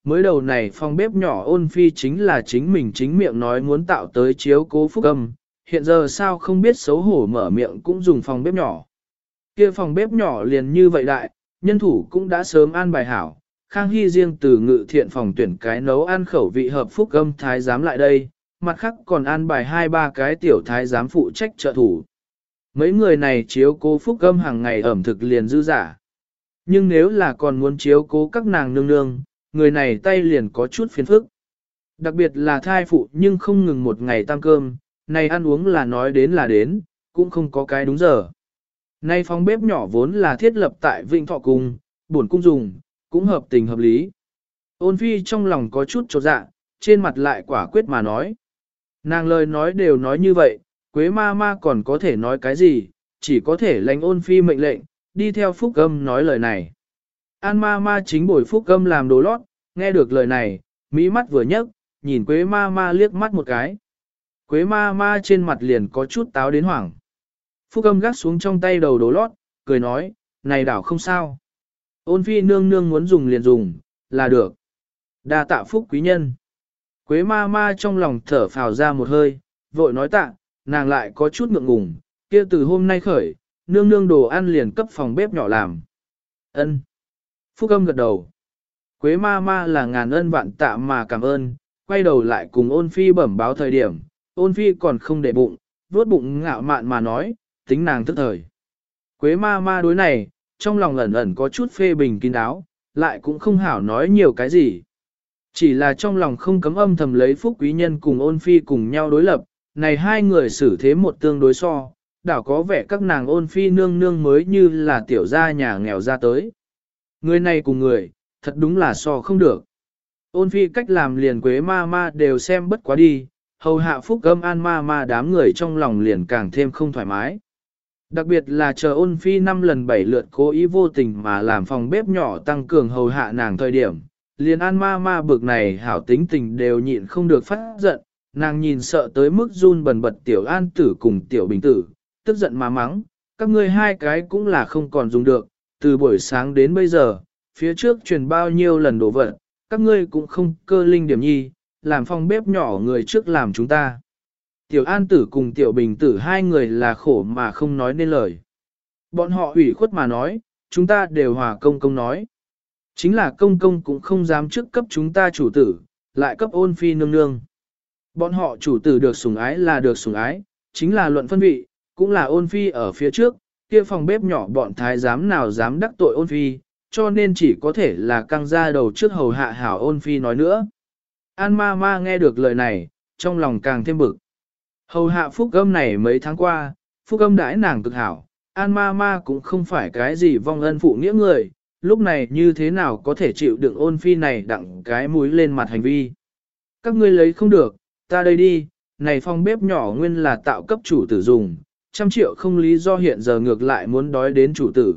Mới đầu này phòng bếp nhỏ ôn phi chính là chính mình chính miệng nói muốn tạo tới chiếu cố phúc âm, hiện giờ sao không biết xấu hổ mở miệng cũng dùng phòng bếp nhỏ. Kia phòng bếp nhỏ liền như vậy đại, nhân thủ cũng đã sớm an bài hảo, Khang Hy riêng từ ngự thiện phòng tuyển cái nấu ăn khẩu vị hợp phúc âm thái giám lại đây, mặt khác còn an bài hai ba cái tiểu thái giám phụ trách trợ thủ. Mấy người này chiếu cố phúc âm hàng ngày ẩm thực liền dư giả. Nhưng nếu là còn muốn chiếu cố các nàng nương nương, người này tay liền có chút phiền phức. Đặc biệt là thai phụ nhưng không ngừng một ngày tăng cơm, này ăn uống là nói đến là đến, cũng không có cái đúng giờ. Nay phòng bếp nhỏ vốn là thiết lập tại Vịnh Thọ Cung, buồn cung dùng, cũng hợp tình hợp lý. Ôn phi trong lòng có chút chột dạ, trên mặt lại quả quyết mà nói. Nàng lời nói đều nói như vậy, Quế ma ma còn có thể nói cái gì, chỉ có thể lãnh ôn phi mệnh lệnh, đi theo phúc âm nói lời này. An ma ma chính bồi phúc âm làm đồ lót, nghe được lời này, mỹ mắt vừa nhấc, nhìn Quế ma ma liếc mắt một cái. Quế ma ma trên mặt liền có chút táo đến hoảng. Phúc âm gác xuống trong tay đầu đồ lót, cười nói, này đảo không sao. Ôn phi nương nương muốn dùng liền dùng, là được. Đa tạ phúc quý nhân. Quế ma ma trong lòng thở phào ra một hơi, vội nói tạ, nàng lại có chút ngượng ngùng, kia từ hôm nay khởi, nương nương đồ ăn liền cấp phòng bếp nhỏ làm. Ân. Phúc âm gật đầu. Quế ma ma là ngàn ân vạn tạ mà cảm ơn, quay đầu lại cùng ôn phi bẩm báo thời điểm, ôn phi còn không để bụng, vuốt bụng ngạo mạn mà nói, tính nàng thức thời. Quế ma ma đối này, trong lòng ẩn ẩn có chút phê bình kín đáo, lại cũng không hảo nói nhiều cái gì. Chỉ là trong lòng không cấm âm thầm lấy phúc quý nhân cùng ôn phi cùng nhau đối lập, này hai người xử thế một tương đối so, đảo có vẻ các nàng ôn phi nương nương mới như là tiểu gia nhà nghèo ra tới. Người này cùng người, thật đúng là so không được. Ôn phi cách làm liền Quế ma ma đều xem bất quá đi, hầu hạ phúc âm an ma ma đám người trong lòng liền càng thêm không thoải mái. Đặc biệt là chờ ôn phi năm lần bảy lượt cố ý vô tình mà làm phòng bếp nhỏ tăng cường hầu hạ nàng thời điểm, liền an ma ma bực này hảo tính tình đều nhịn không được phát giận, nàng nhìn sợ tới mức run bần bật tiểu an tử cùng tiểu bình tử, tức giận mà mắng, các ngươi hai cái cũng là không còn dùng được, từ buổi sáng đến bây giờ, phía trước truyền bao nhiêu lần đổ vật, các ngươi cũng không cơ linh điểm nhi, làm phòng bếp nhỏ người trước làm chúng ta. Tiểu an tử cùng tiểu bình tử hai người là khổ mà không nói nên lời. Bọn họ ủy khuất mà nói, chúng ta đều hòa công công nói. Chính là công công cũng không dám trước cấp chúng ta chủ tử, lại cấp ôn phi nương nương. Bọn họ chủ tử được sủng ái là được sủng ái, chính là luận phân vị, cũng là ôn phi ở phía trước, kia phòng bếp nhỏ bọn thái giám nào dám đắc tội ôn phi, cho nên chỉ có thể là căng ra đầu trước hầu hạ hảo ôn phi nói nữa. An ma ma nghe được lời này, trong lòng càng thêm bực. Hầu hạ phúc âm này mấy tháng qua, phúc âm đãi nàng cực hảo, an ma ma cũng không phải cái gì vong ân phụ nghĩa người, lúc này như thế nào có thể chịu đựng ôn phi này đặng cái mũi lên mặt hành vi. Các ngươi lấy không được, ta đây đi, này phòng bếp nhỏ nguyên là tạo cấp chủ tử dùng, trăm triệu không lý do hiện giờ ngược lại muốn đói đến chủ tử.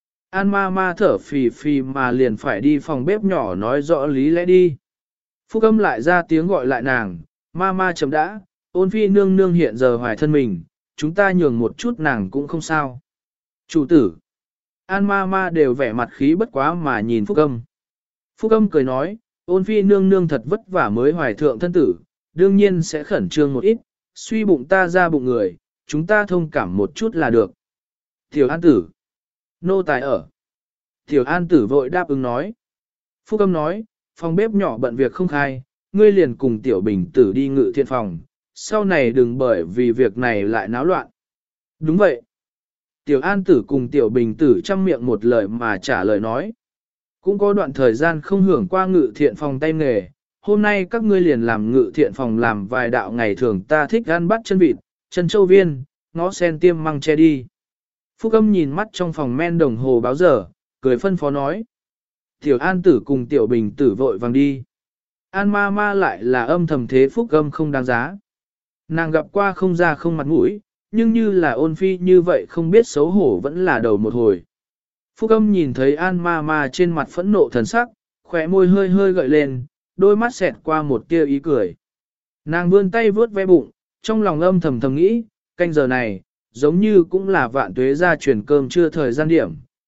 An ma ma thở phì phì mà liền phải đi phòng bếp nhỏ nói rõ lý lẽ đi. Phúc âm lại ra tiếng gọi lại nàng, ma ma chấm đã, ôn phi nương nương hiện giờ hoài thân mình, chúng ta nhường một chút nàng cũng không sao. Chủ tử, an ma ma đều vẻ mặt khí bất quá mà nhìn Phúc âm. Phúc âm cười nói, ôn phi nương nương thật vất vả mới hoài thượng thân tử, đương nhiên sẽ khẩn trương một ít, suy bụng ta ra bụng người, chúng ta thông cảm một chút là được. Tiểu an tử, nô tài ở. Tiểu an tử vội đáp ứng nói. Phúc âm nói, phòng bếp nhỏ bận việc không khai, ngươi liền cùng tiểu bình tử đi ngự thiện phòng, sau này đừng bởi vì việc này lại náo loạn. Đúng vậy. Tiểu an tử cùng tiểu bình tử chăm miệng một lời mà trả lời nói. Cũng có đoạn thời gian không hưởng qua ngự thiện phòng tay nghề, hôm nay các ngươi liền làm ngự thiện phòng làm vài đạo ngày thường ta thích ăn bắt chân vịt, chân châu viên, ngó sen tiêm măng che đi. Phúc âm nhìn mắt trong phòng men đồng hồ báo giờ, cười phân phó nói. Tiểu an tử cùng tiểu bình tử vội vàng đi. An ma ma lại là âm thầm thế Phúc âm không đáng giá. Nàng gặp qua không ra không mặt mũi, nhưng như là ôn phi như vậy không biết xấu hổ vẫn là đầu một hồi. Phúc âm nhìn thấy an ma ma trên mặt phẫn nộ thần sắc, khỏe môi hơi hơi gợi lên, đôi mắt xẹt qua một tia ý cười. Nàng vươn tay vướt ve bụng, trong lòng âm thầm thầm nghĩ, canh giờ này, giống như cũng là vạn tuế ra truyền cơm chưa thời gian điểm,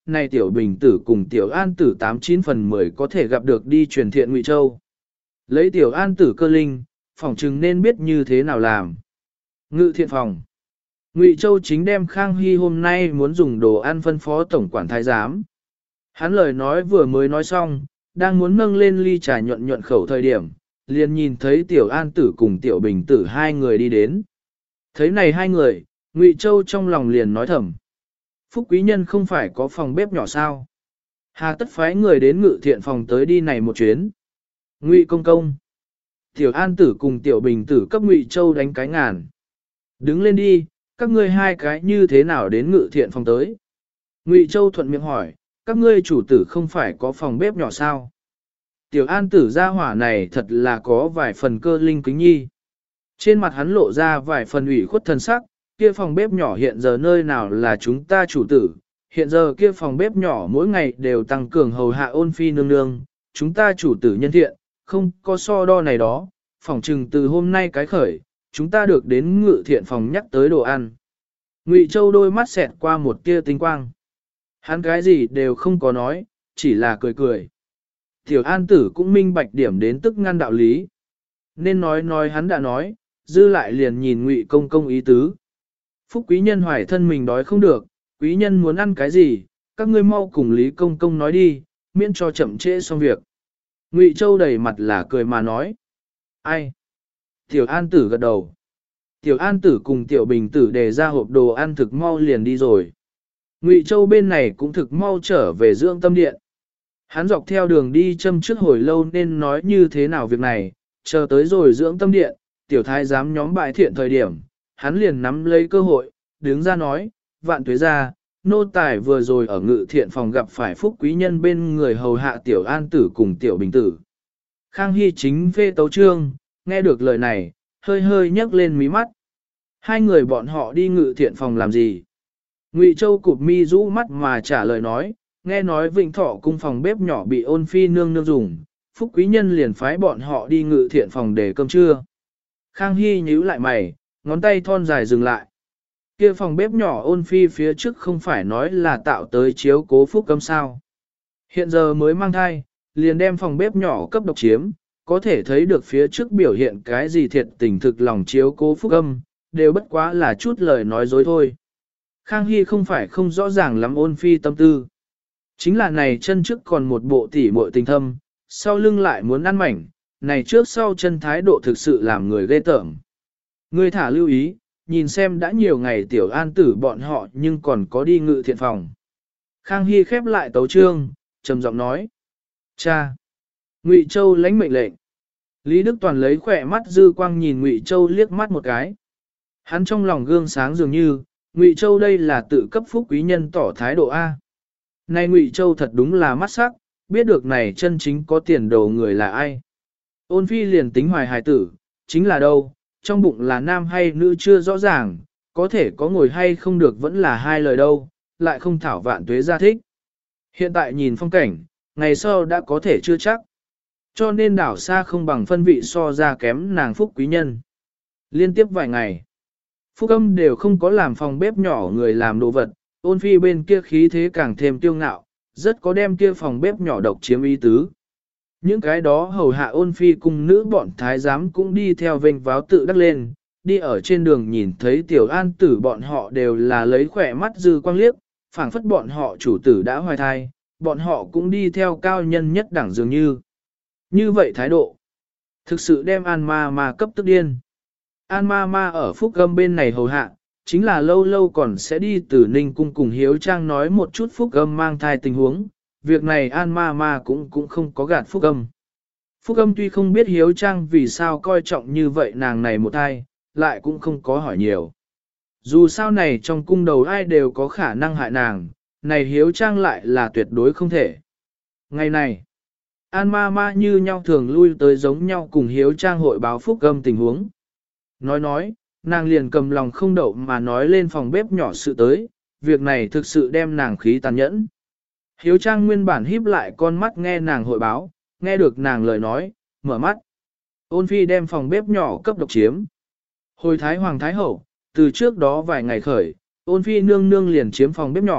này tiểu bình tử cùng tiểu an tử tám chín phần mười có thể gặp được đi truyền thiện Ngụy Châu. Lấy tiểu an tử cơ linh, phỏng chừng nên biết như thế nào làm. Ngự thiện phòng. Ngụy Châu chính đem Khang Hy hôm nay muốn dùng đồ ăn phân phó tổng quản thái giám. Hắn lời nói vừa mới nói xong, đang muốn nâng lên ly trà nhuận nhuận khẩu thời điểm, liền nhìn thấy tiểu an tử cùng tiểu bình tử hai người đi đến. Thấy này hai người, Ngụy Châu trong lòng liền nói thầm. Phúc quý nhân không phải có phòng bếp nhỏ sao? Hà tất phái người đến ngự thiện phòng tới đi này một chuyến. Ngụy công công. Tiểu an tử cùng tiểu bình tử cấp Ngụy Châu đánh cái ngàn. Đứng lên đi, các ngươi hai cái như thế nào đến ngự thiện phòng tới? Ngụy Châu thuận miệng hỏi, các ngươi chủ tử không phải có phòng bếp nhỏ sao? Tiểu an tử gia hỏa này thật là có vài phần cơ linh kính nhi. Trên mặt hắn lộ ra vài phần ủy khuất thần sắc, kia phòng bếp nhỏ hiện giờ nơi nào là chúng ta chủ tử, hiện giờ kia phòng bếp nhỏ mỗi ngày đều tăng cường hầu hạ ôn phi nương nương, chúng ta chủ tử nhân thiện, không có so đo này đó, phòng trừng từ hôm nay cái khởi, chúng ta được đến ngự thiện phòng nhắc tới đồ ăn. Ngụy Châu đôi mắt xẹt qua một tia tinh quang. Hắn cái gì đều không có nói, chỉ là cười cười. Tiểu an tử cũng minh bạch điểm đến tức ngăn đạo lý. Nên nói nói hắn đã nói, dư lại liền nhìn Ngụy công công ý tứ. Phúc quý nhân hoài thân mình đói không được, quý nhân muốn ăn cái gì, các ngươi mau cùng Lý công công nói đi, miễn cho chậm trễ xong việc. Ngụy Châu đầy mặt là cười mà nói. Ai? Tiểu an tử gật đầu. Tiểu an tử cùng tiểu bình tử đề ra hộp đồ ăn thực mau liền đi rồi. Ngụy Châu bên này cũng thực mau trở về dưỡng tâm điện. Hắn dọc theo đường đi châm trước hồi lâu nên nói như thế nào việc này, chờ tới rồi dưỡng tâm điện, tiểu thái giám nhóm bại thiện thời điểm, hắn liền nắm lấy cơ hội, đứng ra nói, vạn tuế ra, nô tài vừa rồi ở ngự thiện phòng gặp phải phúc quý nhân bên người hầu hạ tiểu an tử cùng tiểu bình tử. Khang Hy chính phê tấu trương, nghe được lời này, hơi hơi nhấc lên mí mắt. Hai người bọn họ đi ngự thiện phòng làm gì? Ngụy Châu cụp mi rũ mắt mà trả lời nói, nghe nói Vịnh Thọ cung phòng bếp nhỏ bị ôn phi nương nương dùng, phúc quý nhân liền phái bọn họ đi ngự thiện phòng để cơm trưa. Khang Hy nhíu lại mày, ngón tay thon dài dừng lại. Kia phòng bếp nhỏ ôn phi phía trước không phải nói là tạo tới chiếu cố phúc cấm sao. Hiện giờ mới mang thai, liền đem phòng bếp nhỏ cấp độc chiếm, có thể thấy được phía trước biểu hiện cái gì thiệt tình thực lòng chiếu cố phúc âm, đều bất quá là chút lời nói dối thôi. Khang Hy không phải không rõ ràng lắm ôn phi tâm tư. Chính là này chân trước còn một bộ tỉ muội tình thâm, sau lưng lại muốn ăn mảnh, này trước sau chân thái độ thực sự làm người ghê tởm. Người thả lưu ý, nhìn xem đã nhiều ngày tiểu an tử bọn họ nhưng còn có đi ngự thiện phòng. Khang Hy khép lại tấu trương, trầm giọng nói. Cha! Ngụy Châu lãnh mệnh lệnh. Lý Đức Toàn lấy khỏe mắt dư quang nhìn Ngụy Châu liếc mắt một cái. Hắn trong lòng gương sáng dường như, Ngụy Châu đây là tự cấp phúc quý nhân tỏ thái độ A. Này Ngụy Châu thật đúng là mắt sắc, biết được này chân chính có tiền đồ người là ai. Ôn phi liền tính hoài hài tử, chính là đâu, trong bụng là nam hay nữ chưa rõ ràng, có thể có ngồi hay không được vẫn là hai lời đâu, lại không thảo vạn tuế ra thích. Hiện tại nhìn phong cảnh, ngày sau đã có thể chưa chắc. Cho nên đảo xa không bằng phân vị so ra kém nàng phúc quý nhân. Liên tiếp vài ngày, phúc âm đều không có làm phòng bếp nhỏ người làm đồ vật, ôn phi bên kia khí thế càng thêm tiêu ngạo, rất có đem kia phòng bếp nhỏ độc chiếm ý tứ. Những cái đó hầu hạ ôn phi cùng nữ bọn thái giám cũng đi theo vênh váo tự đắc lên, đi ở trên đường nhìn thấy tiểu an tử bọn họ đều là lấy khỏe mắt dư quang liếc, phảng phất bọn họ chủ tử đã hoài thai, bọn họ cũng đi theo cao nhân nhất đẳng dường như. Như vậy thái độ, thực sự đem An Ma Ma cấp tức điên. An Ma Ma ở phúc âm bên này hầu hạ, chính là lâu lâu còn sẽ đi từ Ninh Cung cùng Hiếu Trang nói một chút phúc âm mang thai tình huống. Việc này An Ma Ma cũng cũng không có gạt phúc âm. Phúc âm tuy không biết Hiếu Trang vì sao coi trọng như vậy nàng này một thai, lại cũng không có hỏi nhiều. Dù sao này trong cung đầu ai đều có khả năng hại nàng, này Hiếu Trang lại là tuyệt đối không thể. Ngày này, An Ma Ma như nhau thường lui tới giống nhau cùng Hiếu Trang hội báo phúc âm tình huống. Nói nói, nàng liền cầm lòng không đậu mà nói lên phòng bếp nhỏ sự tới, việc này thực sự đem nàng khí tàn nhẫn. Hiếu Trang nguyên bản híp lại con mắt nghe nàng hội báo, nghe được nàng lời nói, mở mắt. Ôn phi đem phòng bếp nhỏ cấp độc chiếm. Hồi Thái Hoàng Thái Hậu, từ trước đó vài ngày khởi, ôn phi nương nương liền chiếm phòng bếp nhỏ,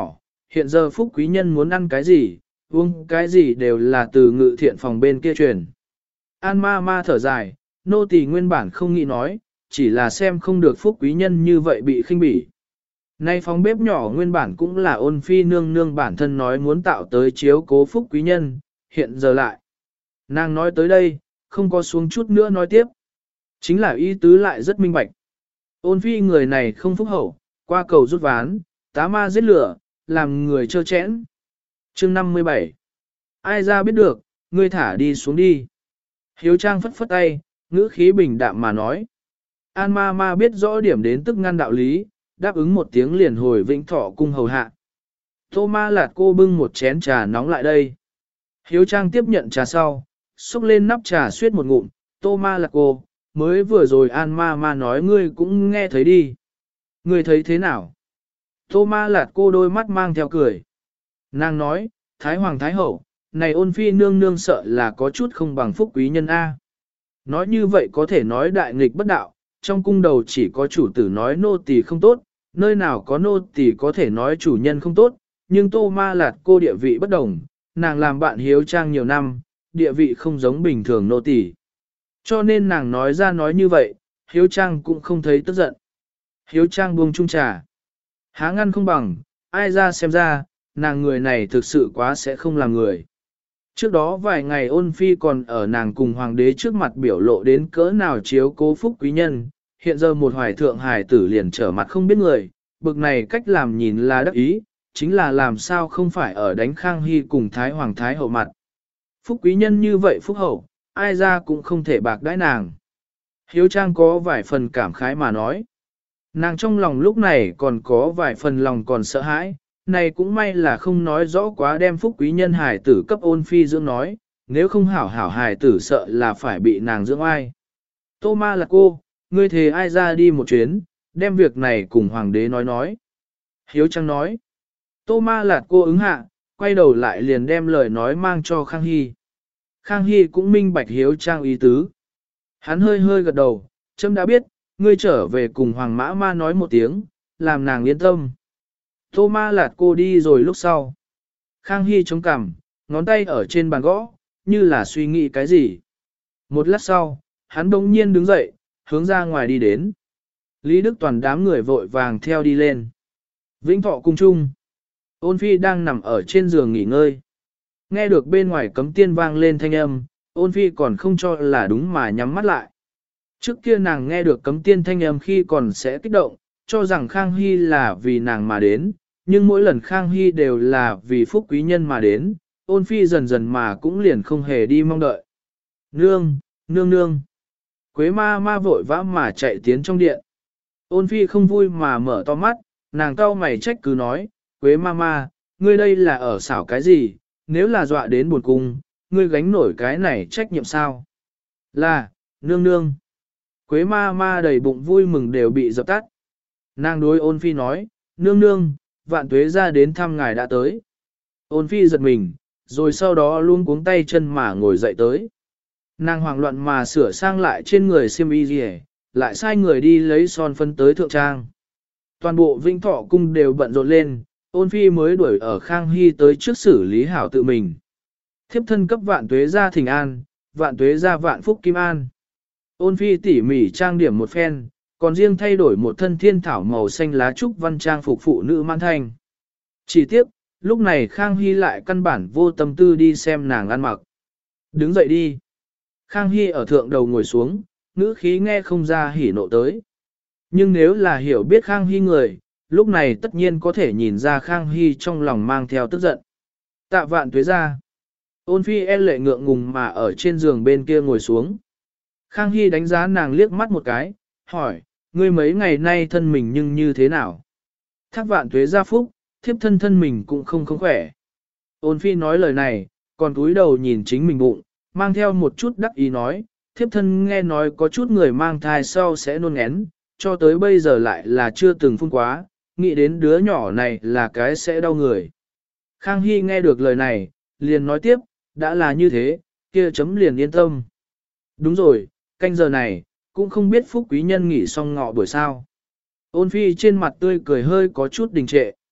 hiện giờ phúc quý nhân muốn ăn cái gì, uống cái gì đều là từ ngự thiện phòng bên kia truyền. An ma ma thở dài, nô tỳ nguyên bản không nghĩ nói, chỉ là xem không được phúc quý nhân như vậy bị khinh bỉ. Nay phòng bếp nhỏ nguyên bản cũng là ôn phi nương nương bản thân nói muốn tạo tới chiếu cố phúc quý nhân, hiện giờ lại. Nàng nói tới đây, không có xuống chút nữa nói tiếp. Chính là ý tứ lại rất minh bạch. Ôn phi người này không phúc hậu, qua cầu rút ván, tá ma giết lửa, làm người trơ chẽn. Chương năm mươi bảy. Ai ra biết được, ngươi thả đi xuống đi. Hiếu Trang phất phất tay, ngữ khí bình đạm mà nói. An ma ma biết rõ điểm đến tức ngăn đạo lý, đáp ứng một tiếng liền hồi Vĩnh Thọ cung hầu hạ. Tô ma lạt cô bưng một chén trà nóng lại đây. Hiếu Trang tiếp nhận trà sau, xúc lên nắp trà suyết một ngụm. Tô ma lạt cô, mới vừa rồi An ma ma nói ngươi cũng nghe thấy đi. Ngươi thấy thế nào? Tô ma lạt cô đôi mắt mang theo cười. Nàng nói, Thái Hoàng Thái Hậu, này ôn phi nương nương sợ là có chút không bằng phúc quý nhân A. Nói như vậy có thể nói đại nghịch bất đạo, trong cung đầu chỉ có chủ tử nói nô tỳ không tốt, nơi nào có nô tỳ có thể nói chủ nhân không tốt, nhưng Tô Ma Lạt cô địa vị bất đồng, nàng làm bạn Hiếu Trang nhiều năm, địa vị không giống bình thường nô tỳ. Cho nên nàng nói ra nói như vậy, Hiếu Trang cũng không thấy tức giận. Hiếu Trang buông chung trà. Há ngăn không bằng, ai ra xem ra, nàng người này thực sự quá sẽ không làm người. Trước đó vài ngày ôn phi còn ở nàng cùng hoàng đế trước mặt biểu lộ đến cỡ nào chiếu cố phúc quý nhân, hiện giờ một hoài thượng hài tử liền trở mặt không biết người, bực này cách làm nhìn là đắc ý, chính là làm sao không phải ở đánh Khang Hy cùng Thái Hoàng Thái Hậu mặt. Phúc quý nhân như vậy phúc hậu, ai ra cũng không thể bạc đãi nàng. Hiếu Trang có vài phần cảm khái mà nói. Nàng trong lòng lúc này còn có vài phần lòng còn sợ hãi, này cũng may là không nói rõ quá đem phúc quý nhân hài tử cấp ôn phi dưỡng nói, nếu không hảo hảo hài tử sợ là phải bị nàng dưỡng ai. Tô ma là cô, ngươi thề ai ra đi một chuyến, đem việc này cùng hoàng đế nói nói. Hiếu Trang nói. Tô ma lạt cô ứng hạ, quay đầu lại liền đem lời nói mang cho Khang Hy. Khang Hy cũng minh bạch Hiếu Trang ý tứ. Hắn hơi hơi gật đầu, trâm đã biết, ngươi trở về cùng Hoàng Mã Ma nói một tiếng, làm nàng yên tâm. Tô ma lạt cô đi rồi lúc sau. Khang Hy chống cằm, ngón tay ở trên bàn gõ, như là suy nghĩ cái gì. Một lát sau, hắn bỗng nhiên đứng dậy, hướng ra ngoài đi đến. Lý Đức Toàn đám người vội vàng theo đi lên. Vĩnh Thọ cung trung. Ôn phi đang nằm ở trên giường nghỉ ngơi. Nghe được bên ngoài cấm tiên vang lên thanh âm, ôn phi còn không cho là đúng mà nhắm mắt lại. Trước kia nàng nghe được cấm tiên thanh âm khi còn sẽ kích động, cho rằng Khang Hy là vì nàng mà đến, nhưng mỗi lần Khang Hy đều là vì phúc quý nhân mà đến, ôn phi dần dần mà cũng liền không hề đi mong đợi. Nương, nương nương. Quế ma ma vội vã mà chạy tiến trong điện. Ôn phi không vui mà mở to mắt, nàng cau mày trách cứ nói, Quế ma ma, ngươi đây là ở xảo cái gì, nếu là dọa đến buồn cung, ngươi gánh nổi cái này trách nhiệm sao? Là, nương nương. Quế ma ma đầy bụng vui mừng đều bị dập tắt. Nàng đối ôn phi nói, nương nương, vạn tuế ra đến thăm ngài đã tới. Ôn phi giật mình, rồi sau đó luôn cuống tay chân mà ngồi dậy tới. Nàng hoảng loạn mà sửa sang lại trên người xiêm y gì lại sai người đi lấy son phấn tới thượng trang. Toàn bộ Vĩnh Thọ cung đều bận rộn lên, ôn phi mới đuổi ở Khang Hy tới trước xử lý hảo tự mình. Thiếp thân cấp vạn tuế ra thỉnh an, vạn tuế ra vạn phúc kim an. Ôn phi tỉ mỉ trang điểm một phen, còn riêng thay đổi một thân thiên thảo màu xanh lá trúc văn trang phục phụ nữ man thanh. Chỉ tiếc, lúc này Khang Hy lại căn bản vô tâm tư đi xem nàng ăn mặc. Đứng dậy đi. Khang Hy ở thượng đầu ngồi xuống, ngữ khí nghe không ra hỉ nộ tới. Nhưng nếu là hiểu biết Khang Hy người, lúc này tất nhiên có thể nhìn ra Khang Hy trong lòng mang theo tức giận. Tạ vạn tuế ra. Ôn phi e lệ ngượng ngùng mà ở trên giường bên kia ngồi xuống. Khang Hy đánh giá nàng liếc mắt một cái, hỏi, ngươi mấy ngày nay thân mình nhưng như thế nào? Thác vạn tuế gia phúc, thiếp thân thân mình cũng không không khỏe. Ôn phi nói lời này, còn cúi đầu nhìn chính mình bụng, mang theo một chút đắc ý nói, thiếp thân nghe nói có chút người mang thai sau sẽ nôn ngén, cho tới bây giờ lại là chưa từng phun quá, nghĩ đến đứa nhỏ này là cái sẽ đau người. Khang Hy nghe được lời này, liền nói tiếp, đã là như thế, kia chấm liền yên tâm. Đúng rồi, canh giờ này, cũng không biết phúc quý nhân nghỉ xong ngọ buổi sao. Ôn phi trên mặt tươi cười hơi có chút đình trệ.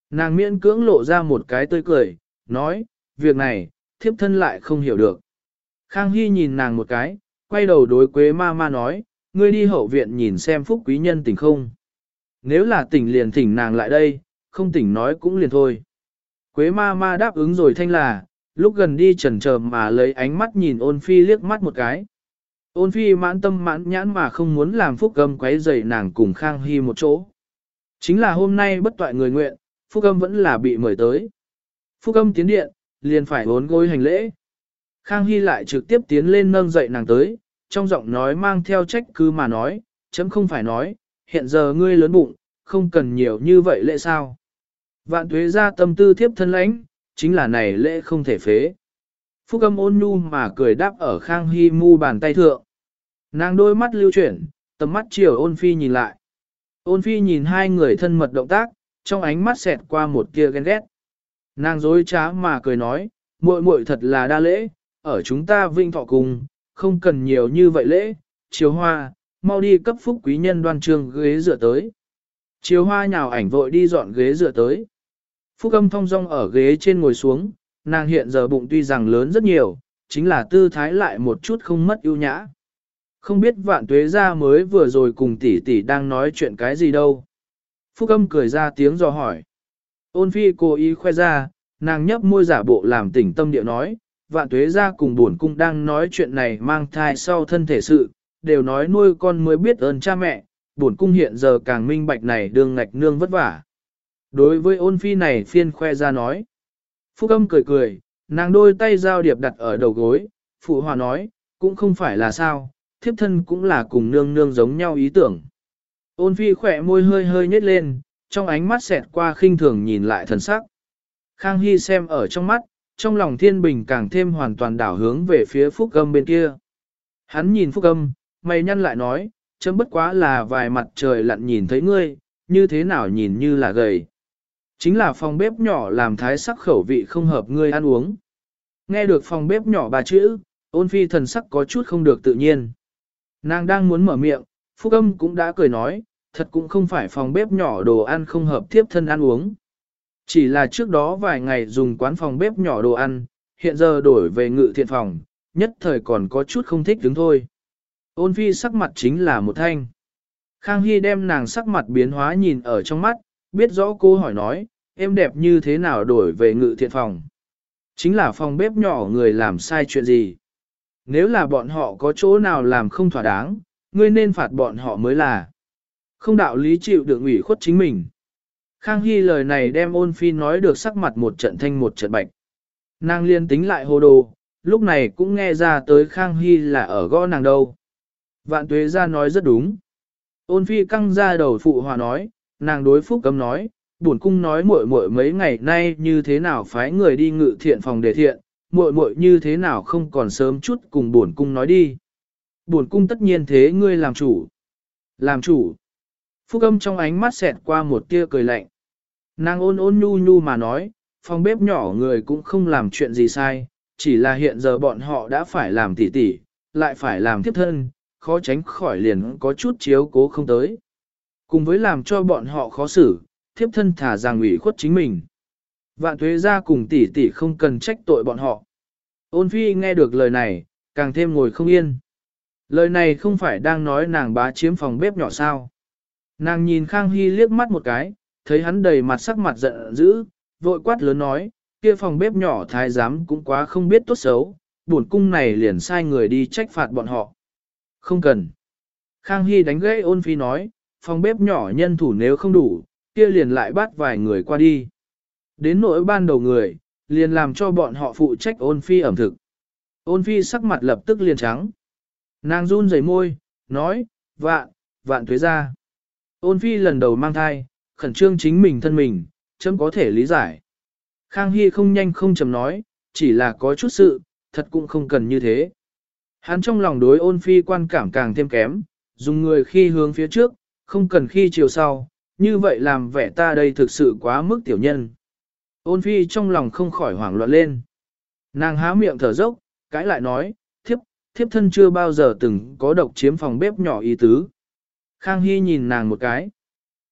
Nàng miễn cưỡng lộ ra một cái tươi cười, nói, việc này, thiếp thân lại không hiểu được. Khang Hy nhìn nàng một cái, quay đầu đối Quế ma ma nói, ngươi đi hậu viện nhìn xem Phúc quý nhân tỉnh không. Nếu là tỉnh liền thỉnh nàng lại đây, không tỉnh nói cũng liền thôi. Quế ma ma đáp ứng rồi thanh là, lúc gần đi chần chờ mà lấy ánh mắt nhìn ôn phi liếc mắt một cái. Ôn phi mãn tâm mãn nhãn mà không muốn làm Phúc Âm quấy rầy nàng cùng Khang Hy một chỗ. Chính là hôm nay bất toại người nguyện, Phúc Âm vẫn là bị mời tới. Phúc Âm tiến điện, liền phải bốn gối hành lễ. Khang Hy lại trực tiếp tiến lên nâng dậy nàng tới, trong giọng nói mang theo trách cứ mà nói, chấm không phải nói, hiện giờ ngươi lớn bụng, không cần nhiều như vậy lễ sao. Vạn tuế ra tâm tư thiếp thân lãnh, chính là này lễ không thể phế. Phúc Âm ôn nhu mà cười đáp ở Khang Hy mu bàn tay thượng. Nàng đôi mắt lưu chuyển, tầm mắt chiều ôn phi nhìn lại. Ôn phi nhìn hai người thân mật động tác, trong ánh mắt xẹt qua một tia ghen ghét. Nàng dối trá mà cười nói, muội muội thật là đa lễ, ở chúng ta vinh thọ cùng, không cần nhiều như vậy lễ, chiều hoa, mau đi cấp phúc quý nhân đoan trương ghế dựa tới. Chiều hoa nhào ảnh vội đi dọn ghế dựa tới. Phúc Âm thong dong ở ghế trên ngồi xuống, nàng hiện giờ bụng tuy rằng lớn rất nhiều, chính là tư thái lại một chút không mất ưu nhã. Không biết vạn tuế ra mới vừa rồi cùng tỷ tỷ đang nói chuyện cái gì đâu. Phúc Âm cười ra tiếng dò hỏi. Ôn phi cố ý khoe ra, nàng nhấp môi giả bộ làm tỉnh tâm điệu nói, vạn tuế ra cùng bổn cung đang nói chuyện này mang thai sau thân thể sự, đều nói nuôi con mới biết ơn cha mẹ, bổn cung hiện giờ càng minh bạch này đương ngạch nương vất vả. Đối với ôn phi này phiên khoe ra nói. Phúc Âm cười cười, nàng đôi tay giao điệp đặt ở đầu gối, phụ hòa nói, cũng không phải là sao, thiếp thân cũng là cùng nương nương giống nhau ý tưởng. Ôn phi khỏe môi hơi hơi nhếch lên, trong ánh mắt xẹt qua khinh thường nhìn lại thần sắc. Khang Hy xem ở trong mắt, trong lòng thiên bình càng thêm hoàn toàn đảo hướng về phía Phúc Âm bên kia. Hắn nhìn Phúc Âm, mày nhăn lại nói, chấm bất quá là vài mặt trời lặn nhìn thấy ngươi, như thế nào nhìn như là gầy. Chính là phòng bếp nhỏ làm thái sắc khẩu vị không hợp ngươi ăn uống. Nghe được phòng bếp nhỏ ba chữ, ôn phi thần sắc có chút không được tự nhiên. Nàng đang muốn mở miệng, Phúc Âm cũng đã cười nói, thật cũng không phải phòng bếp nhỏ đồ ăn không hợp thiếp thân ăn uống. Chỉ là trước đó vài ngày dùng quán phòng bếp nhỏ đồ ăn, hiện giờ đổi về ngự thiện phòng, nhất thời còn có chút không thích đứng thôi. Ôn phi sắc mặt chính là một thanh. Khang Hy đem nàng sắc mặt biến hóa nhìn ở trong mắt, biết rõ cô hỏi nói, em đẹp như thế nào đổi về ngự thiện phòng. Chính là phòng bếp nhỏ người làm sai chuyện gì. Nếu là bọn họ có chỗ nào làm không thỏa đáng, ngươi nên phạt bọn họ mới là. Không đạo lý chịu được ủy khuất chính mình. Khang Hy lời này đem ôn phi nói được sắc mặt một trận thanh một trận bạch. Nàng liên tính lại hồ đồ, lúc này cũng nghe ra tới Khang Hy là ở gõ nàng đâu. Vạn tuế ra nói rất đúng. Ôn phi căng ra đầu phụ hòa nói, nàng đối Phúc Âm nói, bổn cung nói muội muội mấy ngày nay như thế nào phái người đi ngự thiện phòng để thiện, muội muội như thế nào không còn sớm chút cùng bổn cung nói đi. Bổn cung tất nhiên thế ngươi làm chủ. Làm chủ. Phúc Âm trong ánh mắt xẹt qua một tia cười lạnh. Nàng ôn ôn nhu nhu mà nói, phòng bếp nhỏ người cũng không làm chuyện gì sai, chỉ là hiện giờ bọn họ đã phải làm tỉ tỉ, lại phải làm thiếp thân, khó tránh khỏi liền có chút chiếu cố không tới. Cùng với làm cho bọn họ khó xử, thiếp thân thả rằng ủy khuất chính mình. Vạn tuế ra cùng tỷ tỷ không cần trách tội bọn họ. Ôn phi nghe được lời này, càng thêm ngồi không yên. Lời này không phải đang nói nàng bá chiếm phòng bếp nhỏ sao. Nàng nhìn Khang Hy liếc mắt một cái, thấy hắn đầy mặt sắc mặt giận dữ, vội quát lớn nói, kia phòng bếp nhỏ thái giám cũng quá không biết tốt xấu, bổn cung này liền sai người đi trách phạt bọn họ. Không cần. Khang Hy đánh gãy ôn phi nói, phòng bếp nhỏ nhân thủ nếu không đủ, kia liền lại bắt vài người qua đi. Đến nỗi ban đầu người, liền làm cho bọn họ phụ trách ôn phi ẩm thực. Ôn phi sắc mặt lập tức liền trắng. Nàng run rẩy môi, nói, vạn, vạn tuế ra. Ôn phi lần đầu mang thai, khẩn trương chính mình thân mình, chấm có thể lý giải. Khang Hy không nhanh không chậm nói, chỉ là có chút sự, thật cũng không cần như thế. Hắn trong lòng đối ôn phi quan cảm càng thêm kém, dùng người khi hướng phía trước, không cần khi chiều sau, như vậy làm vẻ ta đây thực sự quá mức tiểu nhân. Ôn phi trong lòng không khỏi hoảng loạn lên. Nàng há miệng thở dốc, cãi lại nói, thiếp, thiếp thân chưa bao giờ từng có độc chiếm phòng bếp nhỏ ý tứ. Khang Hy nhìn nàng một cái.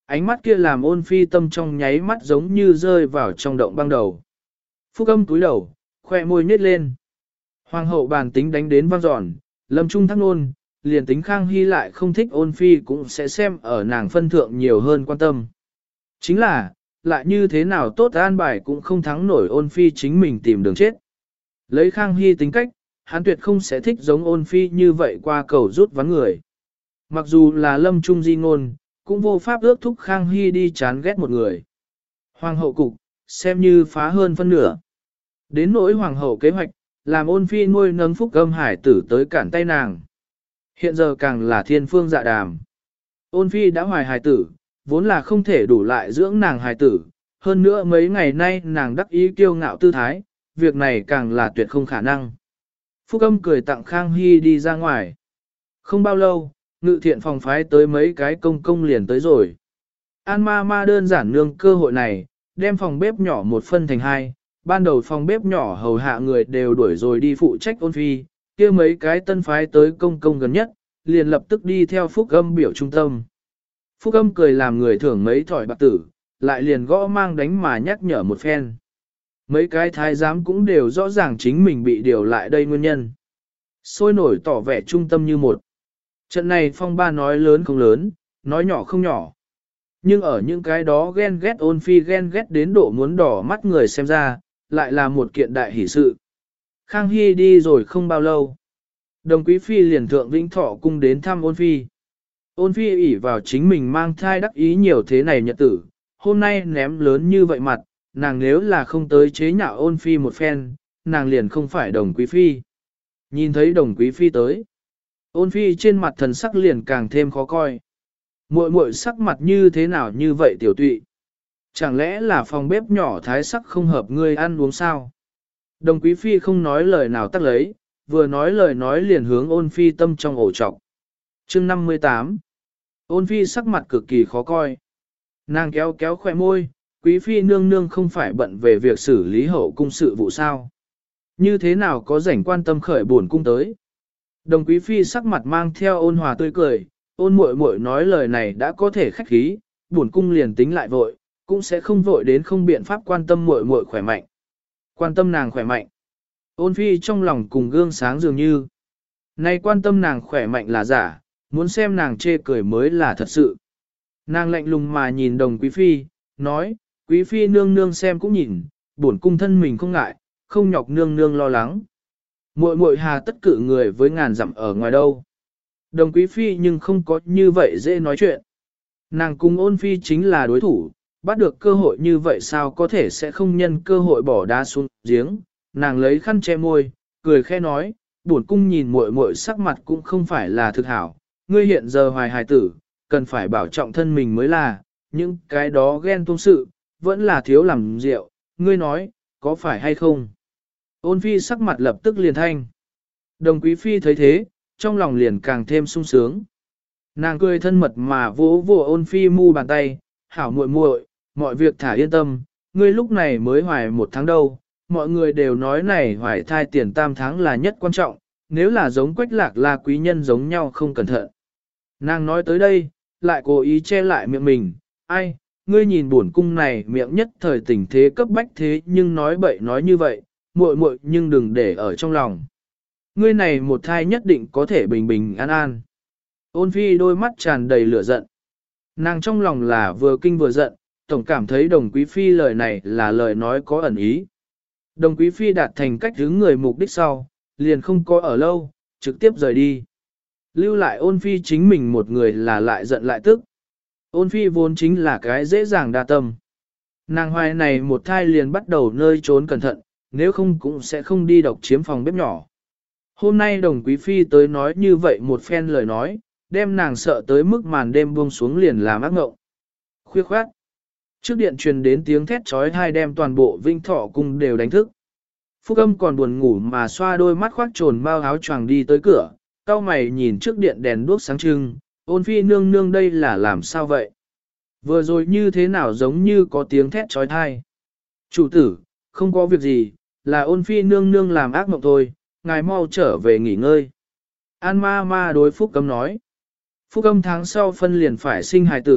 Ánh mắt kia làm ôn phi tâm trong nháy mắt giống như rơi vào trong động băng đầu. Phúc âm túi đầu, khoe môi nhếch lên. Hoàng hậu bàn tính đánh đến vang dọn, lâm trung thắc nôn, liền tính Khang Hy lại không thích ôn phi cũng sẽ xem ở nàng phân thượng nhiều hơn quan tâm. Chính là, lại như thế nào tốt an bài cũng không thắng nổi ôn phi chính mình tìm đường chết. Lấy Khang Hy tính cách, hắn tuyệt không sẽ thích giống ôn phi như vậy qua cầu rút ván người. Mặc dù là lâm trung di ngôn, cũng vô pháp ước thúc Khang Hy đi chán ghét một người. Hoàng hậu cục, xem như phá hơn phân nửa. Đến nỗi hoàng hậu kế hoạch, làm ôn phi nuôi nấng phúc âm hải tử tới cản tay nàng. Hiện giờ càng là thiên phương dạ đàm. Ôn phi đã hoài hài tử, vốn là không thể đủ lại dưỡng nàng hài tử. Hơn nữa mấy ngày nay nàng đắc ý kiêu ngạo tư thái, việc này càng là tuyệt không khả năng. Phúc âm cười tặng Khang Hy đi ra ngoài. Không bao lâu, ngự thiện phòng phái tới mấy cái công công liền tới rồi. An ma ma đơn giản nương cơ hội này, đem phòng bếp nhỏ một phân thành hai. Ban đầu phòng bếp nhỏ hầu hạ người đều đuổi rồi đi phụ trách ôn phi, kia mấy cái tân phái tới công công gần nhất, liền lập tức đi theo Phúc âm biểu trung tâm. Phúc âm cười làm người thưởng mấy thỏi bạc tử, lại liền gõ mang đánh mà nhắc nhở một phen. Mấy cái thái giám cũng đều rõ ràng chính mình bị điều lại đây nguyên nhân. Sôi nổi tỏ vẻ trung tâm như một. Trận này phong ba nói lớn không lớn, nói nhỏ không nhỏ. Nhưng ở những cái đó ghen ghét ôn phi ghen ghét đến độ muốn đỏ mắt người xem ra, lại là một kiện đại hỷ sự. Khang Hy đi rồi không bao lâu. Đồng quý phi liền thượng Vĩnh Thọ cung đến thăm ôn phi. Ôn phi ỷ vào chính mình mang thai đắc ý nhiều thế này nhật tử, hôm nay ném lớn như vậy mặt, nàng nếu là không tới chế nhạo ôn phi một phen, nàng liền không phải đồng quý phi. Nhìn thấy đồng quý phi tới, ôn phi trên mặt thần sắc liền càng thêm khó coi. Muội muội sắc mặt như thế nào như vậy tiểu tụy? Chẳng lẽ là phòng bếp nhỏ thái sắc không hợp ngươi ăn uống sao? Đồng quý phi không nói lời nào tắt lấy, vừa nói lời nói liền hướng ôn phi tâm trong ổ trọc. Chương năm mươi tám. Ôn phi sắc mặt cực kỳ khó coi. Nàng kéo kéo khỏe môi, quý phi nương nương không phải bận về việc xử lý hậu cung sự vụ sao. Như thế nào có rảnh quan tâm khởi buồn cung tới. Đồng quý phi sắc mặt mang theo ôn hòa tươi cười, ôn muội muội nói lời này đã có thể khách khí, buồn cung liền tính lại vội, cũng sẽ không vội đến không biện pháp quan tâm muội muội khỏe mạnh. Quan tâm nàng khỏe mạnh. Ôn phi trong lòng cùng gương sáng dường như. Nay quan tâm nàng khỏe mạnh là giả, muốn xem nàng chê cười mới là thật sự. Nàng lạnh lùng mà nhìn đồng quý phi, nói, quý phi nương nương xem cũng nhìn, bổn cung thân mình không ngại, không nhọc nương nương lo lắng. Muội muội hà tất cự người với ngàn dặm ở ngoài đâu. Đồng quý phi nhưng không có như vậy dễ nói chuyện. Nàng cùng ôn phi chính là đối thủ, bắt được cơ hội như vậy sao có thể sẽ không nhân cơ hội bỏ đá xuống giếng. Nàng lấy khăn che môi, cười khẽ nói, bổn cung nhìn muội muội sắc mặt cũng không phải là thực hảo. Ngươi hiện giờ hoài hài tử, cần phải bảo trọng thân mình mới là, những cái đó ghen tuông sự, vẫn là thiếu làm rượu, ngươi nói, có phải hay không? Ôn phi sắc mặt lập tức liền thanh. Đồng quý phi thấy thế, trong lòng liền càng thêm sung sướng. Nàng cười thân mật mà vỗ vỗ ôn phi mu bàn tay, hảo muội muội, mọi việc thả yên tâm, ngươi lúc này mới hoài một tháng đâu, mọi người đều nói này hoài thai tiền tam tháng là nhất quan trọng, nếu là giống quách lạc là quý nhân giống nhau không cẩn thận. Nàng nói tới đây, lại cố ý che lại miệng mình, ai, ngươi nhìn buồn cung này miệng nhất thời tình thế cấp bách thế nhưng nói bậy nói như vậy, muội muội nhưng đừng để ở trong lòng. Ngươi này một thai nhất định có thể bình bình an an. Ôn phi đôi mắt tràn đầy lửa giận. Nàng trong lòng là vừa kinh vừa giận, tổng cảm thấy đồng quý phi lời này là lời nói có ẩn ý. Đồng quý phi đạt thành cách hướng người mục đích sau, liền không có ở lâu, trực tiếp rời đi. Lưu lại ôn phi chính mình một người là lại giận lại tức. Ôn phi vốn chính là cái dễ dàng đa tâm. Nàng hoài này một thai liền bắt đầu nơi trốn cẩn thận, nếu không cũng sẽ không đi độc chiếm phòng bếp nhỏ. Hôm nay đồng quý phi tới nói như vậy một phen lời nói, đem nàng sợ tới mức màn đêm buông xuống liền làm ác ngộng. Khuya khoát. Trước điện truyền đến tiếng thét trói thai đem toàn bộ Vinh Thọ cung đều đánh thức. Phúc âm còn buồn ngủ mà xoa đôi mắt khoác trồn bao áo choàng đi tới cửa, cau mày nhìn trước điện đèn đuốc sáng trưng, ôn phi nương nương đây là làm sao vậy? Vừa rồi như thế nào giống như có tiếng thét trói thai. Chủ tử, không có việc gì, là ôn phi nương nương làm ác mộng thôi, ngài mau trở về nghỉ ngơi. An ma ma đối Phúc âm nói. Phúc âm tháng sau phân liền phải sinh hài tử,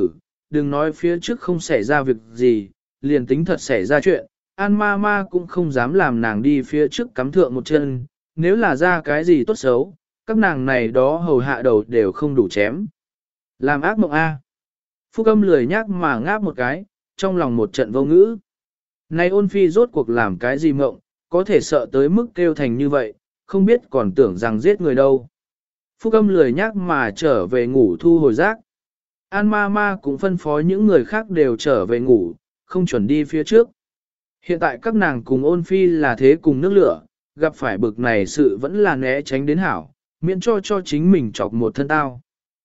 đừng nói phía trước không xảy ra việc gì, liền tính thật xảy ra chuyện, An ma ma cũng không dám làm nàng đi phía trước cắm thượng một chân, nếu là ra cái gì tốt xấu, các nàng này đó hầu hạ đầu đều không đủ chém. Làm ác mộng A. Phúc âm lười nhác mà ngáp một cái, trong lòng một trận vô ngữ. Này ôn phi rốt cuộc làm cái gì mộng, có thể sợ tới mức kêu thành như vậy, không biết còn tưởng rằng giết người đâu. Phúc âm lười nhác mà trở về ngủ thu hồi giác. An ma ma cũng phân phó những người khác đều trở về ngủ, không chuẩn đi phía trước. Hiện tại các nàng cùng ôn phi là thế cùng nước lửa, gặp phải bực này sự vẫn là né tránh đến hảo, miễn cho cho chính mình chọc một thân tao.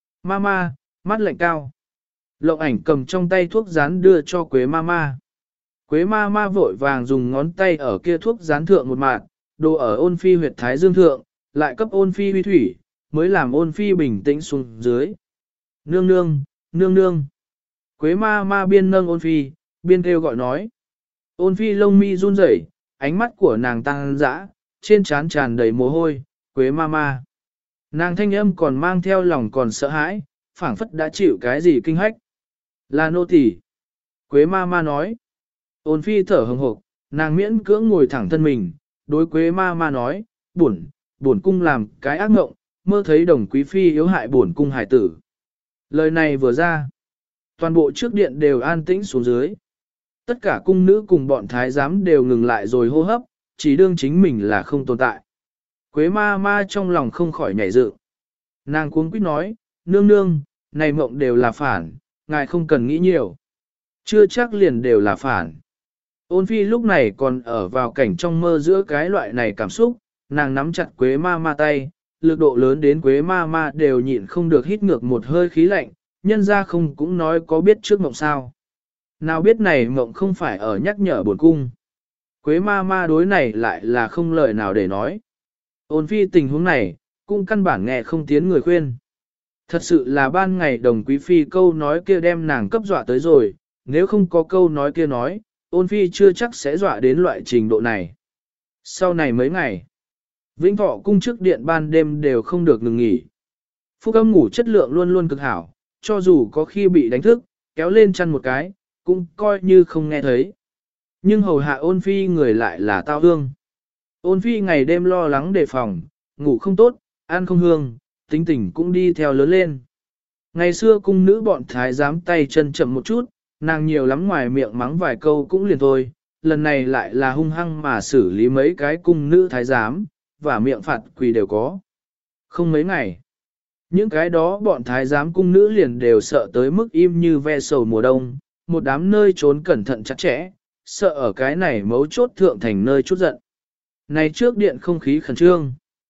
Mama, mắt lạnh cao. Lộng ảnh cầm trong tay thuốc rán đưa cho Quế Mama. Quế Mama vội vàng dùng ngón tay ở kia thuốc rán thượng một mạng, đồ ở ôn phi huyệt thái dương thượng, lại cấp ôn phi huy thủy, mới làm ôn phi bình tĩnh xuống dưới. Nương nương, nương nương. Quế Mama biên nâng ôn phi, biên kêu gọi nói. Ôn phi lông mi run rẩy, ánh mắt của nàng tăng dã, trên trán tràn đầy mồ hôi, Quế Mama. Nàng thanh âm còn mang theo lòng còn sợ hãi, phảng phất đã chịu cái gì kinh hách. Là nô tỳ. Quế Mama nói. Ôn phi thở hừng hực, nàng miễn cưỡng ngồi thẳng thân mình, đối Quế Mama nói, buồn, buồn cung làm cái ác mộng, mơ thấy đồng quý phi yếu hại buồn cung hải tử. Lời này vừa ra, toàn bộ trước điện đều an tĩnh xuống dưới. Tất cả cung nữ cùng bọn thái giám đều ngừng lại rồi hô hấp, chỉ đương chính mình là không tồn tại. Quế ma ma trong lòng không khỏi nhảy dựng. Nàng cuống quýt nói, nương nương, này mộng đều là phản, ngài không cần nghĩ nhiều. Chưa chắc liền đều là phản. Ôn phi lúc này còn ở vào cảnh trong mơ giữa cái loại này cảm xúc, nàng nắm chặt Quế ma ma tay, lực độ lớn đến Quế ma ma đều nhịn không được hít ngược một hơi khí lạnh, nhân ra không cũng nói có biết trước mộng sao. Nào biết này mộng không phải ở nhắc nhở buồn cung. Quế ma ma đối này lại là không lời nào để nói. Ôn phi tình huống này, cũng căn bản nghe không tiến người khuyên. Thật sự là ban ngày đồng quý phi câu nói kia đem nàng cấp dọa tới rồi, nếu không có câu nói kia nói, ôn phi chưa chắc sẽ dọa đến loại trình độ này. Sau này mấy ngày, Vĩnh Thọ cung trước điện ban đêm đều không được ngừng nghỉ. Phúc âm ngủ chất lượng luôn luôn cực hảo, cho dù có khi bị đánh thức, kéo lên chăn một cái, cũng coi như không nghe thấy. Nhưng hầu hạ ôn phi người lại là tao hương. Ôn phi ngày đêm lo lắng đề phòng, ngủ không tốt, ăn không hương, tính tình cũng đi theo lớn lên. Ngày xưa cung nữ bọn thái giám tay chân chậm một chút, nàng nhiều lắm ngoài miệng mắng vài câu cũng liền thôi, lần này lại là hung hăng mà xử lý mấy cái cung nữ thái giám, và miệng phạt quỳ đều có. Không mấy ngày, những cái đó bọn thái giám cung nữ liền đều sợ tới mức im như ve sầu mùa đông, một đám nơi trốn cẩn thận chặt chẽ, sợ ở cái này mấu chốt thượng thành nơi chút giận. Này trước điện không khí khẩn trương,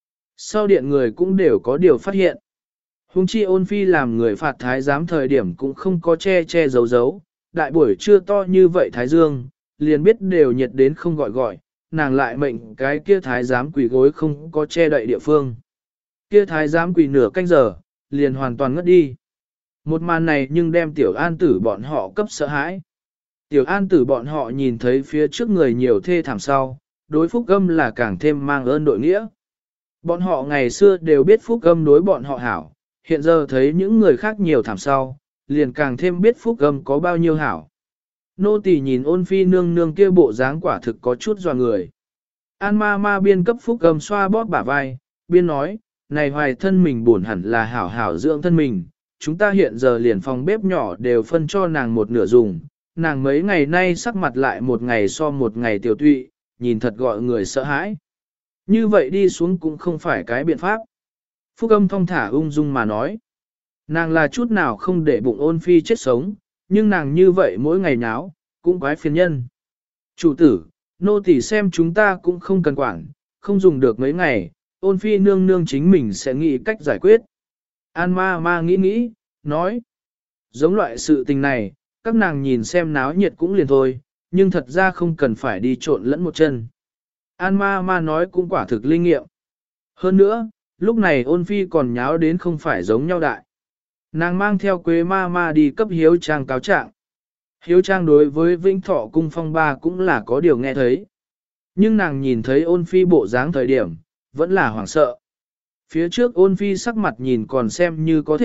sau điện người cũng đều có điều phát hiện. Hùng chi ôn phi làm người phạt thái giám thời điểm cũng không có che che giấu giấu, đại buổi trưa to như vậy thái dương, liền biết đều nhiệt đến không gọi gọi, nàng lại mệnh cái kia thái giám quỳ gối không có che đậy địa phương. Kia thái giám quỳ nửa canh giờ, liền hoàn toàn ngất đi. Một màn này nhưng đem tiểu an tử bọn họ cấp sợ hãi. Tiểu an tử bọn họ nhìn thấy phía trước người nhiều thê thảm sau, đối Phúc Âm là càng thêm mang ơn đội nghĩa. Bọn họ ngày xưa đều biết Phúc Âm đối bọn họ hảo, hiện giờ thấy những người khác nhiều thảm sau, liền càng thêm biết Phúc Âm có bao nhiêu hảo. Nô tỳ nhìn ôn phi nương nương kia bộ dáng quả thực có chút dò người. An ma ma biên cấp Phúc Âm xoa bóp bả vai, biên nói, này hoài thân mình buồn hẳn là hảo hảo dưỡng thân mình, chúng ta hiện giờ liền phòng bếp nhỏ đều phân cho nàng một nửa dùng, nàng mấy ngày nay sắc mặt lại một ngày so một ngày tiểu tụy, nhìn thật gọi người sợ hãi. Như vậy đi xuống cũng không phải cái biện pháp. Phúc Âm thong thả ung dung mà nói, nàng là chút nào không để bụng ôn phi chết sống, nhưng nàng như vậy mỗi ngày nháo, cũng quái phiền nhân. Chủ tử, nô tỳ xem chúng ta cũng không cần quản, không dùng được mấy ngày, ôn phi nương nương chính mình sẽ nghĩ cách giải quyết. An ma ma nghĩ nghĩ, nói, giống loại sự tình này, các nàng nhìn xem náo nhiệt cũng liền thôi, nhưng thật ra không cần phải đi trộn lẫn một chân. An ma ma nói cũng quả thực linh nghiệm. Hơn nữa, lúc này ôn phi còn nháo đến không phải giống nhau đại. Nàng mang theo Quế ma ma đi cấp hiếu trang cáo trạng. Hiếu trang đối với Vĩnh Thọ cung phong ba cũng là có điều nghe thấy. Nhưng nàng nhìn thấy ôn phi bộ dáng thời điểm, vẫn là hoảng sợ. Phía trước ôn phi sắc mặt nhìn còn xem như có thể,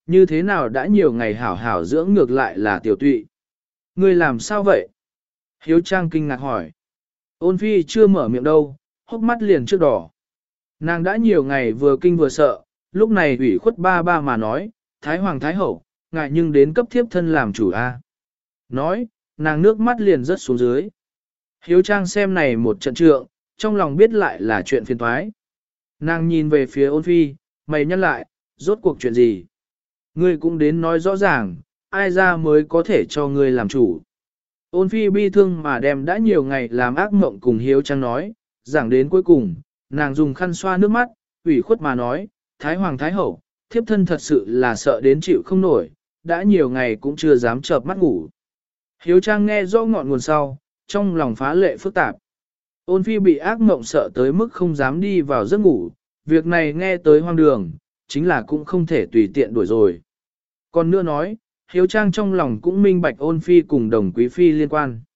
như thế nào đã nhiều ngày hảo hảo dưỡng ngược lại là tiểu tụy. Ngươi làm sao vậy? Hiếu Trang kinh ngạc hỏi. Ôn phi chưa mở miệng đâu, hốc mắt liền trước đỏ. Nàng đã nhiều ngày vừa kinh vừa sợ, lúc này ủy khuất ba ba mà nói, Thái Hoàng Thái Hậu, ngại nhưng đến cấp thiếp thân làm chủ a. Nói, nàng nước mắt liền rớt xuống dưới. Hiếu Trang xem này một trận trượng, trong lòng biết lại là chuyện phiền toái. Nàng nhìn về phía ôn phi, mày nhắc lại, rốt cuộc chuyện gì? Ngươi cũng đến nói rõ ràng, ai ra mới có thể cho ngươi làm chủ. Ôn phi bi thương mà đem đã nhiều ngày làm ác mộng cùng Hiếu Trang nói, giảng đến cuối cùng, nàng dùng khăn xoa nước mắt, ủy khuất mà nói, Thái Hoàng Thái Hậu, thiếp thân thật sự là sợ đến chịu không nổi, đã nhiều ngày cũng chưa dám chợp mắt ngủ. Hiếu Trang nghe rõ ngọn nguồn sau, trong lòng phá lệ phức tạp. Ôn phi bị ác mộng sợ tới mức không dám đi vào giấc ngủ, việc này nghe tới hoang đường, chính là cũng không thể tùy tiện đuổi rồi. Còn nữa nói, Hiếu Trang trong lòng cũng minh bạch ôn phi cùng đồng quý phi liên quan.